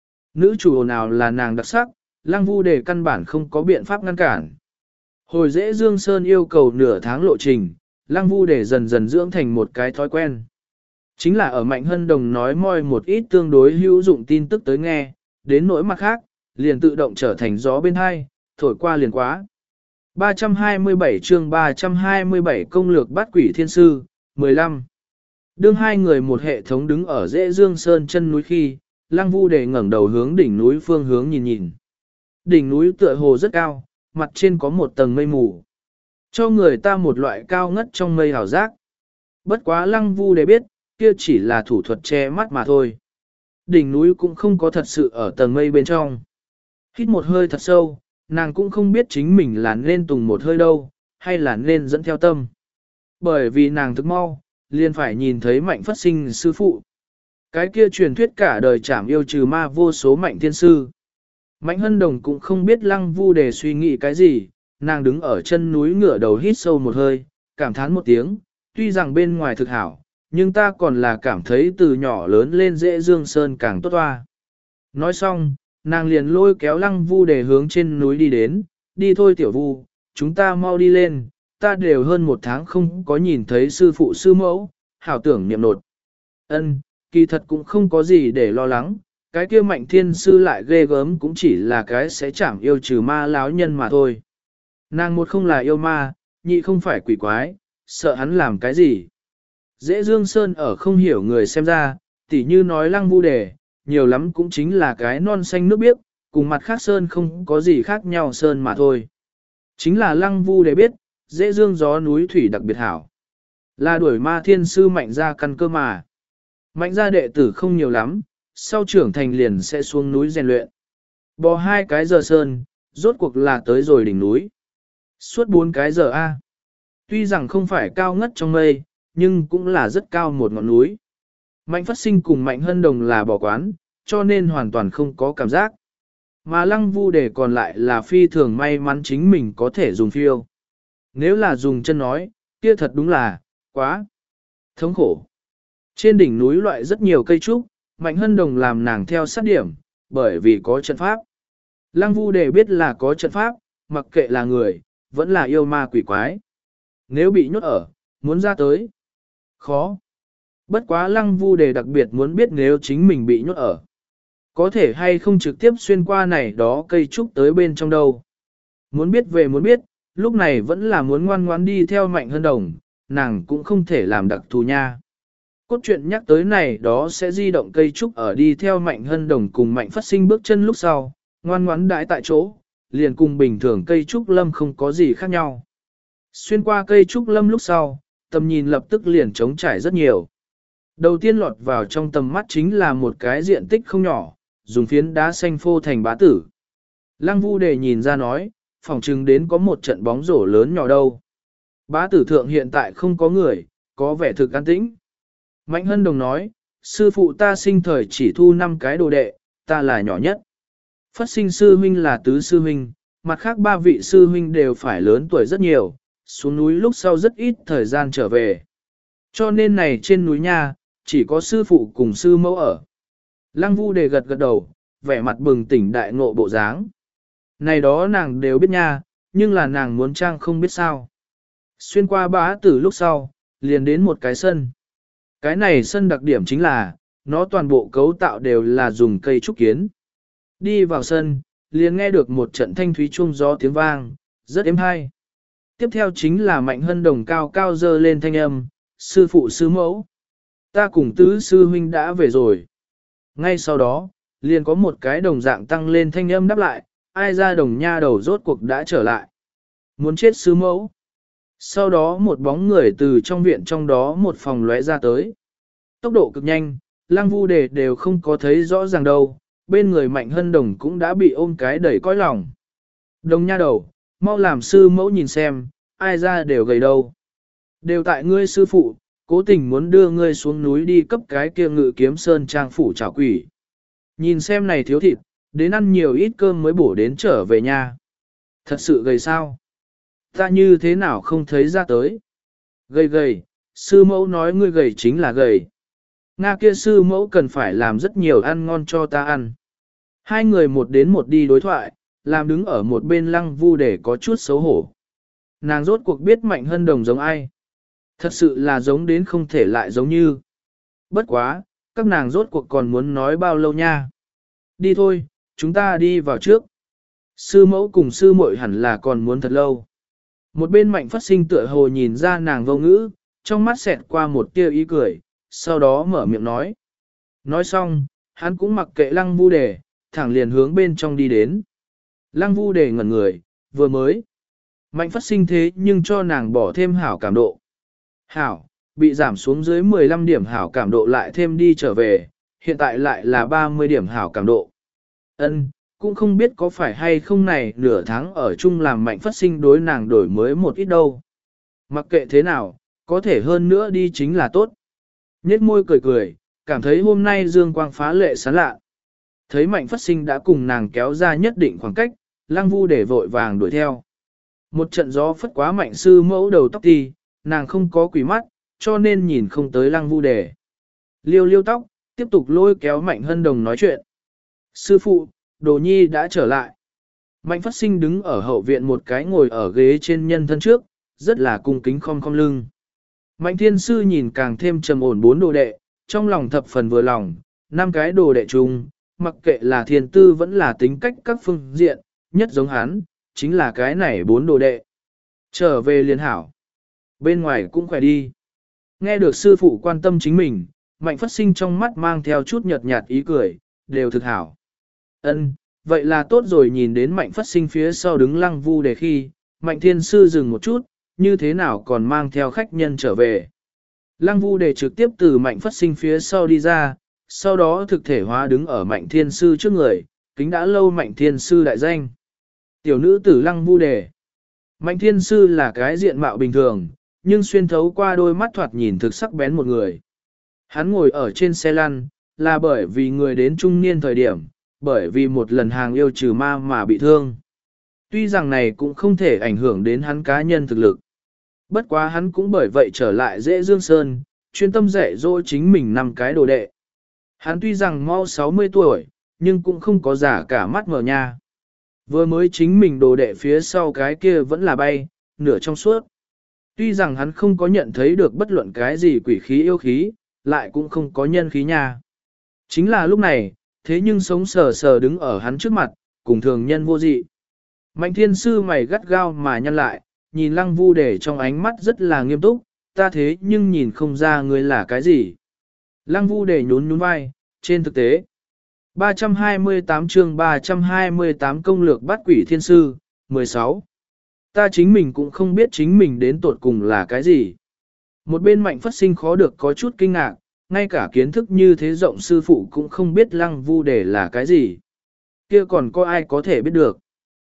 Nữ chủ nào là nàng đặc sắc, Lăng Vu Đề căn bản không có biện pháp ngăn cản. Hồi Dễ Dương Sơn yêu cầu nửa tháng lộ trình, Lăng Vu Đề dần dần dưỡng thành một cái thói quen. Chính là ở Mạnh Hân Đồng nói moi một ít tương đối hữu dụng tin tức tới nghe, đến nỗi mặt khác, liền tự động trở thành gió bên hai, thổi qua liền quá. ba trăm hai mươi bảy chương ba trăm hai mươi bảy công lược bắt quỷ thiên sư, mười lăm. Đương hai người một hệ thống đứng ở Dễ Dương Sơn chân núi khi, Lăng Vu Đề ngẩng đầu hướng đỉnh núi phương hướng nhìn nhìn. Đỉnh núi tựa hồ rất cao, mặt trên có một tầng mây mù, cho người ta một loại cao ngất trong mây hào giác. Bất quá Lăng Vu Đề biết, kia chỉ là thủ thuật che mắt mà thôi. Đỉnh núi cũng không có thật sự ở tầng mây bên trong. Hít một hơi thật sâu, nàng cũng không biết chính mình là nên tùng một hơi đâu, hay là nên dẫn theo tâm. Bởi vì nàng thức mau, liền phải nhìn thấy Mạnh Phất Sinh sư phụ. Cái kia truyền thuyết cả đời chảm yêu trừ ma vô số Mạnh Thiên Sư. Mạnh Hân Đồng cũng không biết Lăng Vu Đề suy nghĩ cái gì, nàng đứng ở chân núi ngửa đầu hít sâu một hơi, cảm thán một tiếng, tuy rằng bên ngoài thực hảo, nhưng ta còn là cảm thấy từ nhỏ lớn lên dễ dương sơn càng tốt hoa. Nói xong, nàng liền lôi kéo Lăng Vu Đề hướng trên núi đi đến, đi thôi tiểu Vu, chúng ta mau đi lên, ta đều hơn một tháng không có nhìn thấy sư phụ sư mẫu, hảo tưởng niệm nột. Ân, kỳ thật cũng không có gì để lo lắng, cái kia Mạnh Thiên Sư lại ghê gớm cũng chỉ là cái sẽ chẳng yêu trừ ma láo nhân mà thôi. Nàng một không là yêu ma, nhị không phải quỷ quái, sợ hắn làm cái gì. Dễ Dương Sơn ở không hiểu người xem ra, tỉ như nói Lăng Vu Đề, nhiều lắm cũng chính là cái non xanh nước biếc, cùng mặt khác Sơn không có gì khác nhau Sơn mà thôi. Chính là Lăng Vu Đề biết, Dễ Dương gió núi thủy đặc biệt hảo. Là đuổi ma thiên sư Mạnh ra căn cơ mà. Mạnh ra đệ tử không nhiều lắm, sau trưởng thành liền sẽ xuống núi rèn luyện. Bò hai cái giờ Sơn, rốt cuộc là tới rồi đỉnh núi. Suốt bốn cái giờ A. Tuy rằng không phải cao ngất trong mây, nhưng cũng là rất cao một ngọn núi. Mạnh Phất Sinh cùng Mạnh Hân Đồng là bỏ quán, cho nên hoàn toàn không có cảm giác. Mà Lăng Vu Đề còn lại là phi thường may mắn chính mình có thể dùng phiêu. Nếu là dùng chân nói, kia thật đúng là, quá thống khổ. Trên đỉnh núi loại rất nhiều cây trúc, Mạnh Hân Đồng làm nàng theo sát điểm, bởi vì có trận pháp. Lăng Vu Đề biết là có trận pháp, mặc kệ là người, vẫn là yêu ma quỷ quái. Nếu bị nhốt ở, muốn ra tới, khó. Bất quá Lăng Vu Đề đặc biệt muốn biết nếu chính mình bị nhốt ở, có thể hay không trực tiếp xuyên qua này đó cây trúc tới bên trong đâu. Muốn biết về muốn biết, lúc này vẫn là muốn ngoan ngoãn đi theo Mạnh Hân Đồng, nàng cũng không thể làm đặc thù nha. Cốt truyện nhắc tới này đó sẽ di động cây trúc ở đi theo Mạnh Hân Đồng cùng Mạnh Phất Sinh bước chân lúc sau, ngoan ngoãn đãi tại chỗ, liền cùng bình thường cây trúc lâm không có gì khác nhau. Xuyên qua cây trúc lâm lúc sau, tầm nhìn lập tức liền trống trải rất nhiều. Đầu tiên lọt vào trong tầm mắt chính là một cái diện tích không nhỏ, dùng phiến đá xanh phô thành bá tử. Lăng Vu Đề nhìn ra nói, phỏng chừng đến có một trận bóng rổ lớn nhỏ đâu. Bá tử thượng hiện tại không có người, có vẻ thực an tĩnh. Mạnh Hân Đồng nói, sư phụ ta sinh thời chỉ thu năm cái đồ đệ, ta là nhỏ nhất. Phất Sinh sư huynh là tứ sư huynh, mặt khác ba vị sư huynh đều phải lớn tuổi rất nhiều, xuống núi lúc sau rất ít thời gian trở về. Cho nên này trên núi nha, chỉ có sư phụ cùng sư mẫu ở. Lăng Vu Đề gật gật đầu, vẻ mặt bừng tỉnh đại ngộ bộ dáng. Này đó nàng đều biết nha, nhưng là nàng muốn trang không biết sao. Xuyên qua bá tử lúc sau, liền đến một cái sân. Cái này sân đặc điểm chính là, nó toàn bộ cấu tạo đều là dùng cây trúc kiến. Đi vào sân, liền nghe được một trận thanh thúy chuông gió tiếng vang, rất êm hay. Tiếp theo chính là Mạnh Hân Đồng cao cao dơ lên thanh âm, sư phụ sư mẫu. Ta cùng tứ sư huynh đã về rồi. Ngay sau đó, liền có một cái đồng dạng tăng lên thanh âm đáp lại, ai ra đồng nha đầu rốt cuộc đã trở lại. Muốn chết sư mẫu. Sau đó một bóng người từ trong viện trong đó một phòng lóe ra tới. Tốc độ cực nhanh, Lăng Vu Đề đều không có thấy rõ ràng đâu, bên người Mạnh Hân Đồng cũng đã bị ôm cái đẩy cõi lòng. Đồng nha đầu, mau làm sư mẫu nhìn xem, ai ra đều gầy đâu. Đều tại ngươi sư phụ, cố tình muốn đưa ngươi xuống núi đi cấp cái kia Ngự Kiếm Sơn trang phủ trảo quỷ. Nhìn xem này thiếu thịt, đến ăn nhiều ít cơm mới bổ đến trở về nhà. Thật sự gầy sao? Ta như thế nào không thấy ra tới? Gầy gầy, sư mẫu nói ngươi gầy chính là gầy. Nga kia sư mẫu cần phải làm rất nhiều ăn ngon cho ta ăn. Hai người một đến một đi đối thoại, làm đứng ở một bên Lăng Vu để có chút xấu hổ. Nàng rốt cuộc biết Mạnh Hân Đồng giống ai. Thật sự là giống đến không thể lại giống như. Bất quá, các nàng rốt cuộc còn muốn nói bao lâu nha. Đi thôi, chúng ta đi vào trước. Sư mẫu cùng sư muội hẳn là còn muốn thật lâu. Một bên Mạnh Phất Sinh tựa hồ nhìn ra nàng vô ngữ, trong mắt xẹt qua một tia ý cười, sau đó mở miệng nói. Nói xong, hắn cũng mặc kệ Lăng Vu Đề, thẳng liền hướng bên trong đi đến. Lăng Vu Đề ngẩn người, vừa mới. Mạnh Phất Sinh thế nhưng cho nàng bỏ thêm hảo cảm độ. Hảo, bị giảm xuống dưới mười lăm điểm hảo cảm độ lại thêm đi trở về, hiện tại lại là ba mươi điểm hảo cảm độ. Ân, cũng không biết có phải hay không này nửa tháng ở chung làm Mạnh Phất Sinh đối nàng đổi mới một ít đâu. Mặc kệ thế nào, có thể hơn nữa đi chính là tốt. Nhết môi cười cười, cảm thấy hôm nay dương quang phá lệ sáng lạ. Thấy Mạnh Phất Sinh đã cùng nàng kéo ra nhất định khoảng cách, Lăng Vu để vội vàng đuổi theo. Một trận gió phất quá Mạnh sư mẫu đầu tóc thì, nàng không có quỷ mắt, cho nên nhìn không tới Lăng Vu để. Liêu liêu tóc, tiếp tục lôi kéo Mạnh Hân Đồng nói chuyện. Sư phụ, Đồ Nhi đã trở lại. Mạnh Phất Sinh đứng ở hậu viện một cái ngồi ở ghế trên nhân thân trước, rất là cung kính khom khom lưng. Mạnh Thiên Sư nhìn càng thêm trầm ổn bốn đồ đệ, trong lòng thập phần vừa lòng, năm cái đồ đệ chung, mặc kệ là thiên tư vẫn là tính cách các phương diện, nhất giống hắn, chính là cái này bốn đồ đệ. Trở về liên hảo. Bên ngoài cũng khỏe đi. Nghe được sư phụ quan tâm chính mình, Mạnh Phất Sinh trong mắt mang theo chút nhợt nhạt ý cười, đều thực hảo. Ân, vậy là tốt rồi. Nhìn đến Mạnh Phất Sinh phía sau đứng Lăng Vu để khi, Mạnh Thiên Sư dừng một chút, như thế nào còn mang theo khách nhân trở về. Lăng Vu để trực tiếp từ Mạnh Phất Sinh phía sau đi ra, sau đó thực thể hóa đứng ở Mạnh Thiên Sư trước người, kính đã lâu Mạnh Thiên Sư đại danh. Tiểu nữ tử Lăng Vu đề. Mạnh Thiên Sư là cái diện mạo bình thường, nhưng xuyên thấu qua đôi mắt thoạt nhìn thực sắc bén một người. Hắn ngồi ở trên xe lăn, là bởi vì người đến trung niên thời điểm, bởi vì một lần hàng yêu trừ ma mà bị thương. Tuy rằng này cũng không thể ảnh hưởng đến hắn cá nhân thực lực. Bất quá hắn cũng bởi vậy trở lại dễ Dương Sơn, chuyên tâm dạy dỗ chính mình năm cái đồ đệ. Hắn tuy rằng mau sáu mươi tuổi, nhưng cũng không có giả cả mắt mở nha. Vừa mới chính mình đồ đệ phía sau cái kia vẫn là bay, nửa trong suốt. Tuy rằng hắn không có nhận thấy được bất luận cái gì quỷ khí yêu khí, lại cũng không có nhân khí nha. Chính là lúc này, thế nhưng sống sờ sờ đứng ở hắn trước mặt, cùng thường nhân vô dị. Mạnh Thiên Sư mày gắt gao mà nhăn lại, nhìn Lăng Vu để trong ánh mắt rất là nghiêm túc, ta thế nhưng nhìn không ra ngươi là cái gì. Lăng Vu để nhún nhún vai, trên thực tế. ba trăm hai mươi tám chương ba trăm hai mươi tám công lược bắt quỷ thiên sư, mười sáu. Ta chính mình cũng không biết chính mình đến tột cùng là cái gì. Một bên Mạnh Phất Sinh khó được có chút kinh ngạc, ngay cả kiến thức như thế rộng sư phụ cũng không biết Lăng Vu để là cái gì. Kia còn có ai có thể biết được.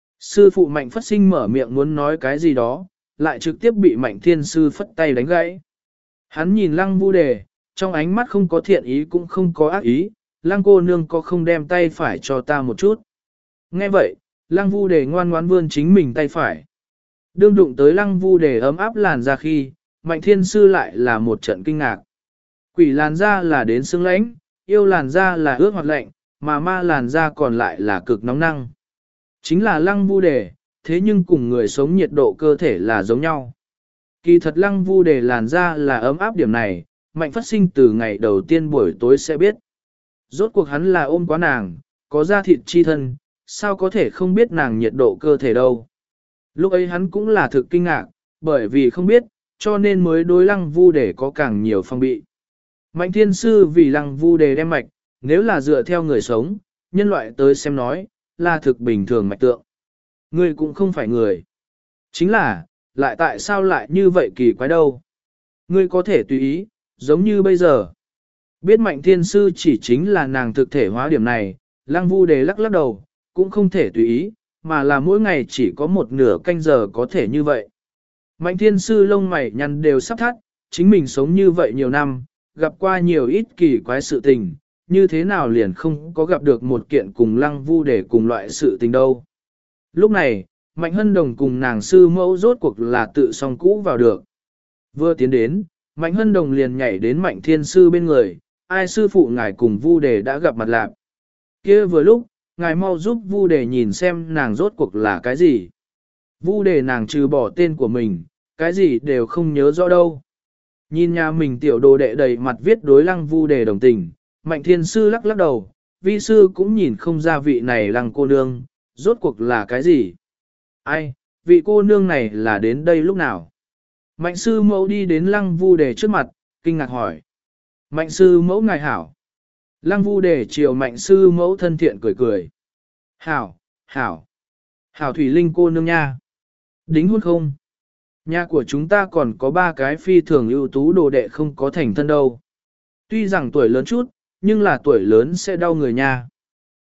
Sư phụ Mạnh Phất Sinh mở miệng muốn nói cái gì đó, lại trực tiếp bị Mạnh Thiên Sư phất tay đánh gãy. Hắn nhìn Lăng Vu đề, trong ánh mắt không có thiện ý cũng không có ác ý, Lăng cô nương có không đem tay phải cho ta một chút. Nghe vậy, Lăng Vu đề ngoan ngoãn vươn chính mình tay phải. Đương đụng tới Lăng Vu đề ấm áp làn ra khi, Mạnh Thiên Sư lại là một trận kinh ngạc. Quỷ làn da là đến xương lãnh, yêu làn da là ướt hoặc lạnh, mà ma làn da còn lại là cực nóng năng. Chính là Lăng Vu đề, thế nhưng cùng người sống nhiệt độ cơ thể là giống nhau. Kỳ thật Lăng Vu đề làn da là ấm áp điểm này, Mạnh Phất Sinh từ ngày đầu tiên buổi tối sẽ biết. Rốt cuộc hắn là ôm quá nàng, có da thịt chi thân, sao có thể không biết nàng nhiệt độ cơ thể đâu. Lúc ấy hắn cũng là thực kinh ngạc, bởi vì không biết, cho nên mới đối Lăng Vu đề có càng nhiều phong bị. Mạnh Thiên Sư vì Lăng Vu đề đem mạch, nếu là dựa theo người sống, nhân loại tới xem nói, là thực bình thường mạch tượng. Người cũng không phải người. Chính là, lại tại sao lại như vậy kỳ quái đâu. Ngươi có thể tùy ý, giống như bây giờ. Biết Mạnh Thiên Sư chỉ chính là nàng thực thể hóa điểm này, Lăng Vu đề lắc lắc đầu, cũng không thể tùy ý, mà là mỗi ngày chỉ có một nửa canh giờ có thể như vậy. Mạnh Thiên Sư lông mày nhăn đều sắp thắt, chính mình sống như vậy nhiều năm, gặp qua nhiều ít kỳ quái sự tình, như thế nào liền không có gặp được một kiện cùng Lăng Vu để cùng loại sự tình đâu. Lúc này, Mạnh Hân Đồng cùng nàng sư mẫu rốt cuộc là tự song cũ vào được. Vừa tiến đến, Mạnh Hân Đồng liền nhảy đến Mạnh Thiên Sư bên người, ai sư phụ ngài cùng Vu đề đã gặp mặt lạc. Kia vừa lúc, ngài mau giúp Vu đề nhìn xem nàng rốt cuộc là cái gì. Vu đề nàng trừ bỏ tên của mình, cái gì đều không nhớ rõ đâu. Nhìn nhà mình tiểu đồ đệ đầy mặt viết đối Lăng Vu đề đồng tình, Mạnh Thiên Sư lắc lắc đầu, vi sư cũng nhìn không ra vị này Lăng cô nương, rốt cuộc là cái gì. Ai, vị cô nương này là đến đây lúc nào? Mạnh sư mẫu đi đến Lăng Vu đề trước mặt, kinh ngạc hỏi. Mạnh sư mẫu ngài hảo. Lăng Vu đề chiều mạnh sư mẫu thân thiện cười cười. Hảo, hảo. Hảo Thủy Linh cô nương nha. Đính hôn không? Nhà của chúng ta còn có ba cái phi thường ưu tú đồ đệ không có thành thân đâu. Tuy rằng tuổi lớn chút, nhưng là tuổi lớn sẽ đau người nha.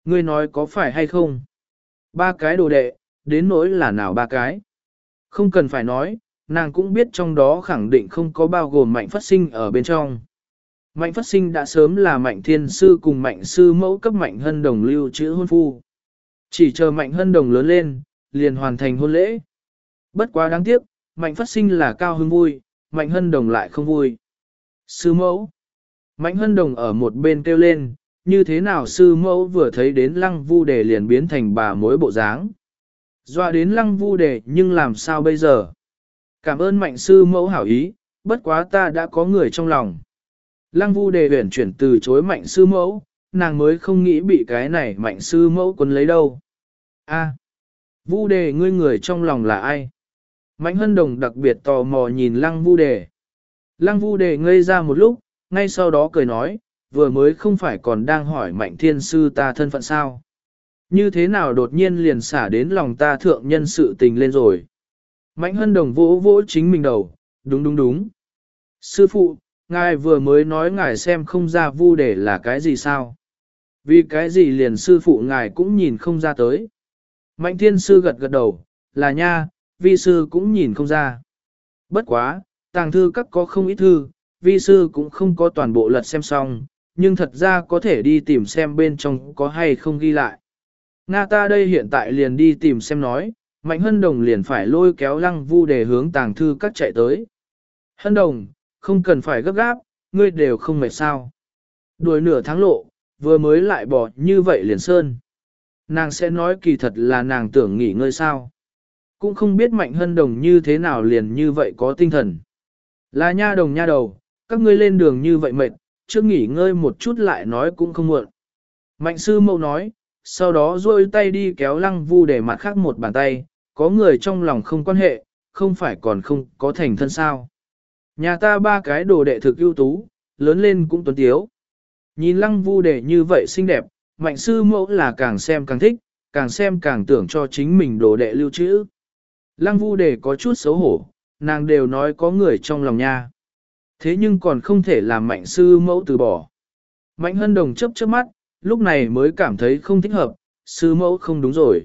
Ngươi nói có phải hay không? Ba cái đồ đệ, đến nỗi là nào ba cái? Không cần phải nói, nàng cũng biết trong đó khẳng định không có bao gồm mạnh phát sinh ở bên trong. Mạnh phát sinh đã sớm là mạnh thiên sư cùng mạnh sư mẫu cấp mạnh hân đồng lưu trữ hôn phu. Chỉ chờ mạnh hân đồng lớn lên, liền hoàn thành hôn lễ. Bất quá đáng tiếc, mạnh phát sinh là cao hứng vui, mạnh hân đồng lại không vui. Sư mẫu. Mạnh hân đồng ở một bên kêu lên, như thế nào sư mẫu vừa thấy đến lăng vu đề liền biến thành bà mối bộ dáng. Dọa đến lăng vu đề nhưng làm sao bây giờ? Cảm ơn mạnh sư mẫu hảo ý, bất quá ta đã có người trong lòng. Lăng vu đề huyển chuyển từ chối mạnh sư mẫu, nàng mới không nghĩ bị cái này mạnh sư mẫu quấn lấy đâu. A, vu đề ngươi người trong lòng là ai? Mạnh hân đồng đặc biệt tò mò nhìn lăng vu đề. Lăng vu đề ngây ra một lúc, ngay sau đó cười nói, vừa mới không phải còn đang hỏi mạnh thiên sư ta thân phận sao? Như thế nào đột nhiên liền xả đến lòng ta thượng nhân sự tình lên rồi? Mạnh hân đồng vỗ vỗ chính mình đầu, đúng đúng đúng. Sư phụ, ngài vừa mới nói ngài xem không ra vu đề là cái gì sao? Vì cái gì liền sư phụ ngài cũng nhìn không ra tới. Mạnh thiên sư gật gật đầu, là nha, vi sư cũng nhìn không ra. Bất quá, tàng thư các có không ít thư, vi sư cũng không có toàn bộ lật xem xong, nhưng thật ra có thể đi tìm xem bên trong có hay không ghi lại. Nga ta đây hiện tại liền đi tìm xem nói, Mạnh hân đồng liền phải lôi kéo lăng vu để hướng tàng thư các chạy tới. Hân đồng, không cần phải gấp gáp, ngươi đều không mệt sao. Đuổi nửa tháng lộ, vừa mới lại bỏ như vậy liền sơn. Nàng sẽ nói kỳ thật là nàng tưởng nghỉ ngơi sao. Cũng không biết mạnh hân đồng như thế nào liền như vậy có tinh thần. Là nha đồng nha đầu, các ngươi lên đường như vậy mệt, trước nghỉ ngơi một chút lại nói cũng không muộn. Mạnh sư mẫu nói, sau đó duỗi tay đi kéo lăng vu để mặt khác một bàn tay, có người trong lòng không quan hệ, không phải còn không có thành thân sao. Nhà ta ba cái đồ đệ thực ưu tú, lớn lên cũng tuấn tiếu. Nhìn lăng vu để như vậy xinh đẹp, mạnh sư mẫu là càng xem càng thích, càng xem càng tưởng cho chính mình đồ đệ lưu trữ. Lăng vu để có chút xấu hổ, nàng đều nói có người trong lòng nha. Thế nhưng còn không thể làm mạnh sư mẫu từ bỏ. Mạnh hân đồng chấp chớp mắt, lúc này mới cảm thấy không thích hợp, sư mẫu không đúng rồi.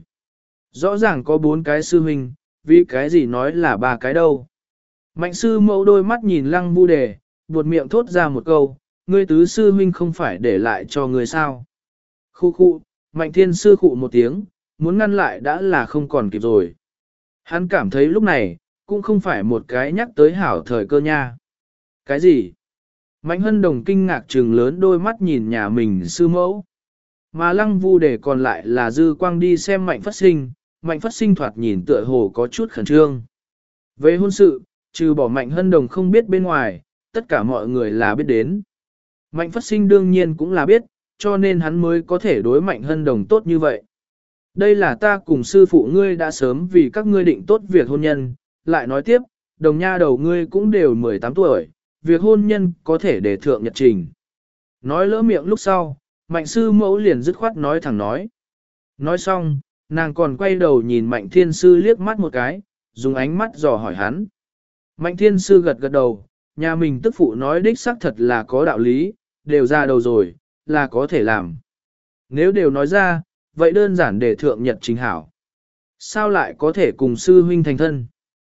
Rõ ràng có bốn cái sư huynh, vì cái gì nói là ba cái đâu. Mạnh sư mẫu đôi mắt nhìn lăng vu đề, buột miệng thốt ra một câu, ngươi tứ sư huynh không phải để lại cho ngươi sao. Khu khu, mạnh thiên sư khụ một tiếng, muốn ngăn lại đã là không còn kịp rồi. Hắn cảm thấy lúc này, cũng không phải một cái nhắc tới hảo thời cơ nha. Cái gì? Mạnh hân đồng kinh ngạc trừng lớn đôi mắt nhìn nhà mình sư mẫu. Mà lăng vu để còn lại là dư quang đi xem mạnh phát sinh, mạnh phát sinh thoạt nhìn tựa hồ có chút khẩn trương. Về hôn sự, trừ bỏ mạnh hân đồng không biết bên ngoài, tất cả mọi người là biết đến. Mạnh phát sinh đương nhiên cũng là biết, cho nên hắn mới có thể đối mạnh hân đồng tốt như vậy. Đây là ta cùng sư phụ ngươi đã sớm vì các ngươi định tốt việc hôn nhân, lại nói tiếp, đồng nha đầu ngươi cũng đều mười tám tuổi, việc hôn nhân có thể để thượng nhật trình. Nói lỡ miệng lúc sau, mạnh sư mẫu liền dứt khoát nói thẳng nói. Nói xong, nàng còn quay đầu nhìn mạnh thiên sư liếc mắt một cái, dùng ánh mắt dò hỏi hắn. Mạnh thiên sư gật gật đầu, nhà mình tức phụ nói đích xác thật là có đạo lý, đều ra đầu rồi, là có thể làm. Nếu đều nói ra, vậy đơn giản để thượng nhật trình hảo. Sao lại có thể cùng sư huynh thành thân?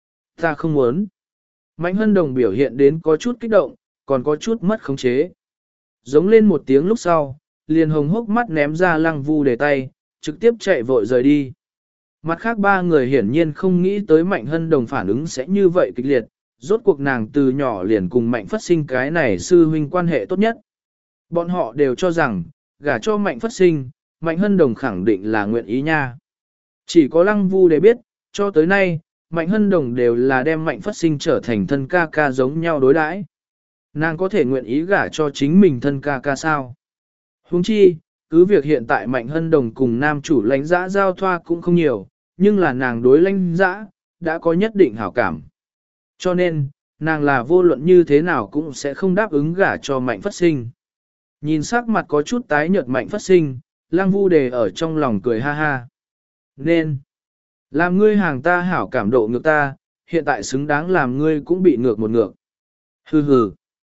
Ta không muốn. Mạnh hân đồng biểu hiện đến có chút kích động, còn có chút mất khống chế. Giống lên một tiếng lúc sau, liền hồng hốc mắt ném ra lăng vu để tay, trực tiếp chạy vội rời đi. Mặt khác ba người hiển nhiên không nghĩ tới mạnh hân đồng phản ứng sẽ như vậy kịch liệt, rốt cuộc nàng từ nhỏ liền cùng mạnh phát sinh cái này sư huynh quan hệ tốt nhất. Bọn họ đều cho rằng, gả cho mạnh phát sinh, mạnh hân đồng khẳng định là nguyện ý nha. Chỉ có lăng vu để biết, cho tới nay, mạnh hân đồng đều là đem mạnh phát sinh trở thành thân ca ca giống nhau đối đãi. Nàng có thể nguyện ý gả cho chính mình thân ca ca sao? Huống chi, cứ việc hiện tại mạnh hân đồng cùng nam chủ lãnh dã giao thoa cũng không nhiều, nhưng là nàng đối lãnh dã, đã có nhất định hảo cảm. Cho nên, nàng là vô luận như thế nào cũng sẽ không đáp ứng gả cho mạnh phát sinh. Nhìn sắc mặt có chút tái nhợt mạnh phát sinh, lăng vu đề ở trong lòng cười ha ha. Nên, làm ngươi hàng ta hảo cảm độ ngược ta, hiện tại xứng đáng làm ngươi cũng bị ngược một ngược. Hừ hừ.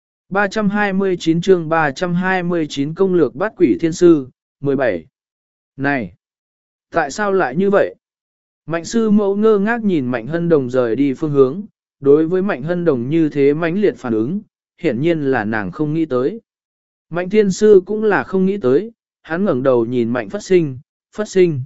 ba trăm hai mươi chín chương ba trăm hai mươi chín công lược bắt quỷ thiên sư, mười bảy. Này! Tại sao lại như vậy? Mạnh sư mẫu ngơ ngác nhìn Mạnh Hân Đồng rời đi phương hướng, đối với Mạnh Hân Đồng như thế mãnh liệt phản ứng, hiển nhiên là nàng không nghĩ tới. Mạnh thiên sư cũng là không nghĩ tới, hắn ngẩng đầu nhìn Mạnh Phất Sinh, Phất Sinh.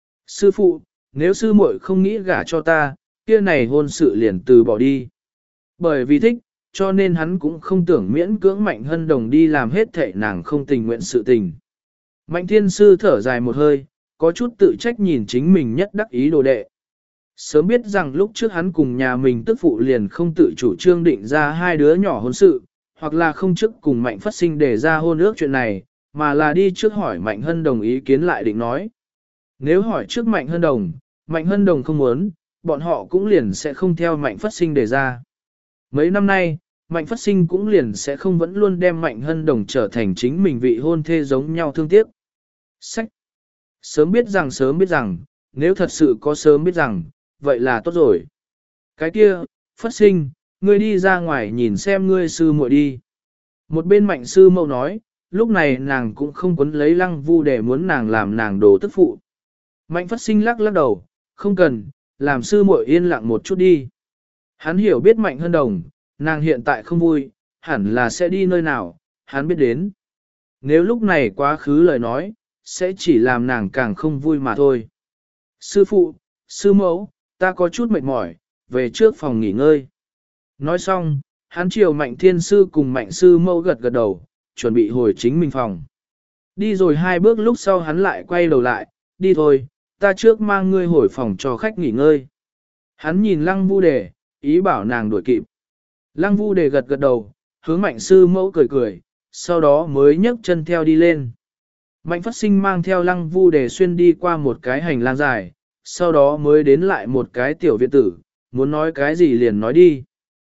Sư phụ, nếu sư muội không nghĩ gả cho ta, kia này hôn sự liền từ bỏ đi. Bởi vì thích, cho nên hắn cũng không tưởng miễn cưỡng Mạnh Hân Đồng đi làm hết thệ nàng không tình nguyện sự tình. Mạnh thiên sư thở dài một hơi, có chút tự trách nhìn chính mình nhất đắc ý đồ đệ. Sớm biết rằng lúc trước hắn cùng nhà mình tức phụ liền không tự chủ trương định ra hai đứa nhỏ hôn sự, hoặc là không trước cùng Mạnh Phất Sinh để ra hôn ước chuyện này, mà là đi trước hỏi Mạnh Hân Đồng ý kiến lại định nói. Nếu hỏi trước Mạnh Hân Đồng, Mạnh Hân Đồng không muốn, bọn họ cũng liền sẽ không theo Mạnh Phất Sinh để ra. Mấy năm nay, Mạnh Phất Sinh cũng liền sẽ không vẫn luôn đem Mạnh Hân Đồng trở thành chính mình vị hôn thê giống nhau thương tiếc. Sách! Sớm biết rằng sớm biết rằng, nếu thật sự có sớm biết rằng, vậy là tốt rồi. Cái kia, Phất Sinh, ngươi đi ra ngoài nhìn xem ngươi sư muội đi. Một bên Mạnh sư mẫu nói, lúc này nàng cũng không quấn lấy Lăng Vu để muốn nàng làm nàng đồ tức phụ. Mạnh Phất Sinh lắc lắc đầu, không cần, làm sư muội yên lặng một chút đi. Hắn hiểu biết Mạnh Hân Đồng, nàng hiện tại không vui, hẳn là sẽ đi nơi nào, hắn biết đến. Nếu lúc này quá khứ lời nói, sẽ chỉ làm nàng càng không vui mà thôi. Sư phụ, sư mẫu, ta có chút mệt mỏi, về trước phòng nghỉ ngơi. Nói xong, hắn chiều Mạnh thiên sư cùng Mạnh sư mẫu gật gật đầu, chuẩn bị hồi chính mình phòng. Đi rồi hai bước lúc sau hắn lại quay đầu lại, đi thôi, ta trước mang ngươi hồi phòng cho khách nghỉ ngơi. Hắn nhìn Lăng Vu Đề, ý bảo nàng đuổi kịp. Lăng Vu Đề gật gật đầu, hướng Mạnh sư mẫu cười cười, sau đó mới nhấc chân theo đi lên. Mạnh Phất Sinh mang theo Lăng Vu Đề xuyên đi qua một cái hành lang dài, sau đó mới đến lại một cái tiểu viện tử, muốn nói cái gì liền nói đi.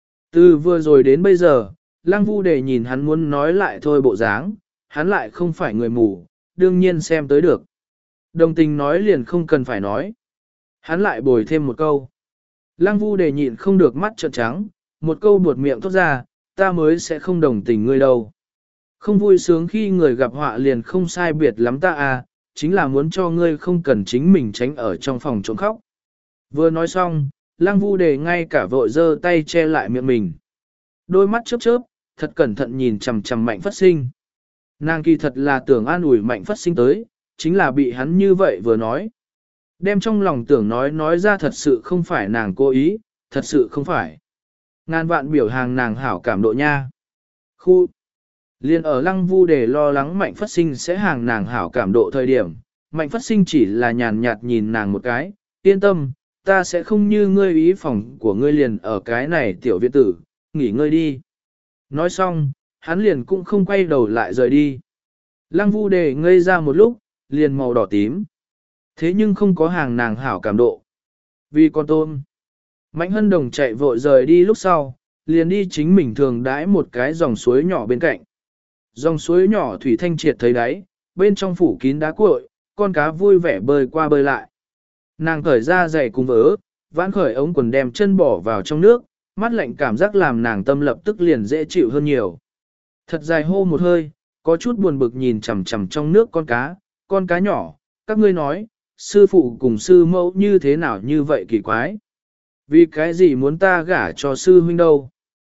Từ vừa rồi đến bây giờ, Lăng Vu Đề nhìn hắn muốn nói lại thôi bộ dáng, hắn lại không phải người mù, đương nhiên xem tới được. Đồng tình nói liền không cần phải nói. Hắn lại bồi thêm một câu. Lăng Vu Đề nhịn không được mắt trợn trắng, một câu buột miệng thốt ra, ta mới sẽ không đồng tình ngươi đâu. Không vui sướng khi người gặp họa liền không sai biệt lắm ta à, chính là muốn cho ngươi không cần chính mình tránh ở trong phòng trốn khóc. Vừa nói xong, Lăng Vu Đề ngay cả vội giơ tay che lại miệng mình. Đôi mắt chớp chớp, thật cẩn thận nhìn chằm chằm Mạnh Phất Sinh. Nàng kỳ thật là tưởng an ủi Mạnh Phất Sinh tới, chính là bị hắn như vậy vừa nói. Đem trong lòng tưởng nói nói ra thật sự không phải nàng cố ý, thật sự không phải. Ngàn vạn biểu hàng nàng hảo cảm độ nha. Khu liên ở Lăng Vu Đề lo lắng Mạnh Phất Sinh sẽ hàng nàng hảo cảm độ thời điểm, Mạnh Phất Sinh chỉ là nhàn nhạt nhìn nàng một cái, yên tâm, ta sẽ không như ngươi ý phòng của ngươi liền ở cái này tiểu viện tử, nghỉ ngơi đi. Nói xong, hắn liền cũng không quay đầu lại rời đi. Lăng Vu Đề ngây ra một lúc, liền màu đỏ tím. Thế nhưng không có hàng nàng hảo cảm độ. Vì con tôm. Mạnh Hân Đồng chạy vội rời đi lúc sau, liền đi chính mình thường đãi một cái dòng suối nhỏ bên cạnh. Dòng suối nhỏ thủy thanh triệt thấy đáy, bên trong phủ kín đá cuội, con cá vui vẻ bơi qua bơi lại. Nàng cởi ra giày cùng vớ, vãn khởi ống quần đem chân bỏ vào trong nước, mắt lạnh cảm giác làm nàng tâm lập tức liền dễ chịu hơn nhiều. Thật dài hô một hơi, có chút buồn bực nhìn chằm chằm trong nước con cá, con cá nhỏ, các ngươi nói, sư phụ cùng sư mẫu như thế nào như vậy kỳ quái. Vì cái gì muốn ta gả cho sư huynh đâu?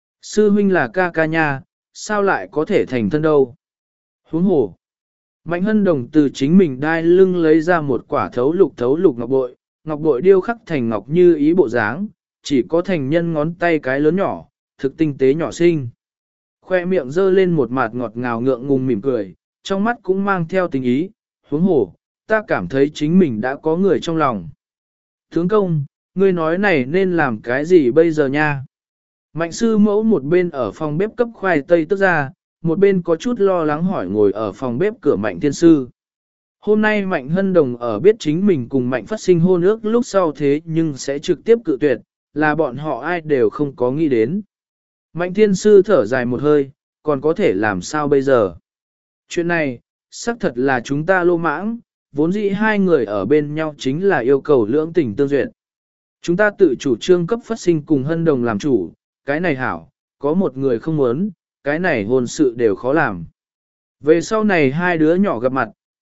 Sư huynh là ca ca nha, sao lại có thể thành thân đâu? Huống hồ. Mạnh Hân Đồng từ chính mình đai lưng lấy ra một quả thấu lục thấu lục ngọc bội, ngọc bội điêu khắc thành ngọc như ý bộ dáng, chỉ có thành nhân ngón tay cái lớn nhỏ, thực tinh tế nhỏ xinh. Khoe miệng dơ lên một mặt ngọt ngào ngượng ngùng mỉm cười, trong mắt cũng mang theo tình ý, huống hồ, ta cảm thấy chính mình đã có người trong lòng. Tướng công, ngươi nói này nên làm cái gì bây giờ nha? Mạnh sư mẫu một bên ở phòng bếp cấp khoai tây tức ra, một bên có chút lo lắng hỏi ngồi ở phòng bếp cửa Mạnh thiên sư. Hôm nay Mạnh Hân Đồng ở biết chính mình cùng Mạnh Phát Sinh hôn ước lúc sau thế nhưng sẽ trực tiếp cự tuyệt, là bọn họ ai đều không có nghĩ đến. Mạnh thiên sư thở dài một hơi, còn có thể làm sao bây giờ? Chuyện này, xác thật là chúng ta lô mãng, vốn dĩ hai người ở bên nhau chính là yêu cầu lưỡng tình tương duyệt. Chúng ta tự chủ trương cấp Phát Sinh cùng Hân Đồng làm chủ, cái này hảo, có một người không muốn, cái này hôn sự đều khó làm. Về sau này hai đứa nhỏ gặp mặt,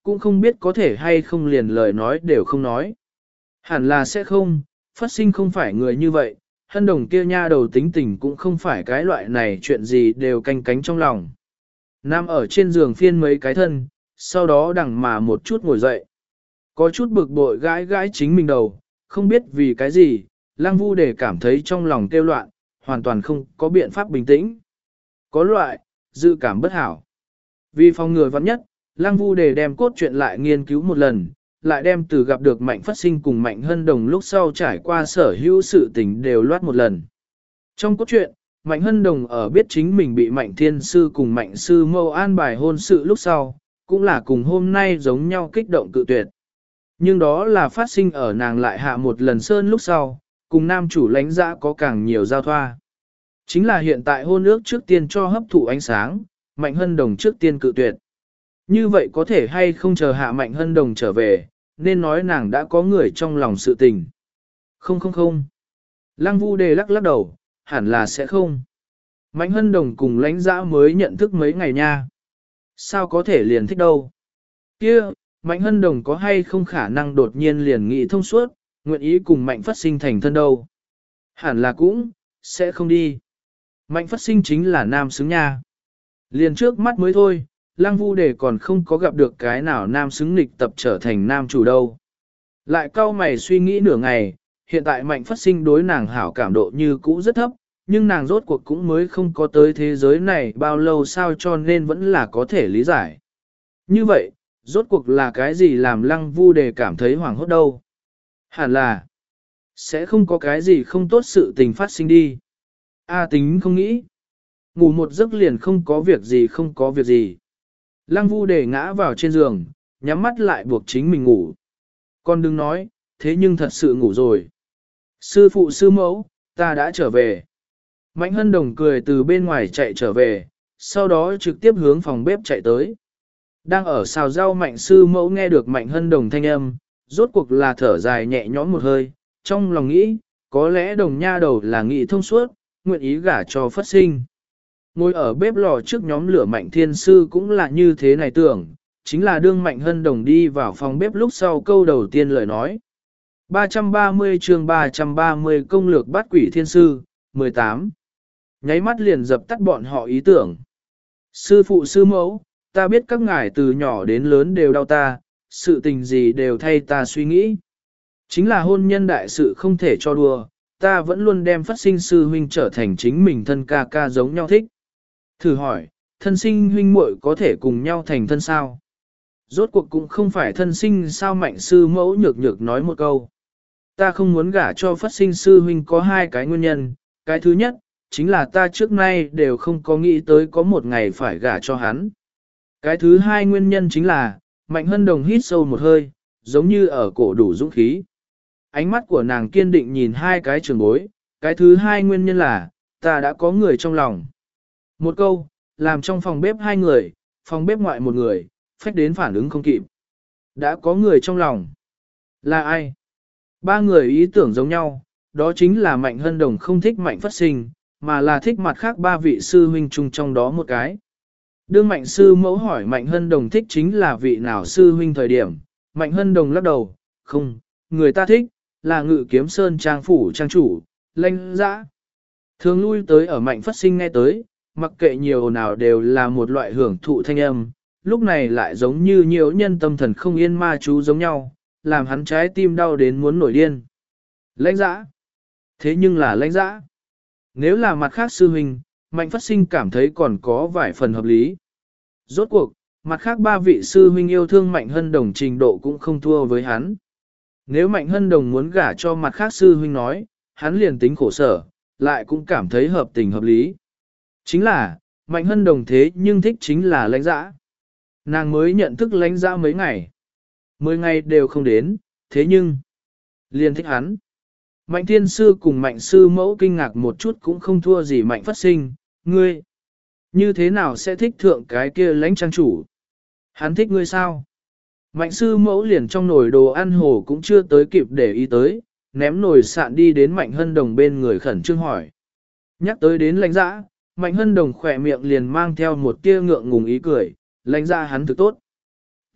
cũng không biết có thể hay không liền lời nói đều không nói. Hẳn là sẽ không, phát sinh không phải người như vậy, hân đồng kia nha đầu tính tình cũng không phải cái loại này chuyện gì đều canh cánh trong lòng. Nam ở trên giường phiên mấy cái thân, sau đó đằng mà một chút ngồi dậy. Có chút bực bội gãi gãi chính mình đầu, không biết vì cái gì, Lăng Vu Đề cảm thấy trong lòng kêu loạn, hoàn toàn không có biện pháp bình tĩnh. Có loại, dự cảm bất hảo. Vì phòng ngừa vắng nhất, Lăng Vu Đề đem cốt truyện lại nghiên cứu một lần, lại đem từ gặp được Mạnh Phát Sinh cùng Mạnh Hân Đồng lúc sau trải qua sở hữu sự tình đều loát một lần. Trong cốt truyện, Mạnh Hân Đồng ở biết chính mình bị Mạnh Thiên Sư cùng Mạnh Sư Mâu an bài hôn sự lúc sau, cũng là cùng hôm nay giống nhau kích động cự tuyệt. Nhưng đó là phát sinh ở nàng lại hạ một lần sơn lúc sau, cùng nam chủ lãnh dã có càng nhiều giao thoa. Chính là hiện tại hôn ước trước tiên cho hấp thụ ánh sáng, Mạnh Hân Đồng trước tiên cự tuyệt. Như vậy có thể hay không chờ hạ Mạnh Hân Đồng trở về, nên nói nàng đã có người trong lòng sự tình. Không không không. Lăng Vu Đề lắc lắc đầu, hẳn là sẽ không. Mạnh Hân Đồng cùng lãnh dã mới nhận thức mấy ngày nha. Sao có thể liền thích đâu? Kia, Mạnh Hân Đồng có hay không khả năng đột nhiên liền nghĩ thông suốt, nguyện ý cùng Mạnh Phát Sinh thành thân đâu? Hẳn là cũng, sẽ không đi. Mạnh Phát Sinh chính là nam xứng nha. Liền trước mắt mới thôi, Lăng Vu Đề còn không có gặp được cái nào nam xứng nghịch tập trở thành nam chủ đâu. Lại cau mày suy nghĩ nửa ngày, hiện tại Mạnh Phát Sinh đối nàng hảo cảm độ như cũ rất thấp, nhưng nàng rốt cuộc cũng mới không có tới thế giới này bao lâu sao cho nên vẫn là có thể lý giải. Như vậy, rốt cuộc là cái gì làm Lăng Vu Đề cảm thấy hoảng hốt đâu? Hẳn là, sẽ không có cái gì không tốt sự tình phát sinh đi. A tính không nghĩ. Ngủ một giấc liền không có việc gì không có việc gì. Lăng Vu Đề ngã vào trên giường, nhắm mắt lại buộc chính mình ngủ. Con đừng nói, thế nhưng thật sự ngủ rồi. Sư phụ sư mẫu, ta đã trở về. Mạnh Hân Đồng cười từ bên ngoài chạy trở về, sau đó trực tiếp hướng phòng bếp chạy tới. Đang ở xào rau Mạnh sư mẫu nghe được Mạnh Hân Đồng thanh âm, rốt cuộc là thở dài nhẹ nhõm một hơi, trong lòng nghĩ, có lẽ Đồng nha đầu là nghĩ thông suốt, nguyện ý gả cho Phát Sinh. Ngồi ở bếp lò trước nhóm lửa Mạnh Thiên Sư cũng là như thế này tưởng, chính là đương Mạnh Hân Đồng đi vào phòng bếp lúc sau câu đầu tiên lời nói. ba trăm ba mươi chương ba trăm ba mươi công lược bắt quỷ thiên sư, mười tám. Nháy mắt liền dập tắt bọn họ ý tưởng. Sư phụ sư mẫu, ta biết các ngài từ nhỏ đến lớn đều đau ta, sự tình gì đều thay ta suy nghĩ. Chính là hôn nhân đại sự không thể cho đùa, ta vẫn luôn đem Phát Sinh sư huynh trở thành chính mình thân ca ca giống nhau thích. Thử hỏi, thân sinh huynh muội có thể cùng nhau thành thân sao? Rốt cuộc cũng không phải thân sinh sao Mạnh sư mẫu nhược nhược nói một câu. Ta không muốn gả cho Phát Sinh sư huynh có hai cái nguyên nhân, cái thứ nhất, chính là ta trước nay đều không có nghĩ tới có một ngày phải gả cho hắn. Cái thứ hai nguyên nhân chính là, Mạnh Hân Đồng hít sâu một hơi, giống như ở cổ đủ dũng khí. Ánh mắt của nàng kiên định nhìn hai cái trường bối, cái thứ hai nguyên nhân là, ta đã có người trong lòng. Một câu, làm trong phòng bếp hai người, phòng bếp ngoại một người, phách đến phản ứng không kịp. Đã có người trong lòng. Là ai? Ba người ý tưởng giống nhau, đó chính là Mạnh Hân Đồng không thích Mạnh Phát Sinh, mà là thích mặt khác ba vị sư huynh chung trong đó một cái. Đương Mạnh sư mẫu hỏi Mạnh Hân Đồng thích chính là vị nào sư huynh thời điểm, Mạnh Hân Đồng lắc đầu, không, người ta thích, là Ngự Kiếm Sơn trang phủ trang chủ, Lãnh Dã. Thường lui tới ở Mạnh Phát Sinh nghe tới, mặc kệ nhiều nào đều là một loại hưởng thụ thanh âm, lúc này lại giống như nhiều nhân tâm thần không yên ma chú giống nhau, làm hắn trái tim đau đến muốn nổi điên. Lãnh Dã. Thế nhưng là Lãnh Dã. Nếu là mặt khác sư huynh, Mạnh Phát Sinh cảm thấy còn có vài phần hợp lý. Rốt cuộc, mặt khác ba vị sư huynh yêu thương Mạnh Hân Đồng trình độ cũng không thua với hắn. Nếu Mạnh Hân Đồng muốn gả cho mặt khác sư huynh nói, hắn liền tính khổ sở, lại cũng cảm thấy hợp tình hợp lý. Chính là, Mạnh Hân Đồng thế nhưng thích chính là Lãnh Dã. Nàng mới nhận thức Lãnh Dã mấy ngày. Mười ngày đều không đến, thế nhưng, liền thích hắn. Mạnh Thiên Sư cùng Mạnh Sư Mẫu kinh ngạc một chút cũng không thua gì Mạnh Phát Sinh, ngươi, như thế nào sẽ thích thượng cái kia Lãnh trang chủ? Hắn thích ngươi sao? Mạnh Sư Mẫu liền trong nồi đồ ăn hồ cũng chưa tới kịp để ý tới, ném nồi sạn đi đến Mạnh Hân Đồng bên người khẩn trương hỏi. Nhắc tới đến Lãnh Dã, Mạnh Hân Đồng khỏe miệng liền mang theo một tia ngượng ngùng ý cười, Lãnh Dã hắn thực tốt.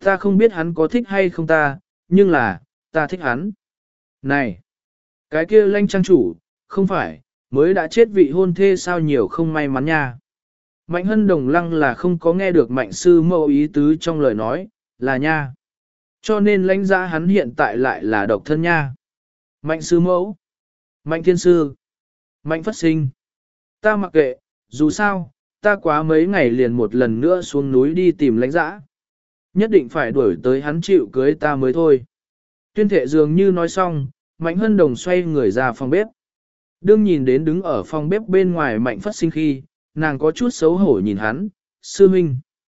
Ta không biết hắn có thích hay không ta, nhưng là, ta thích hắn. Này, cái kia lanh trang chủ, không phải, mới đã chết vị hôn thê sao nhiều không may mắn nha. Mạnh hân đồng lăng là không có nghe được mạnh sư mẫu ý tứ trong lời nói, là nha. Cho nên lãnh giá hắn hiện tại lại là độc thân nha. Mạnh sư mẫu, mạnh thiên sư, mạnh phát sinh. Ta mặc kệ, dù sao, ta quá mấy ngày liền một lần nữa xuống núi đi tìm lãnh dã. Nhất định phải đuổi tới hắn chịu cưới ta mới thôi. Tuyên thệ dường như nói xong, Mạnh Hân Đồng xoay người ra phòng bếp. Đương nhìn đến đứng ở phòng bếp bên ngoài Mạnh Phát Sinh khi, nàng có chút xấu hổ nhìn hắn, sư huynh.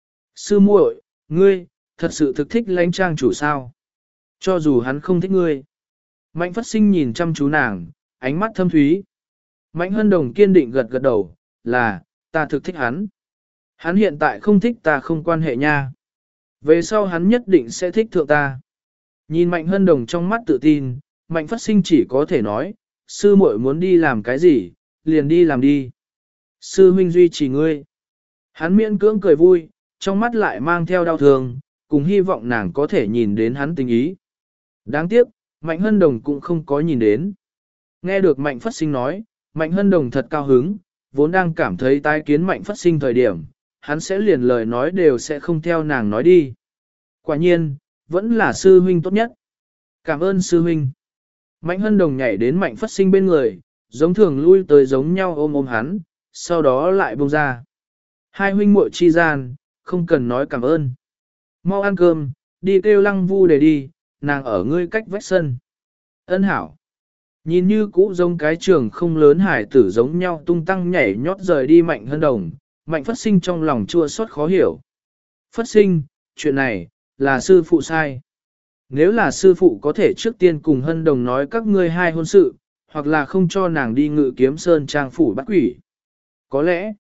Sư muội, ngươi, thật sự thực thích lãnh trang chủ sao? Cho dù hắn không thích ngươi. Mạnh Phát Sinh nhìn chăm chú nàng, ánh mắt thâm thúy. Mạnh Hân Đồng kiên định gật gật đầu, là, ta thực thích hắn. Hắn hiện tại không thích ta không quan hệ nha. Về sau hắn nhất định sẽ thích thượng ta. Nhìn Mạnh Hân Đồng trong mắt tự tin, Mạnh Phát Sinh chỉ có thể nói, sư muội muốn đi làm cái gì, liền đi làm đi. Sư huynh duy trì ngươi. Hắn miễn cưỡng cười vui, trong mắt lại mang theo đau thương, cùng hy vọng nàng có thể nhìn đến hắn tình ý. Đáng tiếc, Mạnh Hân Đồng cũng không có nhìn đến. Nghe được Mạnh Phát Sinh nói, Mạnh Hân Đồng thật cao hứng, vốn đang cảm thấy tái kiến Mạnh Phát Sinh thời điểm, hắn sẽ liền lời nói đều sẽ không theo nàng nói đi. Quả nhiên, vẫn là sư huynh tốt nhất. Cảm ơn sư huynh. Mạnh Hân Đồng nhảy đến Mạnh Phát Sinh bên người, giống thường lui tới giống nhau ôm ôm hắn, sau đó lại buông ra. Hai huynh muội chi gian, không cần nói cảm ơn. Mau ăn cơm, đi kêu Lăng Vu để đi, nàng ở ngươi cách vách sân. Ân hảo. Nhìn như cũ giống cái trường không lớn hải tử giống nhau tung tăng nhảy nhót rời đi Mạnh Hân Đồng, Mạnh Phát Sinh trong lòng chua xót khó hiểu. Phát Sinh, chuyện này, là sư phụ sai. Nếu là sư phụ có thể trước tiên cùng Hân Đồng nói các ngươi hai hôn sự, hoặc là không cho nàng đi ngự kiếm sơn trang phủ bắt quỷ. Có lẽ,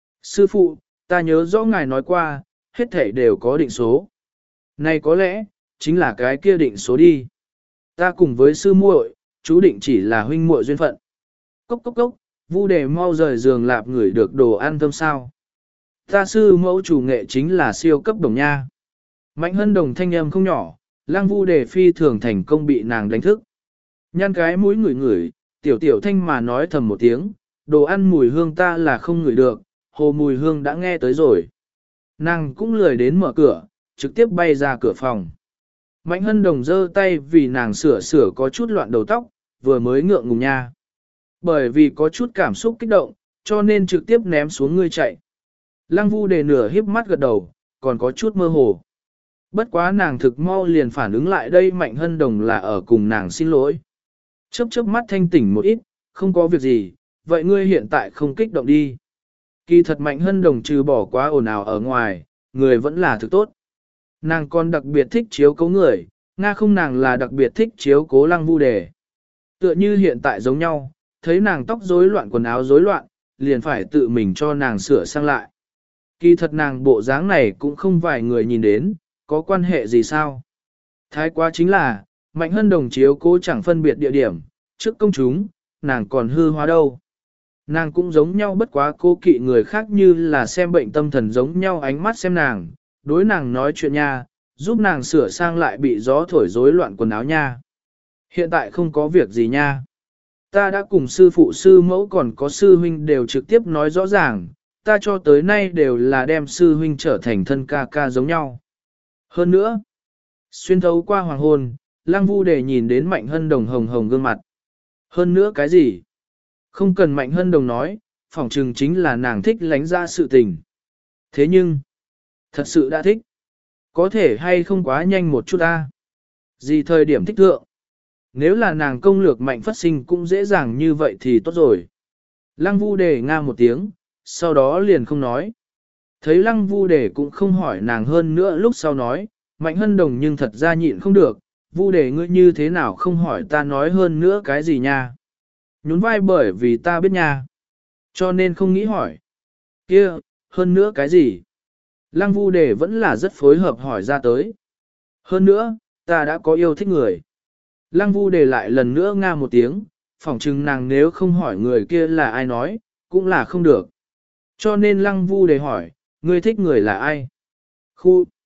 sư phụ, ta nhớ rõ ngài nói qua, hết thảy đều có định số. Này có lẽ, chính là cái kia định số đi. Ta cùng với sư muội, chú định chỉ là huynh muội duyên phận. Cốc cốc cốc, Vu Đề mau rời giường lạp ngửi được đồ ăn thơm sao. Ta sư mẫu chủ nghệ chính là siêu cấp đồng nha. Mạnh Hân Đồng thanh âm không nhỏ, Lăng Vu Đề phi thường thành công bị nàng đánh thức. Nhăn cái mũi ngửi ngửi, tiểu tiểu thanh mà nói thầm một tiếng, đồ ăn mùi hương ta là không ngửi được, hồ mùi hương đã nghe tới rồi. Nàng cũng lười đến mở cửa, trực tiếp bay ra cửa phòng. Mạnh Hân Đồng giơ tay vì nàng sửa sửa có chút loạn đầu tóc, vừa mới ngượng ngùng nha. Bởi vì có chút cảm xúc kích động, cho nên trực tiếp ném xuống ngươi chạy. Lăng Vu Đề nửa híp mắt gật đầu, còn có chút mơ hồ. Bất quá nàng thực mau liền phản ứng lại đây Mạnh Hân Đồng là ở cùng nàng xin lỗi. Chớp chớp mắt thanh tỉnh một ít, không có việc gì, vậy ngươi hiện tại không kích động đi. Kỳ thật Mạnh Hân Đồng trừ bỏ quá ồn ào ở ngoài, người vẫn là thực tốt. Nàng còn đặc biệt thích chiếu cố người, Nga không nàng là đặc biệt thích chiếu cố Lăng Vu Đề. Tựa như hiện tại giống nhau, thấy nàng tóc rối loạn quần áo rối loạn, liền phải tự mình cho nàng sửa sang lại. Kỳ thật nàng bộ dáng này cũng không vài người nhìn đến, có quan hệ gì sao? Thái quá chính là, Mạnh Hân Đồng chiếu cố chẳng phân biệt địa điểm, trước công chúng, nàng còn hư hóa đâu. Nàng cũng giống nhau bất quá cô kỵ người khác như là xem bệnh tâm thần giống nhau ánh mắt xem nàng, đối nàng nói chuyện nha, giúp nàng sửa sang lại bị gió thổi rối loạn quần áo nha. Hiện tại không có việc gì nha. Ta đã cùng sư phụ sư mẫu còn có sư huynh đều trực tiếp nói rõ ràng, ta cho tới nay đều là đem sư huynh trở thành thân ca ca giống nhau. Hơn nữa, xuyên thấu qua hoàng hôn, Lăng Vu Đề nhìn đến Mạnh Hân Đồng hồng hồng gương mặt. Hơn nữa cái gì? Không cần Mạnh Hân Đồng nói, phỏng chừng chính là nàng thích lánh ra sự tình. Thế nhưng, thật sự đã thích. Có thể hay không quá nhanh một chút ta. Gì thời điểm thích thượng? Nếu là nàng công lược Mạnh Phát Sinh cũng dễ dàng như vậy thì tốt rồi. Lăng Vu Đề nga một tiếng, sau đó liền không nói. Thấy Lăng Vu Đề cũng không hỏi nàng hơn nữa lúc sau nói, Mạnh Hân Đồng nhưng thật ra nhịn không được, Vu Đề ngươi như thế nào không hỏi ta nói hơn nữa cái gì nha. Nhún vai bởi vì ta biết nha. Cho nên không nghĩ hỏi. Kia, hơn nữa cái gì? Lăng Vu Đề vẫn là rất phối hợp hỏi ra tới. Hơn nữa, ta đã có yêu thích người. Lăng Vu Đề lại lần nữa nga một tiếng, phỏng chừng nàng nếu không hỏi người kia là ai nói, cũng là không được. Cho nên Lăng Vu Đề hỏi, ngươi thích người là ai? Khu.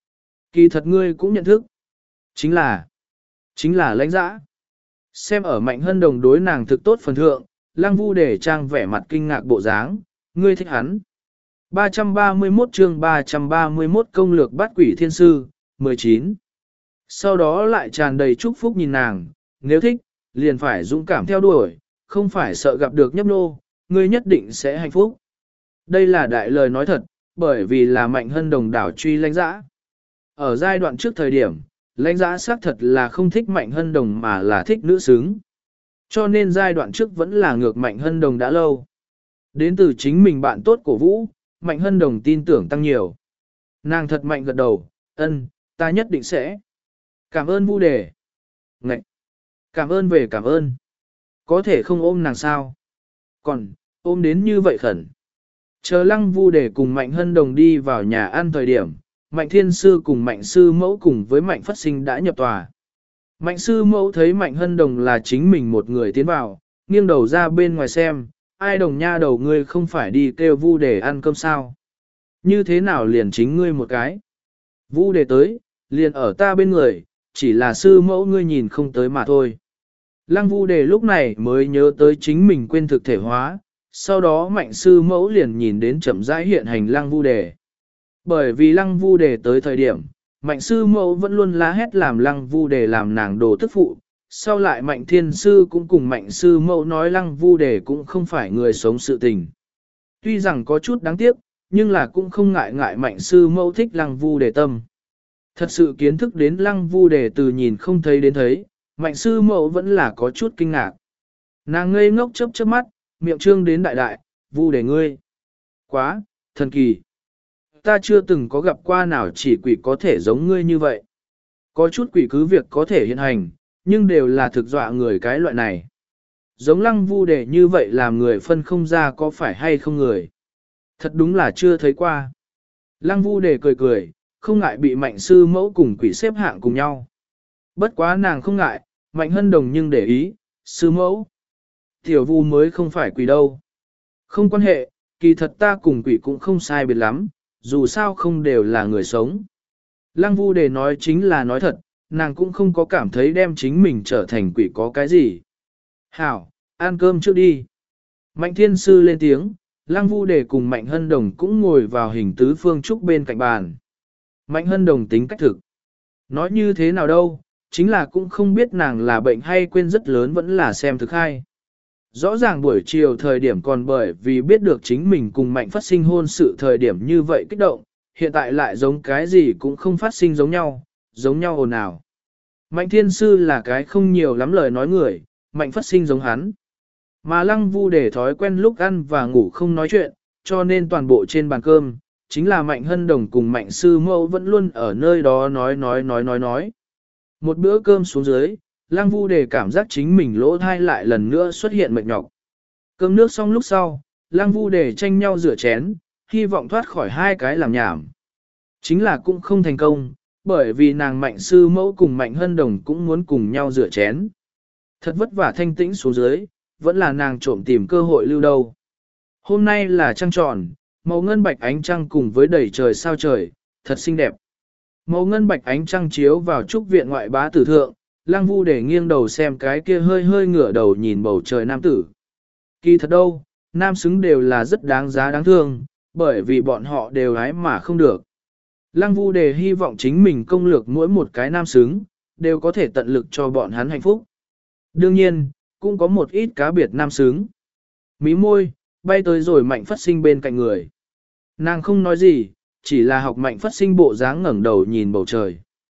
Kỳ thật ngươi cũng nhận thức. Chính là, chính là lãnh dã. Xem ở Mạnh Hân Đồng đối nàng thực tốt phần thượng, Lăng Vu để trang vẻ mặt kinh ngạc bộ dáng, ngươi thích hắn. ba trăm ba mươi mốt chương ba trăm ba mươi mốt công lược bắt quỷ thiên sư, mười chín. Sau đó lại tràn đầy chúc phúc nhìn nàng, nếu thích, liền phải dũng cảm theo đuổi, không phải sợ gặp được nhấp nô, ngươi nhất định sẽ hạnh phúc. Đây là đại lời nói thật, bởi vì là Mạnh Hân Đồng đảo truy lãnh dã. Ở giai đoạn trước thời điểm, lãnh dã xác thật là không thích Mạnh Hân Đồng mà là thích nữ xứng. Cho nên giai đoạn trước vẫn là ngược Mạnh Hân Đồng đã lâu. Đến từ chính mình bạn tốt cổ vũ, Mạnh Hân Đồng tin tưởng tăng nhiều. Nàng thật mạnh gật đầu, ân, ta nhất định sẽ. Cảm ơn Vu Đề. Ngậy! Cảm ơn về cảm ơn. Có thể không ôm nàng sao? Còn, ôm đến như vậy khẩn. Chờ Lăng Vu Đề cùng Mạnh Hân Đồng đi vào nhà ăn thời điểm, Mạnh Thiên Sư cùng Mạnh Sư Mẫu cùng với Mạnh Phất Sinh đã nhập tòa. Mạnh Sư Mẫu thấy Mạnh Hân Đồng là chính mình một người tiến vào, nghiêng đầu ra bên ngoài xem, ai đồng nha đầu ngươi không phải đi kêu Vu Đề ăn cơm sao? Như thế nào liền chính ngươi một cái? Vu Đề tới, liền ở ta bên người, chỉ là Sư Mẫu ngươi nhìn không tới mà thôi. Lăng Vu Đề lúc này mới nhớ tới chính mình quên thực thể hóa, sau đó Mạnh Sư Mẫu liền nhìn đến chậm rãi hiện hành Lăng Vu Đề. Bởi vì Lăng Vu Đề tới thời điểm, Mạnh Sư Mẫu vẫn luôn la hét làm Lăng Vu Đề làm nàng đồ tức phụ, sau lại Mạnh Thiên Sư cũng cùng Mạnh Sư Mẫu nói Lăng Vu Đề cũng không phải người sống sự tình. Tuy rằng có chút đáng tiếc, nhưng là cũng không ngại ngại Mạnh Sư Mẫu thích Lăng Vu Đề tâm. Thật sự kiến thức đến Lăng Vu Đề từ nhìn không thấy đến thấy, Mạnh Sư Mẫu vẫn là có chút kinh ngạc. Nàng ngây ngốc chớp chớp mắt, miệng trương đến đại đại, Vu Đề ngươi. Quá, thần kỳ. Ta chưa từng có gặp qua nào chỉ quỷ có thể giống ngươi như vậy. Có chút quỷ cứ việc có thể hiện hành, nhưng đều là thực dọa người cái loại này. Giống Lăng Vu Đề như vậy làm người phân không ra có phải hay không người. Thật đúng là chưa thấy qua. Lăng Vu Đề cười cười, không ngại bị Mạnh Sư Mẫu cùng quỷ xếp hạng cùng nhau. Bất quá nàng không ngại, Mạnh Hân Đồng nhưng để ý, Sư Mẫu. Tiểu Vu mới không phải quỷ đâu. Không quan hệ, kỳ thật ta cùng quỷ cũng không sai biệt lắm, dù sao không đều là người sống. Lăng Vu Đề nói chính là nói thật, nàng cũng không có cảm thấy đem chính mình trở thành quỷ có cái gì. Hảo, ăn cơm trước đi. Mạnh Thiên Sư lên tiếng, Lăng Vu Đề cùng Mạnh Hân Đồng cũng ngồi vào hình tứ phương trúc bên cạnh bàn. Mạnh Hân Đồng tính cách thực. Nói như thế nào đâu, chính là cũng không biết nàng là bệnh hay quên rất lớn vẫn là xem thực hay. Rõ ràng buổi chiều thời điểm còn bởi vì biết được chính mình cùng Mạnh phát sinh hôn sự thời điểm như vậy kích động, hiện tại lại giống cái gì cũng không phát sinh giống nhau, giống nhau ồn ào. Mạnh Thiên Sư là cái không nhiều lắm lời nói người, Mạnh phát sinh giống hắn. Mà Lăng Vu Đề thói quen lúc ăn và ngủ không nói chuyện, cho nên toàn bộ trên bàn cơm, chính là Mạnh Hân Đồng cùng Mạnh Sư Mẫu vẫn luôn ở nơi đó nói nói nói nói nói. Một bữa cơm xuống dưới, Lăng Vu Đề cảm giác chính mình lỗ thai lại lần nữa xuất hiện mệt nhọc. Cơm nước xong lúc sau, Lăng Vu Đề tranh nhau rửa chén, hy vọng thoát khỏi hai cái làm nhảm. Chính là cũng không thành công, bởi vì nàng Mạnh Sư Mẫu cùng Mạnh Hân Đồng cũng muốn cùng nhau rửa chén. Thật vất vả thanh tĩnh xuống dưới, vẫn là nàng trộm tìm cơ hội lưu đâu. Hôm nay là trăng tròn, màu ngân bạch ánh trăng cùng với đầy trời sao trời, thật xinh đẹp. Màu ngân bạch ánh trăng chiếu vào trúc viện ngoại bá tử thượng, Lăng Vu Đề nghiêng đầu xem cái kia hơi hơi ngửa đầu nhìn bầu trời nam tử. Kỳ thật đâu, nam xứng đều là rất đáng giá đáng thương, bởi vì bọn họ đều ái mà không được. Lăng Vu Đề hy vọng chính mình công lược mỗi một cái nam xứng, đều có thể tận lực cho bọn hắn hạnh phúc. Đương nhiên, cũng có một ít cá biệt nam xứng. Mí môi, bay tới rồi Mạnh Phát Sinh bên cạnh người. Nàng không nói gì, chỉ là học Mạnh Phát Sinh bộ dáng ngẩng đầu nhìn bầu trời.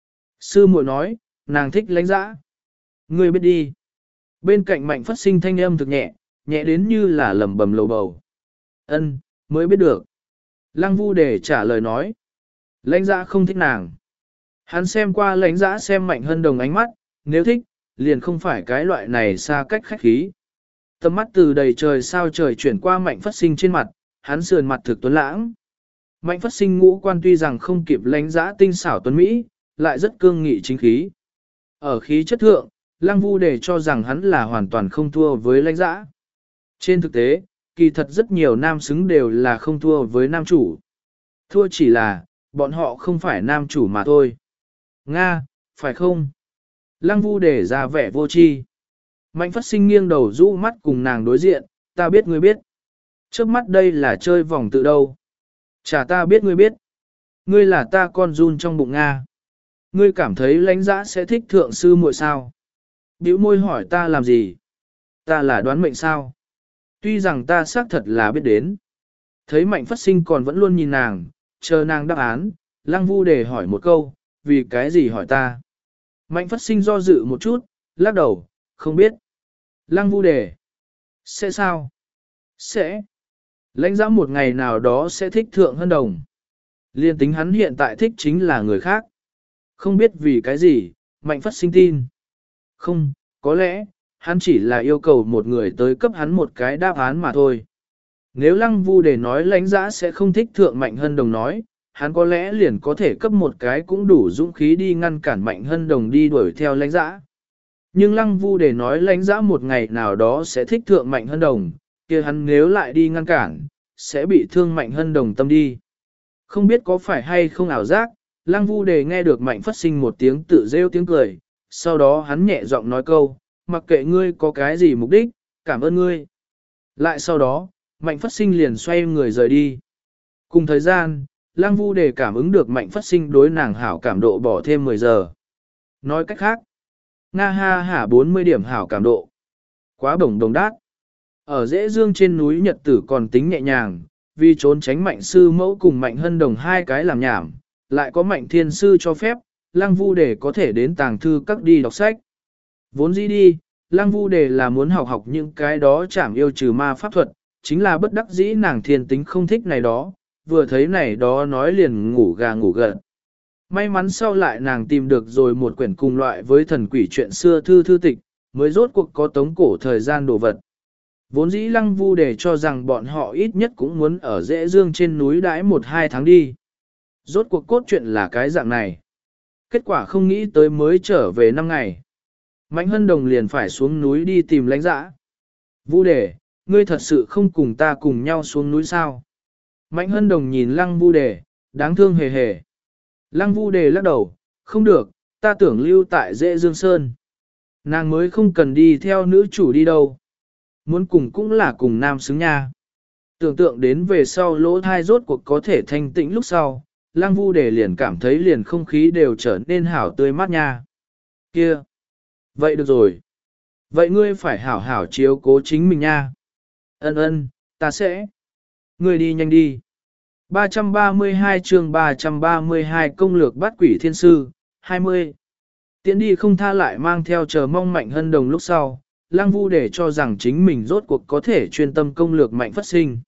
Sư muội nói, nàng thích lãnh dã. Ngươi biết đi. Bên cạnh Mạnh Phát Sinh thanh âm thực nhẹ, nhẹ đến như là lầm bầm lầu bầu. Ân, mới biết được. Lăng Vu Đề trả lời nói. Lãnh dã không thích nàng. Hắn xem qua lãnh dã xem Mạnh Hân Đồng ánh mắt, nếu thích, liền không phải cái loại này xa cách khách khí. Tầm mắt từ đầy trời sao trời chuyển qua Mạnh Phát Sinh trên mặt, hắn sườn mặt thực tuấn lãng. Mạnh Phát Sinh ngũ quan tuy rằng không kịp lãnh dã tinh xảo tuấn Mỹ, lại rất cương nghị chính khí. Ở khí chất thượng, Lăng Vu Đề cho rằng hắn là hoàn toàn không thua với lãnh dã. Trên thực tế, kỳ thật rất nhiều nam xứng đều là không thua với nam chủ. Thua chỉ là, bọn họ không phải nam chủ mà thôi. Nga, phải không? Lăng Vu để ra vẻ vô tri. Mạnh Phất Sinh nghiêng đầu rũ mắt cùng nàng đối diện, ta biết ngươi biết. Trước mắt đây là chơi vòng tự đâu. Chả ta biết ngươi biết. Ngươi là ta con run trong bụng Nga. Ngươi cảm thấy lãnh dã sẽ thích thượng sư muội sao? Bĩu môi hỏi ta làm gì? Ta là đoán mệnh sao? Tuy rằng ta xác thật là biết đến. Thấy Mạnh Phất Sinh còn vẫn luôn nhìn nàng, chờ nàng đáp án, Lăng Vu để hỏi một câu, vì cái gì hỏi ta? Mạnh Phất Sinh do dự một chút, lắc đầu, không biết. Lăng Vu đề. Sẽ sao? Sẽ. Lãnh dã một ngày nào đó sẽ thích thượng hân đồng. Liên tính hắn hiện tại thích chính là người khác. Không biết vì cái gì, Mạnh Phất Sinh tin. Không, có lẽ, hắn chỉ là yêu cầu một người tới cấp hắn một cái đáp án mà thôi. Nếu Lăng Vu để nói lãnh dã sẽ không thích thượng Mạnh Hân Đồng nói, hắn có lẽ liền có thể cấp một cái cũng đủ dũng khí đi ngăn cản Mạnh Hân Đồng đi đuổi theo lãnh dã. Nhưng Lăng Vu để nói lãnh dã một ngày nào đó sẽ thích thượng Mạnh Hân Đồng, kia hắn nếu lại đi ngăn cản, sẽ bị thương Mạnh Hân Đồng tâm đi. Không biết có phải hay không ảo giác, Lăng Vu đề nghe được Mạnh Phất Sinh một tiếng tự rêu tiếng cười, sau đó hắn nhẹ giọng nói câu, mặc kệ ngươi có cái gì mục đích, cảm ơn ngươi. Lại sau đó, Mạnh Phất Sinh liền xoay người rời đi. Cùng thời gian, Lăng Vu đề cảm ứng được Mạnh Phất Sinh đối nàng hảo cảm độ bỏ thêm mười giờ. Nói cách khác, Nga ha hả bốn mươi điểm hảo cảm độ. Quá bổng đồng đát. Ở dễ dương trên núi Nhật Tử còn tính nhẹ nhàng, vì trốn tránh Mạnh Sư Mẫu cùng Mạnh Hân Đồng hai cái làm nhảm, lại có Mạnh Thiên Sư cho phép, Lăng Vu đề có thể đến tàng thư các đi đọc sách. Vốn dĩ đi, Lăng Vu đề là muốn học học những cái đó chảm yêu trừ ma pháp thuật, chính là bất đắc dĩ nàng thiên tính không thích này đó, vừa thấy này đó nói liền ngủ gà ngủ gật. May mắn sau lại nàng tìm được rồi một quyển cùng loại với thần quỷ chuyện xưa thư thư tịch, mới rốt cuộc có tống cổ thời gian đồ vật. Vốn dĩ Lăng Vu để cho rằng bọn họ ít nhất cũng muốn ở dễ dương trên núi đãi một hai tháng đi. Rốt cuộc cốt truyện là cái dạng này. Kết quả không nghĩ tới mới trở về năm ngày. Mạnh Hân Đồng liền phải xuống núi đi tìm lãnh dã. Vu đề, ngươi thật sự không cùng ta cùng nhau xuống núi sao? Mạnh Hân Đồng nhìn Lăng Vu đề, đáng thương hề hề. Lăng Vu đề lắc đầu, không được, ta tưởng lưu tại dễ dương sơn. Nàng mới không cần đi theo nữ chủ đi đâu. Muốn cùng cũng là cùng nam xứng nha. Tưởng tượng đến về sau lỗ thai rốt cuộc có thể thanh tĩnh lúc sau, Lăng Vu đề liền cảm thấy liền không khí đều trở nên hảo tươi mát nha. Kia! Vậy được rồi. Vậy ngươi phải hảo hảo chiếu cố chính mình nha. Ân ân, ta sẽ. Ngươi đi nhanh đi. ba trăm ba mươi hai chương ba trăm ba mươi hai công lược bắt quỷ thiên sư, hai mươi. Tiễn đi không tha lại mang theo chờ mong Mạnh Hân Đồng lúc sau, Lăng Vu để cho rằng chính mình rốt cuộc có thể chuyên tâm công lược Mạnh Phất Sinh.